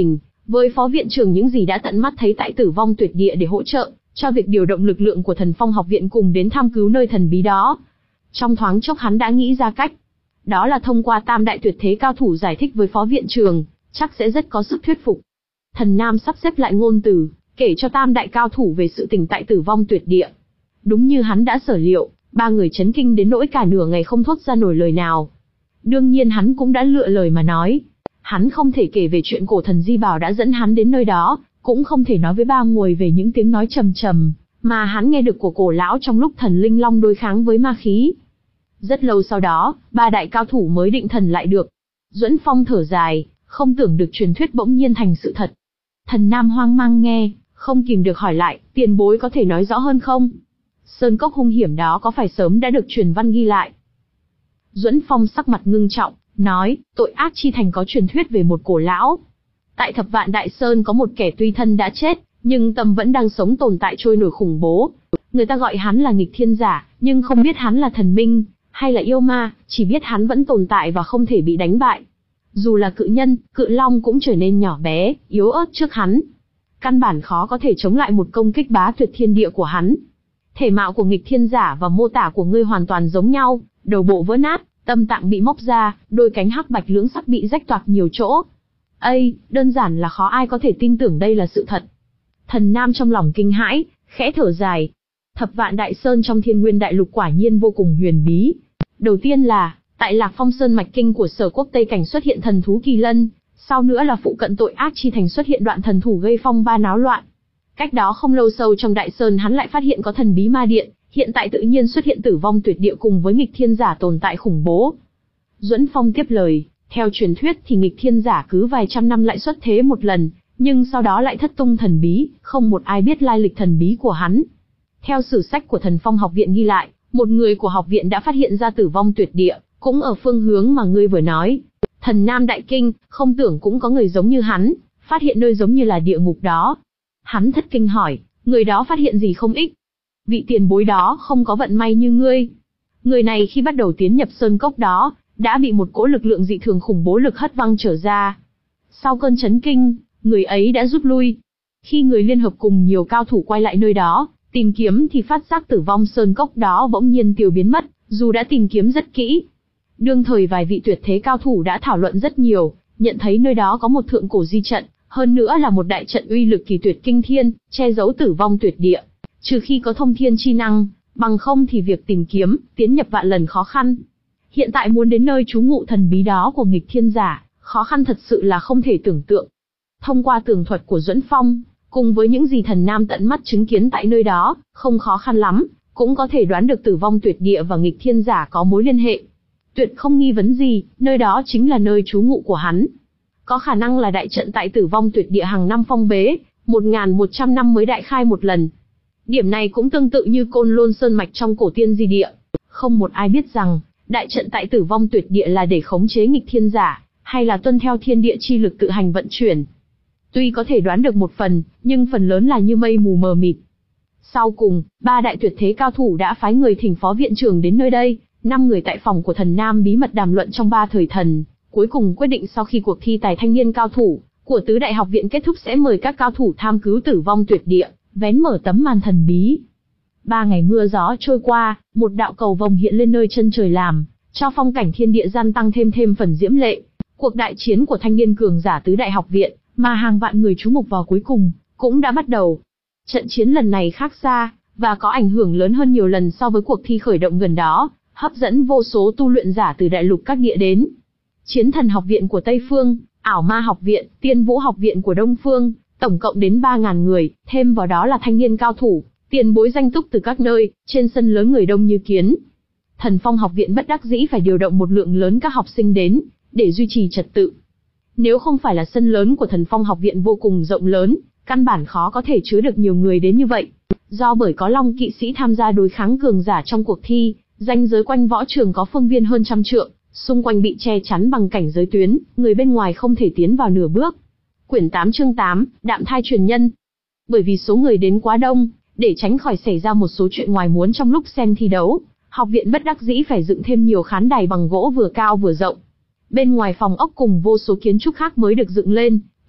Với phó viện trưởng những gì đã tận mắt thấy tại Tử Vong Tuyệt Địa để hỗ trợ cho việc điều động lực lượng của Thần Phong học viện cùng đến tham cứu nơi thần bí đó. Trong thoáng chốc hắn đã nghĩ ra cách. Đó là thông qua tam đại tuyệt thế cao thủ giải thích với phó viện trưởng, chắc sẽ rất có sức thuyết phục. Thần Nam sắp xếp lại ngôn từ, kể cho tam đại cao thủ về sự tình tại Tử Vong Tuyệt Địa. Đúng như hắn đã sở liệu, ba người chấn kinh đến nỗi cả nửa ngày không thốt ra nổi lời nào. Đương nhiên hắn cũng đã lựa lời mà nói. Hắn không thể kể về chuyện cổ thần Di Bảo đã dẫn hắn đến nơi đó, cũng không thể nói với ba người về những tiếng nói trầm trầm mà hắn nghe được của cổ lão trong lúc thần linh long đối kháng với ma khí. Rất lâu sau đó, ba đại cao thủ mới định thần lại được. Duẫn Phong thở dài, không tưởng được truyền thuyết bỗng nhiên thành sự thật. Thần Nam hoang mang nghe, không kìm được hỏi lại, tiền bối có thể nói rõ hơn không? Sơn cốc hung hiểm đó có phải sớm đã được truyền văn ghi lại? Duẫn Phong sắc mặt ngưng trọng, nói, tội ác chi thành có truyền thuyết về một cổ lão. Tại Thập Vạn Đại Sơn có một kẻ tuy thân đã chết, nhưng tâm vẫn đang sống tồn tại trôi nổi khủng bố. Người ta gọi hắn là nghịch thiên giả, nhưng không biết hắn là thần minh, hay là yêu ma, chỉ biết hắn vẫn tồn tại và không thể bị đánh bại. Dù là cự nhân, cự long cũng trở nên nhỏ bé, yếu ớt trước hắn. Căn bản khó có thể chống lại một công kích bá tuyệt thiên địa của hắn. Thể mạo của nghịch thiên giả và mô tả của ngươi hoàn toàn giống nhau, đầu bộ vỡ nát, tâm tạng bị móc ra, đôi cánh hắc bạch lưỡng sắc bị rách toạc nhiều chỗ. Ây, đơn giản là khó ai có thể tin tưởng đây là sự thật. Thần Nam trong lòng kinh hãi, khẽ thở dài. Thập Vạn Đại Sơn trong Thiên Nguyên Đại Lục quả nhiên vô cùng huyền bí. Đầu tiên là, tại Lạc Phong Sơn mạch kinh của Sở Quốc Tây Cảnh xuất hiện thần thú kỳ lân, sau nữa là phụ cận tội ác chi thành xuất hiện đoạn thần thủ gây phong ba náo loạn. Cách đó không lâu sâu trong Đại Sơn hắn lại phát hiện có thần bí ma điện, hiện tại tự nhiên xuất hiện Tử Vong Tuyệt Địa cùng với nghịch thiên giả tồn tại khủng bố. Duẫn Phong tiếp lời, theo truyền thuyết thì nghịch thiên giả cứ vài trăm năm lại xuất thế một lần, nhưng sau đó lại thất tung thần bí, không một ai biết lai lịch thần bí của hắn. Theo sử sách của Thần Phong học viện ghi lại, một người của học viện đã phát hiện ra Tử Vong Tuyệt Địa, cũng ở phương hướng mà ngươi vừa nói. Thần Nam đại kinh, không tưởng cũng có người giống như hắn, phát hiện nơi giống như là địa ngục đó. Hắn thất kinh hỏi, người đó phát hiện gì không ích? Vị tiền bối đó không có vận may như ngươi. Người này khi bắt đầu tiến nhập sơn cốc đó, đã bị một cỗ lực lượng dị thường khủng bố lực hất văng trở ra. Sau cơn chấn kinh, người ấy đã rút lui. Khi người liên hợp cùng nhiều cao thủ quay lại nơi đó, tìm kiếm thì phát giác Tử Vong Sơn cốc đó bỗng nhiên tiêu biến mất, dù đã tìm kiếm rất kỹ. Đương thời vài vị tuyệt thế cao thủ đã thảo luận rất nhiều, nhận thấy nơi đó có một thượng cổ di trận, hơn nữa là một đại trận uy lực kỳ tuyệt kinh thiên, che giấu Tử Vong Tuyệt Địa. Trừ khi có thông thiên chi năng, bằng không thì việc tìm kiếm, tiến nhập vạn lần khó khăn. Hiện tại muốn đến nơi trú ngụ thần bí đó của nghịch thiên giả, khó khăn thật sự là không thể tưởng tượng. Thông qua tường thuật của Duẫn Phong, cùng với những gì Thần Nam tận mắt chứng kiến tại nơi đó, không khó khăn lắm, cũng có thể đoán được Tử Vong Tuyệt Địa và nghịch thiên giả có mối liên hệ. Tuyệt không nghi vấn gì, nơi đó chính là nơi trú ngụ của hắn. Có khả năng là đại trận tại Tử Vong Tuyệt Địa hàng năm phong bế, một nghìn một trăm năm mới đại khai một lần. Điểm này cũng tương tự như Côn Lôn Sơn mạch trong cổ tiên di địa. Không một ai biết rằng, đại trận tại Tử Vong Tuyệt Địa là để khống chế nghịch thiên giả, hay là tuân theo thiên địa chi lực tự hành vận chuyển. Tuy có thể đoán được một phần, nhưng phần lớn là như mây mù mờ mịt. Sau cùng, ba đại tuyệt thế cao thủ đã phái người thỉnh phó viện trưởng đến nơi đây, năm người tại phòng của Thần Nam bí mật đàm luận trong ba thời thần, cuối cùng quyết định sau khi cuộc thi tài thanh niên cao thủ của tứ đại học viện kết thúc sẽ mời các cao thủ tham cứu Tử Vong Tuyệt Địa, vén mở tấm màn thần bí. Ba ngày mưa gió trôi qua, một đạo cầu vồng hiện lên nơi chân trời làm cho phong cảnh thiên địa gian tăng thêm thêm phần diễm lệ. Cuộc đại chiến của thanh niên cường giả tứ đại học viện, mà hàng vạn người chú mục vào cuối cùng, cũng đã bắt đầu. Trận chiến lần này khác xa, và có ảnh hưởng lớn hơn nhiều lần so với cuộc thi khởi động gần đó, hấp dẫn vô số tu luyện giả từ đại lục các địa đến. Chiến thần học viện của Tây Phương, ảo ma học viện, tiên vũ học viện của Đông Phương, tổng cộng đến ba nghìn người, thêm vào đó là thanh niên cao thủ, tiền bối danh túc từ các nơi, trên sân lớn người đông như kiến. Thần Phong học viện bất đắc dĩ phải điều động một lượng lớn các học sinh đến, để duy trì trật tự. Nếu không phải là sân lớn của Thần Phong học viện vô cùng rộng lớn, căn bản khó có thể chứa được nhiều người đến như vậy. Do bởi có Long kỵ sĩ tham gia đối kháng cường giả trong cuộc thi, ranh giới quanh võ trường có phương viên hơn trăm trượng, xung quanh bị che chắn bằng cảnh giới tuyến, người bên ngoài không thể tiến vào nửa bước. Quyển tám chương tám, đạm thai truyền nhân. Bởi vì số người đến quá đông, để tránh khỏi xảy ra một số chuyện ngoài muốn trong lúc xem thi đấu, học viện bất đắc dĩ phải dựng thêm nhiều khán đài bằng gỗ vừa cao vừa rộng. Bên ngoài phòng ốc cùng vô số kiến trúc khác mới được dựng lên,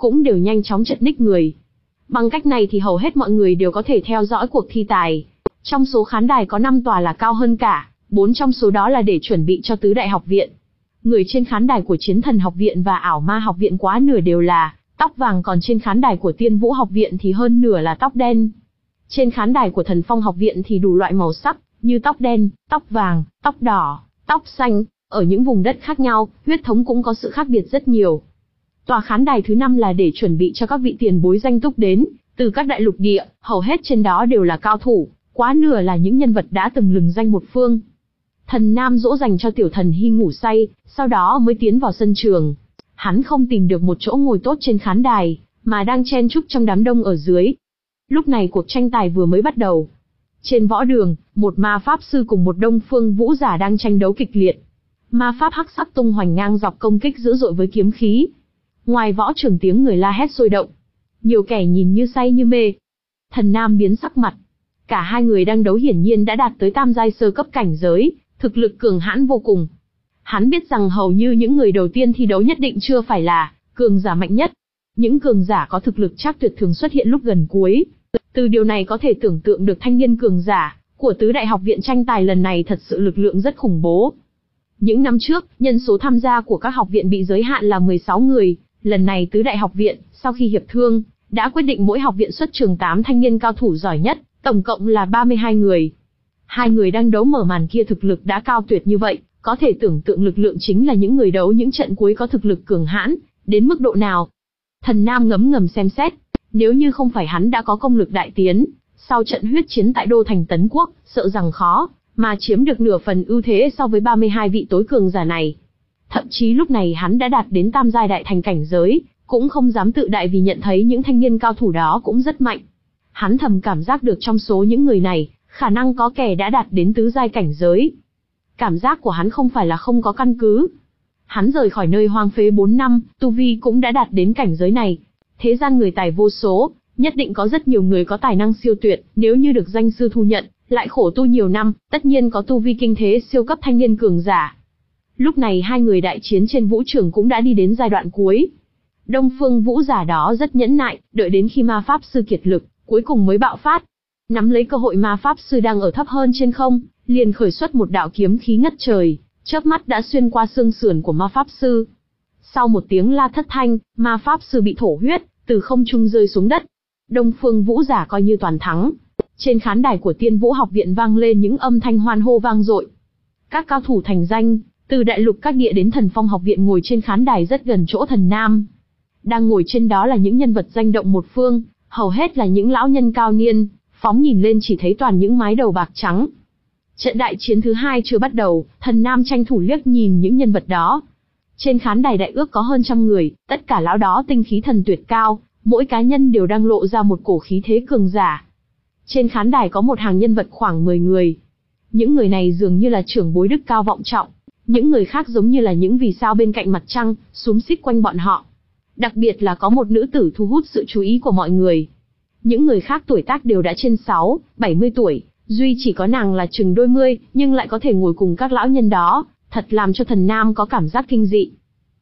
cũng đều nhanh chóng chật ních người. Bằng cách này thì hầu hết mọi người đều có thể theo dõi cuộc thi tài. Trong số khán đài có năm tòa là cao hơn cả, bốn trong số đó là để chuẩn bị cho tứ đại học viện. Người trên khán đài của Chiến Thần học viện và Ảo Ma học viện quá nửa đều là tóc vàng, còn trên khán đài của Tiên Vũ học viện thì hơn nửa là tóc đen. Trên khán đài của Thần Phong học viện thì đủ loại màu sắc, như tóc đen, tóc vàng, tóc đỏ, tóc xanh. Ở những vùng đất khác nhau, huyết thống cũng có sự khác biệt rất nhiều. Tòa khán đài thứ năm là để chuẩn bị cho các vị tiền bối danh túc đến từ các đại lục địa, hầu hết trên đó đều là cao thủ, quá nửa là những nhân vật đã từng lừng danh một phương. Thần Nam dỗ dành cho tiểu thần Hy ngủ say, sau đó mới tiến vào sân trường. Hắn không tìm được một chỗ ngồi tốt trên khán đài, mà đang chen chúc trong đám đông ở dưới. Lúc này cuộc tranh tài vừa mới bắt đầu. Trên võ đường, một ma pháp sư cùng một đông phương vũ giả đang tranh đấu kịch liệt. Ma pháp hắc sắc tung hoành ngang dọc công kích dữ dội với kiếm khí. Ngoài võ trường tiếng người la hét sôi động. Nhiều kẻ nhìn như say như mê. Thần Nam biến sắc mặt. Cả hai người đang đấu hiển nhiên đã đạt tới tam giai sơ cấp cảnh giới, thực lực cường hãn vô cùng. Hắn biết rằng hầu như những người đầu tiên thi đấu nhất định chưa phải là cường giả mạnh nhất. Những cường giả có thực lực chắc tuyệt thường xuất hiện lúc gần cuối. Từ điều này có thể tưởng tượng được thanh niên cường giả của tứ đại học viện tranh tài lần này thật sự lực lượng rất khủng bố. Những năm trước, nhân số tham gia của các học viện bị giới hạn là mười sáu người, lần này tứ đại học viện, sau khi hiệp thương, đã quyết định mỗi học viện xuất trường tám thanh niên cao thủ giỏi nhất, tổng cộng là ba mươi hai người. Hai người đang đấu mở màn kia thực lực đã cao tuyệt như vậy, có thể tưởng tượng lực lượng chính là những người đấu những trận cuối có thực lực cường hãn, đến mức độ nào. Thần Nam ngấm ngầm xem xét, nếu như không phải hắn đã có công lực đại tiến, sau trận huyết chiến tại đô thành Tấn Quốc, sợ rằng khó mà chiếm được nửa phần ưu thế so với ba mươi hai vị tối cường giả này. Thậm chí lúc này hắn đã đạt đến tam giai đại thành cảnh giới, cũng không dám tự đại vì nhận thấy những thanh niên cao thủ đó cũng rất mạnh. Hắn thầm cảm giác được trong số những người này, khả năng có kẻ đã đạt đến tứ giai cảnh giới. Cảm giác của hắn không phải là không có căn cứ. Hắn rời khỏi nơi hoang phế bốn năm, tu vi cũng đã đạt đến cảnh giới này. Thế gian người tài vô số, nhất định có rất nhiều người có tài năng siêu tuyệt, nếu như được danh sư thu nhận, lại khổ tu nhiều năm, tất nhiên có tu vi kinh thế siêu cấp thanh niên cường giả. Lúc này hai người đại chiến trên vũ trường cũng đã đi đến giai đoạn cuối. Đông phương vũ giả đó rất nhẫn nại, đợi đến khi ma pháp sư kiệt lực, cuối cùng mới bạo phát. Nắm lấy cơ hội ma pháp sư đang ở thấp hơn trên không, liền khởi xuất một đạo kiếm khí ngất trời, chớp mắt đã xuyên qua xương sườn của ma pháp sư. Sau một tiếng la thất thanh, ma pháp sư bị thổ huyết, từ không trung rơi xuống đất. Đông phương vũ giả coi như toàn thắng. Trên khán đài của Tiên Vũ học viện vang lên những âm thanh hoan hô vang dội. Các cao thủ thành danh, từ đại lục các địa đến Thần Phong học viện ngồi trên khán đài rất gần chỗ Thần Nam. Đang ngồi trên đó là những nhân vật danh động một phương, hầu hết là những lão nhân cao niên, phóng nhìn lên chỉ thấy toàn những mái đầu bạc trắng. Trận đại chiến thứ hai chưa bắt đầu, Thần Nam tranh thủ liếc nhìn những nhân vật đó. Trên khán đài đại ước có hơn trăm người, tất cả lão đó tinh khí thần tuyệt cao, mỗi cá nhân đều đang lộ ra một cổ khí thế cường giả. Trên khán đài có một hàng nhân vật khoảng mười người. Những người này dường như là trưởng bối đức cao vọng trọng, những người khác giống như là những vì sao bên cạnh mặt trăng, xúm xít quanh bọn họ. Đặc biệt là có một nữ tử thu hút sự chú ý của mọi người. Những người khác tuổi tác đều đã trên sáu, bảy mươi tuổi, duy chỉ có nàng là chừng đôi mươi, nhưng lại có thể ngồi cùng các lão nhân đó, thật làm cho Thần Nam có cảm giác kinh dị.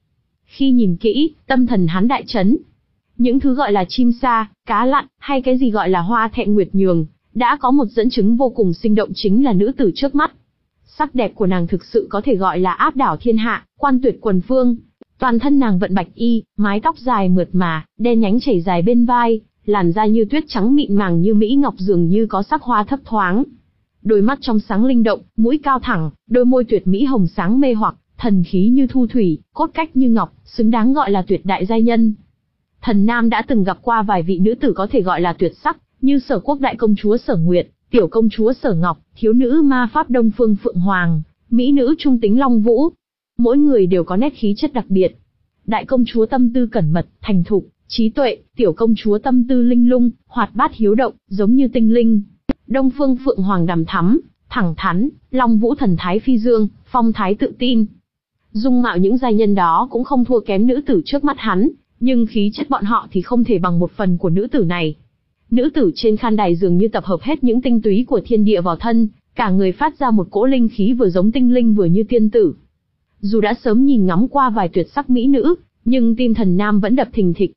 Khi nhìn kỹ, tâm thần hắn đại chấn. Những thứ gọi là chim sa, cá lặn, hay cái gì gọi là hoa thẹn nguyệt nhường, đã có một dẫn chứng vô cùng sinh động chính là nữ tử trước mắt. Sắc đẹp của nàng thực sự có thể gọi là áp đảo thiên hạ, quan tuyệt quần phương. Toàn thân nàng vận bạch y, mái tóc dài mượt mà, đen nhánh chảy dài bên vai, làn da như tuyết trắng mịn màng như mỹ ngọc dường như có sắc hoa thấp thoáng. Đôi mắt trong sáng linh động, mũi cao thẳng, đôi môi tuyệt mỹ hồng sáng mê hoặc, thần khí như thu thủy, cốt cách như ngọc, xứng đáng gọi là tuyệt đại giai nhân. Thần Nam đã từng gặp qua vài vị nữ tử có thể gọi là tuyệt sắc, như Sở Quốc đại công chúa Sở Nguyệt, tiểu công chúa Sở Ngọc, thiếu nữ ma pháp Đông Phương Phượng Hoàng, mỹ nữ trung tính Long Vũ. Mỗi người đều có nét khí chất đặc biệt. Đại công chúa tâm tư cẩn mật, thành thục, trí tuệ, tiểu công chúa tâm tư linh lung, hoạt bát hiếu động, giống như tinh linh. Đông Phương Phượng Hoàng đằm thắm, thẳng thắn, Long Vũ thần thái phi dương, phong thái tự tin. Dung mạo những giai nhân đó cũng không thua kém nữ tử trước mắt hắn, nhưng khí chất bọn họ thì không thể bằng một phần của nữ tử này. Nữ tử trên khán đài dường như tập hợp hết những tinh túy của thiên địa vào thân, cả người phát ra một cỗ linh khí vừa giống tinh linh vừa như tiên tử. Dù đã sớm nhìn ngắm qua vài tuyệt sắc mỹ nữ, nhưng tim Thần Nam vẫn đập thình thịch.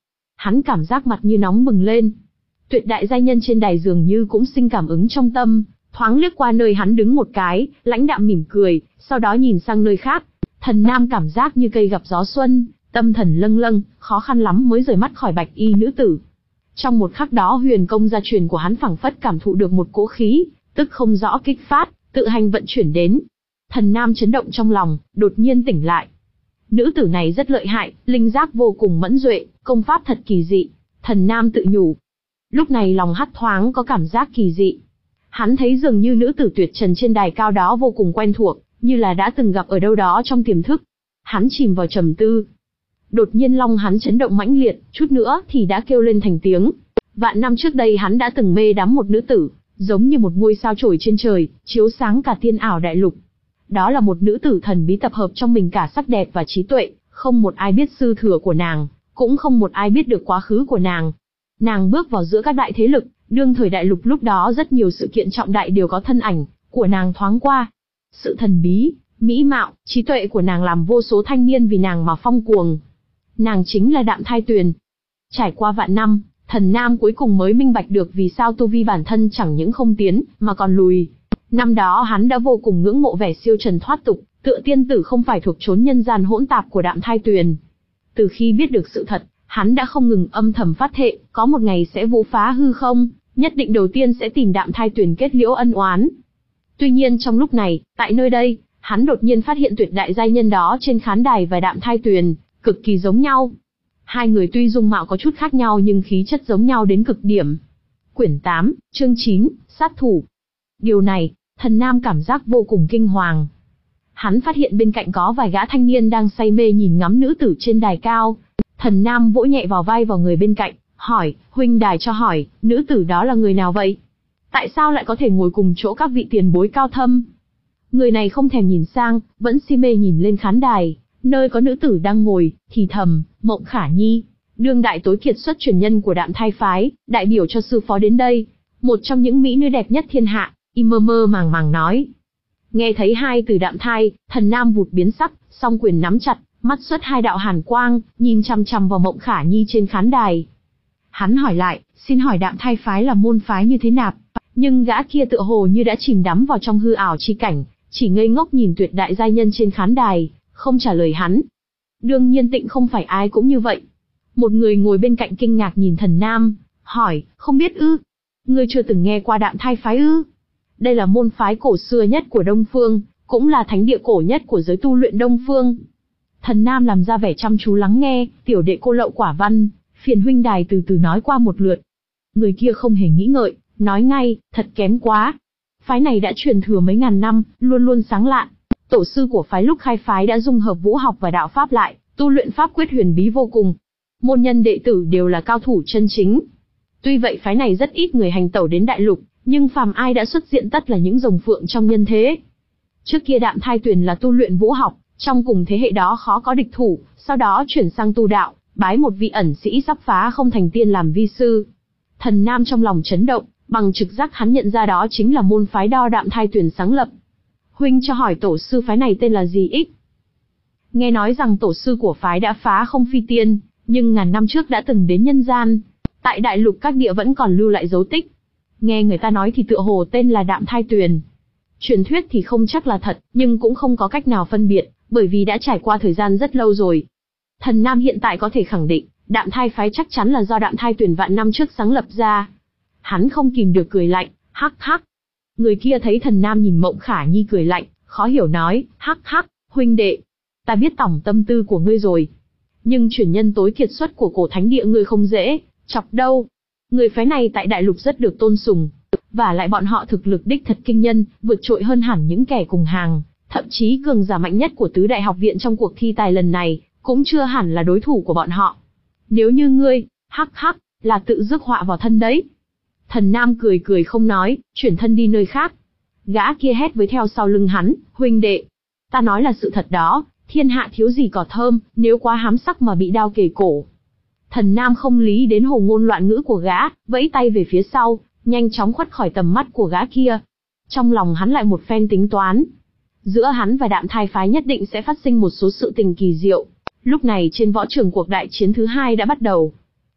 hắn cảm giác mặt như nóng bừng lên. Tuyệt đại giai nhân trên đài dường như cũng sinh cảm ứng trong tâm, thoáng liếc qua nơi hắn đứng một cái, lãnh đạm mỉm cười, sau đó nhìn sang nơi khác. Thần Nam cảm giác như cây gặp gió xuân, tâm thần lâng lâng, khó khăn lắm mới rời mắt khỏi bạch y nữ tử. Trong một khắc đó huyền công gia truyền của hắn phảng phất cảm thụ được một cỗ khí, tức không rõ kích phát, tự hành vận chuyển đến. Thần Nam chấn động trong lòng, đột nhiên tỉnh lại. Nữ tử này rất lợi hại, linh giác vô cùng mẫn duệ, công pháp thật kỳ dị. Thần Nam tự nhủ. Lúc này lòng hắt thoáng có cảm giác kỳ dị. Hắn thấy dường như nữ tử tuyệt trần trên đài cao đó vô cùng quen thuộc, như là đã từng gặp ở đâu đó trong tiềm thức. Hắn chìm vào trầm tư. Đột nhiên lòng hắn chấn động mãnh liệt, chút nữa thì đã kêu lên thành tiếng. Vạn năm trước đây hắn đã từng mê đắm một nữ tử, giống như một ngôi sao chổi trên trời, chiếu sáng cả tiên ảo đại lục. Đó là một nữ tử thần bí tập hợp trong mình cả sắc đẹp và trí tuệ, không một ai biết sư thừa của nàng, cũng không một ai biết được quá khứ của nàng. Nàng bước vào giữa các đại thế lực, đương thời đại lục lúc đó rất nhiều sự kiện trọng đại đều có thân ảnh của nàng thoáng qua. Sự thần bí, mỹ mạo, trí tuệ của nàng làm vô số thanh niên vì nàng mà phong cuồng. Nàng chính là Đạm Thai Tuyền. Trải qua vạn năm, Thần Nam cuối cùng mới minh bạch được vì sao tu vi bản thân chẳng những không tiến, mà còn lùi. Năm đó hắn đã vô cùng ngưỡng mộ vẻ siêu trần thoát tục, tựa tiên tử không phải thuộc chốn nhân gian hỗn tạp của Đạm Thai Tuyền. Từ khi biết được sự thật, hắn đã không ngừng âm thầm phát thệ, có một ngày sẽ vũ phá hư không, nhất định đầu tiên sẽ tìm Đạm Thai Tuyền kết liễu ân oán. Tuy nhiên trong lúc này, tại nơi đây, hắn đột nhiên phát hiện tuyệt đại giai nhân đó trên khán đài và Đạm Thai Tuyền, cực kỳ giống nhau. Hai người tuy dung mạo có chút khác nhau nhưng khí chất giống nhau đến cực điểm. Quyển tám, chương chín, sát thủ. Điều này, Thần Nam cảm giác vô cùng kinh hoàng. Hắn phát hiện bên cạnh có vài gã thanh niên đang say mê nhìn ngắm nữ tử trên đài cao. Thần Nam vỗ nhẹ vào vai vào người bên cạnh, hỏi, huynh đài cho hỏi, nữ tử đó là người nào vậy? Tại sao lại có thể ngồi cùng chỗ các vị tiền bối cao thâm? Người này không thèm nhìn sang, vẫn si mê nhìn lên khán đài, nơi có nữ tử đang ngồi, thì thầm, Mộng Khả Nhi, đương đại tối kiệt xuất truyền nhân của Đạm Thai phái, đại biểu cho sư phó đến đây, một trong những mỹ nữ đẹp nhất thiên hạ, y mơ mơ màng màng nói. Nghe thấy hai từ Đạm Thai, Thần Nam vụt biến sắc, song quyền nắm chặt, mắt xuất hai đạo hàn quang, nhìn chằm chằm vào Mộng Khả Nhi trên khán đài. Hắn hỏi lại, xin hỏi Đạm Thai phái là môn phái như thế nào? Nhưng gã kia tựa hồ như đã chìm đắm vào trong hư ảo chi cảnh, chỉ ngây ngốc nhìn tuyệt đại giai nhân trên khán đài, không trả lời hắn. Đương nhiên Tịnh không phải ai cũng như vậy. Một người ngồi bên cạnh kinh ngạc nhìn Thần Nam, hỏi, không biết ư? Ngươi chưa từng nghe qua Đạm Thai phái ư? Đây là môn phái cổ xưa nhất của Đông Phương, cũng là thánh địa cổ nhất của giới tu luyện Đông Phương. Thần Nam làm ra vẻ chăm chú lắng nghe, tiểu đệ cô lậu quả văn, phiền huynh đài từ từ nói qua một lượt. Người kia không hề nghĩ ngợi, nói ngay, thật kém quá. Phái này đã truyền thừa mấy ngàn năm, luôn luôn sáng lạn. Tổ sư của phái lúc khai phái đã dung hợp vũ học và đạo pháp lại, tu luyện pháp quyết huyền bí vô cùng. Môn nhân đệ tử đều là cao thủ chân chính. Tuy vậy phái này rất ít người hành tẩu đến đại lục, nhưng phàm ai đã xuất diện tất là những rồng phượng trong nhân thế. Trước kia Đạm Thai Tuyền là tu luyện vũ học, trong cùng thế hệ đó khó có địch thủ, sau đó chuyển sang tu đạo, bái một vị ẩn sĩ sắp phá không thành tiên làm vi sư. Thần Nam trong lòng chấn động, bằng trực giác hắn nhận ra đó chính là môn phái do Đạm Thai Tuyền sáng lập. Huynh cho hỏi tổ sư phái này tên là gì ích? Nghe nói rằng tổ sư của phái đã phá không phi tiên, nhưng ngàn năm trước đã từng đến nhân gian. Tại đại lục các địa vẫn còn lưu lại dấu tích. Nghe người ta nói thì tựa hồ tên là Đạm Thai Tuyền. Truyền thuyết thì không chắc là thật, nhưng cũng không có cách nào phân biệt, bởi vì đã trải qua thời gian rất lâu rồi. Thần Nam hiện tại có thể khẳng định, Đạm Thai phái chắc chắn là do Đạm Thai Tuyền vạn năm trước sáng lập ra. Hắn không kìm được cười lạnh, hắc hắc. Người kia thấy Thần Nam nhìn Mộng Khả Nhi cười lạnh, khó hiểu nói, hắc hắc, huynh đệ, ta biết tổng tâm tư của ngươi rồi. Nhưng truyền nhân tối kiệt xuất của cổ thánh địa ngươi không dễ chọc đâu. Người phái này tại đại lục rất được tôn sùng, và lại bọn họ thực lực đích thật kinh nhân, vượt trội hơn hẳn những kẻ cùng hàng, thậm chí cường giả mạnh nhất của tứ đại học viện trong cuộc thi tài lần này, cũng chưa hẳn là đối thủ của bọn họ. Nếu như ngươi, hắc hắc, là tự rước họa vào thân đấy. Thần Nam cười cười không nói, chuyển thân đi nơi khác. Gã kia hét với theo sau lưng hắn, huynh đệ, ta nói là sự thật đó, thiên hạ thiếu gì cỏ thơm, nếu quá hám sắc mà bị đao kề cổ. Thần Nam không lý đến hồ ngôn loạn ngữ của gã, vẫy tay về phía sau, nhanh chóng khuất khỏi tầm mắt của gã kia. Trong lòng hắn lại một phen tính toán. Giữa hắn và Đạm Thai phái nhất định sẽ phát sinh một số sự tình kỳ diệu. Lúc này trên võ trường cuộc đại chiến thứ hai đã bắt đầu.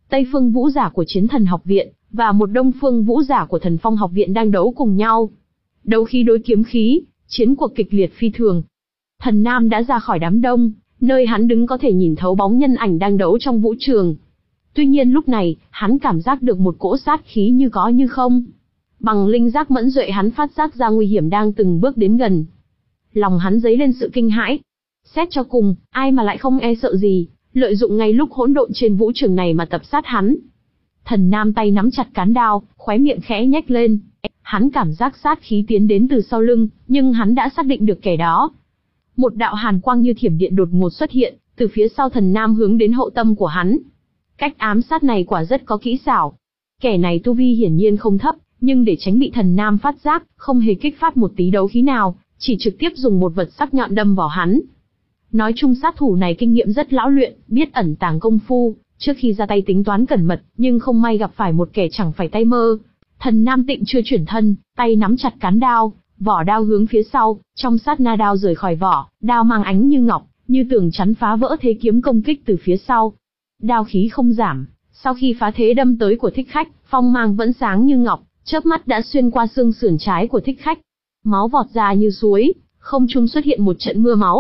Tây Phương Vũ giả của Chiến Thần Học Viện và một Đông Phương Vũ giả của Thần Phong Học Viện đang đấu cùng nhau. Đấu khí đối kiếm khí, chiến cuộc kịch liệt phi thường. Thần Nam đã ra khỏi đám đông, nơi hắn đứng có thể nhìn thấu bóng nhân ảnh đang đấu trong vũ trường. Tuy nhiên lúc này, hắn cảm giác được một cỗ sát khí như có như không. Bằng linh giác mẫn duệ hắn phát giác ra nguy hiểm đang từng bước đến gần. Lòng hắn dấy lên sự kinh hãi. Xét cho cùng, ai mà lại không e sợ gì, lợi dụng ngay lúc hỗn độn trên vũ trường này mà tập sát hắn. Thần Nam tay nắm chặt cán đao, khóe miệng khẽ nhếch lên. Hắn cảm giác sát khí tiến đến từ sau lưng, nhưng hắn đã xác định được kẻ đó. Một đạo hàn quang như thiểm điện đột ngột xuất hiện, từ phía sau Thần Nam hướng đến hậu tâm của hắn. Cách ám sát này quả rất có kỹ xảo. Kẻ này tu vi hiển nhiên không thấp, nhưng để tránh bị Thần Nam phát giác, không hề kích phát một tí đấu khí nào, chỉ trực tiếp dùng một vật sắc nhọn đâm vào hắn. Nói chung sát thủ này kinh nghiệm rất lão luyện, biết ẩn tàng công phu, trước khi ra tay tính toán cẩn mật, nhưng không may gặp phải một kẻ chẳng phải tay mơ. Thần Nam Tịnh chưa chuyển thân, tay nắm chặt cán đao, vỏ đao hướng phía sau, trong sát na đao rời khỏi vỏ, đao mang ánh như ngọc, như tường chắn phá vỡ thế kiếm công kích từ phía sau. Đao khí không giảm, sau khi phá thế đâm tới của thích khách, phong mang vẫn sáng như ngọc, chớp mắt đã xuyên qua xương sườn trái của thích khách. Máu vọt ra như suối, không trung xuất hiện một trận mưa máu.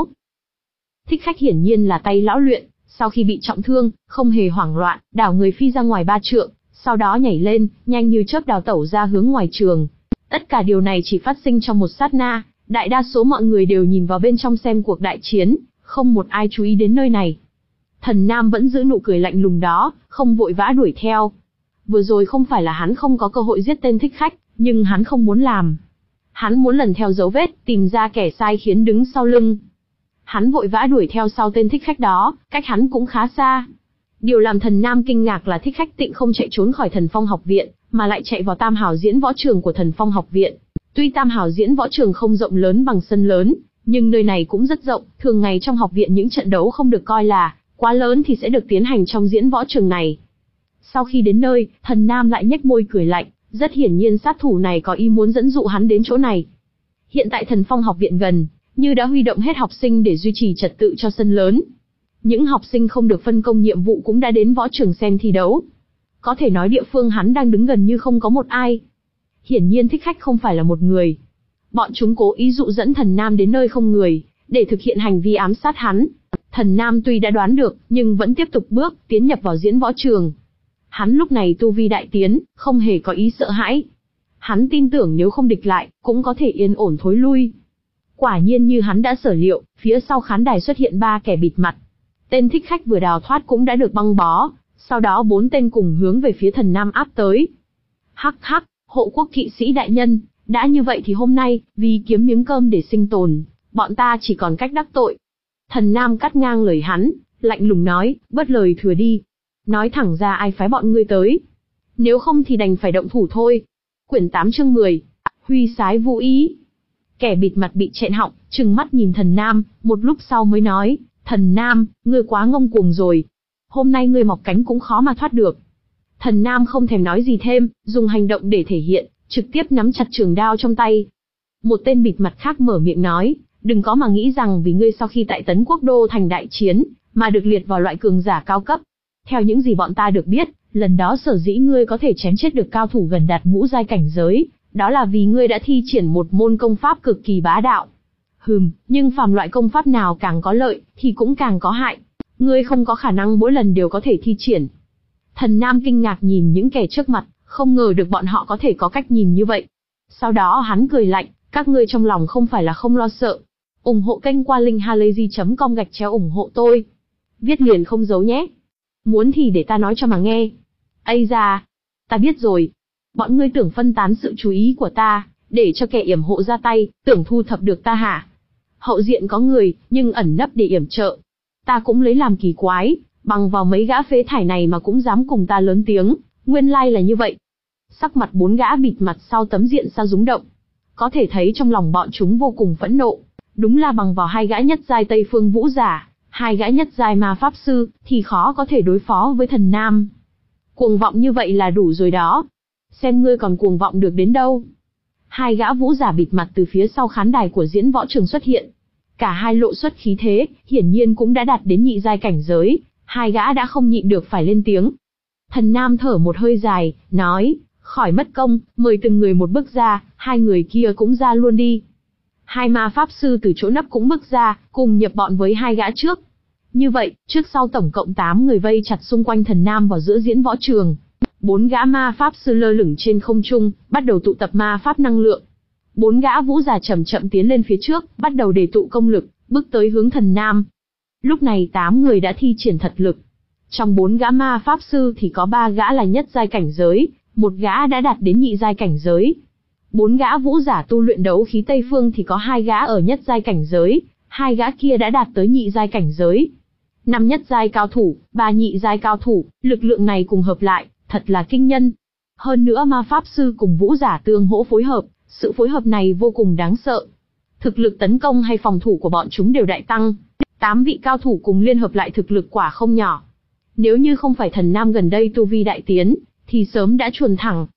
Thích khách hiển nhiên là tay lão luyện, sau khi bị trọng thương, không hề hoảng loạn, đảo người phi ra ngoài ba trượng, sau đó nhảy lên, nhanh như chớp đào tẩu ra hướng ngoài trường. Tất cả điều này chỉ phát sinh trong một sát na, đại đa số mọi người đều nhìn vào bên trong xem cuộc đại chiến, không một ai chú ý đến nơi này. Thần Nam vẫn giữ nụ cười lạnh lùng đó, không vội vã đuổi theo. Vừa rồi không phải là hắn không có cơ hội giết tên thích khách, nhưng hắn không muốn làm. Hắn muốn lần theo dấu vết, tìm ra kẻ sai khiến đứng sau lưng. Hắn vội vã đuổi theo sau tên thích khách đó, cách hắn cũng khá xa. Điều làm Thần Nam kinh ngạc là thích khách Tịnh không chạy trốn khỏi Thần Phong Học Viện, mà lại chạy vào Tam Hào diễn võ trường của Thần Phong Học Viện. Tuy Tam Hào diễn võ trường không rộng lớn bằng sân lớn, nhưng nơi này cũng rất rộng, thường ngày trong học viện những trận đấu không được coi là quá lớn thì sẽ được tiến hành trong diễn võ trường này. Sau khi đến nơi, Thần Nam lại nhếch môi cười lạnh, rất hiển nhiên sát thủ này có ý muốn dẫn dụ hắn đến chỗ này. Hiện tại Thần Phong Học Viện gần, như đã huy động hết học sinh để duy trì trật tự cho sân lớn. Những học sinh không được phân công nhiệm vụ cũng đã đến võ trường xem thi đấu. Có thể nói địa phương hắn đang đứng gần như không có một ai. Hiển nhiên thích khách không phải là một người. Bọn chúng cố ý dụ dẫn Thần Nam đến nơi không người, để thực hiện hành vi ám sát hắn. Thần Nam tuy đã đoán được, nhưng vẫn tiếp tục bước, tiến nhập vào diễn võ trường. Hắn lúc này tu vi đại tiến, không hề có ý sợ hãi. Hắn tin tưởng nếu không địch lại, cũng có thể yên ổn thối lui. Quả nhiên như hắn đã sở liệu, phía sau khán đài xuất hiện ba kẻ bịt mặt. Tên thích khách vừa đào thoát cũng đã được băng bó, sau đó bốn tên cùng hướng về phía Thần Nam áp tới. Hắc hắc, hộ quốc kỵ sĩ đại nhân, đã như vậy thì hôm nay, vì kiếm miếng cơm để sinh tồn, bọn ta chỉ còn cách đắc tội. Thần Nam cắt ngang lời hắn, lạnh lùng nói, bớt lời thừa đi. Nói thẳng ra ai phái bọn ngươi tới. Nếu không thì đành phải động thủ thôi. Quyển tám chương mười, Huy sái vô ý. Kẻ bịt mặt bị chẹn họng, trừng mắt nhìn Thần Nam, một lúc sau mới nói, Thần Nam, ngươi quá ngông cuồng rồi. Hôm nay ngươi mọc cánh cũng khó mà thoát được. Thần Nam không thèm nói gì thêm, dùng hành động để thể hiện, trực tiếp nắm chặt trường đao trong tay. Một tên bịt mặt khác mở miệng nói, đừng có mà nghĩ rằng vì ngươi sau khi tại Tấn Quốc Đô thành đại chiến, mà được liệt vào loại cường giả cao cấp. Theo những gì bọn ta được biết, lần đó sở dĩ ngươi có thể chém chết được cao thủ gần đạt ngũ giai cảnh giới, đó là vì ngươi đã thi triển một môn công pháp cực kỳ bá đạo. Hừm, nhưng phàm loại công pháp nào càng có lợi, thì cũng càng có hại. Ngươi không có khả năng mỗi lần đều có thể thi triển. Thần Nam kinh ngạc nhìn những kẻ trước mặt, không ngờ được bọn họ có thể có cách nhìn như vậy. Sau đó hắn cười lạnh, các ngươi trong lòng không phải là không lo sợ. ủng hộ kênh qua link halayzi chấm com gạch chéo ủng hộ tôi. Viết liền không giấu nhé. Muốn thì để ta nói cho mà nghe. Ây da, ta biết rồi. Bọn ngươi tưởng phân tán sự chú ý của ta, để cho kẻ yểm hộ ra tay, tưởng thu thập được ta hả? Hậu diện có người, nhưng ẩn nấp để yểm trợ. Ta cũng lấy làm kỳ quái, bằng vào mấy gã phế thải này mà cũng dám cùng ta lớn tiếng, nguyên lai là như vậy. Sắc mặt bốn gã bịt mặt sau tấm diện sa rúng động. Có thể thấy trong lòng bọn chúng vô cùng phẫn nộ. Đúng là bằng vào hai gã nhất giai Tây Phương Vũ giả, hai gã nhất giai ma pháp sư, thì khó có thể đối phó với Thần Nam. Cuồng vọng như vậy là đủ rồi đó. Xem ngươi còn cuồng vọng được đến đâu. Hai gã vũ giả bịt mặt từ phía sau khán đài của diễn võ trường xuất hiện. Cả hai lộ xuất khí thế, hiển nhiên cũng đã đạt đến nhị giai cảnh giới, hai gã đã không nhịn được phải lên tiếng. Thần Nam thở một hơi dài, nói, khỏi mất công, mời từng người một bước ra, hai người kia cũng ra luôn đi. Hai ma pháp sư từ chỗ nấp cũng bước ra, cùng nhập bọn với hai gã trước. Như vậy, trước sau tổng cộng tám người vây chặt xung quanh Thần Nam vào giữa diễn võ trường. Bốn gã ma pháp sư lơ lửng trên không trung, bắt đầu tụ tập ma pháp năng lượng. Bốn gã vũ giả chậm chậm tiến lên phía trước, bắt đầu đề tụ công lực, bước tới hướng Thần Nam. Lúc này tám người đã thi triển thật lực. Trong bốn gã ma pháp sư thì có ba gã là nhất giai cảnh giới, một gã đã đạt đến nhị giai cảnh giới. Bốn gã vũ giả tu luyện đấu khí Tây Phương thì có hai gã ở nhất giai cảnh giới, hai gã kia đã đạt tới nhị giai cảnh giới. Năm nhất giai cao thủ, ba nhị giai cao thủ, lực lượng này cùng hợp lại, thật là kinh nhân. Hơn nữa ma pháp sư cùng vũ giả tương hỗ phối hợp, sự phối hợp này vô cùng đáng sợ. Thực lực tấn công hay phòng thủ của bọn chúng đều đại tăng. Tám vị cao thủ cùng liên hợp lại thực lực quả không nhỏ. Nếu như không phải Thần Nam gần đây tu vi đại tiến, thì sớm đã chuồn thẳng.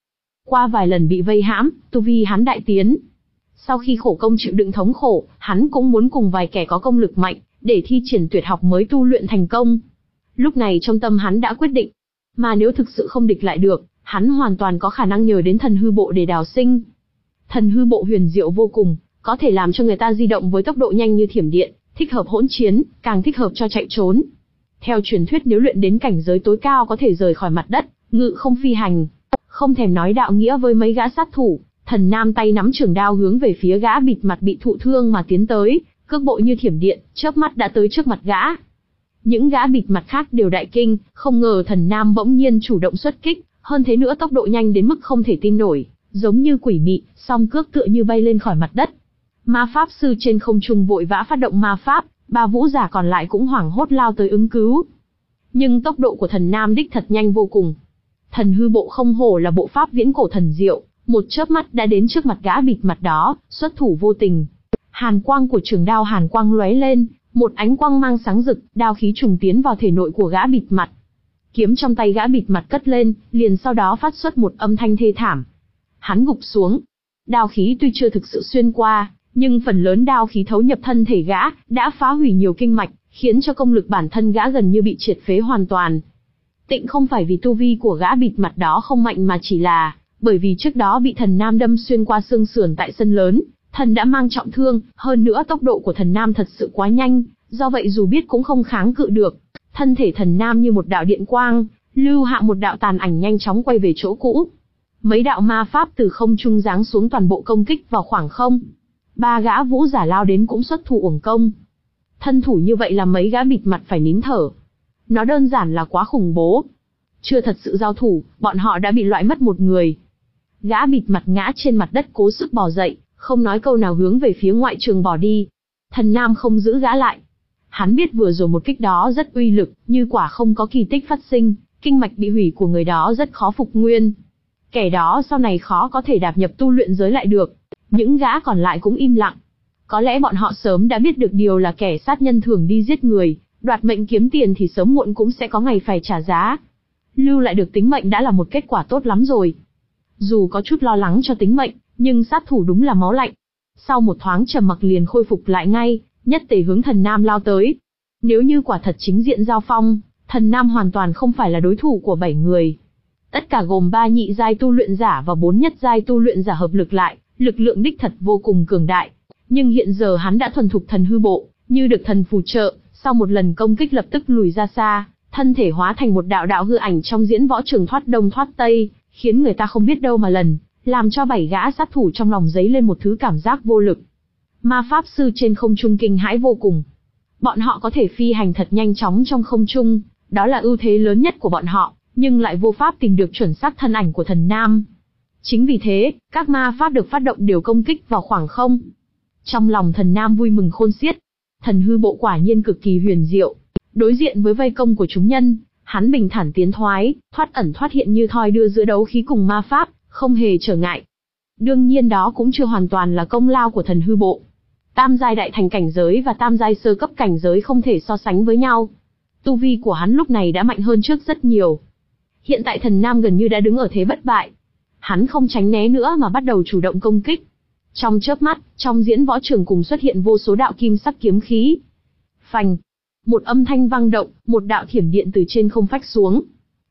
Qua vài lần bị vây hãm, tu vi hắn đại tiến. Sau khi khổ công chịu đựng thống khổ, hắn cũng muốn cùng vài kẻ có công lực mạnh, để thi triển tuyệt học mới tu luyện thành công. Lúc này trong tâm hắn đã quyết định, mà nếu thực sự không địch lại được, hắn hoàn toàn có khả năng nhờ đến thần hư bộ để đào sinh. Thần hư bộ huyền diệu vô cùng, có thể làm cho người ta di động với tốc độ nhanh như thiểm điện, thích hợp hỗn chiến, càng thích hợp cho chạy trốn. Theo truyền thuyết nếu luyện đến cảnh giới tối cao có thể rời khỏi mặt đất, ngự không phi hành. Không thèm nói đạo nghĩa với mấy gã sát thủ, Thần Nam tay nắm trường đao hướng về phía gã bịt mặt bị thụ thương mà tiến tới, cước bộ như thiểm điện, chớp mắt đã tới trước mặt gã. Những gã bịt mặt khác đều đại kinh, không ngờ Thần Nam bỗng nhiên chủ động xuất kích, hơn thế nữa tốc độ nhanh đến mức không thể tin nổi, giống như quỷ mị, song cước tựa như bay lên khỏi mặt đất. Ma pháp sư trên không trung vội vã phát động ma pháp, ba vũ giả còn lại cũng hoảng hốt lao tới ứng cứu. Nhưng tốc độ của Thần Nam đích thật nhanh vô cùng. Thần hư bộ không hổ là bộ pháp viễn cổ thần diệu, một chớp mắt đã đến trước mặt gã bịt mặt đó, xuất thủ vô tình. Hàn quang của trường đao hàn quang lóe lên, một ánh quang mang sáng rực, đao khí trùng tiến vào thể nội của gã bịt mặt. Kiếm trong tay gã bịt mặt cất lên, liền sau đó phát xuất một âm thanh thê thảm. Hắn gục xuống. Đao khí tuy chưa thực sự xuyên qua, nhưng phần lớn đao khí thấu nhập thân thể gã, đã phá hủy nhiều kinh mạch, khiến cho công lực bản thân gã gần như bị triệt phế hoàn toàn. Tịnh không phải vì tu vi của gã bịt mặt đó không mạnh mà chỉ là, bởi vì trước đó bị Thần Nam đâm xuyên qua xương sườn tại sân lớn, thần đã mang trọng thương, hơn nữa tốc độ của Thần Nam thật sự quá nhanh, do vậy dù biết cũng không kháng cự được. Thân thể Thần Nam như một đạo điện quang, lưu hạ một đạo tàn ảnh nhanh chóng quay về chỗ cũ. Mấy đạo ma pháp từ không trung giáng xuống toàn bộ công kích vào khoảng không. Ba gã vũ giả lao đến cũng xuất thủ uổng công. Thân thủ như vậy làm mấy gã bịt mặt phải nín thở. Nó đơn giản là quá khủng bố. Chưa thật sự giao thủ, bọn họ đã bị loại mất một người. Gã bịt mặt ngã trên mặt đất cố sức bò dậy, không nói câu nào hướng về phía ngoại trường bỏ đi. Thần Nam không giữ gã lại. Hắn biết vừa rồi một kích đó rất uy lực, như quả không có kỳ tích phát sinh, kinh mạch bị hủy của người đó rất khó phục nguyên. Kẻ đó sau này khó có thể đạp nhập tu luyện giới lại được. Những gã còn lại cũng im lặng. Có lẽ bọn họ sớm đã biết được điều là kẻ sát nhân thường đi giết người, đoạt mệnh kiếm tiền thì sớm muộn cũng sẽ có ngày phải trả giá. Lưu lại được tính mệnh đã là một kết quả tốt lắm rồi. Dù có chút lo lắng cho tính mệnh, nhưng sát thủ đúng là máu lạnh. Sau một thoáng trầm mặc liền khôi phục lại ngay, nhất tề hướng Thần Nam lao tới. Nếu như quả thật chính diện giao phong, Thần Nam hoàn toàn không phải là đối thủ của bảy người. Tất cả gồm ba nhị giai tu luyện giả và bốn nhất giai tu luyện giả hợp lực lại, lực lượng đích thật vô cùng cường đại. Nhưng hiện giờ hắn đã thuần thục thần hư bộ, như được thần phù trợ, sau một lần công kích lập tức lùi ra xa, thân thể hóa thành một đạo đạo hư ảnh trong diễn võ trường thoát đông thoát tây, khiến người ta không biết đâu mà lần, làm cho bảy gã sát thủ trong lòng dấy lên một thứ cảm giác vô lực. Ma pháp sư trên không trung kinh hãi vô cùng. Bọn họ có thể phi hành thật nhanh chóng trong không trung, đó là ưu thế lớn nhất của bọn họ, nhưng lại vô pháp tìm được chuẩn xác thân ảnh của Thần Nam. Chính vì thế, các ma pháp được phát động đều công kích vào khoảng không. Trong lòng Thần Nam vui mừng khôn xiết. Thần hư bộ quả nhiên cực kỳ huyền diệu. Đối diện với vây công của chúng nhân, hắn bình thản tiến thoái, thoát ẩn thoát hiện như thoi đưa giữa đấu khí cùng ma pháp, không hề trở ngại. Đương nhiên đó cũng chưa hoàn toàn là công lao của thần hư bộ. Tam giai đại thành cảnh giới và tam giai sơ cấp cảnh giới không thể so sánh với nhau. Tu vi của hắn lúc này đã mạnh hơn trước rất nhiều. Hiện tại Thần Nam gần như đã đứng ở thế bất bại. Hắn không tránh né nữa mà bắt đầu chủ động công kích. Trong chớp mắt, trong diễn võ trường cùng xuất hiện vô số đạo kim sắc kiếm khí. Phành! Một âm thanh vang động, một đạo thiểm điện từ trên không phách xuống.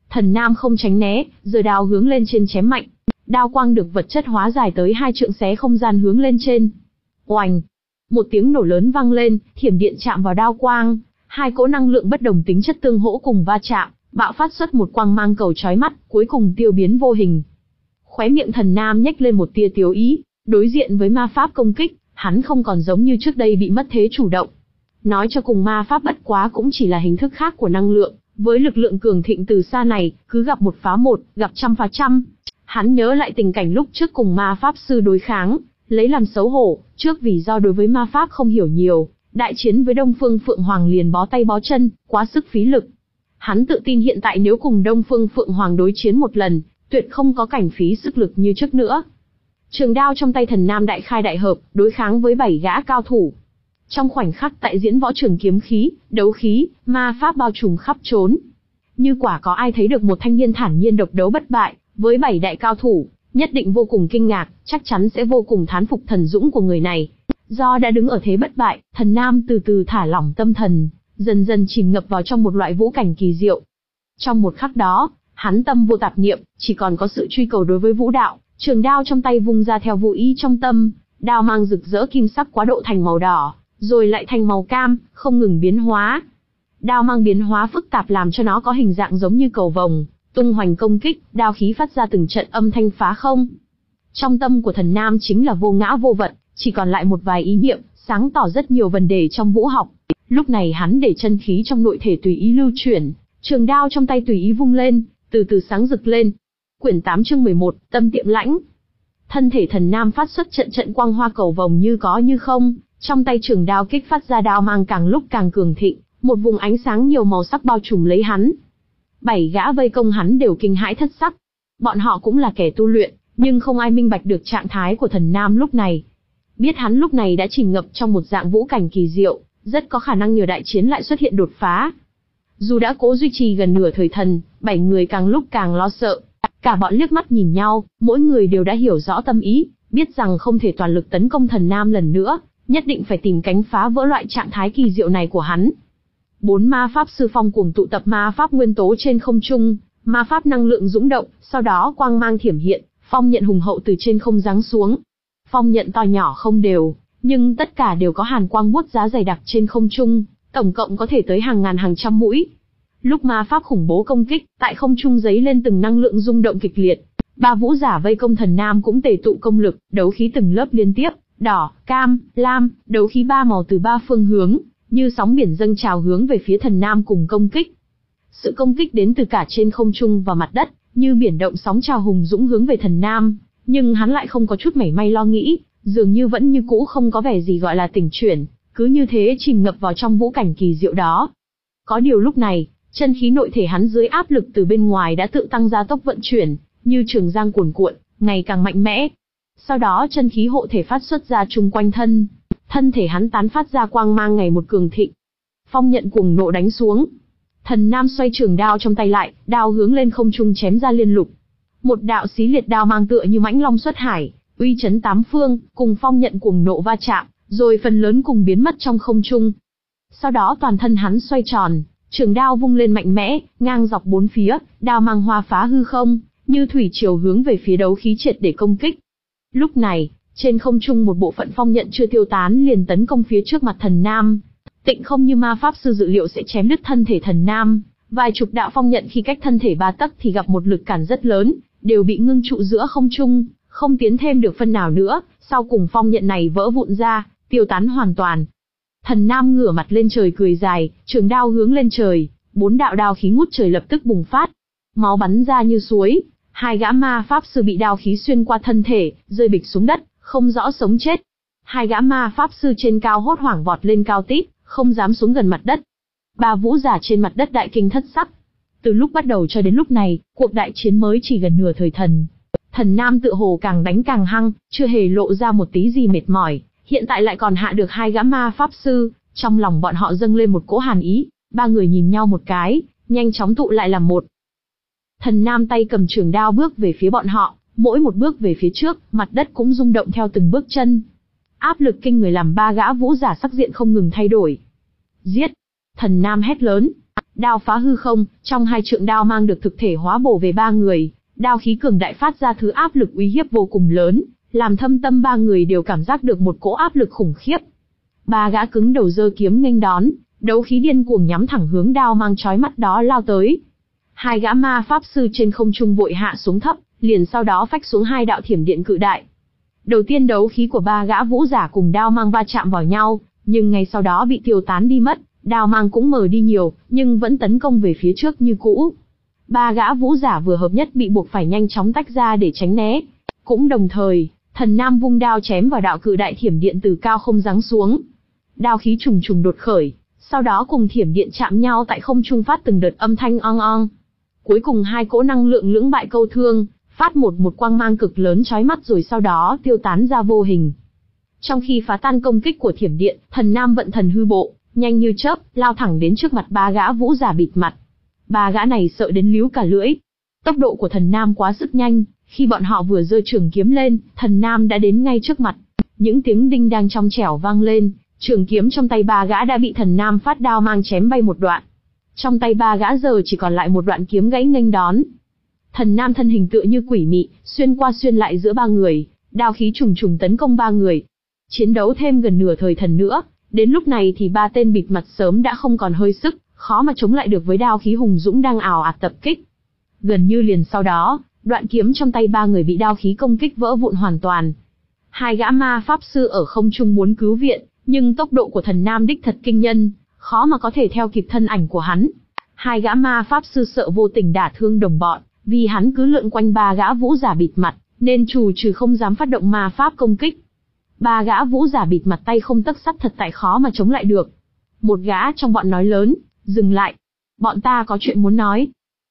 Thần Nam không tránh né, giơ đao hướng lên trên chém mạnh. Đao quang được vật chất hóa dài tới hai trượng xé không gian hướng lên trên. Oành! Một tiếng nổ lớn vang lên, thiểm điện chạm vào đao quang, hai cỗ năng lượng bất đồng tính chất tương hỗ cùng va chạm, bạo phát xuất một quang mang cầu chói mắt, cuối cùng tiêu biến vô hình. Khóe miệng Thần Nam nhếch lên một tia tiếu ý, đối diện với ma pháp công kích, hắn không còn giống như trước đây bị mất thế chủ động. Nói cho cùng ma pháp bất quá cũng chỉ là hình thức khác của năng lượng, với lực lượng cường thịnh từ xa này, cứ gặp một phá một, gặp trăm phá trăm. Hắn nhớ lại tình cảnh lúc trước cùng ma pháp sư đối kháng, lấy làm xấu hổ, trước vì do đối với ma pháp không hiểu nhiều, đại chiến với Đông Phương Phượng Hoàng liền bó tay bó chân, quá sức phí lực. Hắn tự tin hiện tại nếu cùng Đông Phương Phượng Hoàng đối chiến một lần, tuyệt không có cảnh phí sức lực như trước nữa. Trường đao trong tay Thần Nam đại khai đại hợp, đối kháng với bảy gã cao thủ. Trong khoảnh khắc tại diễn võ trường kiếm khí, đấu khí, ma pháp bao trùm khắp trốn. Như quả có ai thấy được một thanh niên thản nhiên độc đấu bất bại, với bảy đại cao thủ, nhất định vô cùng kinh ngạc, chắc chắn sẽ vô cùng thán phục thần dũng của người này. Do đã đứng ở thế bất bại, Thần Nam từ từ thả lỏng tâm thần, dần dần chìm ngập vào trong một loại vũ cảnh kỳ diệu. Trong một khắc đó, hắn tâm vô tạp niệm, chỉ còn có sự truy cầu đối với vũ đạo, trường đao trong tay vung ra theo vũ ý trong tâm, đao mang rực rỡ kim sắc quá độ thành màu đỏ, rồi lại thành màu cam, không ngừng biến hóa. Đao mang biến hóa phức tạp làm cho nó có hình dạng giống như cầu vồng, tung hoành công kích, đao khí phát ra từng trận âm thanh phá không. Trong tâm của Thần Nam chính là vô ngã vô vật, chỉ còn lại một vài ý niệm, sáng tỏ rất nhiều vấn đề trong vũ học. Lúc này hắn để chân khí trong nội thể tùy ý lưu chuyển, trường đao trong tay tùy ý vung lên, từ từ sáng rực lên. Quyển tám chương mười một, Tâm Tiệm Lãnh. Thân thể Thần Nam phát xuất trận trận quang hoa cầu vồng như có như không, trong tay trường đao kích phát ra đao mang càng lúc càng cường thịnh, một vùng ánh sáng nhiều màu sắc bao trùm lấy hắn. Bảy gã vây công hắn đều kinh hãi thất sắc. Bọn họ cũng là kẻ tu luyện, nhưng không ai minh bạch được trạng thái của Thần Nam lúc này. Biết hắn lúc này đã chìm ngập trong một dạng vũ cảnh kỳ diệu, rất có khả năng nhờ đại chiến lại xuất hiện đột phá. Dù đã cố duy trì gần nửa thời thần, bảy người càng lúc càng lo sợ. Cả bọn liếc mắt nhìn nhau, mỗi người đều đã hiểu rõ tâm ý, biết rằng không thể toàn lực tấn công Thần Nam lần nữa, nhất định phải tìm cánh phá vỡ loại trạng thái kỳ diệu này của hắn. Bốn ma pháp sư phong cuồng tụ tập ma pháp nguyên tố trên không trung, ma pháp năng lượng dũng động, sau đó quang mang thiểm hiện, phong nhận hùng hậu từ trên không giáng xuống. Phong nhận to nhỏ không đều, nhưng tất cả đều có hàn quang buốt giá dày đặc trên không trung, tổng cộng có thể tới hàng ngàn hàng trăm mũi. Lúc ma pháp khủng bố công kích, tại không trung giấy lên từng năng lượng rung động kịch liệt. Ba vũ giả vây công Thần Nam cũng tề tụ công lực, đấu khí từng lớp liên tiếp, đỏ, cam, lam, đấu khí ba màu từ ba phương hướng, như sóng biển dâng trào hướng về phía Thần Nam cùng công kích. Sự công kích đến từ cả trên không trung và mặt đất, như biển động sóng trào hùng dũng hướng về Thần Nam, nhưng hắn lại không có chút mảy may lo nghĩ, dường như vẫn như cũ không có vẻ gì gọi là tỉnh chuyển, cứ như thế chìm ngập vào trong vũ cảnh kỳ diệu đó. Có điều lúc này, chân khí nội thể hắn dưới áp lực từ bên ngoài đã tự tăng gia tốc vận chuyển, như trường giang cuồn cuộn, ngày càng mạnh mẽ. Sau đó chân khí hộ thể phát xuất ra chung quanh thân, thân thể hắn tán phát ra quang mang ngày một cường thịnh. Phong nhận cuồng nộ đánh xuống. Thần Nam xoay trường đao trong tay lại, đao hướng lên không trung chém ra liên lục. Một đạo xí liệt đao mang tựa như mãnh long xuất hải, uy chấn tám phương, cùng phong nhận cuồng nộ va chạm, rồi phần lớn cùng biến mất trong không trung. Sau đó toàn thân hắn xoay tròn, trường đao vung lên mạnh mẽ, ngang dọc bốn phía, đao mang hoa phá hư không, như thủy triều hướng về phía đấu khí triệt để công kích. Lúc này, trên không trung một bộ phận phong nhận chưa tiêu tán liền tấn công phía trước mặt Thần Nam. Tịnh không như ma pháp sư dự liệu sẽ chém đứt thân thể Thần Nam, vài chục đạo phong nhận khi cách thân thể ba tấc thì gặp một lực cản rất lớn, đều bị ngưng trụ giữa không trung, không tiến thêm được phân nào nữa, sau cùng phong nhận này vỡ vụn ra, tiêu tán hoàn toàn. Thần Nam ngửa mặt lên trời cười dài, trường đao hướng lên trời, bốn đạo đao khí ngút trời lập tức bùng phát. Máu bắn ra như suối, hai gã ma pháp sư bị đao khí xuyên qua thân thể, rơi bịch xuống đất, không rõ sống chết. Hai gã ma pháp sư trên cao hốt hoảng vọt lên cao tít, không dám xuống gần mặt đất. Ba vũ giả trên mặt đất đại kinh thất sắc. Từ lúc bắt đầu cho đến lúc này, cuộc đại chiến mới chỉ gần nửa thời thần. Thần Nam tựa hồ càng đánh càng hăng, chưa hề lộ ra một tí gì mệt mỏi, hiện tại lại còn hạ được hai gã ma pháp sư, trong lòng bọn họ dâng lên một cỗ hàn ý, ba người nhìn nhau một cái, nhanh chóng tụ lại làm một. Thần Nam tay cầm trường đao bước về phía bọn họ, mỗi một bước về phía trước, mặt đất cũng rung động theo từng bước chân. Áp lực kinh người làm ba gã vũ giả sắc diện không ngừng thay đổi. Giết! Thần Nam hét lớn. Đao phá hư không, trong hai trượng đao mang được thực thể hóa bổ về ba người, đao khí cường đại phát ra thứ áp lực uy hiếp vô cùng lớn, làm thâm tâm ba người đều cảm giác được một cỗ áp lực khủng khiếp. Ba gã cứng đầu giơ kiếm nghênh đón, đấu khí điên cuồng nhắm thẳng hướng đao mang chói mắt đó lao tới. Hai gã ma pháp sư trên không trung vội hạ xuống thấp, liền sau đó phách xuống hai đạo thiểm điện cự đại. Đầu tiên đấu khí của ba gã vũ giả cùng đao mang va chạm vào nhau, nhưng ngay sau đó bị tiêu tán đi mất, đao mang cũng mờ đi nhiều, nhưng vẫn tấn công về phía trước như cũ. Ba gã vũ giả vừa hợp nhất bị buộc phải nhanh chóng tách ra để tránh né. Cũng đồng thời, Thần Nam vung đao chém vào đạo cự đại thiểm điện từ cao không giáng xuống. Đao khí trùng trùng đột khởi, sau đó cùng thiểm điện chạm nhau tại không trung phát từng đợt âm thanh ong ong. Cuối cùng hai cỗ năng lượng lưỡng bại câu thương, phát một một quang mang cực lớn chói mắt rồi sau đó tiêu tán ra vô hình. Trong khi phá tan công kích của thiểm điện, Thần Nam vận thần hư bộ, nhanh như chớp, lao thẳng đến trước mặt ba gã vũ giả bịt mặt. Ba gã này sợ đến líu cả lưỡi. Tốc độ của Thần Nam quá sức nhanh, khi bọn họ vừa giơ trường kiếm lên, Thần Nam đã đến ngay trước mặt. Những tiếng đinh đang trong trẻo vang lên, trường kiếm trong tay ba gã đã bị Thần Nam phát đao mang chém bay một đoạn. Trong tay ba gã giờ chỉ còn lại một đoạn kiếm gãy nghênh đón. Thần Nam thân hình tựa như quỷ mị, xuyên qua xuyên lại giữa ba người, đao khí trùng trùng tấn công ba người. Chiến đấu thêm gần nửa thời thần nữa, đến lúc này thì ba tên bịt mặt sớm đã không còn hơi sức, khó mà chống lại được với đao khí hùng dũng đang ào ạt tập kích. Gần như liền sau đó, đoạn kiếm trong tay ba người bị đao khí công kích vỡ vụn hoàn toàn. Hai gã ma pháp sư ở không trung muốn cứu viện, nhưng tốc độ của Thần Nam đích thật kinh nhân, khó mà có thể theo kịp thân ảnh của hắn. Hai gã ma pháp sư sợ vô tình đả thương đồng bọn, vì hắn cứ lượn quanh ba gã vũ giả bịt mặt, nên trù trừ không dám phát động ma pháp công kích. Ba gã vũ giả bịt mặt tay không tấc sắt thật tại khó mà chống lại được. Một gã trong bọn nói lớn, dừng lại. Bọn ta có chuyện muốn nói.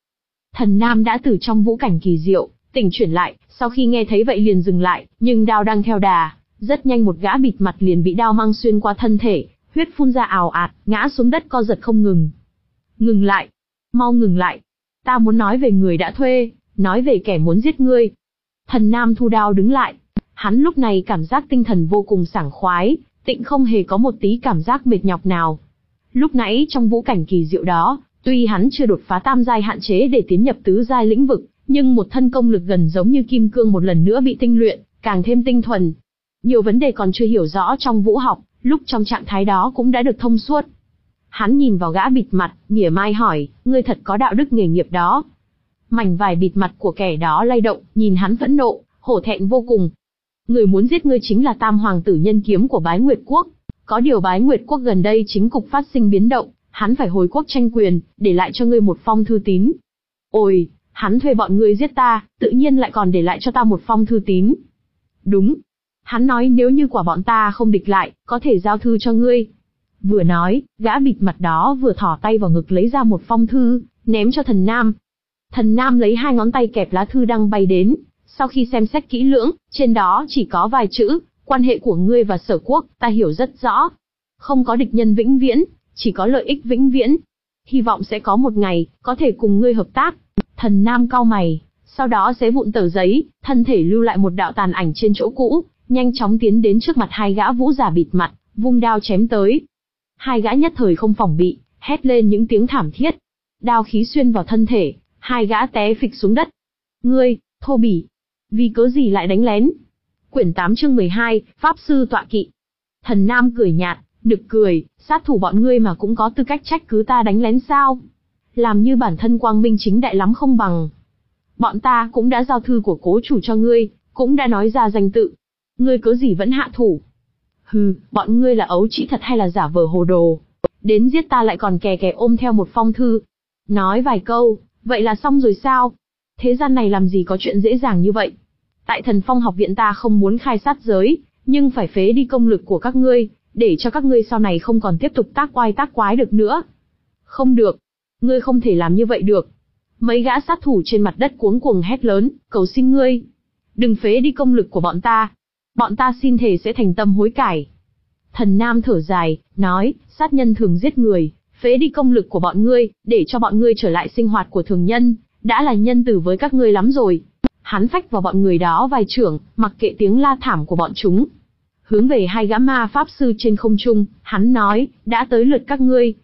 Thần Nam đã từ trong vũ cảnh kỳ diệu, tỉnh chuyển lại, sau khi nghe thấy vậy liền dừng lại, nhưng đao đang theo đà, rất nhanh một gã bịt mặt liền bị đao mang xuyên qua thân thể, huyết phun ra ào ạt, ngã xuống đất co giật không ngừng. Ngừng lại, mau ngừng lại. Ta muốn nói về người đã thuê, nói về kẻ muốn giết ngươi. Thần Nam thu đao đứng lại. Hắn lúc này cảm giác tinh thần vô cùng sảng khoái, tịnh không hề có một tí cảm giác mệt nhọc nào. Lúc nãy trong vũ cảnh kỳ diệu đó, tuy hắn chưa đột phá tam giai hạn chế để tiến nhập tứ giai lĩnh vực, nhưng một thân công lực gần giống như kim cương một lần nữa bị tinh luyện, càng thêm tinh thuần. Nhiều vấn đề còn chưa hiểu rõ trong vũ học, lúc trong trạng thái đó cũng đã được thông suốt. Hắn nhìn vào gã bịt mặt, mỉa mai hỏi, ngươi thật có đạo đức nghề nghiệp đó. Mảnh vải bịt mặt của kẻ đó lay động, nhìn hắn phẫn nộ, hổ thẹn vô cùng. Người muốn giết ngươi chính là Tam Hoàng tử Nhân Kiếm của Bái Nguyệt Quốc. Có điều Bái Nguyệt Quốc gần đây chính cục phát sinh biến động, hắn phải hồi quốc tranh quyền, để lại cho ngươi một phong thư tín. Ôi, hắn thuê bọn ngươi giết ta, tự nhiên lại còn để lại cho ta một phong thư tín. Đúng. Hắn nói nếu như quả bọn ta không địch lại, có thể giao thư cho ngươi. Vừa nói, gã bịt mặt đó vừa thỏ tay vào ngực lấy ra một phong thư, ném cho Thần Nam. Thần Nam lấy hai ngón tay kẹp lá thư đang bay đến, sau khi xem xét kỹ lưỡng, trên đó chỉ có vài chữ, quan hệ của ngươi và Sở Quốc, ta hiểu rất rõ. Không có địch nhân vĩnh viễn, chỉ có lợi ích vĩnh viễn. Hy vọng sẽ có một ngày, có thể cùng ngươi hợp tác. Thần Nam cau mày, sau đó xé vụn tờ giấy, thân thể lưu lại một đạo tàn ảnh trên chỗ cũ, nhanh chóng tiến đến trước mặt hai gã vũ giả bịt mặt, vung đao chém tới. Hai gã nhất thời không phòng bị, hét lên những tiếng thảm thiết. Đao khí xuyên vào thân thể, hai gã té phịch xuống đất. Ngươi, thô bỉ, vì cớ gì lại đánh lén? Quyển tám chương mười hai, Pháp Sư Tọa Kỵ. Thần Nam cười nhạt, nực cười, sát thủ bọn ngươi mà cũng có tư cách trách cứ ta đánh lén sao? Làm như bản thân quang minh chính đại lắm không bằng. Bọn ta cũng đã giao thư của cố chủ cho ngươi, cũng đã nói ra danh tự. Ngươi cớ gì vẫn hạ thủ? Hừ, bọn ngươi là ấu trĩ thật hay là giả vờ hồ đồ? Đến giết ta lại còn kè kè ôm theo một phong thư. Nói vài câu, vậy là xong rồi sao? Thế gian này làm gì có chuyện dễ dàng như vậy? Tại Thần Phong học viện ta không muốn khai sát giới, nhưng phải phế đi công lực của các ngươi, để cho các ngươi sau này không còn tiếp tục tác oai tác quái được nữa. Không được. Ngươi không thể làm như vậy được. Mấy gã sát thủ trên mặt đất cuống cuồng hét lớn, cầu xin ngươi. Đừng phế đi công lực của bọn ta. Bọn ta xin thề sẽ thành tâm hối cải. Thần Nam thở dài, nói, sát nhân thường giết người, phế đi công lực của bọn ngươi, để cho bọn ngươi trở lại sinh hoạt của thường nhân, đã là nhân từ với các ngươi lắm rồi. Hắn phách vào bọn người đó vài chưởng, mặc kệ tiếng la thảm của bọn chúng. Hướng về hai gã ma pháp sư trên không trung, hắn nói, đã tới lượt các ngươi.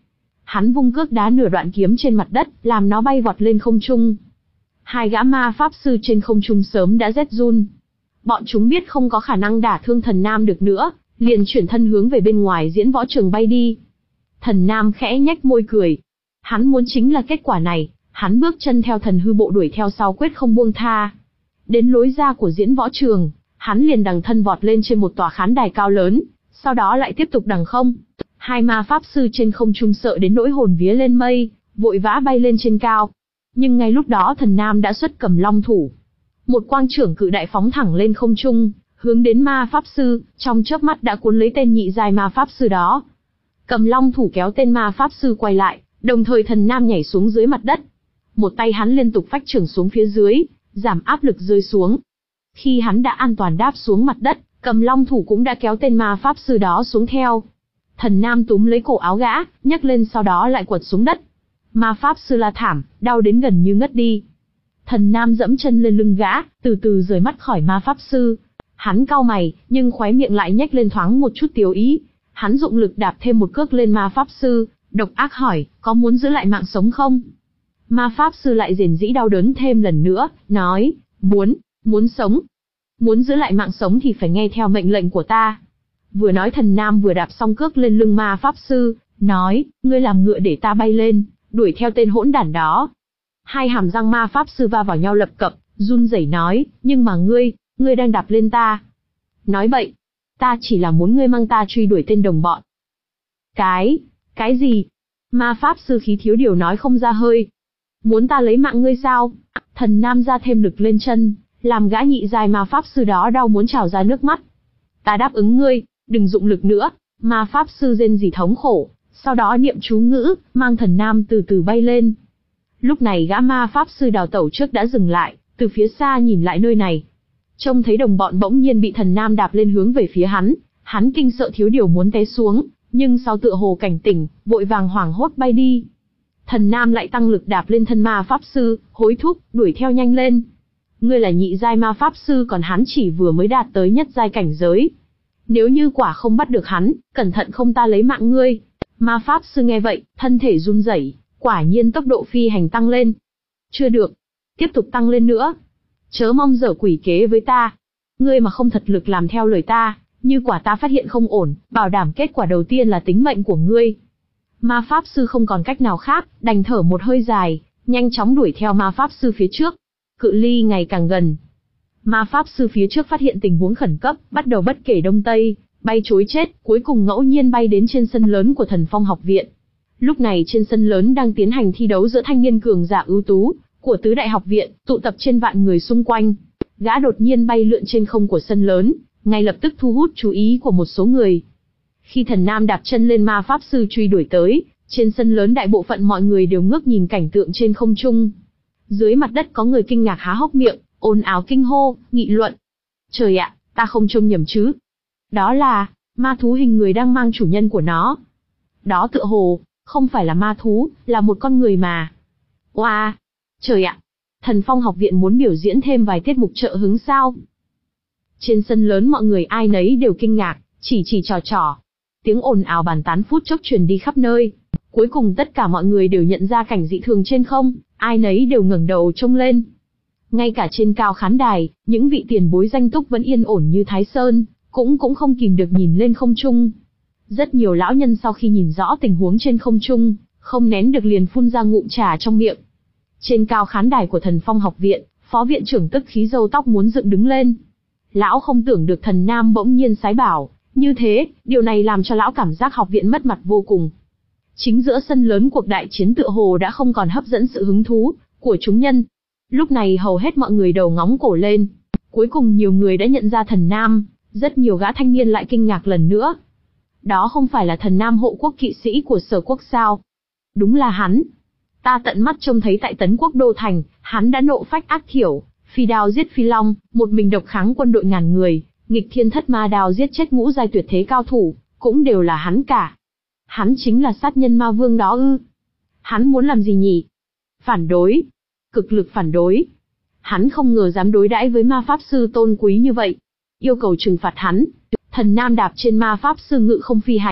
Hắn vung cước đá nửa đoạn kiếm trên mặt đất, làm nó bay vọt lên không trung. Hai gã ma pháp sư trên không trung sớm đã rét run. Bọn chúng biết không có khả năng đả thương Thần Nam được nữa, liền chuyển thân hướng về bên ngoài diễn võ trường bay đi. Thần Nam khẽ nhếch môi cười. Hắn muốn chính là kết quả này, hắn bước chân theo thần hư bộ đuổi theo sau quyết không buông tha. Đến lối ra của diễn võ trường, hắn liền đằng thân vọt lên trên một tòa khán đài cao lớn, sau đó lại tiếp tục đằng không. Hai ma pháp sư trên không trung sợ đến nỗi hồn vía lên mây, vội vã bay lên trên cao. Nhưng ngay lúc đó Thần Nam đã xuất Cầm Long thủ. Một quang trưởng cự đại phóng thẳng lên không trung, hướng đến ma pháp sư, trong chớp mắt đã cuốn lấy tên nhị giai ma pháp sư đó. Cầm Long thủ kéo tên ma pháp sư quay lại, đồng thời Thần Nam nhảy xuống dưới mặt đất. Một tay hắn liên tục phách trưởng xuống phía dưới, giảm áp lực rơi xuống. Khi hắn đã an toàn đáp xuống mặt đất, Cầm Long thủ cũng đã kéo tên ma pháp sư đó xuống theo. Thần Nam túm lấy cổ áo gã, nhấc lên sau đó lại quật xuống đất. Ma pháp sư la thảm, đau đến gần như ngất đi. Thần Nam dẫm chân lên lưng gã, từ từ rời mắt khỏi ma pháp sư. Hắn cau mày, nhưng khóe miệng lại nhếch lên thoáng một chút tiếu ý. Hắn dụng lực đạp thêm một cước lên ma pháp sư, độc ác hỏi, có muốn giữ lại mạng sống không? Ma pháp sư lại rền rĩ đau đớn thêm lần nữa, nói, muốn, muốn sống. Muốn giữ lại mạng sống thì phải nghe theo mệnh lệnh của ta. Vừa nói Thần Nam vừa đạp xong cước lên lưng ma pháp sư, nói, ngươi làm ngựa để ta bay lên, đuổi theo tên hỗn đản đó. Hai hàm răng ma pháp sư va vào nhau lập cập, run rẩy nói, nhưng mà ngươi, ngươi đang đạp lên ta. Nói bậy, ta chỉ là muốn ngươi mang ta truy đuổi tên đồng bọn. Cái, cái gì? Ma pháp sư khí thiếu điều nói không ra hơi. Muốn ta lấy mạng ngươi sao? Thần Nam ra thêm lực lên chân, làm gã nhị giai ma pháp sư đó đau muốn trào ra nước mắt. Ta đáp ứng ngươi, đừng dụng lực nữa. Ma pháp sư rên rỉ thống khổ, sau đó niệm chú ngữ, mang Thần Nam từ từ bay lên. Lúc này gã ma pháp sư đào tẩu trước đã dừng lại, từ phía xa nhìn lại nơi này. Trông thấy đồng bọn bỗng nhiên bị Thần Nam đạp lên hướng về phía hắn, hắn kinh sợ thiếu điều muốn té xuống, nhưng sau tựa hồ cảnh tỉnh, vội vàng hoảng hốt bay đi. Thần Nam lại tăng lực đạp lên thân ma pháp sư, hối thúc, đuổi theo nhanh lên. Ngươi là nhị giai ma pháp sư còn hắn chỉ vừa mới đạt tới nhất giai cảnh giới. Nếu như quả không bắt được hắn, cẩn thận không ta lấy mạng ngươi. Ma pháp sư nghe vậy, thân thể run rẩy, quả nhiên tốc độ phi hành tăng lên. Chưa được, tiếp tục tăng lên nữa. Chớ mong dở quỷ kế với ta. Ngươi mà không thật lực làm theo lời ta, như quả ta phát hiện không ổn, bảo đảm kết quả đầu tiên là tính mệnh của ngươi. Ma pháp sư không còn cách nào khác, đành thở một hơi dài, nhanh chóng đuổi theo ma pháp sư phía trước. Cự ly ngày càng gần. Ma pháp sư phía trước phát hiện tình huống khẩn cấp, bắt đầu bất kể đông tây, bay chối chết, cuối cùng ngẫu nhiên bay đến trên sân lớn của Thần Phong học viện. Lúc này trên sân lớn đang tiến hành thi đấu giữa thanh niên cường giả ưu tú của tứ đại học viện, tụ tập trên vạn người xung quanh. Gã đột nhiên bay lượn trên không của sân lớn, ngay lập tức thu hút chú ý của một số người. Khi Thần Nam đạp chân lên ma pháp sư truy đuổi tới, trên sân lớn đại bộ phận mọi người đều ngước nhìn cảnh tượng trên không trung. Dưới mặt đất có người kinh ngạc há hốc miệng, ồn ào kinh hô, nghị luận. Trời ạ, ta không trông nhầm chứ? Đó là ma thú hình người đang mang chủ nhân của nó. Đó tựa hồ không phải là ma thú, là một con người mà. Oa, wow, trời ạ, Thần Phong học viện muốn biểu diễn thêm vài tiết mục trợ hứng sao? Trên sân lớn mọi người ai nấy đều kinh ngạc, chỉ chỉ trò trò. Tiếng ồn ào bàn tán phút chốc truyền đi khắp nơi. Cuối cùng tất cả mọi người đều nhận ra cảnh dị thường trên không, ai nấy đều ngẩng đầu trông lên. Ngay cả trên cao khán đài, những vị tiền bối danh túc vẫn yên ổn như Thái Sơn, cũng cũng không kìm được nhìn lên không trung. Rất nhiều lão nhân sau khi nhìn rõ tình huống trên không trung, không nén được liền phun ra ngụm trà trong miệng. Trên cao khán đài của Thần Phong học viện, phó viện trưởng tức khí râu tóc muốn dựng đứng lên. Lão không tưởng được Thần Nam bỗng nhiên sái bảo, như thế, điều này làm cho lão cảm giác học viện mất mặt vô cùng. Chính giữa sân lớn cuộc đại chiến tựa hồ đã không còn hấp dẫn sự hứng thú của chúng nhân. Lúc này hầu hết mọi người đầu ngóng cổ lên. Cuối cùng nhiều người đã nhận ra Thần Nam, rất nhiều gã thanh niên lại kinh ngạc lần nữa. Đó không phải là Thần Nam hộ quốc kỵ sĩ của Sở Quốc sao? Đúng là hắn. Ta tận mắt trông thấy tại Tấn Quốc Đô Thành, hắn đã nộ phách ác thiểu, phi đao giết phi long, một mình độc kháng quân đội ngàn người, nghịch thiên thất ma đao giết chết ngũ giai tuyệt thế cao thủ, cũng đều là hắn cả. Hắn chính là sát nhân ma vương đó ư? Hắn muốn làm gì nhỉ? Phản đối. Cực lực phản đối. Hắn không ngờ dám đối đãi với ma pháp sư tôn quý như vậy. Yêu cầu trừng phạt hắn. Thần Nam đạp trên ma pháp sư ngự không phi hành,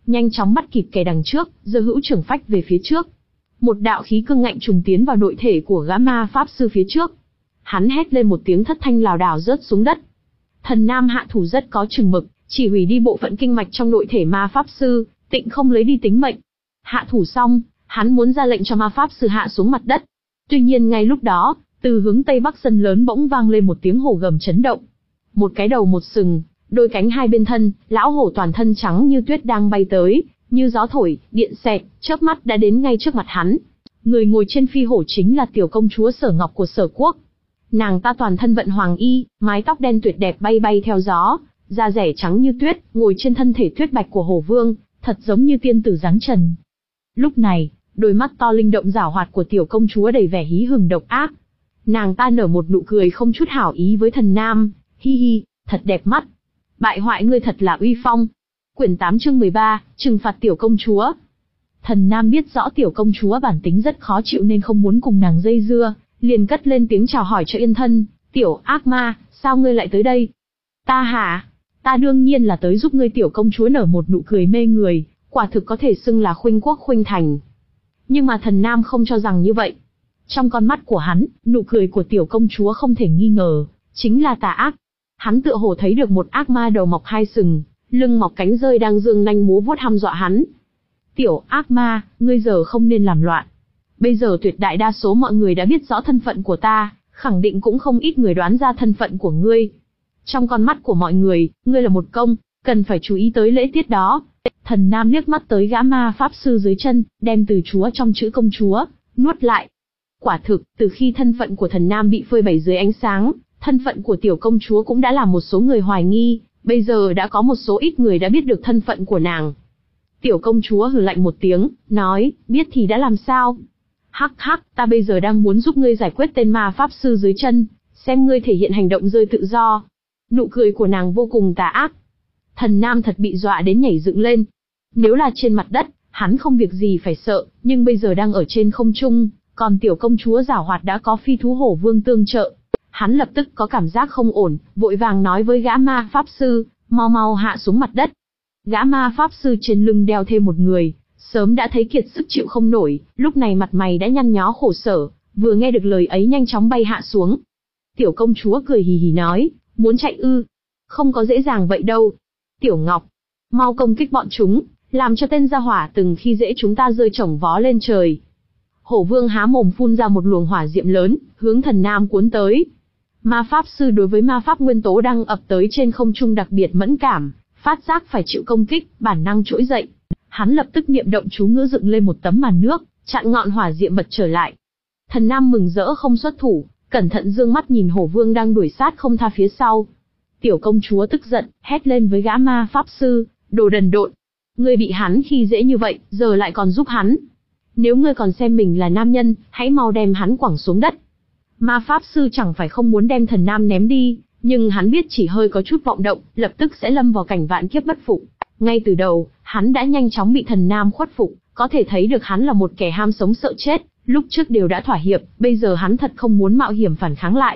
nhanh chóng bắt kịp kẻ đằng trước, giơ hữu trưởng phách về phía trước. Một đạo khí cương ngạnh trùng tiến vào nội thể của gã ma pháp sư phía trước. Hắn hét lên một tiếng thất thanh lảo đảo rớt xuống đất. Thần Nam hạ thủ rất có chừng mực, chỉ hủy đi bộ phận kinh mạch trong nội thể ma pháp sư, tịnh không lấy đi tính mệnh. Hạ thủ xong, hắn muốn ra lệnh cho ma pháp sư hạ xuống mặt đất. Tuy nhiên ngay lúc đó, từ hướng tây bắc sân lớn bỗng vang lên một tiếng hổ gầm chấn động. Một cái đầu một sừng, đôi cánh hai bên thân, lão hổ toàn thân trắng như tuyết đang bay tới, như gió thổi, điện xẹt, chớp mắt đã đến ngay trước mặt hắn. Người ngồi trên phi hổ chính là tiểu công chúa Sở Ngọc của Sở Quốc. Nàng ta toàn thân vận hoàng y, mái tóc đen tuyệt đẹp bay bay theo gió, da rẻ trắng như tuyết, ngồi trên thân thể tuyết bạch của hổ vương, thật giống như tiên tử dáng trần. Lúc này, đôi mắt to linh động giảo hoạt của tiểu công chúa đầy vẻ hí hửng độc ác. Nàng ta nở một nụ cười không chút hảo ý với thần nam, hi hi, thật đẹp mắt. Bại hoại ngươi thật là uy phong. Quyển tám chương mười ba, trừng phạt tiểu công chúa. Thần nam biết rõ tiểu công chúa bản tính rất khó chịu nên không muốn cùng nàng dây dưa, liền cất lên tiếng chào hỏi cho yên thân. Tiểu ác ma, sao ngươi lại tới đây? Ta hả? Ta đương nhiên là tới giúp ngươi. Tiểu công chúa nở một nụ cười mê người, quả thực có thể xưng là khuynh quốc khuynh thành. Nhưng mà thần nam không cho rằng như vậy. Trong con mắt của hắn, nụ cười của tiểu công chúa không thể nghi ngờ, chính là tà ác. Hắn tựa hồ thấy được một ác ma đầu mọc hai sừng, lưng mọc cánh rơi đang dương nanh múa vuốt hăm dọa hắn. Tiểu ác ma, ngươi giờ không nên làm loạn. Bây giờ tuyệt đại đa số mọi người đã biết rõ thân phận của ta, khẳng định cũng không ít người đoán ra thân phận của ngươi. Trong con mắt của mọi người, ngươi là một công, cần phải chú ý tới lễ tiết đó. Thần nam liếc mắt tới gã ma pháp sư dưới chân, đem từ chúa trong chữ công chúa, nuốt lại. Quả thực, từ khi thân phận của thần nam bị phơi bày dưới ánh sáng, thân phận của tiểu công chúa cũng đã làm một số người hoài nghi, bây giờ đã có một số ít người đã biết được thân phận của nàng. Tiểu công chúa hừ lạnh một tiếng, nói, biết thì đã làm sao? Hắc hắc, ta bây giờ đang muốn giúp ngươi giải quyết tên ma pháp sư dưới chân, xem ngươi thể hiện hành động rơi tự do. Nụ cười của nàng vô cùng tà ác. Thần nam thật bị dọa đến nhảy dựng lên. Nếu là trên mặt đất, hắn không việc gì phải sợ, nhưng bây giờ đang ở trên không trung, còn tiểu công chúa giảo hoạt đã có phi thú hổ vương tương trợ. Hắn lập tức có cảm giác không ổn, vội vàng nói với gã ma pháp sư, mau mau hạ xuống mặt đất. Gã ma pháp sư trên lưng đeo thêm một người, sớm đã thấy kiệt sức chịu không nổi, lúc này mặt mày đã nhăn nhó khổ sở, vừa nghe được lời ấy nhanh chóng bay hạ xuống. Tiểu công chúa cười hì hì nói, muốn chạy ư? Không có dễ dàng vậy đâu. Tiểu Ngọc, mau công kích bọn chúng, làm cho tên gia hỏa từng khi dễ chúng ta rơi chổng vó lên trời. Hổ vương há mồm phun ra một luồng hỏa diệm lớn, hướng thần nam cuốn tới. Ma pháp sư đối với ma pháp nguyên tố đang ập tới trên không trung đặc biệt mẫn cảm, phát giác phải chịu công kích, bản năng trỗi dậy. Hắn lập tức niệm động chú ngữ dựng lên một tấm màn nước, chặn ngọn hỏa diệm bật trở lại. Thần nam mừng rỡ không xuất thủ, cẩn thận dương mắt nhìn hổ vương đang đuổi sát không tha phía sau. Tiểu công chúa tức giận, hét lên với gã ma pháp sư, đồ đần độn. Ngươi bị hắn khi dễ như vậy, giờ lại còn giúp hắn. Nếu ngươi còn xem mình là nam nhân, hãy mau đem hắn quẳng xuống đất. Ma pháp sư chẳng phải không muốn đem thần nam ném đi, nhưng hắn biết chỉ hơi có chút vọng động, lập tức sẽ lâm vào cảnh vạn kiếp bất phục. Ngay từ đầu, hắn đã nhanh chóng bị thần nam khuất phục, có thể thấy được hắn là một kẻ ham sống sợ chết, lúc trước đều đã thỏa hiệp, bây giờ hắn thật không muốn mạo hiểm phản kháng lại.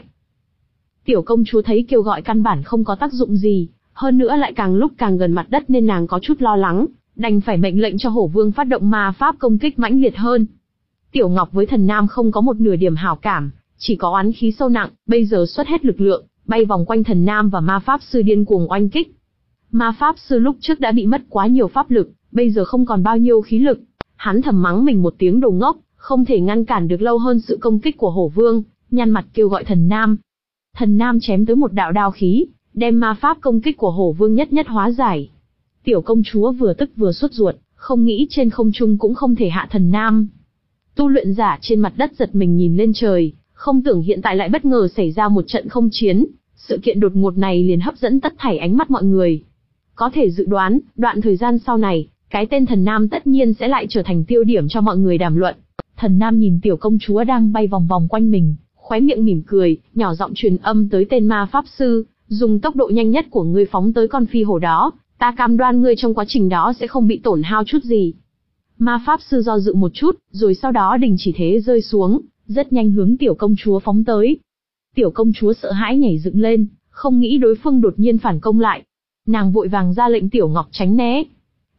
Tiểu công chúa thấy kêu gọi căn bản không có tác dụng gì, hơn nữa lại càng lúc càng gần mặt đất nên nàng có chút lo lắng, đành phải mệnh lệnh cho hổ vương phát động ma pháp công kích mãnh liệt hơn. Tiểu Ngọc với thần nam không có một nửa điểm hảo cảm, chỉ có oán khí sâu nặng, bây giờ xuất hết lực lượng, bay vòng quanh thần nam và ma pháp sư điên cuồng oanh kích. Ma pháp sư lúc trước đã bị mất quá nhiều pháp lực, bây giờ không còn bao nhiêu khí lực. Hắn thầm mắng mình một tiếng đồ ngốc, không thể ngăn cản được lâu hơn sự công kích của hổ vương, nhăn mặt kêu gọi thần nam. Thần nam chém tới một đạo đao khí, đem ma pháp công kích của hổ vương nhất nhất hóa giải. Tiểu công chúa vừa tức vừa sốt ruột, không nghĩ trên không trung cũng không thể hạ thần nam. Tu luyện giả trên mặt đất giật mình nhìn lên trời, không tưởng hiện tại lại bất ngờ xảy ra một trận không chiến. Sự kiện đột ngột này liền hấp dẫn tất thảy ánh mắt mọi người. Có thể dự đoán, đoạn thời gian sau này, cái tên thần nam tất nhiên sẽ lại trở thành tiêu điểm cho mọi người đàm luận. Thần nam nhìn tiểu công chúa đang bay vòng vòng quanh mình, khóe miệng mỉm cười, nhỏ giọng truyền âm tới tên ma pháp sư, dùng tốc độ nhanh nhất của ngươi phóng tới con phi hổ đó, ta cam đoan ngươi trong quá trình đó sẽ không bị tổn hao chút gì. Ma pháp sư do dự một chút, rồi sau đó đình chỉ thế rơi xuống, rất nhanh hướng tiểu công chúa phóng tới. Tiểu công chúa sợ hãi nhảy dựng lên, không nghĩ đối phương đột nhiên phản công lại. Nàng vội vàng ra lệnh Tiểu Ngọc tránh né.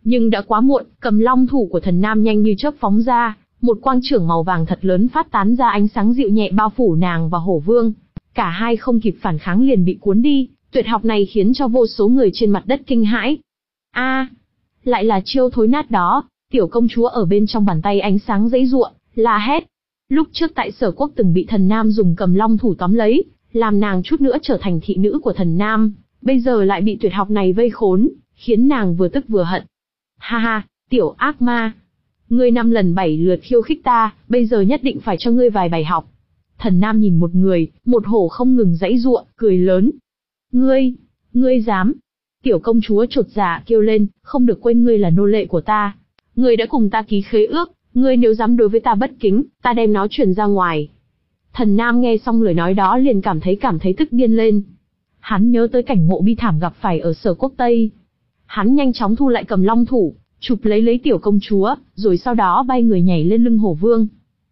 Nhưng đã quá muộn, cầm long thủ của thần nam nhanh như chớp phóng ra, một quang chưởng màu vàng thật lớn phát tán ra ánh sáng dịu nhẹ bao phủ nàng và hổ vương. Cả hai không kịp phản kháng liền bị cuốn đi, tuyệt học này khiến cho vô số người trên mặt đất kinh hãi. A, lại là chiêu thối nát đó, tiểu công chúa ở bên trong bàn tay ánh sáng giãy giụa, la hét. Lúc trước tại Sở Quốc từng bị thần nam dùng cầm long thủ tóm lấy, làm nàng chút nữa trở thành thị nữ của thần nam, bây giờ lại bị tuyệt học này vây khốn, khiến nàng vừa tức vừa hận. Ha ha, tiểu ác ma, ngươi năm lần bảy lượt khiêu khích ta, bây giờ nhất định phải cho ngươi vài bài học. Thần nam nhìn một người, một hổ không ngừng giãy giụa, cười lớn. Ngươi, ngươi dám? Tiểu công chúa chột dạ kêu lên, không được quên ngươi là nô lệ của ta. Ngươi đã cùng ta ký khế ước, ngươi nếu dám đối với ta bất kính, ta đem nó truyền ra ngoài. Thần nam nghe xong lời nói đó liền cảm thấy cảm thấy tức điên lên. Hắn nhớ tới cảnh ngộ bi thảm gặp phải ở Sở Quốc Tây. Hắn nhanh chóng thu lại cầm long thủ, chụp lấy lấy tiểu công chúa, rồi sau đó bay người nhảy lên lưng hổ vương.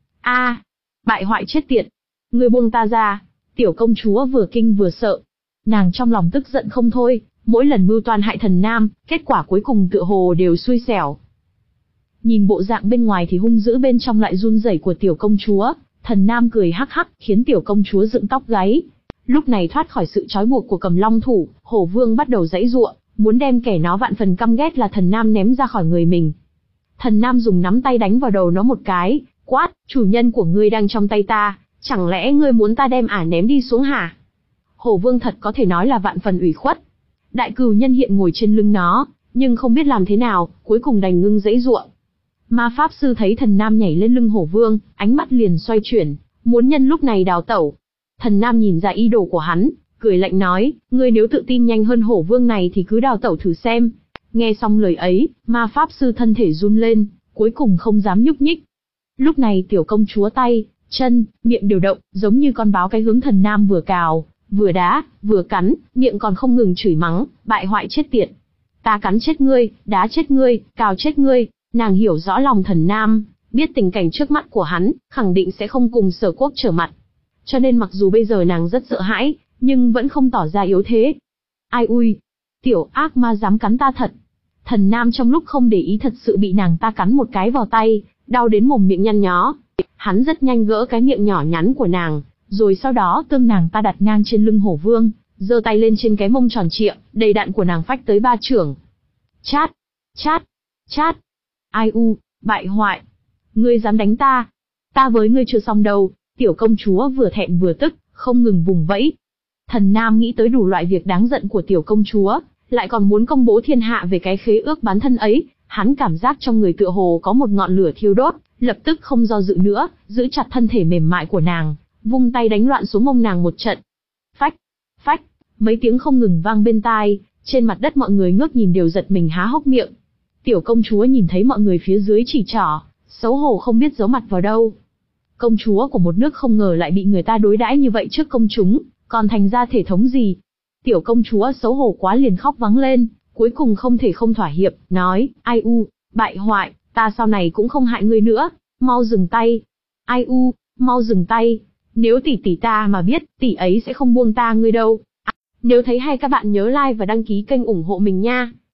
A, bại hoại chết tiệt, ngươi buông ta ra! Tiểu công chúa vừa kinh vừa sợ. Nàng trong lòng tức giận không thôi, mỗi lần mưu toan hại thần nam, kết quả cuối cùng tựa hồ đều xui xẻo. Nhìn bộ dạng bên ngoài thì hung dữ bên trong lại run rẩy của tiểu công chúa, thần nam cười hắc hắc, khiến tiểu công chúa dựng tóc gáy. Lúc này thoát khỏi sự trói buộc của cầm long thủ, hổ vương bắt đầu giãy giụa, muốn đem kẻ nó vạn phần căm ghét là thần nam ném ra khỏi người mình. Thần nam dùng nắm tay đánh vào đầu nó một cái, quát, chủ nhân của ngươi đang trong tay ta, chẳng lẽ ngươi muốn ta đem ả ném đi xuống hả? Hổ vương thật có thể nói là vạn phần ủy khuất. Đại cừu nhân hiện ngồi trên lưng nó, nhưng không biết làm thế nào, cuối cùng đành ngưng giãy giụa. Ma pháp sư thấy thần nam nhảy lên lưng hổ vương, ánh mắt liền xoay chuyển, muốn nhân lúc này đào tẩu. Thần nam nhìn ra ý đồ của hắn, cười lạnh nói, ngươi nếu tự tin nhanh hơn hổ vương này thì cứ đào tẩu thử xem. Nghe xong lời ấy, ma pháp sư thân thể run lên, cuối cùng không dám nhúc nhích. Lúc này tiểu công chúa tay, chân, miệng đều động, giống như con báo cái hướng thần nam vừa cào, vừa đá, vừa cắn, miệng còn không ngừng chửi mắng, bại hoại chết tiệt. Ta cắn chết ngươi, đá chết ngươi, cào chết ngươi. Nàng hiểu rõ lòng thần nam, biết tình cảnh trước mắt của hắn, khẳng định sẽ không cùng Sở Quốc trở mặt. Cho nên mặc dù bây giờ nàng rất sợ hãi, nhưng vẫn không tỏ ra yếu thế. Ai ui, tiểu ác ma dám cắn ta thật. Thần nam trong lúc không để ý thật sự bị nàng ta cắn một cái vào tay, đau đến mồm miệng nhăn nhó. Hắn rất nhanh gỡ cái miệng nhỏ nhắn của nàng, rồi sau đó tương nàng ta đặt ngang trên lưng hổ vương, giơ tay lên trên cái mông tròn trịa, đầy đặn của nàng phách tới ba chưởng. Chát, chát, chát. Ai u, bại hoại, ngươi dám đánh ta? Ta với ngươi chưa xong đâu. Tiểu công chúa vừa thẹn vừa tức, không ngừng vùng vẫy. Thần nam nghĩ tới đủ loại việc đáng giận của tiểu công chúa, lại còn muốn công bố thiên hạ về cái khế ước bán thân ấy, hắn cảm giác trong người tựa hồ có một ngọn lửa thiêu đốt, lập tức không do dự nữa, giữ chặt thân thể mềm mại của nàng, vung tay đánh loạn xuống mông nàng một trận. Phách, phách, mấy tiếng không ngừng vang bên tai, trên mặt đất mọi người ngước nhìn đều giật mình há hốc miệng. Tiểu công chúa nhìn thấy mọi người phía dưới chỉ trỏ, xấu hổ không biết giấu mặt vào đâu. Công chúa của một nước không ngờ lại bị người ta đối đãi như vậy trước công chúng, còn thành ra thể thống gì. Tiểu công chúa xấu hổ quá liền khóc vắng lên, cuối cùng không thể không thỏa hiệp, nói, ai u, bại hoại, ta sau này cũng không hại ngươi nữa, mau dừng tay. Ai u, mau dừng tay, nếu tỷ tỷ ta mà biết, tỷ ấy sẽ không buông ta ngươi đâu. À, nếu thấy hay các bạn nhớ like và đăng ký kênh ủng hộ mình nha.